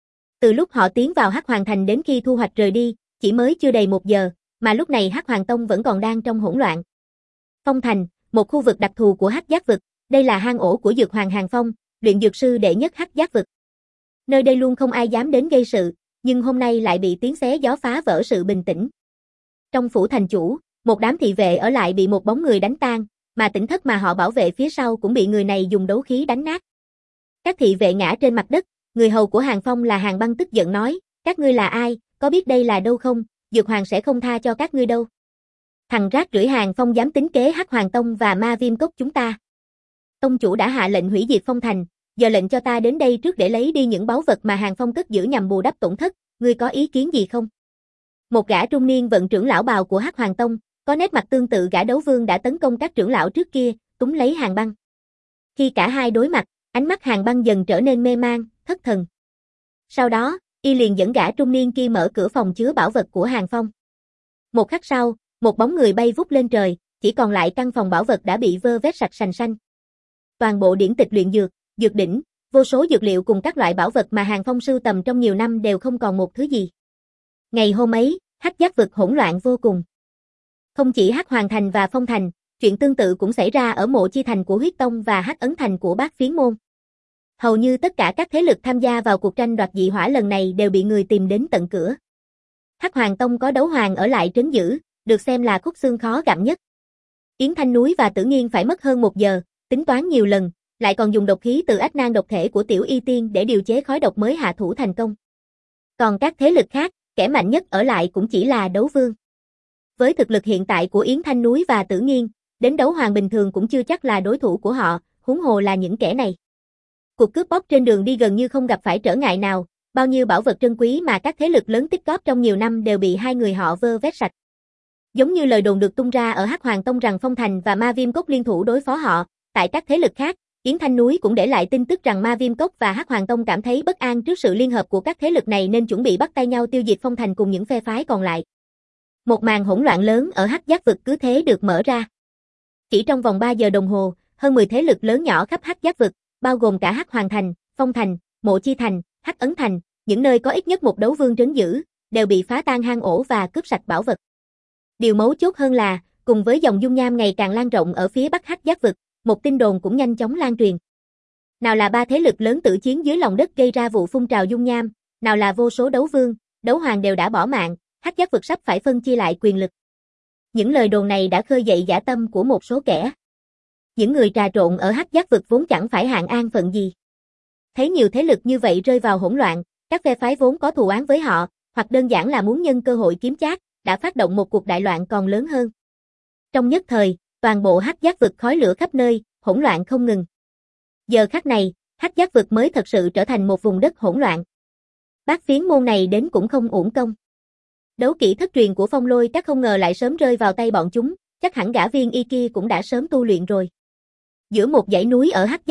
Từ lúc họ tiến vào Hắc Hoàng Thành đến khi thu hoạch rời đi, chỉ mới chưa đầy một giờ, mà lúc này Hắc Hoàng Tông vẫn còn đang trong hỗn loạn. Phong Thành, một khu vực đặc thù của Hắc Giác vực, đây là hang ổ của Dược Hoàng Hàn Phong, luyện dược sư đệ nhất Hắc Giác vực. Nơi đây luôn không ai dám đến gây sự, nhưng hôm nay lại bị tiếng xé gió phá vỡ sự bình tĩnh. Trong phủ thành chủ, một đám thị vệ ở lại bị một bóng người đánh tan, mà tỉnh thất mà họ bảo vệ phía sau cũng bị người này dùng đấu khí đánh nát. Các thị vệ ngã trên mặt đất, người hầu của Hàn Phong là Hàn Băng tức giận nói, các ngươi là ai, có biết đây là đâu không, Dược Hoàng sẽ không tha cho các ngươi đâu. Thằng rác rưởi Hàn Phong dám tính kế Hắc Hoàng Tông và Ma Viêm Cốc chúng ta. Tông chủ đã hạ lệnh hủy diệt Phong Thành, giờ lệnh cho ta đến đây trước để lấy đi những báu vật mà Hàn Phong cất giữ nhằm bù đắp tổn thất, ngươi có ý kiến gì không? Một gã trung niên vận trưởng lão bào của Hắc Hoàng Tông, có nét mặt tương tự gã đấu vương đã tấn công các trưởng lão trước kia, túm lấy Hàn Băng. Khi cả hai đối mặt, ánh mắt Hàn Băng dần trở nên mê man, thất thần. Sau đó, y liền dẫn gã trung niên kia mở cửa phòng chứa bảo vật của Hàn Phong. Một khắc sau, một bóng người bay vút lên trời, chỉ còn lại căn phòng bảo vật đã bị vơ vét sạch sành xanh. Toàn bộ điển tịch luyện dược, dược đỉnh, vô số dược liệu cùng các loại bảo vật mà Hàn Phong sưu tầm trong nhiều năm đều không còn một thứ gì. Ngày hôm ấy, Hắc Giác vực hỗn loạn vô cùng. Không chỉ Hắc Hoàng Thành và Phong Thành, chuyện tương tự cũng xảy ra ở Mộ Chi Thành của Huyết Tông và Hắc Ấn Thành của Bát Phiến Môn. Hầu như tất cả các thế lực tham gia vào cuộc tranh đoạt dị hỏa lần này đều bị người tìm đến tận cửa. Hắc Hoàng Tông có đấu hoàng ở lại trấn giữ, được xem là khúc xương khó gặm nhất. Yến Thanh Núi và Tử Nghiên phải mất hơn một giờ, tính toán nhiều lần, lại còn dùng độc khí từ ách nan độc thể của Tiểu Y Tiên để điều chế khói độc mới hạ thủ thành công. Còn các thế lực khác, kẻ mạnh nhất ở lại cũng chỉ là đấu vương. Với thực lực hiện tại của Yến Thanh Núi và Tử Nghiên, đến đấu hoàng bình thường cũng chưa chắc là đối thủ của họ, huống hồ là những kẻ này. Cuộc cướp bóc trên đường đi gần như không gặp phải trở ngại nào, bao nhiêu bảo vật trân quý mà các thế lực lớn tích góp trong nhiều năm đều bị hai người họ vơ vét sạch. Giống như lời đồn được tung ra ở Hắc Hoàng Tông rằng Phong Thành và Ma Viêm Cốc liên thủ đối phó họ, tại các thế lực khác, Yến Thanh Núi cũng để lại tin tức rằng Ma Viêm Cốc và Hắc Hoàng Tông cảm thấy bất an trước sự liên hợp của các thế lực này nên chuẩn bị bắt tay nhau tiêu diệt Phong Thành cùng những phe phái còn lại. Một màn hỗn loạn lớn ở Hắc Giác vực cứ thế được mở ra. Chỉ trong vòng ba giờ đồng hồ, hơn mười thế lực lớn nhỏ khắp Hắc Giác vực, bao gồm cả Hắc Hoàng Thành, Phong Thành, Mộ Chi Thành, Hắc Ấn Thành, những nơi có ít nhất một đấu vương trấn giữ, đều bị phá tan hang ổ và cướp sạch bảo vật. Điều mấu chốt hơn là, cùng với dòng dung nham ngày càng lan rộng ở phía Bắc Hắc Giác vực, một tin đồn cũng nhanh chóng lan truyền. Nào là ba thế lực lớn tự chiến dưới lòng đất gây ra vụ phun trào dung nham, nào là vô số đấu vương, đấu hoàng đều đã bỏ mạng, Hắc Giác vực sắp phải phân chia lại quyền lực. Những lời đồn này đã khơi dậy dã tâm của một số kẻ. Những người trà trộn ở Hắc Giác vực vốn chẳng phải hạng an phận gì. Thấy nhiều thế lực như vậy rơi vào hỗn loạn, các phe phái vốn có thù oán với họ, hoặc đơn giản là muốn nhân cơ hội kiếm trác, đã phát động một cuộc đại loạn còn lớn hơn. Trong nhất thời, toàn bộ Hắc Giác vực khói lửa khắp nơi, hỗn loạn không ngừng. Giờ khắc này, Hắc Giác vực mới thật sự trở thành một vùng đất hỗn loạn. Bát Phiến Môn này đến cũng không uổng công. Đấu kỹ thất truyền của Phong Lôi Các không ngờ lại sớm rơi vào tay bọn chúng, chắc hẳn gã viên y kia cũng đã sớm tu luyện rồi. Giữa một dãy núi ở Hắc Giác vực,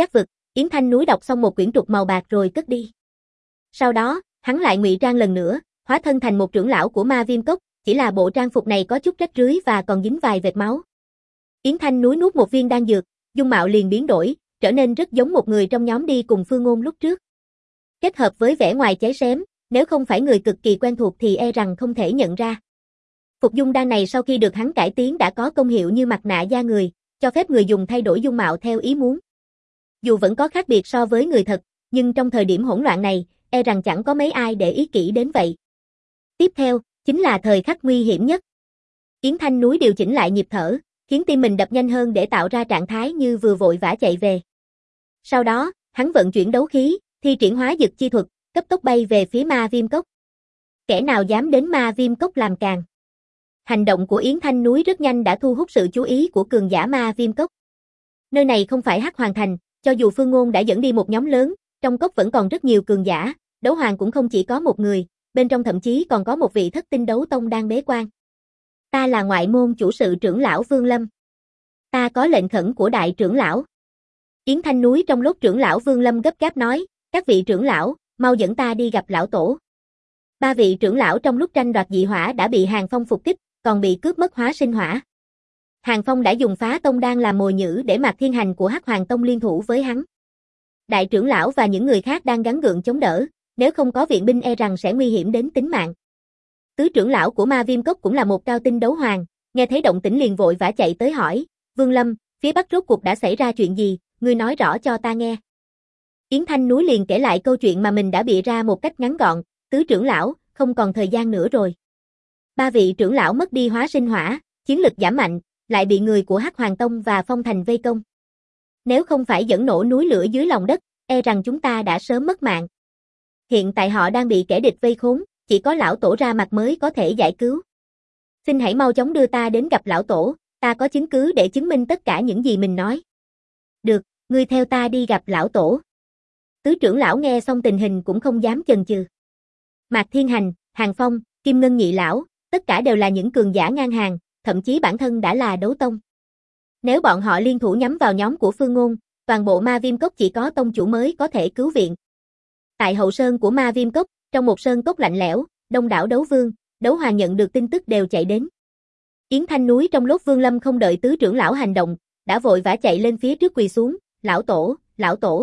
Yến Thanh Núi đọc xong một quyển trục màu bạc rồi cất đi. Sau đó, hắn lại ngụy trang lần nữa, hóa thân thành một trưởng lão của Ma Viêm Cốc, chỉ là bộ trang phục này có chút rách rưới và còn dính vài vệt máu. Yến Thanh Núi nuốt một viên đan dược, dung mạo liền biến đổi, trở nên rất giống một người trong nhóm đi cùng Phương Ngôn lúc trước. Kết hợp với vẻ ngoài cháy xém, nếu không phải người cực kỳ quen thuộc thì e rằng không thể nhận ra. Phục dung đan này sau khi được hắn cải tiến đã có công hiệu như mặt nạ da người, cho phép người dùng thay đổi dung mạo theo ý muốn. Dù vẫn có khác biệt so với người thật, nhưng trong thời điểm hỗn loạn này, e rằng chẳng có mấy ai để ý kỹ đến vậy. Tiếp theo, chính là thời khắc nguy hiểm nhất. Yến Thanh Núi điều chỉnh lại nhịp thở, khiến tim mình đập nhanh hơn để tạo ra trạng thái như vừa vội vã chạy về. Sau đó, hắn vận chuyển đấu khí, thi triển hóa dực chi thuật, cấp tốc bay về phía Ma Viêm Cốc. Kẻ nào dám đến Ma Viêm Cốc làm càn? Hành động của Yến Thanh Núi rất nhanh đã thu hút sự chú ý của cường giả Ma Viêm Cốc. Nơi này không phải Hắc Hoàng Thành, cho dù Phương Ngôn đã dẫn đi một nhóm lớn, trong cốc vẫn còn rất nhiều cường giả, đấu hoàng cũng không chỉ có một người, bên trong thậm chí còn có một vị thất tinh đấu tông đang bế quan. Ta là ngoại môn chủ sự trưởng lão Vương Lâm. Ta có lệnh khẩn của đại trưởng lão. Yến Thanh Núi trong lúc trưởng lão Vương Lâm gấp gáp nói, các vị trưởng lão, mau dẫn ta đi gặp lão tổ. Ba vị trưởng lão trong lúc tranh đoạt dị hỏa đã bị Hàng Phong phục kích, còn bị cướp mất hóa sinh hỏa. Hàng Phong đã dùng phá tông đan làm mồi nhử để Mạc Thiên Hành của Hắc Hoàng Tông liên thủ với hắn. Đại trưởng lão và những người khác đang gắng gượng chống đỡ, nếu không có viện binh e rằng sẽ nguy hiểm đến tính mạng. Tứ trưởng lão của Ma Viêm Cốc cũng là một cao tinh đấu hoàng, nghe thấy động tĩnh liền vội vã chạy tới hỏi, Vương Lâm, phía Bắc rốt cuộc đã xảy ra chuyện gì, ngươi nói rõ cho ta nghe. Yến Thanh Núi liền kể lại câu chuyện mà mình đã bịa ra một cách ngắn gọn, tứ trưởng lão, không còn thời gian nữa rồi. Ba vị trưởng lão mất đi hóa sinh hỏa, chiến lực giảm mạnh, lại bị người của Hắc Hoàng Tông và Phong Thành vây công. Nếu không phải dẫn nổ núi lửa dưới lòng đất, e rằng chúng ta đã sớm mất mạng. Hiện tại họ đang bị kẻ địch vây khốn, chỉ có lão tổ ra mặt mới có thể giải cứu. Xin hãy mau chóng đưa ta đến gặp lão tổ, ta có chứng cứ để chứng minh tất cả những gì mình nói. Được, ngươi theo ta đi gặp lão tổ. Tứ trưởng lão nghe xong tình hình cũng không dám chần chừ. Mạc Thiên Hành, Hàng Phong, Kim Ngân nhị lão, tất cả đều là những cường giả ngang hàng, thậm chí bản thân đã là đấu tông. Nếu bọn họ liên thủ nhắm vào nhóm của Phương Ngôn, toàn bộ Ma Viêm Cốc chỉ có tông chủ mới có thể cứu viện. Tại hậu sơn của Ma Viêm Cốc, trong một sơn cốc lạnh lẽo, đông đảo đấu vương, đấu hoàng nhận được tin tức đều chạy đến. Yến Thanh Núi trong lúc Vương Lâm không đợi tứ trưởng lão hành động, đã vội vã chạy lên phía trước quỳ xuống, lão tổ, lão tổ.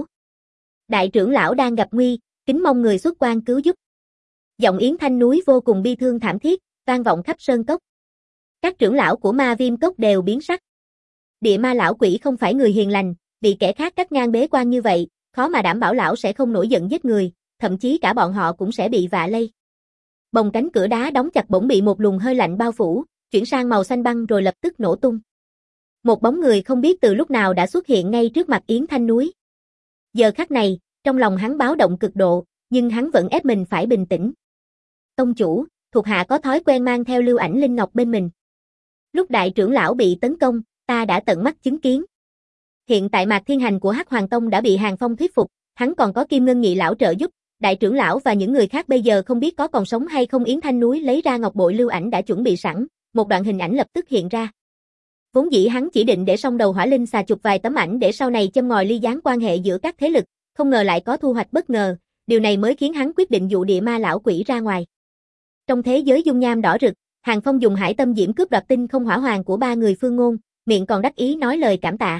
Đại trưởng lão đang gặp nguy, kính mong người xuất quan cứu giúp. Giọng Yến Thanh Núi vô cùng bi thương thảm thiết, vang vọng khắp sơn cốc. Các trưởng lão của Ma Viêm Cốc đều biến sắc. Địa ma lão quỷ không phải người hiền lành, bị kẻ khác cắt ngang bế quan như vậy, khó mà đảm bảo lão sẽ không nổi giận giết người, thậm chí cả bọn họ cũng sẽ bị vạ lây. Bồng cánh cửa đá đóng chặt bỗng bị một luồng hơi lạnh bao phủ, chuyển sang màu xanh băng rồi lập tức nổ tung. Một bóng người không biết từ lúc nào đã xuất hiện ngay trước mặt Yến Thanh Núi. Giờ khắc này, trong lòng hắn báo động cực độ, nhưng hắn vẫn ép mình phải bình tĩnh. Tông chủ, thuộc hạ có thói quen mang theo lưu ảnh linh ngọc bên mình. Lúc đại trưởng lão bị tấn công, ta đã tận mắt chứng kiến. Hiện tại Mạc Thiên Hành của Hắc Hoàng Tông đã bị Hàng Phong thuyết phục, hắn còn có Kim Ngân nhị lão trợ giúp, đại trưởng lão và những người khác bây giờ không biết có còn sống hay không. Yến Thanh Núi lấy ra ngọc bội lưu ảnh đã chuẩn bị sẵn, một đoạn hình ảnh lập tức hiện ra. Vốn dĩ hắn chỉ định để song đầu hỏa linh xà chụp vài tấm ảnh để sau này châm ngòi ly gián quan hệ giữa các thế lực, không ngờ lại có thu hoạch bất ngờ, điều này mới khiến hắn quyết định dụ địa ma lão quỷ ra ngoài. Trong thế giới dung nham đỏ rực, Hàng Phong dùng hải tâm diễm cướp đoạt tinh không hỏa hoàng của ba người Phương Ngôn, miệng còn đắc ý nói lời cảm tạ.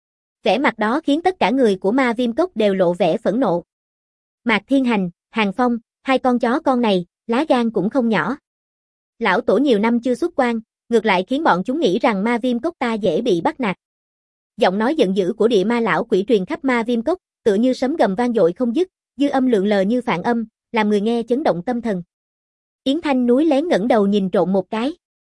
Vẻ mặt đó khiến tất cả người của Ma Viêm Cốc đều lộ vẻ phẫn nộ. Mạc Thiên Hành, Hàng Phong, hai con chó con này, lá gan cũng không nhỏ. Lão tổ nhiều năm chưa xuất quan, ngược lại khiến bọn chúng nghĩ rằng Ma Viêm Cốc ta dễ bị bắt nạt. Giọng nói giận dữ của địa ma lão quỷ truyền khắp Ma Viêm Cốc, tựa như sấm gầm vang dội không dứt, dư âm lượn lờ như phản âm, làm người nghe chấn động tâm thần. Yến Thanh Núi lén ngẩng đầu nhìn trộm một cái.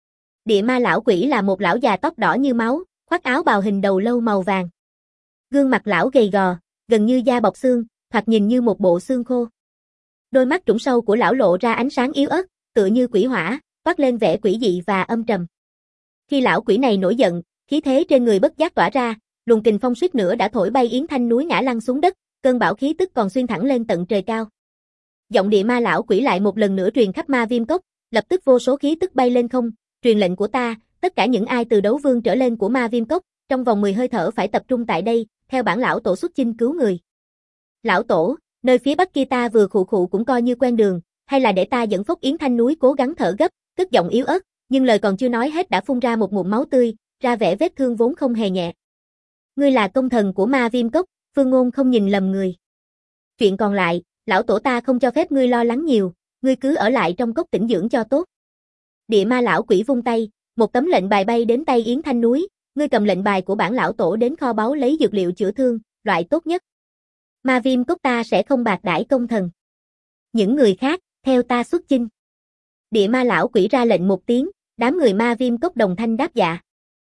Địa ma lão quỷ là một lão già tóc đỏ như máu, khoác áo bào hình đầu lâu màu vàng. Gương mặt lão gầy gò, gần như da bọc xương, thoạt nhìn như một bộ xương khô. Đôi mắt trũng sâu của lão lộ ra ánh sáng yếu ớt, tựa như quỷ hỏa, toát lên vẻ quỷ dị và âm trầm. Khi lão quỷ này nổi giận, khí thế trên người bất giác tỏa ra, luồng kình phong suýt nữa đã thổi bay Yến Thanh Núi ngã lăn xuống đất, cơn bão khí tức còn xuyên thẳng lên tận trời cao. Giọng địa ma lão quỷ lại một lần nữa truyền khắp Ma Viêm Cốc, lập tức vô số khí tức bay lên không, truyền lệnh của ta, tất cả những ai từ đấu vương trở lên của Ma Viêm Cốc, trong vòng mười hơi thở phải tập trung tại đây, theo bản lão tổ xuất chinh cứu người. Lão tổ, nơi phía bắc kia ta vừa khụ khụ cũng coi như quen đường, hay là để ta dẫn Phốc Yến Thanh Núi cố gắng thở gấp, cất giọng yếu ớt, nhưng lời còn chưa nói hết đã phun ra một ngụm máu tươi, ra vẻ vết thương vốn không hề nhẹ. Ngươi là công thần của Ma Viêm Cốc, Phương Ngôn không nhìn lầm người. Chuyện còn lại, lão tổ ta không cho phép ngươi lo lắng nhiều, ngươi cứ ở lại trong cốc tĩnh dưỡng cho tốt. Địa Ma lão quỷ vung tay, một tấm lệnh bài bay đến tay Yến Thanh Núi, ngươi cầm lệnh bài của bản lão tổ đến kho báu lấy dược liệu chữa thương, loại tốt nhất. Ma Viêm Cốc ta sẽ không bạc đãi công thần. Những người khác, theo ta xuất chinh. Địa Ma lão quỷ ra lệnh một tiếng, đám người Ma Viêm Cốc đồng thanh đáp dạ.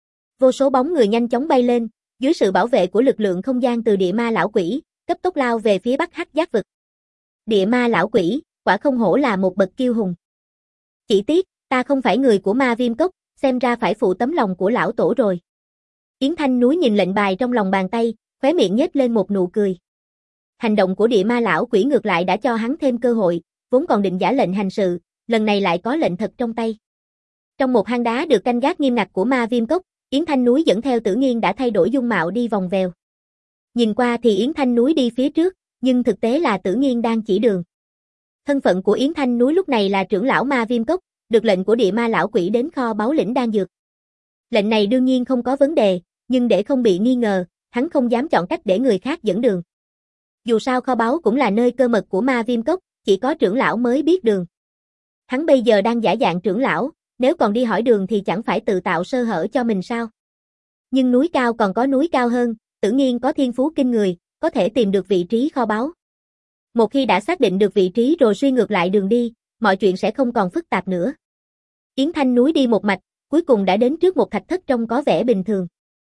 Vô số bóng người nhanh chóng bay lên, dưới sự bảo vệ của lực lượng không gian từ Địa Ma lão quỷ, cấp tốc lao về phía Bắc Hắc Giác vực. Địa Ma lão quỷ, quả không hổ là một bậc kiêu hùng. Chỉ tiếc, ta không phải người của Ma Viêm Cốc, xem ra phải phụ tấm lòng của lão tổ rồi. Yến Thanh Núi nhìn lệnh bài trong lòng bàn tay, khóe miệng nhếch lên một nụ cười. Hành động của Địa Ma lão quỷ ngược lại đã cho hắn thêm cơ hội, vốn còn định giả lệnh hành sự, lần này lại có lệnh thật trong tay. Trong một hang đá được canh gác nghiêm ngặt của Ma Viêm Cốc, Yến Thanh Núi dẫn theo Tử Nghiên đã thay đổi dung mạo đi vòng vèo. Nhìn qua thì Yến Thanh Núi đi phía trước, nhưng thực tế là Tử Nghiên đang chỉ đường. Thân phận của Yến Thanh Núi lúc này là trưởng lão Ma Viêm Cốc, được lệnh của Địa Ma lão quỷ đến kho báu lĩnh đan dược. Lệnh này đương nhiên không có vấn đề, nhưng để không bị nghi ngờ, hắn không dám chọn cách để người khác dẫn đường. Dù sao kho báu cũng là nơi cơ mật của Ma Viêm Cốc, chỉ có trưởng lão mới biết đường. Hắn bây giờ đang giả dạng trưởng lão, nếu còn đi hỏi đường thì chẳng phải tự tạo sơ hở cho mình sao? Nhưng núi cao còn có núi cao hơn, Tử Nghiên có thiên phú kinh người, có thể tìm được vị trí kho báu. Một khi đã xác định được vị trí rồi suy ngược lại đường đi, mọi chuyện sẽ không còn phức tạp nữa. Yến Thanh Núi đi một mạch, cuối cùng đã đến trước một thạch thất trông có vẻ bình thường.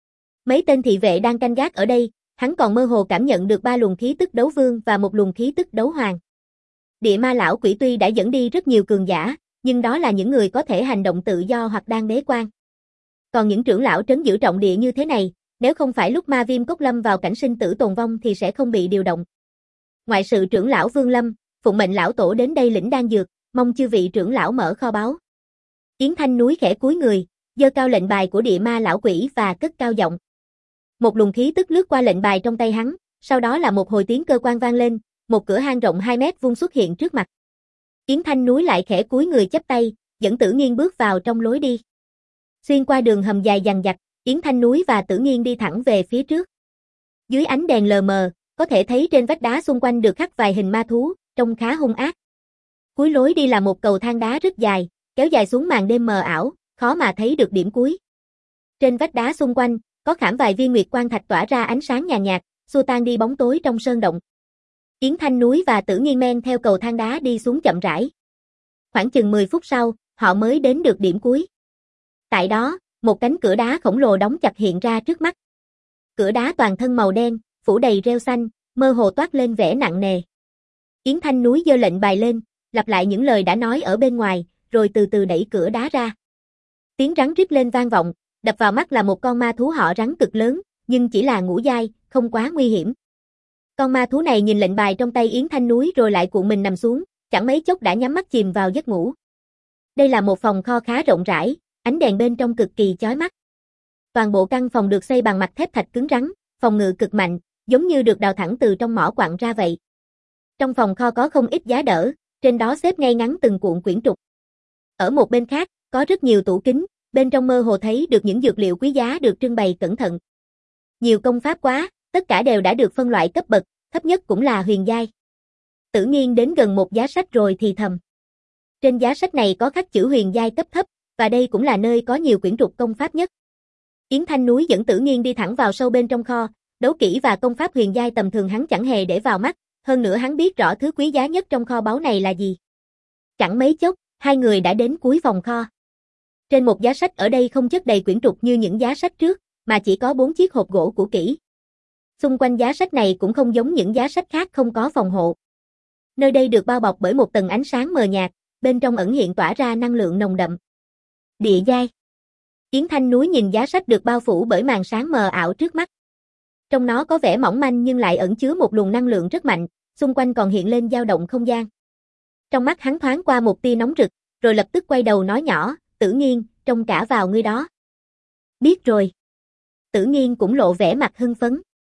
Mấy tên thị vệ đang canh gác ở đây, hắn còn mơ hồ cảm nhận được ba luồng khí tức đấu vương và một luồng khí tức đấu hoàng. Địa Ma lão quỷ tuy đã dẫn đi rất nhiều cường giả, nhưng đó là những người có thể hành động tự do hoặc đang bế quan. Còn những trưởng lão trấn giữ trọng địa như thế này, nếu không phải lúc Ma Viêm Cốc lâm vào cảnh sinh tử tồn vong thì sẽ không bị điều động. Ngoại sự trưởng lão Vương Lâm, phụng mệnh lão tổ đến đây lĩnh đan dược, mong chư vị trưởng lão mở kho báu. Yến Thanh Núi khẽ cúi người, giơ cao lệnh bài của Địa Ma lão quỷ và cất cao giọng. Một luồng khí tức lướt qua lệnh bài trong tay hắn, sau đó là một hồi tiếng cơ quan vang lên, một cửa hang rộng hai mét vuông xuất hiện trước mặt. Yến Thanh Núi lại khẽ cúi người chắp tay, dẫn Tử Nghiên bước vào trong lối đi. Xuyên qua đường hầm dài dằng dặc, Yến Thanh Núi và Tử Nghiên đi thẳng về phía trước. Dưới ánh đèn lờ mờ, có thể thấy trên vách đá xung quanh được khắc vài hình ma thú, trông khá hung ác. Cuối lối đi là một cầu thang đá rất dài, kéo dài xuống màn đêm mờ ảo, khó mà thấy được điểm cuối. Trên vách đá xung quanh, có khảm vài viên nguyệt quan thạch tỏa ra ánh sáng nhàn nhạt, xua tan đi bóng tối trong sơn động. Yến Thanh Núi và Tử Nghiên men theo cầu thang đá đi xuống chậm rãi. Khoảng chừng mười phút sau, họ mới đến được điểm cuối. Tại đó, một cánh cửa đá khổng lồ đóng chặt hiện ra trước mắt. Cửa đá toàn thân màu đen, phủ đầy rêu xanh, mơ hồ toát lên vẻ nặng nề. Yến Thanh Núi giơ lệnh bài lên, lặp lại những lời đã nói ở bên ngoài, rồi từ từ đẩy cửa đá ra. Tiếng rắn rít lên vang vọng, đập vào mắt là một con ma thú họ rắn cực lớn, nhưng chỉ là ngũ giai, không quá nguy hiểm. Con ma thú này nhìn lệnh bài trong tay Yến Thanh Núi rồi lại cuộn mình nằm xuống, chẳng mấy chốc đã nhắm mắt chìm vào giấc ngủ. Đây là một phòng kho khá rộng rãi, ánh đèn bên trong cực kỳ chói mắt. Toàn bộ căn phòng được xây bằng mặt thép thạch cứng rắn, phòng ngự cực mạnh, giống như được đào thẳng từ trong mỏ quặng ra vậy. Trong phòng kho có không ít giá đỡ, trên đó xếp ngay ngắn từng cuộn quyển trục. Ở một bên khác, có rất nhiều tủ kính, bên trong mơ hồ thấy được những dược liệu quý giá được trưng bày cẩn thận. Nhiều công pháp quá, tất cả đều đã được phân loại cấp bậc, thấp nhất cũng là huyền giai. Tử Nghiên đến gần một giá sách rồi thì thầm. Trên giá sách này có khắc chữ huyền giai cấp thấp, và đây cũng là nơi có nhiều quyển trục công pháp nhất. Yến Thanh Núi dẫn Tử Nghiên đi thẳng vào sâu bên trong kho, đấu kỹ và công pháp huyền giai tầm thường hắn chẳng hề để vào mắt, hơn nữa hắn biết rõ thứ quý giá nhất trong kho báu này là gì. Chẳng mấy chốc, hai người đã đến cuối phòng kho. Trên một giá sách ở đây không chất đầy quyển trục như những giá sách trước, mà chỉ có bốn chiếc hộp gỗ cũ kỹ. Xung quanh giá sách này cũng không giống những giá sách khác không có phòng hộ. Nơi đây được bao bọc bởi một tầng ánh sáng mờ nhạt, bên trong ẩn hiện tỏa ra năng lượng nồng đậm. Địa giai. Yến Thanh Núi nhìn giá sách được bao phủ bởi màn sáng mờ ảo trước mắt. Trong nó có vẻ mỏng manh nhưng lại ẩn chứa một luồng năng lượng rất mạnh, xung quanh còn hiện lên dao động không gian. Trong mắt hắn thoáng qua một tia nóng rực, rồi lập tức quay đầu nói nhỏ, Tử Nghiên, trông cả vào ngươi đó. Biết rồi. Tử Nghiên cũng lộ vẻ mặt hưng phấn.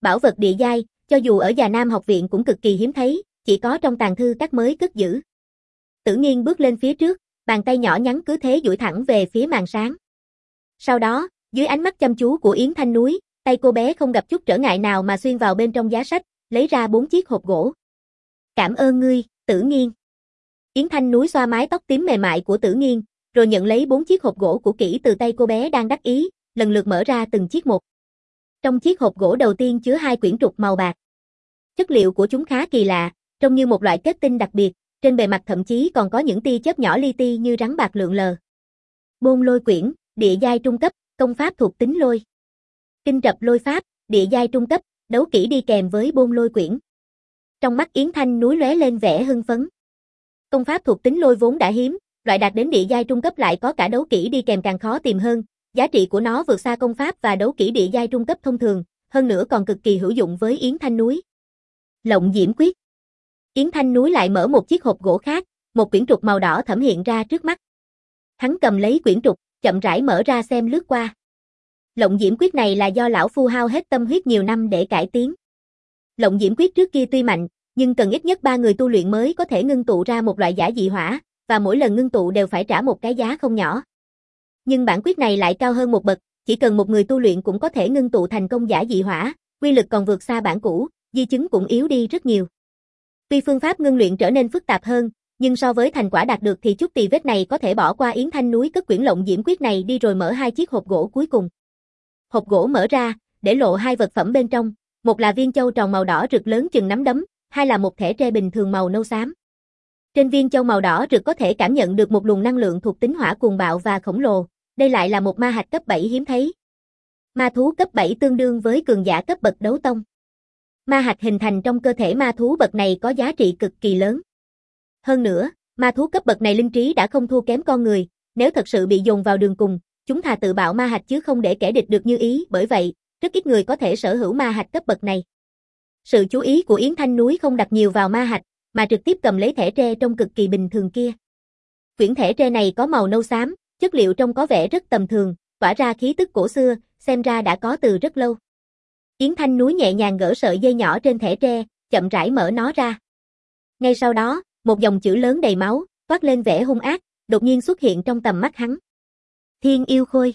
Bảo vật địa giai, cho dù ở Già Nam học viện cũng cực kỳ hiếm thấy, chỉ có trong tàng thư các mới cất giữ. Tử Nghiên bước lên phía trước, bàn tay nhỏ nhắn cứ thế duỗi thẳng về phía màn sáng. Sau đó, dưới ánh mắt chăm chú của Yến Thanh Núi, tay cô bé không gặp chút trở ngại nào mà xuyên vào bên trong giá sách, lấy ra bốn chiếc hộp gỗ. Cảm ơn ngươi, Tử Nghiên. Yến Thanh Núi xoa mái tóc tím mềm mại của Tử Nghiên, rồi nhận lấy bốn chiếc hộp gỗ cũ kỹ từ tay cô bé đang đắc ý, lần lượt mở ra từng chiếc một. Trong chiếc hộp gỗ đầu tiên chứa hai quyển trục màu bạc. Chất liệu của chúng khá kỳ lạ, trông như một loại kết tinh đặc biệt, trên bề mặt thậm chí còn có những tia chớp nhỏ li ti như rắn bạc lượn lờ. Bôn Lôi quyển, địa giai trung cấp, công pháp thuộc tính lôi. Kinh Trập Lôi pháp, địa giai trung cấp, đấu kỹ đi kèm với Bôn Lôi quyển. Trong mắt Yến Thanh Núi lóe lên vẻ hưng phấn. Công pháp thuộc tính lôi vốn đã hiếm, loại đạt đến địa giai trung cấp lại có cả đấu kỹ đi kèm càng khó tìm hơn, giá trị của nó vượt xa công pháp và đấu kỹ địa giai trung cấp thông thường, hơn nữa còn cực kỳ hữu dụng với Yến Thanh Núi. Lộng Diễm Quyết. Yến Thanh Núi lại mở một chiếc hộp gỗ khác, một quyển trục màu đỏ thẫm hiện ra trước mắt. Hắn cầm lấy quyển trục, chậm rãi mở ra xem lướt qua. Lộng Diễm Quyết này là do lão phu hao hết tâm huyết nhiều năm để cải tiến. Lộng Diễm Quyết trước kia tuy mạnh, nhưng cần ít nhất ba người tu luyện mới có thể ngưng tụ ra một loại giả dị hỏa, và mỗi lần ngưng tụ đều phải trả một cái giá không nhỏ. Nhưng bản quyết này lại cao hơn một bậc, chỉ cần một người tu luyện cũng có thể ngưng tụ thành công giả dị hỏa, uy lực còn vượt xa bản cũ, di chứng cũng yếu đi rất nhiều. Tuy phương pháp ngưng luyện trở nên phức tạp hơn, nhưng so với thành quả đạt được thì chút tì vết này có thể bỏ qua. Yến Thanh Núi cất quyển Lộng Diễm Quyết này đi rồi mở hai chiếc hộp gỗ cuối cùng. Hộp gỗ mở ra, để lộ hai vật phẩm bên trong, một là viên châu tròn màu đỏ rực lớn chừng nắm đấm, hai là một thẻ tre bình thường màu nâu xám. Trên viên châu màu đỏ rực có thể cảm nhận được một luồng năng lượng thuộc tính hỏa cuồng bạo và khổng lồ, đây lại là một ma hạch cấp bảy hiếm thấy. Ma thú cấp bảy tương đương với cường giả cấp bậc đấu tông. Ma hạch hình thành trong cơ thể ma thú bậc này có giá trị cực kỳ lớn. Hơn nữa, ma thú cấp bậc này linh trí đã không thua kém con người, nếu thật sự bị dồn vào đường cùng, chúng thà tự bạo ma hạch chứ không để kẻ địch được như ý, bởi vậy, rất ít người có thể sở hữu ma hạch cấp bậc này. Sự chú ý của Yến Thanh Núi không đặt nhiều vào ma hạch, mà trực tiếp cầm lấy thẻ tre trông cực kỳ bình thường kia. Quyển thẻ tre này có màu nâu xám, chất liệu trông có vẻ rất tầm thường, tỏa ra khí tức cổ xưa, xem ra đã có từ rất lâu. Yến Thanh Núi nhẹ nhàng gỡ sợi dây nhỏ trên thẻ tre, chậm rãi mở nó ra. Ngay sau đó, một dòng chữ lớn đầy máu, toát lên vẻ hung ác, đột nhiên xuất hiện trong tầm mắt hắn. Thiên Yêu Khôi.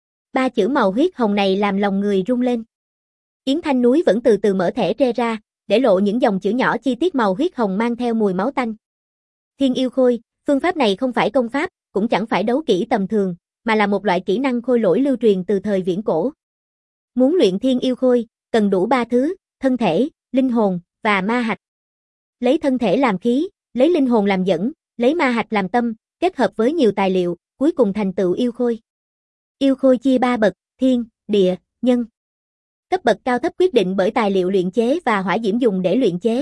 Ba chữ màu huyết hồng này làm lòng người rung lên. Yến Thanh Núi vẫn từ từ mở thẻ tre ra, để lộ những dòng chữ nhỏ chi tiết màu huyết hồng mang theo mùi máu tanh. Thiên Yêu Khôi, phương pháp này không phải công pháp, cũng chẳng phải đấu kỹ tầm thường, mà là một loại kỹ năng khôi lỗi lưu truyền từ thời viễn cổ. Muốn luyện Thiên Yêu Khôi, cần đủ ba thứ, thân thể, linh hồn, và ma hạch. Lấy thân thể làm khí, lấy linh hồn làm dẫn, lấy ma hạch làm tâm, kết hợp với nhiều tài liệu, cuối cùng thành tựu yêu khôi. Yêu khôi chia ba bậc, thiên, địa, nhân. Cấp bậc cao thấp quyết định bởi tài liệu luyện chế và hỏa diễm dùng để luyện chế.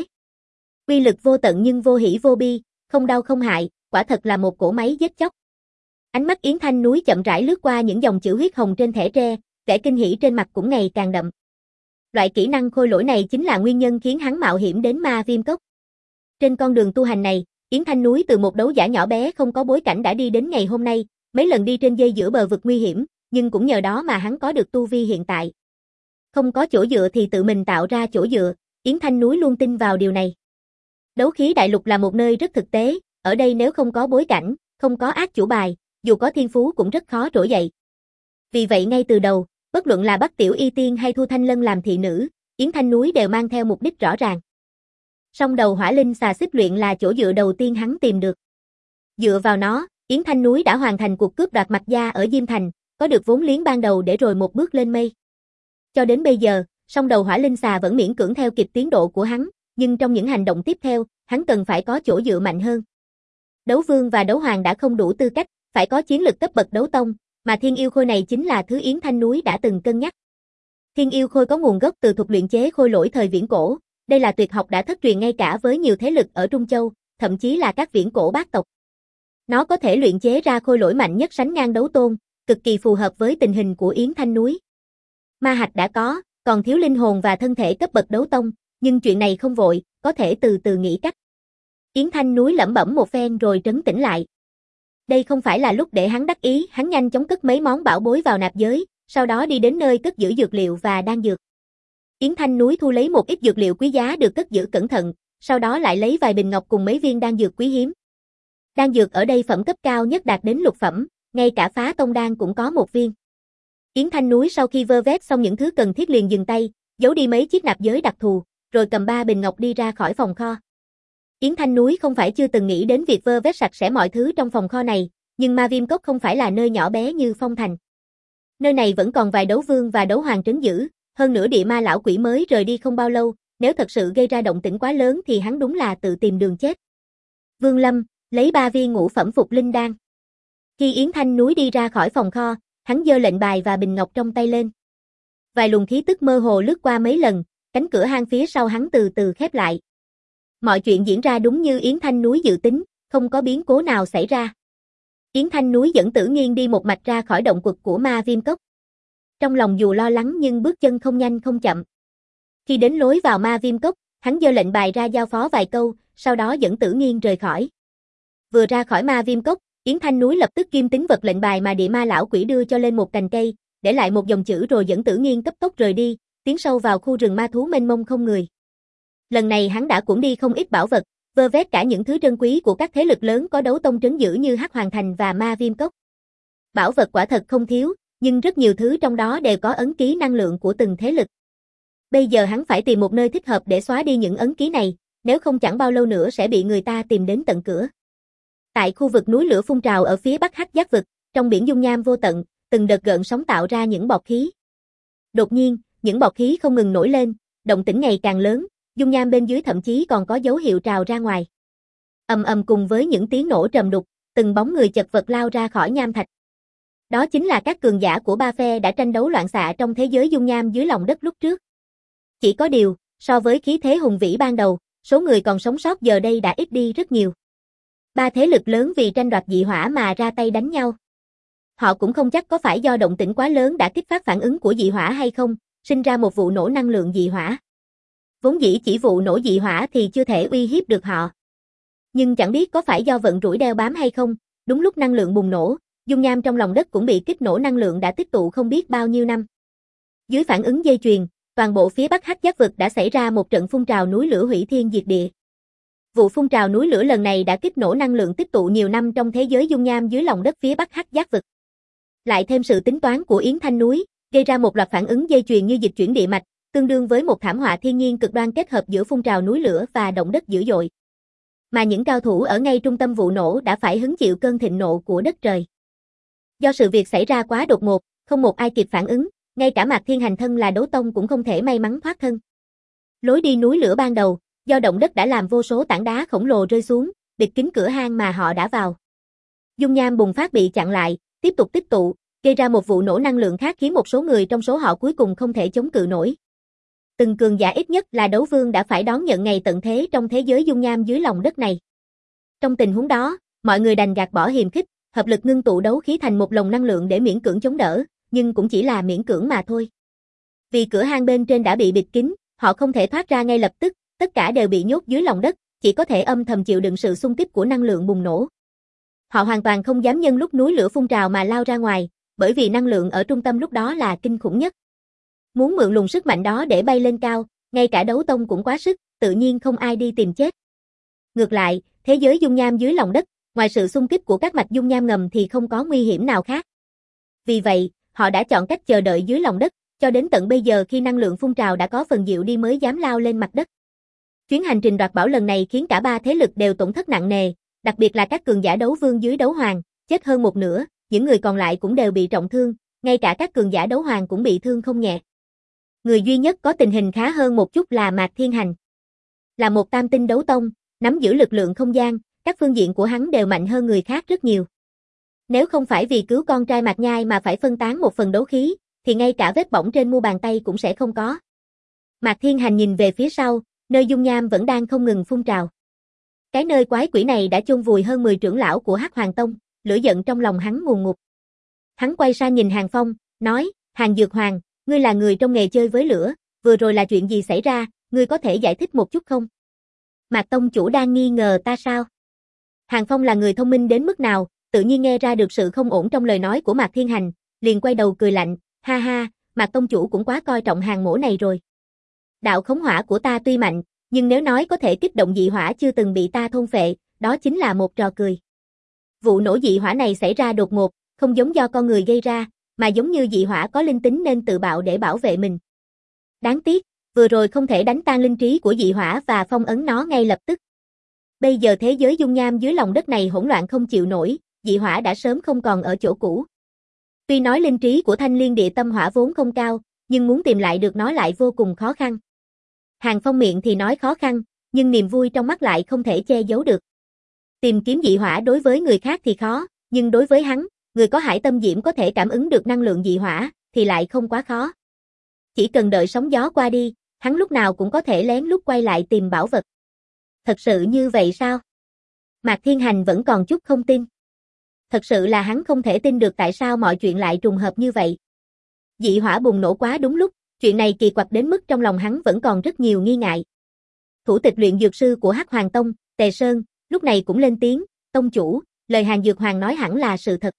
Uy lực vô tận nhưng vô hỉ vô bi, không đau không hại, quả thật là một cỗ máy giết chóc. Ánh mắt Yến Thanh Núi chậm rãi lướt qua những dòng chữ huyết hồng trên thẻ tre, vẻ kinh hỉ trên mặt cũng ngày càng đậm. Loại kỹ năng khôi lỗi này chính là nguyên nhân khiến hắn mạo hiểm đến Ma Viêm Cốc. Trên con đường tu hành này, Yến Thanh Núi từ một đấu giả nhỏ bé không có bối cảnh đã đi đến ngày hôm nay, mấy lần đi trên dây giữa bờ vực nguy hiểm, nhưng cũng nhờ đó mà hắn có được tu vi hiện tại. Không có chỗ dựa thì tự mình tạo ra chỗ dựa, Yến Thanh Núi luôn tin vào điều này. Đấu khí đại lục là một nơi rất thực tế, ở đây nếu không có bối cảnh, không có ác chủ bài, dù có thiên phú cũng rất khó trỗi dậy. Vì vậy ngay từ đầu, bất luận là bắt Tiểu Y Tiên hay Thu Thanh Lân làm thị nữ, Yến Thanh Núi đều mang theo mục đích rõ ràng. Song đầu hỏa linh xà xích luyện là chỗ dựa đầu tiên hắn tìm được. Dựa vào nó, Yến Thanh Núi đã hoàn thành cuộc cướp đoạt Mạc Gia ở Diêm Thành, có được vốn liếng ban đầu để rồi một bước lên mây. Cho đến bây giờ, song đầu hỏa linh xà vẫn miễn cưỡng theo kịp tiến độ của hắn, nhưng trong những hành động tiếp theo, hắn cần phải có chỗ dựa mạnh hơn. Đấu vương và đấu hoàng đã không đủ tư cách, phải có chiến lực cấp bậc đấu tông, mà Thiên Yêu Khôi này chính là thứ Yến Thanh Núi đã từng cân nhắc. Thiên Yêu Khôi có nguồn gốc từ thuật luyện chế khôi lỗi thời viễn cổ, đây là tuyệt học đã thất truyền ngay cả với nhiều thế lực ở Trung Châu, thậm chí là các viễn cổ bát tộc. Nó có thể luyện chế ra khôi lỗi mạnh nhất sánh ngang đấu tôn, cực kỳ phù hợp với tình hình của Yến Thanh Núi. Ma hạch đã có, còn thiếu linh hồn và thân thể cấp bậc đấu tông, nhưng chuyện này không vội, có thể từ từ nghĩ cách. Yến Thanh Núi lẩm bẩm một phen rồi trấn tĩnh lại. Đây không phải là lúc để hắn đắc ý, hắn nhanh chóng cất mấy món bảo bối vào nạp giới, sau đó đi đến nơi cất giữ dược liệu và đan dược. Yến Thanh Núi thu lấy một ít dược liệu quý giá được cất giữ cẩn thận, sau đó lại lấy vài bình ngọc cùng mấy viên đan dược quý hiếm. Đan dược ở đây phẩm cấp cao nhất đạt đến lục phẩm, ngay cả phá tông đan cũng có một viên. Yến Thanh Núi sau khi vơ vét xong những thứ cần thiết liền dừng tay, giấu đi mấy chiếc nạp giới đặc thù, rồi cầm ba bình ngọc đi ra khỏi phòng kho. Yến Thanh Núi không phải chưa từng nghĩ đến việc vơ vét sạch sẽ mọi thứ trong phòng kho này, nhưng Ma Viêm Cốc không phải là nơi nhỏ bé như Phong Thành. Nơi này vẫn còn vài đấu vương và đấu hoàng trấn giữ, hơn nữa địa ma lão quỷ mới rời đi không bao lâu, nếu thật sự gây ra động tĩnh quá lớn thì hắn đúng là tự tìm đường chết. Vương Lâm, lấy ba viên ngũ phẩm phục linh đan. Khi Yến Thanh Núi đi ra khỏi phòng kho, hắn giơ lệnh bài và bình ngọc trong tay lên. Vài luồng khí tức mơ hồ lướt qua mấy lần, cánh cửa hang phía sau hắn từ từ khép lại. Mọi chuyện diễn ra đúng như Yến Thanh Núi dự tính, không có biến cố nào xảy ra. Yến Thanh Núi dẫn Tử Nghiên đi một mạch ra khỏi động quật của Ma Viêm Cốc. Trong lòng dù lo lắng nhưng bước chân không nhanh không chậm. Khi đến lối vào Ma Viêm Cốc, hắn giơ lệnh bài ra giao phó vài câu, sau đó dẫn Tử Nghiên rời khỏi. Vừa ra khỏi Ma Viêm Cốc, Yến Thanh Núi lập tức kim tính vật lệnh bài mà địa ma lão quỷ đưa cho lên một cành cây, để lại một dòng chữ rồi dẫn Tử Nghiên cấp tốc rời đi, tiến sâu vào khu rừng ma thú mênh mông không người. Lần này hắn đã cũng đi không ít bảo vật, vơ vét cả những thứ trân quý của các thế lực lớn có đấu tông trấn giữ như Hắc Hoàng Thành và Ma Viêm Cốc. Bảo vật quả thật không thiếu, nhưng rất nhiều thứ trong đó đều có ấn ký năng lượng của từng thế lực. Bây giờ hắn phải tìm một nơi thích hợp để xóa đi những ấn ký này, nếu không chẳng bao lâu nữa sẽ bị người ta tìm đến tận cửa. Tại khu vực núi lửa phun trào ở phía bắc Hắc Giác vực, trong biển dung nham vô tận, từng đợt gợn sóng tạo ra những bọt khí. Đột nhiên, những bọt khí không ngừng nổi lên, động tĩnh ngày càng lớn, dung nham bên dưới thậm chí còn có dấu hiệu trào ra ngoài. Ầm ầm cùng với những tiếng nổ trầm đục, từng bóng người chật vật lao ra khỏi nham thạch. Đó chính là các cường giả của ba phe đã tranh đấu loạn xạ trong thế giới dung nham dưới lòng đất lúc trước. Chỉ có điều, so với khí thế hùng vĩ ban đầu, số người còn sống sót giờ đây đã ít đi rất nhiều. Ba thế lực lớn vì tranh đoạt dị hỏa mà ra tay đánh nhau. Họ cũng không chắc có phải do động tĩnh quá lớn đã kích phát phản ứng của dị hỏa hay không, sinh ra một vụ nổ năng lượng dị hỏa. Vốn dĩ chỉ vụ nổ dị hỏa thì chưa thể uy hiếp được họ. Nhưng chẳng biết có phải do vận rủi đeo bám hay không, đúng lúc năng lượng bùng nổ, dung nham trong lòng đất cũng bị kích nổ năng lượng đã tích tụ không biết bao nhiêu năm. Dưới phản ứng dây chuyền, toàn bộ phía bắc Hắc Giác vực đã xảy ra một trận phun trào núi lửa hủy thiên diệt địa. Vụ phun trào núi lửa lần này đã kích nổ năng lượng tích tụ nhiều năm trong thế giới dung nham dưới lòng đất phía bắc Hắc Giác vực. Lại thêm sự tính toán của Yến Thanh Núi, gây ra một loạt phản ứng dây chuyền như dịch chuyển địa mạch, tương đương với một thảm họa thiên nhiên cực đoan kết hợp giữa phun trào núi lửa và động đất dữ dội. Mà những cao thủ ở ngay trung tâm vụ nổ đã phải hứng chịu cơn thịnh nộ của đất trời. Do sự việc xảy ra quá đột ngột, không một ai kịp phản ứng, ngay cả Mạc Thiên Hành thân là đấu tông cũng không thể may mắn thoát thân. Lối đi núi lửa ban đầu, do động đất đã làm vô số tảng đá khổng lồ rơi xuống, bịt kín cửa hang mà họ đã vào. Dung nham bùng phát bị chặn lại, tiếp tục tích tụ, gây ra một vụ nổ năng lượng khác khiến một số người trong số họ cuối cùng không thể chống cự nổi. Từng cường giả ít nhất là đấu vương đã phải đón nhận ngày tận thế trong thế giới dung nham dưới lòng đất này. Trong tình huống đó, mọi người đành gạt bỏ hiềm khích, hợp lực ngưng tụ đấu khí thành một lồng năng lượng để miễn cưỡng chống đỡ, nhưng cũng chỉ là miễn cưỡng mà thôi. Vì cửa hang bên trên đã bị bịt kín, họ không thể thoát ra ngay lập tức, tất cả đều bị nhốt dưới lòng đất, chỉ có thể âm thầm chịu đựng sự xung kích của năng lượng bùng nổ. Họ hoàn toàn không dám nhân lúc núi lửa phun trào mà lao ra ngoài, bởi vì năng lượng ở trung tâm lúc đó là kinh khủng nhất. Muốn mượn luồng sức mạnh đó để bay lên cao, ngay cả đấu tông cũng quá sức, tự nhiên không ai đi tìm chết. Ngược lại, thế giới dung nham dưới lòng đất, ngoài sự xung kích của các mạch dung nham ngầm thì không có nguy hiểm nào khác. Vì vậy, họ đã chọn cách chờ đợi dưới lòng đất, cho đến tận bây giờ khi năng lượng phun trào đã có phần dịu đi mới dám lao lên mặt đất. Chuyến hành trình đoạt bảo lần này khiến cả ba thế lực đều tổn thất nặng nề, đặc biệt là các cường giả đấu vương dưới đấu hoàng, chết hơn một nửa, những người còn lại cũng đều bị trọng thương, ngay cả các cường giả đấu hoàng cũng bị thương không nhẹ. Người duy nhất có tình hình khá hơn một chút là Mạc Thiên Hành. Là một tam tinh đấu tông, nắm giữ lực lượng không gian, các phương diện của hắn đều mạnh hơn người khác rất nhiều. Nếu không phải vì cứu con trai Mạc Nhai mà phải phân tán một phần đấu khí, thì ngay cả vết bỏng trên mu bàn tay cũng sẽ không có. Mạc Thiên Hành nhìn về phía sau, nơi dung nham vẫn đang không ngừng phun trào. Cái nơi quái quỷ này đã chôn vùi hơn mười trưởng lão của Hắc Hoàng Tông, lửa giận trong lòng hắn ngùn ngụt. Hắn quay sang nhìn Hàng Phong, nói, Hàng Dược Hoàng, ngươi là người trong nghề chơi với lửa, vừa rồi là chuyện gì xảy ra, ngươi có thể giải thích một chút không? Mạc Tông chủ đang nghi ngờ ta sao? Hàng Phong là người thông minh đến mức nào, tự nhiên nghe ra được sự không ổn trong lời nói của Mạc Thiên Hành, liền quay đầu cười lạnh, ha ha, Mạc Tông chủ cũng quá coi trọng Hàng mỗ này rồi. Đạo khống hỏa của ta tuy mạnh, nhưng nếu nói có thể kích động dị hỏa chưa từng bị ta thôn phệ, đó chính là một trò cười. Vụ nổ dị hỏa này xảy ra đột ngột, không giống do con người gây ra, mà giống như dị hỏa có linh tính nên tự bạo để bảo vệ mình. Đáng tiếc, vừa rồi không thể đánh tan linh trí của dị hỏa và phong ấn nó ngay lập tức. Bây giờ thế giới dung nham dưới lòng đất này hỗn loạn không chịu nổi, dị hỏa đã sớm không còn ở chỗ cũ. Tuy nói linh trí của Thanh Liên Địa Tâm Hỏa vốn không cao, nhưng muốn tìm lại được nó lại vô cùng khó khăn. Hàng Phong miệng thì nói khó khăn, nhưng niềm vui trong mắt lại không thể che giấu được. Tìm kiếm dị hỏa đối với người khác thì khó, nhưng đối với hắn, người có hải tâm diễm có thể cảm ứng được năng lượng dị hỏa, thì lại không quá khó. Chỉ cần đợi sóng gió qua đi, hắn lúc nào cũng có thể lén lút quay lại tìm bảo vật. Thật sự như vậy sao? Mạc Thiên Hành vẫn còn chút không tin. Thật sự là hắn không thể tin được tại sao mọi chuyện lại trùng hợp như vậy. Dị hỏa bùng nổ quá đúng lúc, chuyện này kỳ quặc đến mức trong lòng hắn vẫn còn rất nhiều nghi ngại. Thủ tịch luyện dược sư của Hắc Hoàng Tông, Tề Sơn, lúc này cũng lên tiếng, tông chủ, lời Hàn Dược Hoàng nói hẳn là sự thật.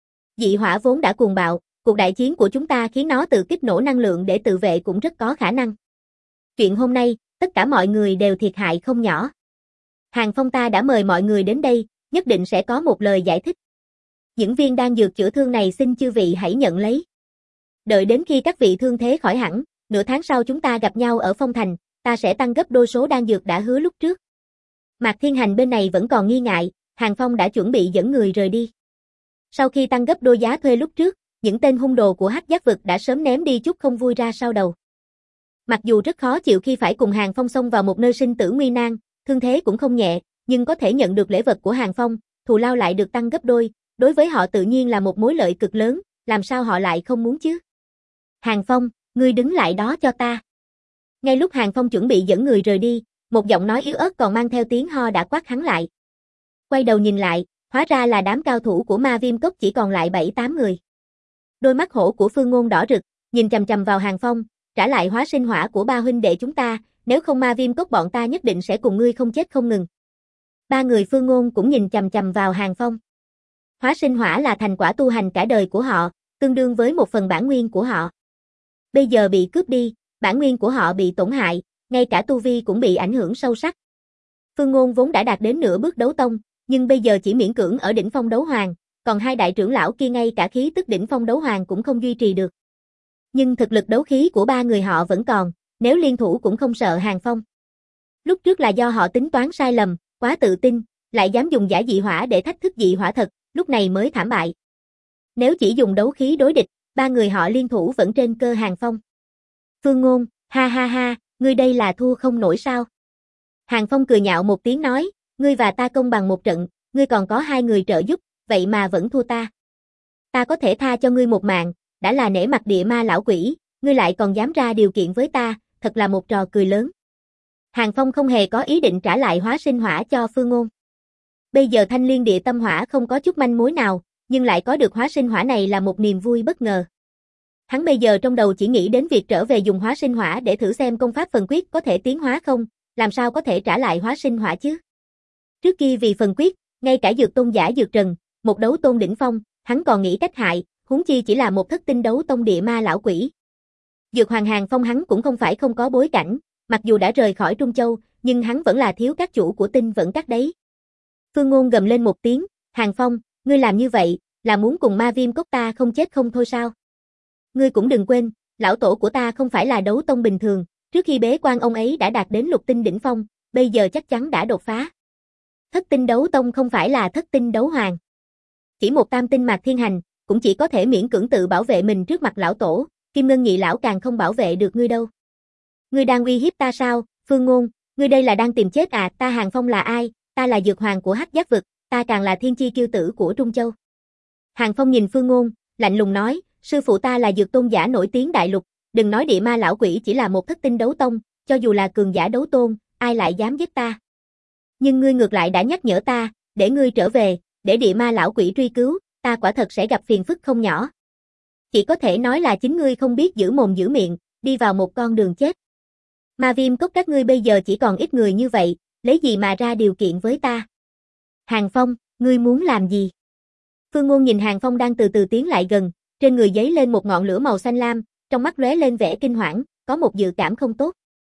Dị hỏa vốn đã cuồng bạo, cuộc đại chiến của chúng ta khiến nó tự kích nổ năng lượng để tự vệ cũng rất có khả năng. Chuyện hôm nay, tất cả mọi người đều thiệt hại không nhỏ. Hàng Phong ta đã mời mọi người đến đây, nhất định sẽ có một lời giải thích. Những viên đan dược chữa thương này xin chư vị hãy nhận lấy. Đợi đến khi các vị thương thế khỏi hẳn, nửa tháng sau chúng ta gặp nhau ở Phong Thành, ta sẽ tăng gấp đôi số đan dược đã hứa lúc trước. Mạc Thiên Hành bên này vẫn còn nghi ngại, Hàng Phong đã chuẩn bị dẫn người rời đi. Sau khi tăng gấp đôi giá thuê lúc trước, những tên hung đồ của Hắc Giác Vực đã sớm ném đi chút không vui ra sau đầu. Mặc dù rất khó chịu khi phải cùng Hàng Phong xông vào một nơi sinh tử nguy nan, thương thế cũng không nhẹ, nhưng có thể nhận được lễ vật của Hàng Phong, thù lao lại được tăng gấp đôi, đối với họ tự nhiên là một mối lợi cực lớn, làm sao họ lại không muốn chứ? Hàng Phong, ngươi đứng lại đó cho ta. Ngay lúc Hàng Phong chuẩn bị dẫn người rời đi, một giọng nói yếu ớt còn mang theo tiếng ho đã quát hắn lại. Quay đầu nhìn lại, hóa ra là đám cao thủ của Ma Viêm Cốc chỉ còn lại bảy tám người. Đôi mắt hổ của Phương Ngôn đỏ rực, nhìn chằm chằm vào Hàng Phong, trả lại hóa sinh hỏa của ba huynh đệ chúng ta, nếu không Ma Viêm Cốc bọn ta nhất định sẽ cùng ngươi không chết không ngừng. Ba người Phương Ngôn cũng nhìn chằm chằm vào Hàng Phong. Hóa sinh hỏa là thành quả tu hành cả đời của họ, tương đương với một phần bản nguyên của họ. Bây giờ bị cướp đi, bản nguyên của họ bị tổn hại, ngay cả tu vi cũng bị ảnh hưởng sâu sắc. Phương Ngôn vốn đã đạt đến nửa bước đấu tông, nhưng bây giờ chỉ miễn cưỡng ở đỉnh phong đấu hoàng, còn hai đại trưởng lão kia ngay cả khí tức đỉnh phong đấu hoàng cũng không duy trì được. Nhưng thực lực đấu khí của ba người họ vẫn còn, nếu liên thủ cũng không sợ Hàng Phong. Lúc trước là do họ tính toán sai lầm, quá tự tin, lại dám dùng giả dị hỏa để thách thức dị hỏa thật, lúc này mới thảm bại. Nếu chỉ dùng đấu khí đối địch, ba người họ liên thủ vẫn trên cơ Hàng Phong. Phương Ngôn, ha ha ha, ngươi đây là thua không nổi sao? Hàng Phong cười nhạo một tiếng nói, ngươi và ta công bằng một trận, ngươi còn có hai người trợ giúp, vậy mà vẫn thua ta. Ta có thể tha cho ngươi một mạng, đã là nể mặt địa ma lão quỷ, ngươi lại còn dám ra điều kiện với ta, thật là một trò cười lớn. Hàng Phong không hề có ý định trả lại hóa sinh hỏa cho Phương Ngôn. Bây giờ Thanh Liên Địa Tâm Hỏa không có chút manh mối nào, nhưng lại có được hóa sinh hỏa này là một niềm vui bất ngờ. Hắn bây giờ trong đầu chỉ nghĩ đến việc trở về dùng hóa sinh hỏa để thử xem công pháp phần quyết có thể tiến hóa không, làm sao có thể trả lại hóa sinh hỏa chứ. Trước kia vì phần quyết, ngay cả dược tôn giả dược trần, một đấu tôn đỉnh phong, hắn còn nghĩ cách hại, huống chi chỉ là một thất tinh đấu tông địa ma lão quỷ. Dược Hoàng Hàng Phong hắn cũng không phải không có bối cảnh, mặc dù đã rời khỏi Trung Châu, nhưng hắn vẫn là thiếu các chủ của tinh vẫn các đấy. Phương Ngôn gầm lên một tiếng, Hàng Phong, ngươi làm như vậy, là muốn cùng Ma Viêm Cốc ta không chết không thôi sao? Ngươi cũng đừng quên, lão tổ của ta không phải là đấu tông bình thường, trước khi bế quan ông ấy đã đạt đến lục tinh đỉnh phong, bây giờ chắc chắn đã đột phá. Thất tinh đấu tông không phải là thất tinh đấu hoàng. Chỉ một tam tinh Mạc Thiên Hành, cũng chỉ có thể miễn cưỡng tự bảo vệ mình trước mặt lão tổ, Kim Ngân nhị lão càng không bảo vệ được ngươi đâu. Ngươi đang uy hiếp ta sao, Phương Ngôn, ngươi đây là đang tìm chết à, ta Hàng Phong là ai, ta là dược hoàng của Hắc Giác Vực, ta càng là thiên chi kiêu tử của Trung Châu. Hàng Phong nhìn Phương Ngôn, lạnh lùng nói, sư phụ ta là dược tôn giả nổi tiếng đại lục, đừng nói địa ma lão quỷ chỉ là một thất tinh đấu tông, cho dù là cường giả đấu tôn, ai lại dám giết ta. Nhưng ngươi ngược lại đã nhắc nhở ta, để ngươi trở về, để địa ma lão quỷ truy cứu, ta quả thật sẽ gặp phiền phức không nhỏ. Chỉ có thể nói là chính ngươi không biết giữ mồm giữ miệng, đi vào một con đường chết. Ma Viêm Cốc các ngươi bây giờ chỉ còn ít người như vậy, lấy gì mà ra điều kiện với ta? Hàng Phong, ngươi muốn làm gì? Phương Ngôn nhìn Hàng Phong đang từ từ tiến lại gần, trên người giấy lên một ngọn lửa màu xanh lam, trong mắt lóe lên vẻ kinh hoảng, có một dự cảm không tốt.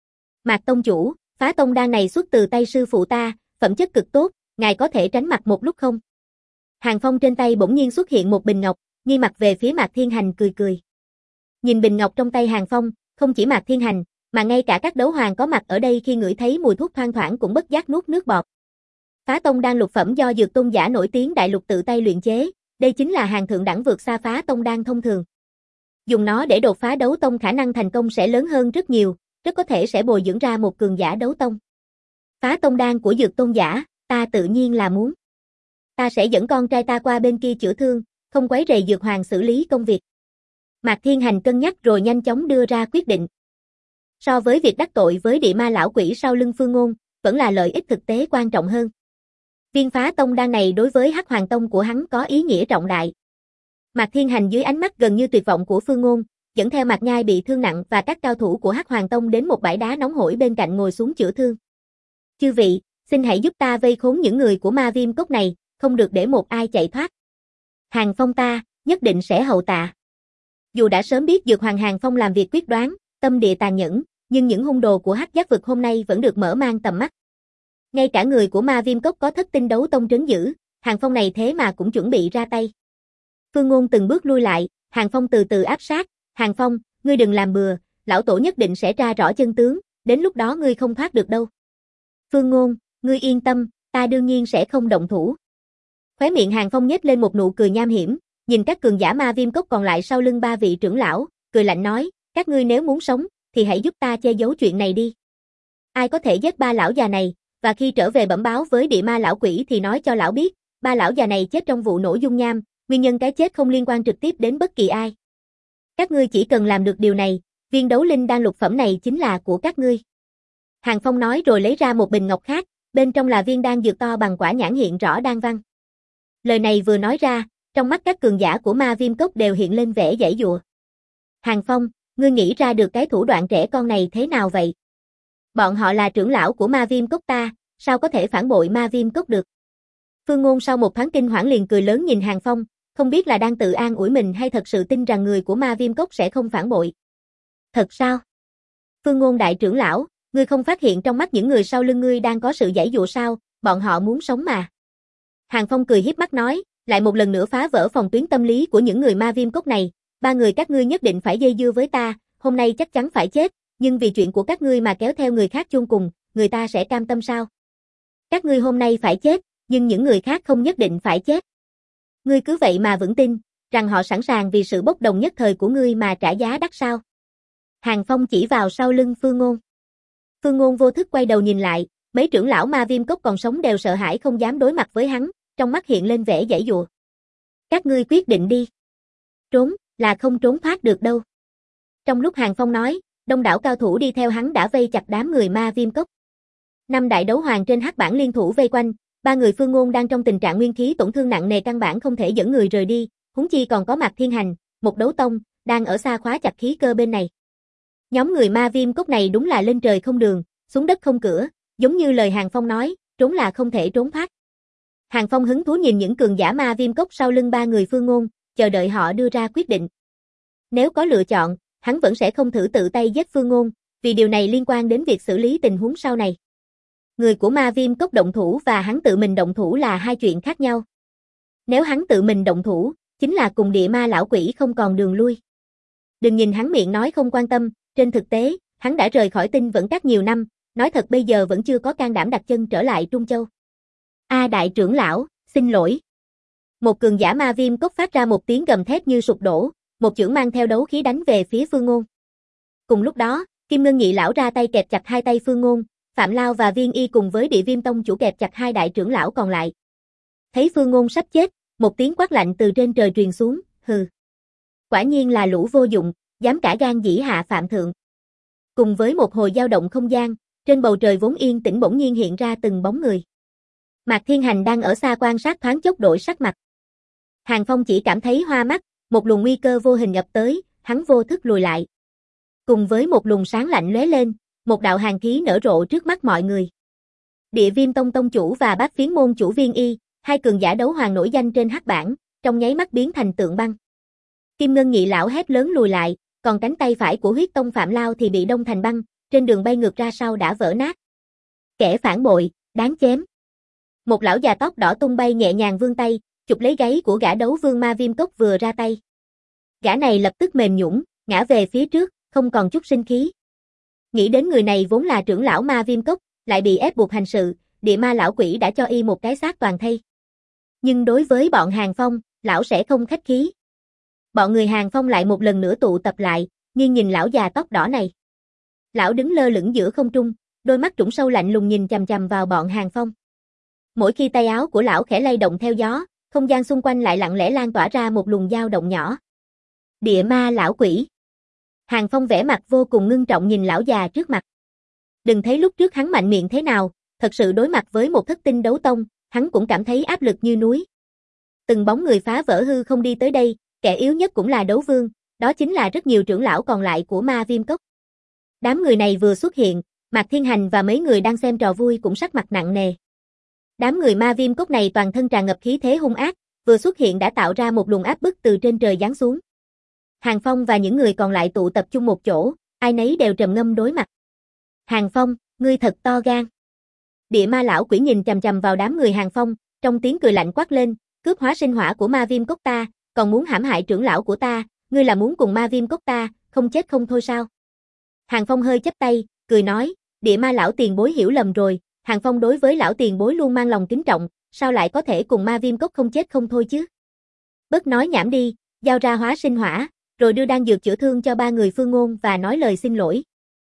Mạc tông chủ, phá tông đan này xuất từ tay sư phụ ta, phẩm chất cực tốt, ngài có thể tránh mặt một lúc không? Hàng Phong trên tay bỗng nhiên xuất hiện một bình ngọc, nghi mặt về phía Mạc Thiên Hành cười cười. Nhìn bình ngọc trong tay Hàng Phong, không chỉ Mạc Thiên Hành, mà ngay cả các đấu hoàng có mặt ở đây khi ngửi thấy mùi thuốc thoang thoảng cũng bất giác nuốt nước bọt. Phá tông đan lục phẩm do dược tôn giả nổi tiếng đại lục tự tay luyện chế, đây chính là hàng thượng đẳng vượt xa phá tông đan thông thường. Dùng nó để đột phá đấu tông khả năng thành công sẽ lớn hơn rất nhiều, rất có thể sẽ bồi dưỡng ra một cường giả đấu tông. Phá tông đan của dược tôn giả, ta tự nhiên là muốn. Ta sẽ dẫn con trai ta qua bên kia chữa thương, không quấy rầy dược hoàng xử lý công việc. Mạc Thiên Hành cân nhắc rồi nhanh chóng đưa ra quyết định. So với việc đắc tội với địa ma lão quỷ sau lưng Phương Ngôn, vẫn là lợi ích thực tế quan trọng hơn. Viên phá tông đan này đối với Hắc Hoàng tông của hắn có ý nghĩa trọng đại. Mạc Thiên Hành dưới ánh mắt gần như tuyệt vọng của Phương Ngôn, dẫn theo Mạc Nhai bị thương nặng và các cao thủ của Hắc Hoàng tông đến một bãi đá nóng hổi bên cạnh ngồi xuống chữa thương. Chư vị, xin hãy giúp ta vây khốn những người của ma viêm cốc này, không được để một ai chạy thoát. Hàng Phong ta, nhất định sẽ hậu tạ. Dù đã sớm biết Dược Hoàng Hàng Phong làm việc quyết đoán, tâm địa tàn nhẫn, nhưng những hung đồ của Hắc Giác vực hôm nay vẫn được mở mang tầm mắt. Ngay cả người của ma viêm cốc có thất tinh đấu tông trấn giữ, Hàng Phong này thế mà cũng chuẩn bị ra tay. Phương Ngôn từng bước lui lại, Hàng Phong từ từ áp sát. Hàng Phong, ngươi đừng làm bừa, lão tổ nhất định sẽ tra rõ chân tướng, đến lúc đó ngươi không thoát được đâu. Phương Ngôn, ngươi yên tâm, ta đương nhiên sẽ không động thủ. Khóe miệng Hàng Phong nhếch lên một nụ cười nham hiểm, nhìn các cường giả ma viêm cốc còn lại sau lưng ba vị trưởng lão, cười lạnh nói, các ngươi nếu muốn sống, thì hãy giúp ta che giấu chuyện này đi. Ai có thể giết ba lão già này, và khi trở về bẩm báo với địa ma lão quỷ thì nói cho lão biết, ba lão già này chết trong vụ nổ dung nham, nguyên nhân cái chết không liên quan trực tiếp đến bất kỳ ai. Các ngươi chỉ cần làm được điều này, viên đấu linh đan lục phẩm này chính là của các ngươi. Hàng Phong nói rồi lấy ra một bình ngọc khác, bên trong là viên đan dược to bằng quả nhãn hiện rõ đan văn. Lời này vừa nói ra, trong mắt các cường giả của ma viêm cốc đều hiện lên vẻ giãy giụa. Hàng Phong, ngươi nghĩ ra được cái thủ đoạn trẻ con này thế nào vậy? Bọn họ là trưởng lão của ma viêm cốc ta, sao có thể phản bội ma viêm cốc được? Phương Ngôn sau một thoáng kinh hoảng liền cười lớn nhìn Hàng Phong, không biết là đang tự an ủi mình hay thật sự tin rằng người của ma viêm cốc sẽ không phản bội. Thật sao? Phương Ngôn đại trưởng lão, ngươi không phát hiện trong mắt những người sau lưng ngươi đang có sự giãy giụa sao, bọn họ muốn sống mà. Hàng Phong cười hiếp mắt nói, lại một lần nữa phá vỡ phòng tuyến tâm lý của những người ma viêm cốc này, ba người các ngươi nhất định phải dây dưa với ta, hôm nay chắc chắn phải chết, nhưng vì chuyện của các ngươi mà kéo theo người khác chung cùng, người ta sẽ cam tâm sao? Các ngươi hôm nay phải chết, nhưng những người khác không nhất định phải chết. Ngươi cứ vậy mà vững tin, rằng họ sẵn sàng vì sự bốc đồng nhất thời của ngươi mà trả giá đắt sao? Hàng Phong chỉ vào sau lưng Phương Ngôn. Phương Ngôn vô thức quay đầu nhìn lại, mấy trưởng lão ma viêm cốc còn sống đều sợ hãi không dám đối mặt với hắn, trong mắt hiện lên vẻ giãy giụa. Các ngươi quyết định đi. Trốn, là không trốn thoát được đâu. Trong lúc Hàng Phong nói, đông đảo cao thủ đi theo hắn đã vây chặt đám người ma viêm cốc. Năm đại đấu hoàng trên hắc bảng liên thủ vây quanh, ba người Phương Ngôn đang trong tình trạng nguyên khí tổn thương nặng nề căn bản không thể dẫn người rời đi, huống chi còn có Mạc Thiên Hành, một đấu tông, đang ở xa khóa chặt khí cơ bên này. Nhóm người ma viêm cốc này đúng là lên trời không đường, xuống đất không cửa, giống như lời Hàng Phong nói, trốn là không thể trốn thoát. Hàng Phong hứng thú nhìn những cường giả ma viêm cốc sau lưng ba người Phương Ngôn, chờ đợi họ đưa ra quyết định. Nếu có lựa chọn, hắn vẫn sẽ không thử tự tay giết Phương Ngôn, vì điều này liên quan đến việc xử lý tình huống sau này. Người của ma viêm cốc động thủ và hắn tự mình động thủ là hai chuyện khác nhau. Nếu hắn tự mình động thủ, chính là cùng địa ma lão quỷ không còn đường lui. Đừng nhìn hắn miệng nói không quan tâm, trên thực tế, hắn đã rời khỏi Tinh Vẫn Các nhiều năm, nói thật bây giờ vẫn chưa có can đảm đặt chân trở lại Trung Châu. A đại trưởng lão, xin lỗi. Một cường giả ma viêm cốc phát ra một tiếng gầm thét như sụp đổ, một chưởng mang theo đấu khí đánh về phía Phương Ngôn. Cùng lúc đó, Kim Ngân Nhị lão ra tay kẹp chặt hai tay Phương Ngôn, Phạm Lao và Viên Y cùng với Địa Viêm tông chủ kẹp chặt hai đại trưởng lão còn lại. Thấy Phương Ngôn sắp chết, một tiếng quát lạnh từ trên trời truyền xuống, hừ. Quả nhiên là lũ vô dụng, dám cả gan dĩ hạ phạm thượng. Cùng với một hồi dao động không gian, trên bầu trời vốn yên tĩnh bỗng nhiên hiện ra từng bóng người. Mạc Thiên Hành đang ở xa quan sát thoáng chốc đổi sắc mặt. Hàng Phong chỉ cảm thấy hoa mắt, một luồng nguy cơ vô hình ập tới, hắn vô thức lùi lại. Cùng với một luồng sáng lạnh lóe lên, một đạo hàn khí nở rộ trước mắt mọi người. Địa Viêm tông tông chủ và Bát Phiến môn chủ Viên Y, hai cường giả đấu hoàng nổi danh trên hắc bảng, trong nháy mắt biến thành tượng băng. Kim Ngân Nhị lão hét lớn lùi lại, còn cánh tay phải của Huyết tông Phạm Lao thì bị đông thành băng, trên đường bay ngược ra sau đã vỡ nát. Kẻ phản bội, đáng chém. Một lão già tóc đỏ tung bay nhẹ nhàng vươn tay, chụp lấy gáy của gã đấu vương ma viêm cốc vừa ra tay. Gã này lập tức mềm nhũn, ngã về phía trước, không còn chút sinh khí. Nghĩ đến người này vốn là trưởng lão ma viêm cốc, lại bị ép buộc hành sự, địa ma lão quỷ đã cho y một cái xác toàn thây. Nhưng đối với bọn Hàng Phong, lão sẽ không khách khí. Bọn người Hàng Phong lại một lần nữa tụ tập lại, nghiêng nhìn lão già tóc đỏ này. Lão đứng lơ lửng giữa không trung, đôi mắt trũng sâu lạnh lùng nhìn chằm chằm vào bọn Hàng Phong. Mỗi khi tay áo của lão khẽ lay động theo gió, không gian xung quanh lại lặng lẽ lan tỏa ra một luồng dao động nhỏ. Địa ma lão quỷ. Hàng Phong vẻ mặt vô cùng ngưng trọng nhìn lão già trước mặt. Đừng thấy lúc trước hắn mạnh miệng thế nào, thật sự đối mặt với một thất tinh đấu tông, hắn cũng cảm thấy áp lực như núi. Từng bóng người phá vỡ hư không đi tới đây, kẻ yếu nhất cũng là đấu vương, đó chính là rất nhiều trưởng lão còn lại của ma viêm cốc. Đám người này vừa xuất hiện, Mạc Thiên Hành và mấy người đang xem trò vui cũng sắc mặt nặng nề. Đám người ma viêm cốc này toàn thân tràn ngập khí thế hung ác, vừa xuất hiện đã tạo ra một luồng áp bức từ trên trời giáng xuống. Hàng Phong và những người còn lại tụ tập trung một chỗ, ai nấy đều trầm ngâm đối mặt. Hàng Phong, ngươi thật to gan. Địa ma lão quỷ nhìn chằm chằm vào đám người Hàng Phong, trong tiếng cười lạnh quát lên, cướp hóa sinh hỏa của ma viêm cốc ta, còn muốn hãm hại trưởng lão của ta, ngươi là muốn cùng ma viêm cốc ta, không chết không thôi sao? Hàng Phong hơi chắp tay, cười nói, địa ma lão tiền bối hiểu lầm rồi, Hàng Phong đối với lão tiền bối luôn mang lòng kính trọng, sao lại có thể cùng ma viêm cốc không chết không thôi chứ? Bớt nói nhảm đi, giao ra hóa sinh hỏa, rồi đưa đan dược chữa thương cho ba người Phương Ngôn và nói lời xin lỗi.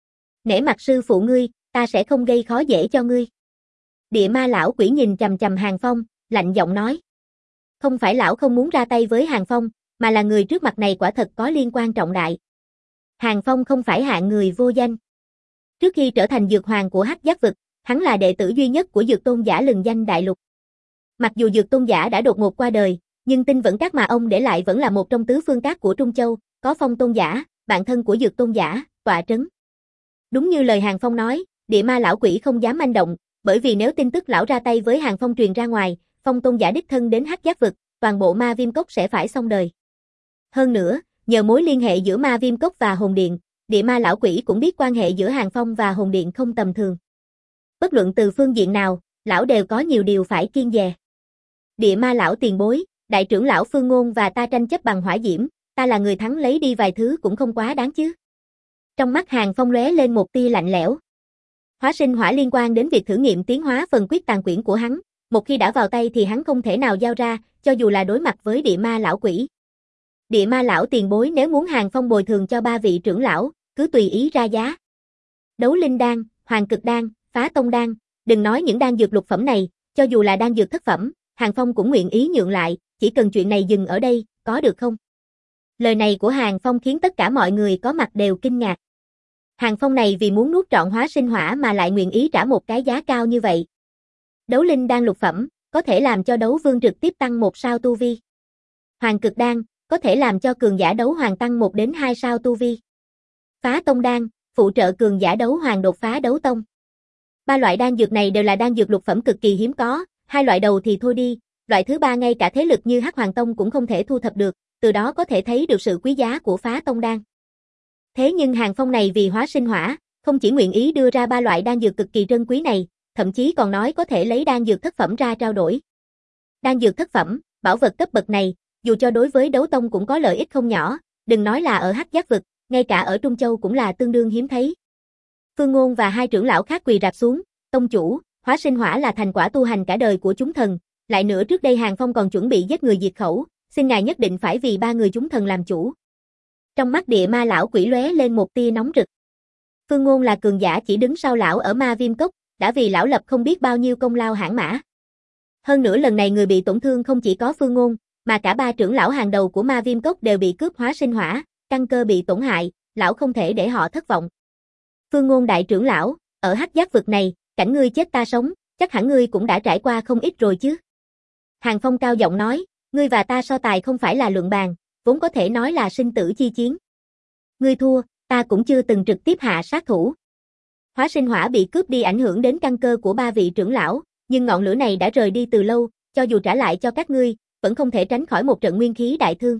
Nể mặt sư phụ ngươi, ta sẽ không gây khó dễ cho ngươi. Địa ma lão quỷ nhìn chằm chằm Hàng Phong, lạnh giọng nói. Không phải lão không muốn ra tay với Hàng Phong, mà là người trước mặt này quả thật có liên quan trọng đại. Hàng Phong không phải hạng người vô danh. Trước khi trở thành dược hoàng của Hắc Giác vực, hắn là đệ tử duy nhất của dược tôn giả lừng danh đại lục. Mặc dù dược tôn giả đã đột ngột qua đời, nhưng tinh vẫn các mà ông để lại vẫn là một trong tứ phương các của Trung Châu, có Phong tôn giả, bạn thân của dược tôn giả, tọa trấn. Đúng như lời Hàng Phong nói, địa ma lão quỷ không dám manh động, bởi vì nếu tin tức lão ra tay với Hàng Phong truyền ra ngoài, Phong tôn giả đích thân đến Hắc Giác vực, toàn bộ ma viêm cốc sẽ phải xong đời. Hơn nữa, nhờ mối liên hệ giữa ma viêm cốc và hồn điện, địa ma lão quỷ cũng biết quan hệ giữa Hàng Phong và hồn điện không tầm thường. Bất luận từ phương diện nào, lão đều có nhiều điều phải kiêng dè. Địa ma lão tiền bối, đại trưởng lão Phương Ngôn và ta tranh chấp bằng hỏa diễm, ta là người thắng lấy đi vài thứ cũng không quá đáng chứ. Trong mắt Hàng Phong lóe lên một tia lạnh lẽo. Hóa sinh hỏa liên quan đến việc thử nghiệm tiến hóa phần quyết tàn quyển của hắn, một khi đã vào tay thì hắn không thể nào giao ra, cho dù là đối mặt với địa ma lão quỷ. Địa ma lão tiền bối nếu muốn Hàng Phong bồi thường cho ba vị trưởng lão, cứ tùy ý ra giá. Đấu linh đan, hoàng cực đan, phá tông đan, đừng nói những đan dược lục phẩm này, cho dù là đan dược thất phẩm, Hàng Phong cũng nguyện ý nhượng lại, chỉ cần chuyện này dừng ở đây, có được không? Lời này của Hàng Phong khiến tất cả mọi người có mặt đều kinh ngạc. Hàng Phong này vì muốn nuốt trọn hóa sinh hỏa mà lại nguyện ý trả một cái giá cao như vậy. Đấu linh đan lục phẩm, có thể làm cho đấu vương trực tiếp tăng một sao tu vi. Hoàng cực đan, có thể làm cho cường giả đấu hoàng tăng một đến hai sao tu vi. Phá tông đan, phụ trợ cường giả đấu hoàng đột phá đấu tông. Ba loại đan dược này đều là đan dược lục phẩm cực kỳ hiếm có, hai loại đầu thì thôi đi, loại thứ ba ngay cả thế lực như Hắc Hoàng Tông cũng không thể thu thập được, từ đó có thể thấy được sự quý giá của phá tông đan. Thế nhưng Hàng Phong này vì hóa sinh hỏa, không chỉ nguyện ý đưa ra ba loại đan dược cực kỳ trân quý này, thậm chí còn nói có thể lấy đan dược thất phẩm ra trao đổi. Đan dược thất phẩm, bảo vật cấp bậc này, dù cho đối với đấu tông cũng có lợi ích không nhỏ, đừng nói là ở Hắc Giác vực, ngay cả ở Trung Châu cũng là tương đương hiếm thấy. Phương Ngôn và hai trưởng lão khác quỳ rạp xuống, tông chủ, hóa sinh hỏa là thành quả tu hành cả đời của chúng thần, lại nữa trước đây Hàng Phong còn chuẩn bị giết người diệt khẩu, xin ngài nhất định phải vì ba người chúng thần làm chủ. Trong mắt địa ma lão quỷ lóe lên một tia nóng rực. Phương Ngôn là cường giả chỉ đứng sau lão ở ma viêm cốc, đã vì lão lập không biết bao nhiêu công lao hãn mã. Hơn nữa lần này người bị tổn thương không chỉ có Phương Ngôn, mà cả ba trưởng lão hàng đầu của ma viêm cốc đều bị cướp hóa sinh hỏa, căn cơ bị tổn hại, lão không thể để họ thất vọng. Phương Ngôn đại trưởng lão, ở Hắc Giác vực này, cảnh ngươi chết ta sống, chắc hẳn ngươi cũng đã trải qua không ít rồi chứ. Hàng Phong cao giọng nói, ngươi và ta so tài không phải là luận bàn, vốn có thể nói là sinh tử chi chiến. Ngươi thua, ta cũng chưa từng trực tiếp hạ sát thủ. Hóa sinh hỏa bị cướp đi ảnh hưởng đến căn cơ của ba vị trưởng lão, nhưng ngọn lửa này đã rời đi từ lâu, cho dù trả lại cho các ngươi, vẫn không thể tránh khỏi một trận nguyên khí đại thương.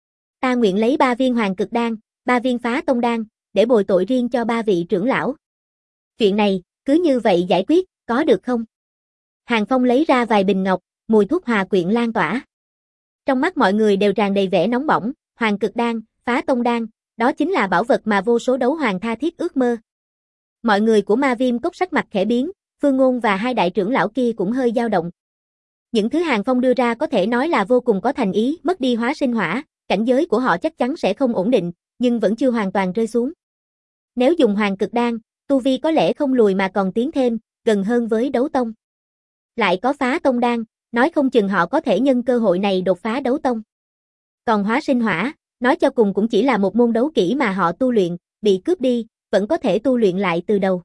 Ta nguyện lấy ba viên hoàng cực đan, ba viên phá tông đan, để bồi tội riêng cho ba vị trưởng lão. Chuyện này, cứ như vậy giải quyết, có được không? Hàng Phong lấy ra vài bình ngọc, mùi thuốc hòa quyện lan tỏa. Trong mắt mọi người đều tràn đầy vẻ nóng bỏng, Hoàng Cực Đan, Phá Tông Đan, đó chính là bảo vật mà vô số đấu hoàng tha thiết ước mơ. Mọi người của Ma Viêm Cốc sắc mặt khẽ biến, Phương Ngôn và hai đại trưởng lão kia cũng hơi dao động. Những thứ Hàng Phong đưa ra có thể nói là vô cùng có thành ý, mất đi hóa sinh hỏa, cảnh giới của họ chắc chắn sẽ không ổn định, nhưng vẫn chưa hoàn toàn rơi xuống. Nếu dùng Hoàng Cực Đan, tu vi có lẽ không lùi mà còn tiến thêm, gần hơn với đấu tông. Lại có Phá Tông Đan, nói không chừng họ có thể nhân cơ hội này đột phá đấu tông. Còn hóa sinh hỏa, nói cho cùng cũng chỉ là một môn đấu kỹ mà họ tu luyện, bị cướp đi, vẫn có thể tu luyện lại từ đầu.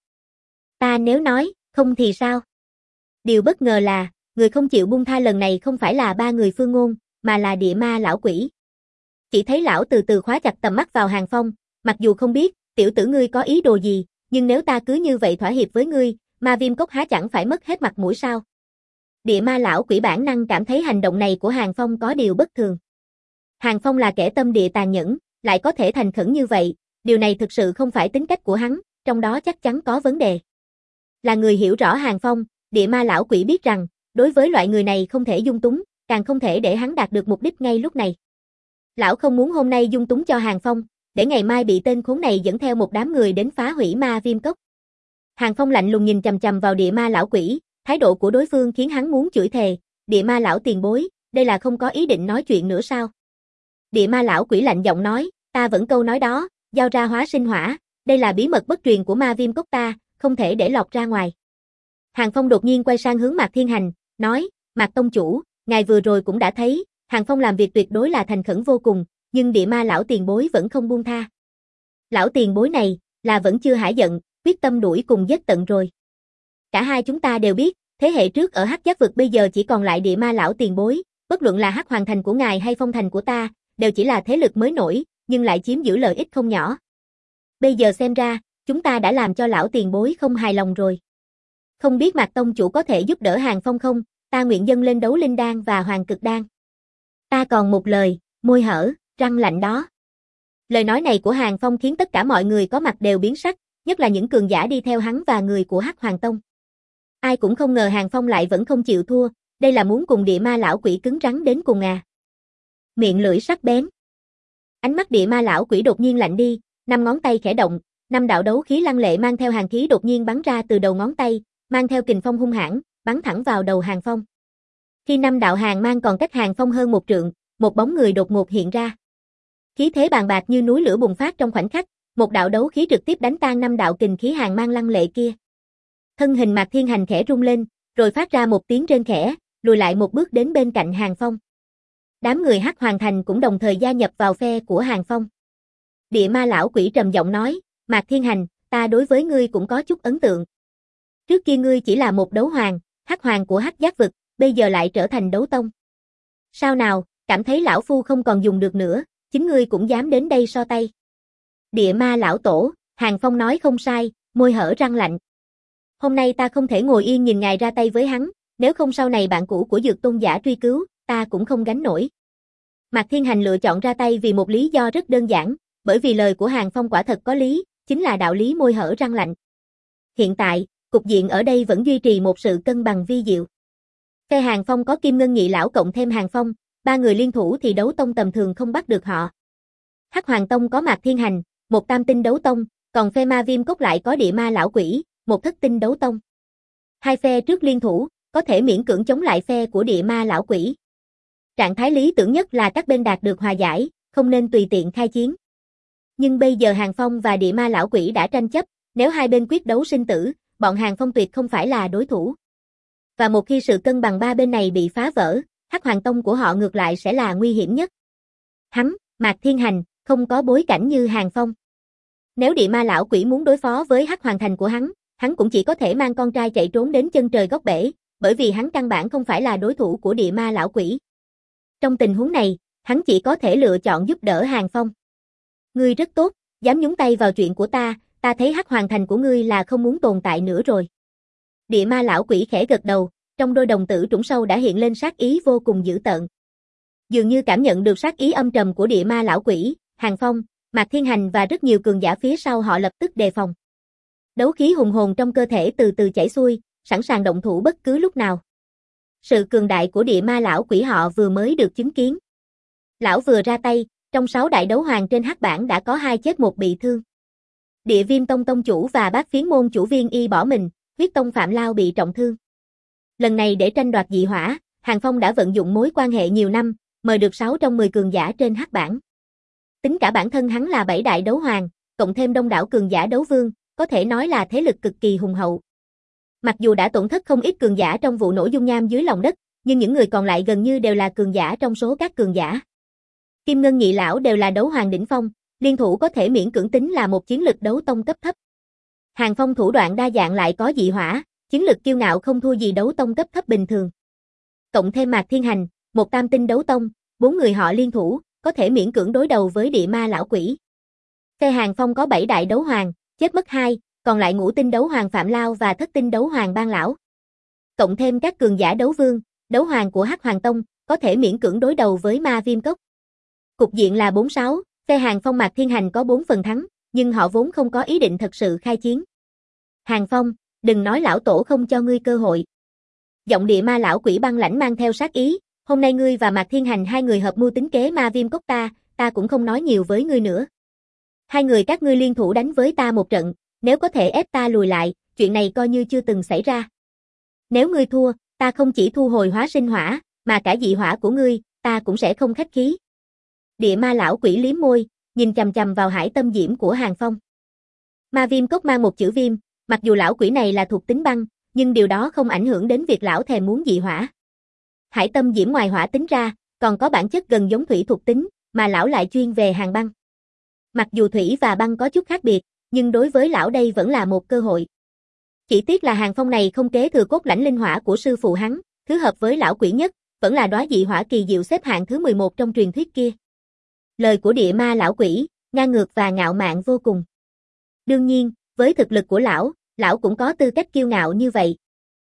Ta nếu nói, không thì sao? Điều bất ngờ là, người không chịu buông tha lần này không phải là ba người Phương Ngôn, mà là địa ma lão quỷ. Chỉ thấy lão từ từ khóa chặt tầm mắt vào Hàng Phong, mặc dù không biết, tiểu tử ngươi có ý đồ gì, nhưng nếu ta cứ như vậy thỏa hiệp với ngươi, Ma Viêm Cốc há chẳng phải mất hết mặt mũi sao? Địa ma lão quỷ bản năng cảm thấy hành động này của Hàng Phong có điều bất thường. Hàng Phong là kẻ tâm địa tàn nhẫn, lại có thể thành khẩn như vậy, điều này thực sự không phải tính cách của hắn, trong đó chắc chắn có vấn đề. Là người hiểu rõ Hàng Phong, địa ma lão quỷ biết rằng, đối với loại người này không thể dung túng, càng không thể để hắn đạt được mục đích ngay lúc này. Lão không muốn hôm nay dung túng cho Hàng Phong, để ngày mai bị tên khốn này dẫn theo một đám người đến phá hủy Ma Viêm Cốc. Hàng Phong lạnh lùng nhìn chằm chằm vào địa ma lão quỷ, thái độ của đối phương khiến hắn muốn chửi thề, địa ma lão tiền bối, đây là không có ý định nói chuyện nữa sao? Địa ma lão quỷ lạnh giọng nói, ta vẫn câu nói đó, giao ra hóa sinh hỏa, đây là bí mật bất truyền của Ma Viêm Cốc ta, không thể để lọt ra ngoài. Hàng Phong đột nhiên quay sang hướng Mạc Thiên Hành, nói, Mạc Tông Chủ, ngài vừa rồi cũng đã thấy, Hàng Phong làm việc tuyệt đối là thành khẩn vô cùng, nhưng địa ma lão tiền bối vẫn không buông tha. Lão tiền bối này, là vẫn chưa hả giận, quyết tâm đuổi cùng giết tận rồi. Cả hai chúng ta đều biết, thế hệ trước ở Hắc Giác vực bây giờ chỉ còn lại địa ma lão tiền bối, bất luận là Hắc Hoàng thành của ngài hay Phong thành của ta, đều chỉ là thế lực mới nổi, nhưng lại chiếm giữ lợi ích không nhỏ. Bây giờ xem ra, chúng ta đã làm cho lão tiền bối không hài lòng rồi. Không biết Mạc Tông Chủ có thể giúp đỡ Hàng Phong không, ta nguyện dâng lên đấu linh đan và Hoàng Cực đan. Ta còn một lời, môi hở, răng lạnh đó. Lời nói này của Hàng Phong khiến tất cả mọi người có mặt đều biến sắc, nhất là những cường giả đi theo hắn và người của Hắc Hoàng Tông. Ai cũng không ngờ Hàng Phong lại vẫn không chịu thua, đây là muốn cùng địa ma lão quỷ cứng rắn đến cùng à. Miệng lưỡi sắc bén. Ánh mắt địa ma lão quỷ đột nhiên lạnh đi, năm ngón tay khẽ động, năm đạo đấu khí lăng lệ mang theo hàn khí đột nhiên bắn ra từ đầu ngón tay, mang theo kình phong hung hãn, bắn thẳng vào đầu Hàng Phong. Khi năm đạo hàn mang còn cách Hàng Phong hơn một trượng, một bóng người đột ngột hiện ra. Khí thế bàn bạc như núi lửa bùng phát trong khoảnh khắc, một đạo đấu khí trực tiếp đánh tan năm đạo kình khí hàn mang lăng lệ kia. Thân hình Mạc Thiên Hành khẽ rung lên, rồi phát ra một tiếng rên khẽ, lùi lại một bước đến bên cạnh Hàng Phong. Đám người Hắc Hoàng thành cũng đồng thời gia nhập vào phe của Hàng Phong. Địa ma lão quỷ trầm giọng nói, Mạc Thiên Hành, ta đối với ngươi cũng có chút ấn tượng. Trước kia ngươi chỉ là một đấu hoàng, Hắc Hoàng của Hắc Giác vực, bây giờ lại trở thành đấu tông. Sao nào, cảm thấy lão phu không còn dùng được nữa, chính ngươi cũng dám đến đây so tay. Địa ma lão tổ, Hàng Phong nói không sai, môi hở răng lạnh. Hôm nay ta không thể ngồi yên nhìn ngài ra tay với hắn, nếu không sau này bạn cũ của Dược Tôn giả truy cứu, ta cũng không gánh nổi. Mạc Thiên Hành lựa chọn ra tay vì một lý do rất đơn giản, bởi vì lời của Hàng Phong quả thật có lý, chính là đạo lý môi hở răng lạnh. Hiện tại, cục diện ở đây vẫn duy trì một sự cân bằng vi diệu. Phe Hàng Phong có Kim Ngân Nhị lão cộng thêm Hàng Phong, ba người liên thủ thì đấu tông tầm thường không bắt được họ. Hắc Hoàng Tông có Mạc Thiên Hành, một tam tinh đấu tông, còn phe Ma Viêm Cốc lại có địa ma lão quỷ, một thất tinh đấu tông. Hai phe trước liên thủ, có thể miễn cưỡng chống lại phe của địa ma lão quỷ. Trạng thái lý tưởng nhất là các bên đạt được hòa giải, không nên tùy tiện khai chiến. Nhưng bây giờ Hàng Phong và địa ma lão quỷ đã tranh chấp, nếu hai bên quyết đấu sinh tử, bọn Hàng Phong tuyệt không phải là đối thủ. Và một khi sự cân bằng ba bên này bị phá vỡ, Hắc Hoàng Tông của họ ngược lại sẽ là nguy hiểm nhất. Hắn, Mạc Thiên Hành, không có bối cảnh như Hàng Phong. Nếu địa ma lão quỷ muốn đối phó với Hắc Hoàng thành của hắn, hắn cũng chỉ có thể mang con trai chạy trốn đến chân trời góc bể, bởi vì hắn căn bản không phải là đối thủ của địa ma lão quỷ. Trong tình huống này, hắn chỉ có thể lựa chọn giúp đỡ Hàng Phong. Ngươi rất tốt, dám nhúng tay vào chuyện của ta, ta thấy Hắc Hoàng thành của ngươi là không muốn tồn tại nữa rồi. Địa ma lão quỷ khẽ gật đầu, trong đôi đồng tử trũng sâu đã hiện lên sát ý vô cùng dữ tợn. Dường như cảm nhận được sát ý âm trầm của địa ma lão quỷ, Hàng Phong, Mạc Thiên Hành và rất nhiều cường giả phía sau họ lập tức đề phòng. Đấu khí hùng hồn trong cơ thể từ từ chảy xuôi, sẵn sàng động thủ bất cứ lúc nào. Sự cường đại của địa ma lão quỷ họ vừa mới được chứng kiến. Lão vừa ra tay, trong sáu đại đấu hoàng trên hắc bảng đã có hai chết một bị thương. Địa Viêm Tông tông chủ và Bát Phiến môn chủ Viên Y bỏ mình, Huyết Tông Phạm Lao bị trọng thương. Lần này để tranh đoạt dị hỏa, Hàng Phong đã vận dụng mối quan hệ nhiều năm, mời được sáu trong mười cường giả trên hắc bảng. Tính cả bản thân hắn là bảy đại đấu hoàng, cộng thêm đông đảo cường giả đấu vương, có thể nói là thế lực cực kỳ hùng hậu. Mặc dù đã tổn thất không ít cường giả trong vụ nổ dung nham dưới lòng đất, nhưng những người còn lại gần như đều là cường giả trong số các cường giả. Kim Ngân Nhị lão đều là đấu hoàng đỉnh phong, liên thủ có thể miễn cưỡng tính là một chiến lực đấu tông cấp thấp. Hàng Phong thủ đoạn đa dạng lại có dị hỏa, chiến lực kiêu ngạo không thua gì đấu tông cấp thấp bình thường. Cộng thêm Mạc Thiên Hành, một tam tinh đấu tông, bốn người họ liên thủ, có thể miễn cưỡng đối đầu với địa ma lão quỷ. Phe Hàng Phong có bảy đại đấu hoàng, chết mất hai, còn lại ngũ tinh đấu hoàng Phạm Lao và thất tinh đấu hoàng Ban lão. Cộng thêm các cường giả đấu vương, đấu hoàng của Hắc Hoàng Tông, có thể miễn cưỡng đối đầu với Ma Viêm Cốc. Cục diện là bốn sáu, phe Hàng Phong Mạc Thiên Hành có bốn phần thắng, nhưng họ vốn không có ý định thật sự khai chiến. Hàng Phong, đừng nói lão tổ không cho ngươi cơ hội. Giọng địa ma lão quỷ băng lãnh mang theo sát ý, hôm nay ngươi và Mạc Thiên Hành hai người hợp mưu tính kế Ma Viêm Cốc ta, ta cũng không nói nhiều với ngươi nữa. Hai người các ngươi liên thủ đánh với ta một trận, nếu có thể ép ta lùi lại, chuyện này coi như chưa từng xảy ra. Nếu ngươi thua, ta không chỉ thu hồi hóa sinh hỏa, mà cả dị hỏa của ngươi, ta cũng sẽ không khách khí. Địa ma lão quỷ liếm môi, nhìn chằm chằm vào hải tâm diễm của Hàng Phong. Ma Viêm Cốc mang một chữ viêm, mặc dù lão quỷ này là thuộc tính băng, nhưng điều đó không ảnh hưởng đến việc lão thèm muốn dị hỏa. Hải tâm diễm ngoài hỏa tính ra, còn có bản chất gần giống thủy thuộc tính, mà lão lại chuyên về hàng băng. Mặc dù thủy và băng có chút khác biệt, nhưng đối với lão đây vẫn là một cơ hội. Chỉ tiếc là Hàng Phong này không kế thừa cốt lãnh linh hỏa của sư phụ hắn, thứ hợp với lão quỷ nhất, vẫn là đóa dị hỏa kỳ diệu xếp hạng thứ mười một trong truyền thuyết kia. Lời của địa ma lão quỷ, ngang ngược và ngạo mạn vô cùng. Đương nhiên, với thực lực của lão, lão cũng có tư cách kiêu ngạo như vậy.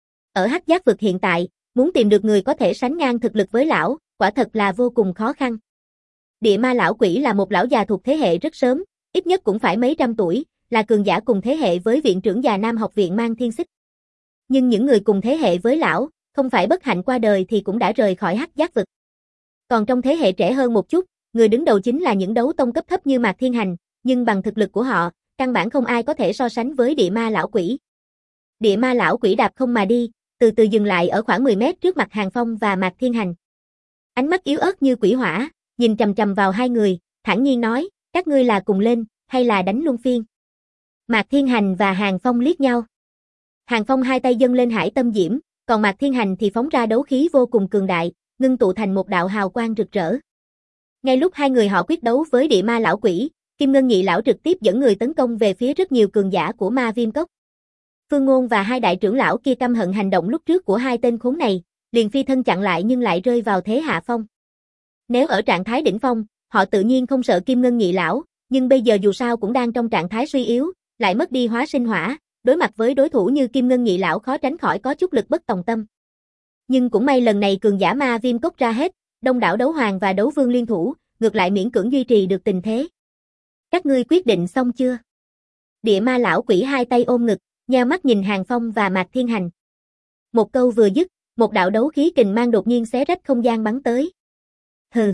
Ở Hắc Giác vực hiện tại, muốn tìm được người có thể sánh ngang thực lực với lão, quả thật là vô cùng khó khăn. Địa ma lão quỷ là một lão già thuộc thế hệ rất sớm, ít nhất cũng phải mấy trăm tuổi, là cường giả cùng thế hệ với viện trưởng già Nam học viện Mang Thiên Xích. Nhưng những người cùng thế hệ với lão, không phải bất hạnh qua đời thì cũng đã rời khỏi Hắc Giác vực. Còn trong thế hệ trẻ hơn một chút, người đứng đầu chính là những đấu tông cấp thấp như Mạc Thiên Hành, nhưng bằng thực lực của họ, căn bản không ai có thể so sánh với địa ma lão quỷ. Địa ma lão quỷ đạp không mà đi, từ từ dừng lại ở khoảng mười mét trước mặt Hàng Phong và Mạc Thiên Hành. Ánh mắt yếu ớt như quỷ hỏa, nhìn chằm chằm vào hai người, thản nhiên nói, các ngươi là cùng lên, hay là đánh luân phiên? Mạc Thiên Hành và Hàng Phong liếc nhau. Hàng Phong hai tay dâng lên hải tâm diễm, còn Mạc Thiên Hành thì phóng ra đấu khí vô cùng cường đại, ngưng tụ thành một đạo hào quang rực rỡ. Ngay lúc hai người họ quyết đấu với địa ma lão quỷ, Kim Ngân Nhị lão trực tiếp dẫn người tấn công về phía rất nhiều cường giả của Ma Viêm Cốc. Phương Ngôn và hai đại trưởng lão kia căm hận hành động lúc trước của hai tên khốn này, liền phi thân chặn lại nhưng lại rơi vào thế hạ phong. Nếu ở trạng thái đỉnh phong, họ tự nhiên không sợ Kim Ngân Nhị lão, nhưng bây giờ dù sao cũng đang trong trạng thái suy yếu, lại mất đi hóa sinh hỏa, đối mặt với đối thủ như Kim Ngân Nhị lão khó tránh khỏi có chút lực bất tòng tâm. Nhưng cũng may lần này cường giả Ma Viêm Cốc ra hết, đông đảo đấu hoàng và đấu vương liên thủ, ngược lại miễn cưỡng duy trì được tình thế. Các ngươi quyết định xong chưa? Địa ma lão quỷ hai tay ôm ngực, nheo mắt nhìn Hàng Phong và Mạc Thiên Hành. Một câu vừa dứt, một đạo đấu khí kình mang đột nhiên xé rách không gian bắn tới. Hừ.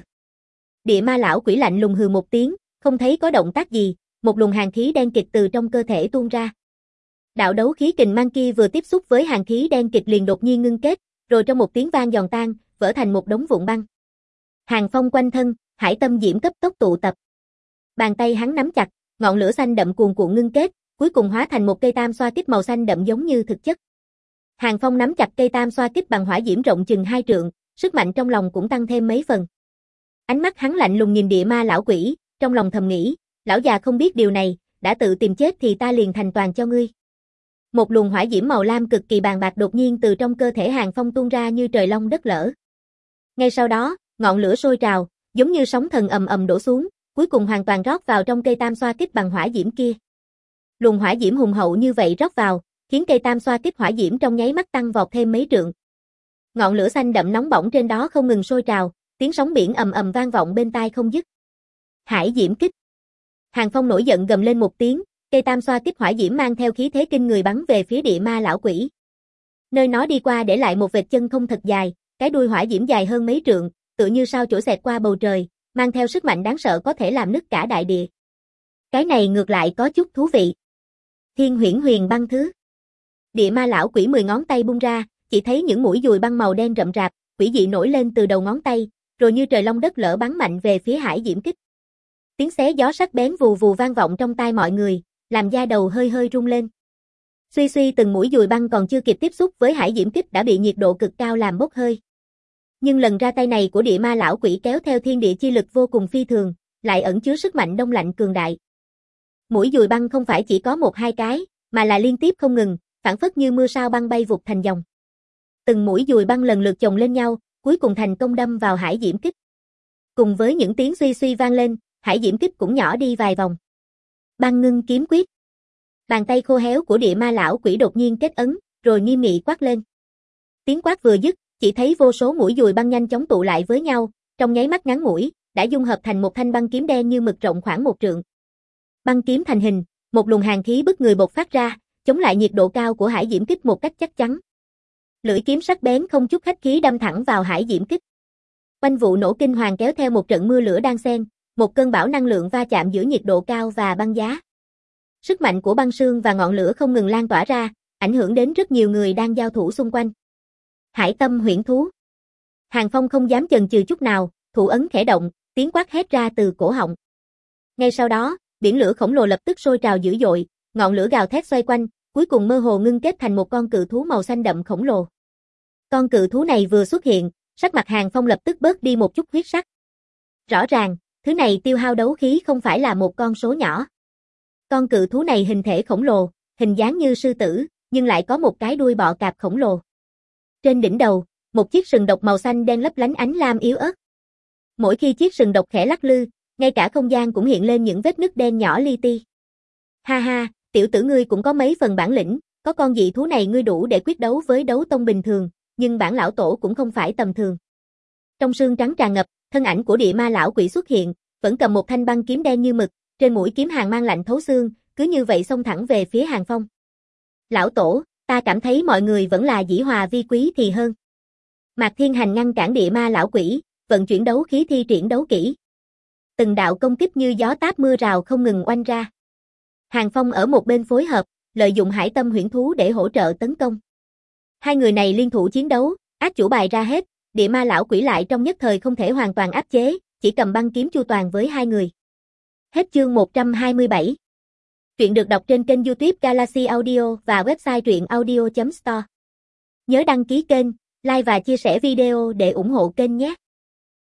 Địa ma lão quỷ lạnh lùng hừ một tiếng, không thấy có động tác gì, một luồng hàn khí đen kịt từ trong cơ thể tuôn ra. Đạo đấu khí kình mang kia vừa tiếp xúc với hàn khí đen kịt liền đột nhiên ngưng kết, rồi trong một tiếng vang giòn tan, vỡ thành một đống vụn băng. Hàng Phong quanh thân, hải tâm diễm cấp tốc tụ tập. Bàn tay hắn nắm chặt, ngọn lửa xanh đậm cuồn cuộn ngưng kết, cuối cùng hóa thành một cây tam xoa kích màu xanh đậm giống như thực chất. Hàng Phong nắm chặt cây tam xoa kích bằng hỏa diễm rộng chừng hai trượng, sức mạnh trong lòng cũng tăng thêm mấy phần. Ánh mắt hắn lạnh lùng nhìn địa ma lão quỷ, trong lòng thầm nghĩ, lão già không biết điều này, đã tự tìm chết thì ta liền thành toàn cho ngươi. Một luồng hỏa diễm màu lam cực kỳ bàn bạc đột nhiên từ trong cơ thể Hàng Phong tuôn ra như trời long đất lở. Ngay sau đó, ngọn lửa sôi trào, giống như sóng thần ầm ầm đổ xuống, cuối cùng hoàn toàn rót vào trong cây tam xoa kích bằng hỏa diễm kia. Luồng hỏa diễm hùng hậu như vậy rót vào, khiến cây tam xoa kích hỏa diễm trong nháy mắt tăng vọt thêm mấy trượng. Ngọn lửa xanh đậm nóng bỏng trên đó không ngừng sôi trào, tiếng sóng biển ầm ầm vang vọng bên tai không dứt. Hải diễm kích. Hàng Phong nổi giận gầm lên một tiếng, Cây tam xoa kích hỏa diễm mang theo khí thế kinh người bắn về phía địa ma lão quỷ. Nơi nó đi qua để lại một vệt chân không thật dài, cái đuôi hỏa diễm dài hơn mấy trượng, tựa như sao chổi xẹt qua bầu trời, mang theo sức mạnh đáng sợ có thể làm nứt cả đại địa. Cái này ngược lại có chút thú vị. Thiên huyễn huyền băng thứ. Địa ma lão quỷ mười ngón tay bung ra, chỉ thấy những mũi dùi băng màu đen rậm rạp, quỷ dị nổi lên từ đầu ngón tay, rồi như trời long đất lở bắn mạnh về phía hải diễm kích. Tiếng xé gió sắc bén vù vù vang vọng trong tai mọi người, làm da đầu hơi hơi rung lên. Suy suy từng mũi dùi băng còn chưa kịp tiếp xúc với hải diễm kích đã bị nhiệt độ cực cao làm bốc hơi. Nhưng lần ra tay này của địa ma lão quỷ kéo theo thiên địa chi lực vô cùng phi thường, lại ẩn chứa sức mạnh đông lạnh cường đại. Mũi dùi băng không phải chỉ có một hai cái, mà là liên tiếp không ngừng, phảng phất như mưa sao băng bay vụt thành dòng. Từng mũi dùi băng lần lượt chồng lên nhau, cuối cùng thành công đâm vào hải diễm kích. Cùng với những tiếng suy suy vang lên, hải diễm kích cũng nhỏ đi vài vòng. Băng ngưng kiếm quyết. Bàn tay khô héo của địa ma lão quỷ đột nhiên kết ấn, rồi nghiêm nghị quát lên. Tiếng quát vừa dứt, chỉ thấy vô số mũi dùi băng nhanh chóng tụ lại với nhau, trong nháy mắt ngắn ngủi, đã dung hợp thành một thanh băng kiếm đen như mực rộng khoảng một trượng. Băng kiếm thành hình, một luồng hàn khí bức người bộc phát ra, chống lại nhiệt độ cao của hải diễm kích một cách chắc chắn. Lưỡi kiếm sắc bén không chút khách khí đâm thẳng vào hải diễm kích. Oanh vụ nổ kinh hoàng kéo theo một trận mưa lửa đan xen, một cơn bão năng lượng va chạm giữa nhiệt độ cao và băng giá. Sức mạnh của băng sương và ngọn lửa không ngừng lan tỏa ra, ảnh hưởng đến rất nhiều người đang giao thủ xung quanh. Hải tâm huyễn thú. Hàng Phong không dám chần chừ chút nào, thủ ấn khẽ động, tiếng quát hét ra từ cổ họng. Ngay sau đó, biển lửa khổng lồ lập tức sôi trào dữ dội, ngọn lửa gào thét xoay quanh, cuối cùng mơ hồ ngưng kết thành một con cự thú màu xanh đậm khổng lồ. Con cự thú này vừa xuất hiện, sắc mặt Hàng Phong lập tức bớt đi một chút huyết sắc. Rõ ràng, thứ này tiêu hao đấu khí không phải là một con số nhỏ. Con cự thú này hình thể khổng lồ, hình dáng như sư tử, nhưng lại có một cái đuôi bọ cạp khổng lồ. Trên đỉnh đầu, một chiếc sừng độc màu xanh đen lấp lánh ánh lam yếu ớt. Mỗi khi chiếc sừng độc khẽ lắc lư, ngay cả không gian cũng hiện lên những vết nứt đen nhỏ li ti. Ha ha, tiểu tử ngươi cũng có mấy phần bản lĩnh, có con dị thú này ngươi đủ để quyết đấu với đấu tông bình thường, nhưng bản lão tổ cũng không phải tầm thường. Trong sương trắng tràn ngập, thân ảnh của địa ma lão quỷ xuất hiện, vẫn cầm một thanh băng kiếm đen như mực, trên mũi kiếm hàn mang lạnh thấu xương, cứ như vậy xông thẳng về phía Hàng Phong. Lão tổ, ta cảm thấy mọi người vẫn là dĩ hòa vi quý thì hơn. Mạc Thiên Hành ngăn cản địa ma lão quỷ, vận chuyển đấu khí thi triển đấu kỹ. Từng đạo công kích như gió táp mưa rào không ngừng oanh ra. Hàng Phong ở một bên phối hợp, lợi dụng hải tâm huyễn thú để hỗ trợ tấn công. Hai người này liên thủ chiến đấu, ác chủ bài ra hết, địa ma lão quỷ lại trong nhất thời không thể hoàn toàn áp chế, chỉ cầm băng kiếm chu toàn với hai người. Hết chương một trăm hai mươi bảy. Truyện được đọc trên kênh YouTube Galaxy Audio và website truyện audio chấm store. Nhớ đăng ký kênh, like và chia sẻ video để ủng hộ kênh nhé.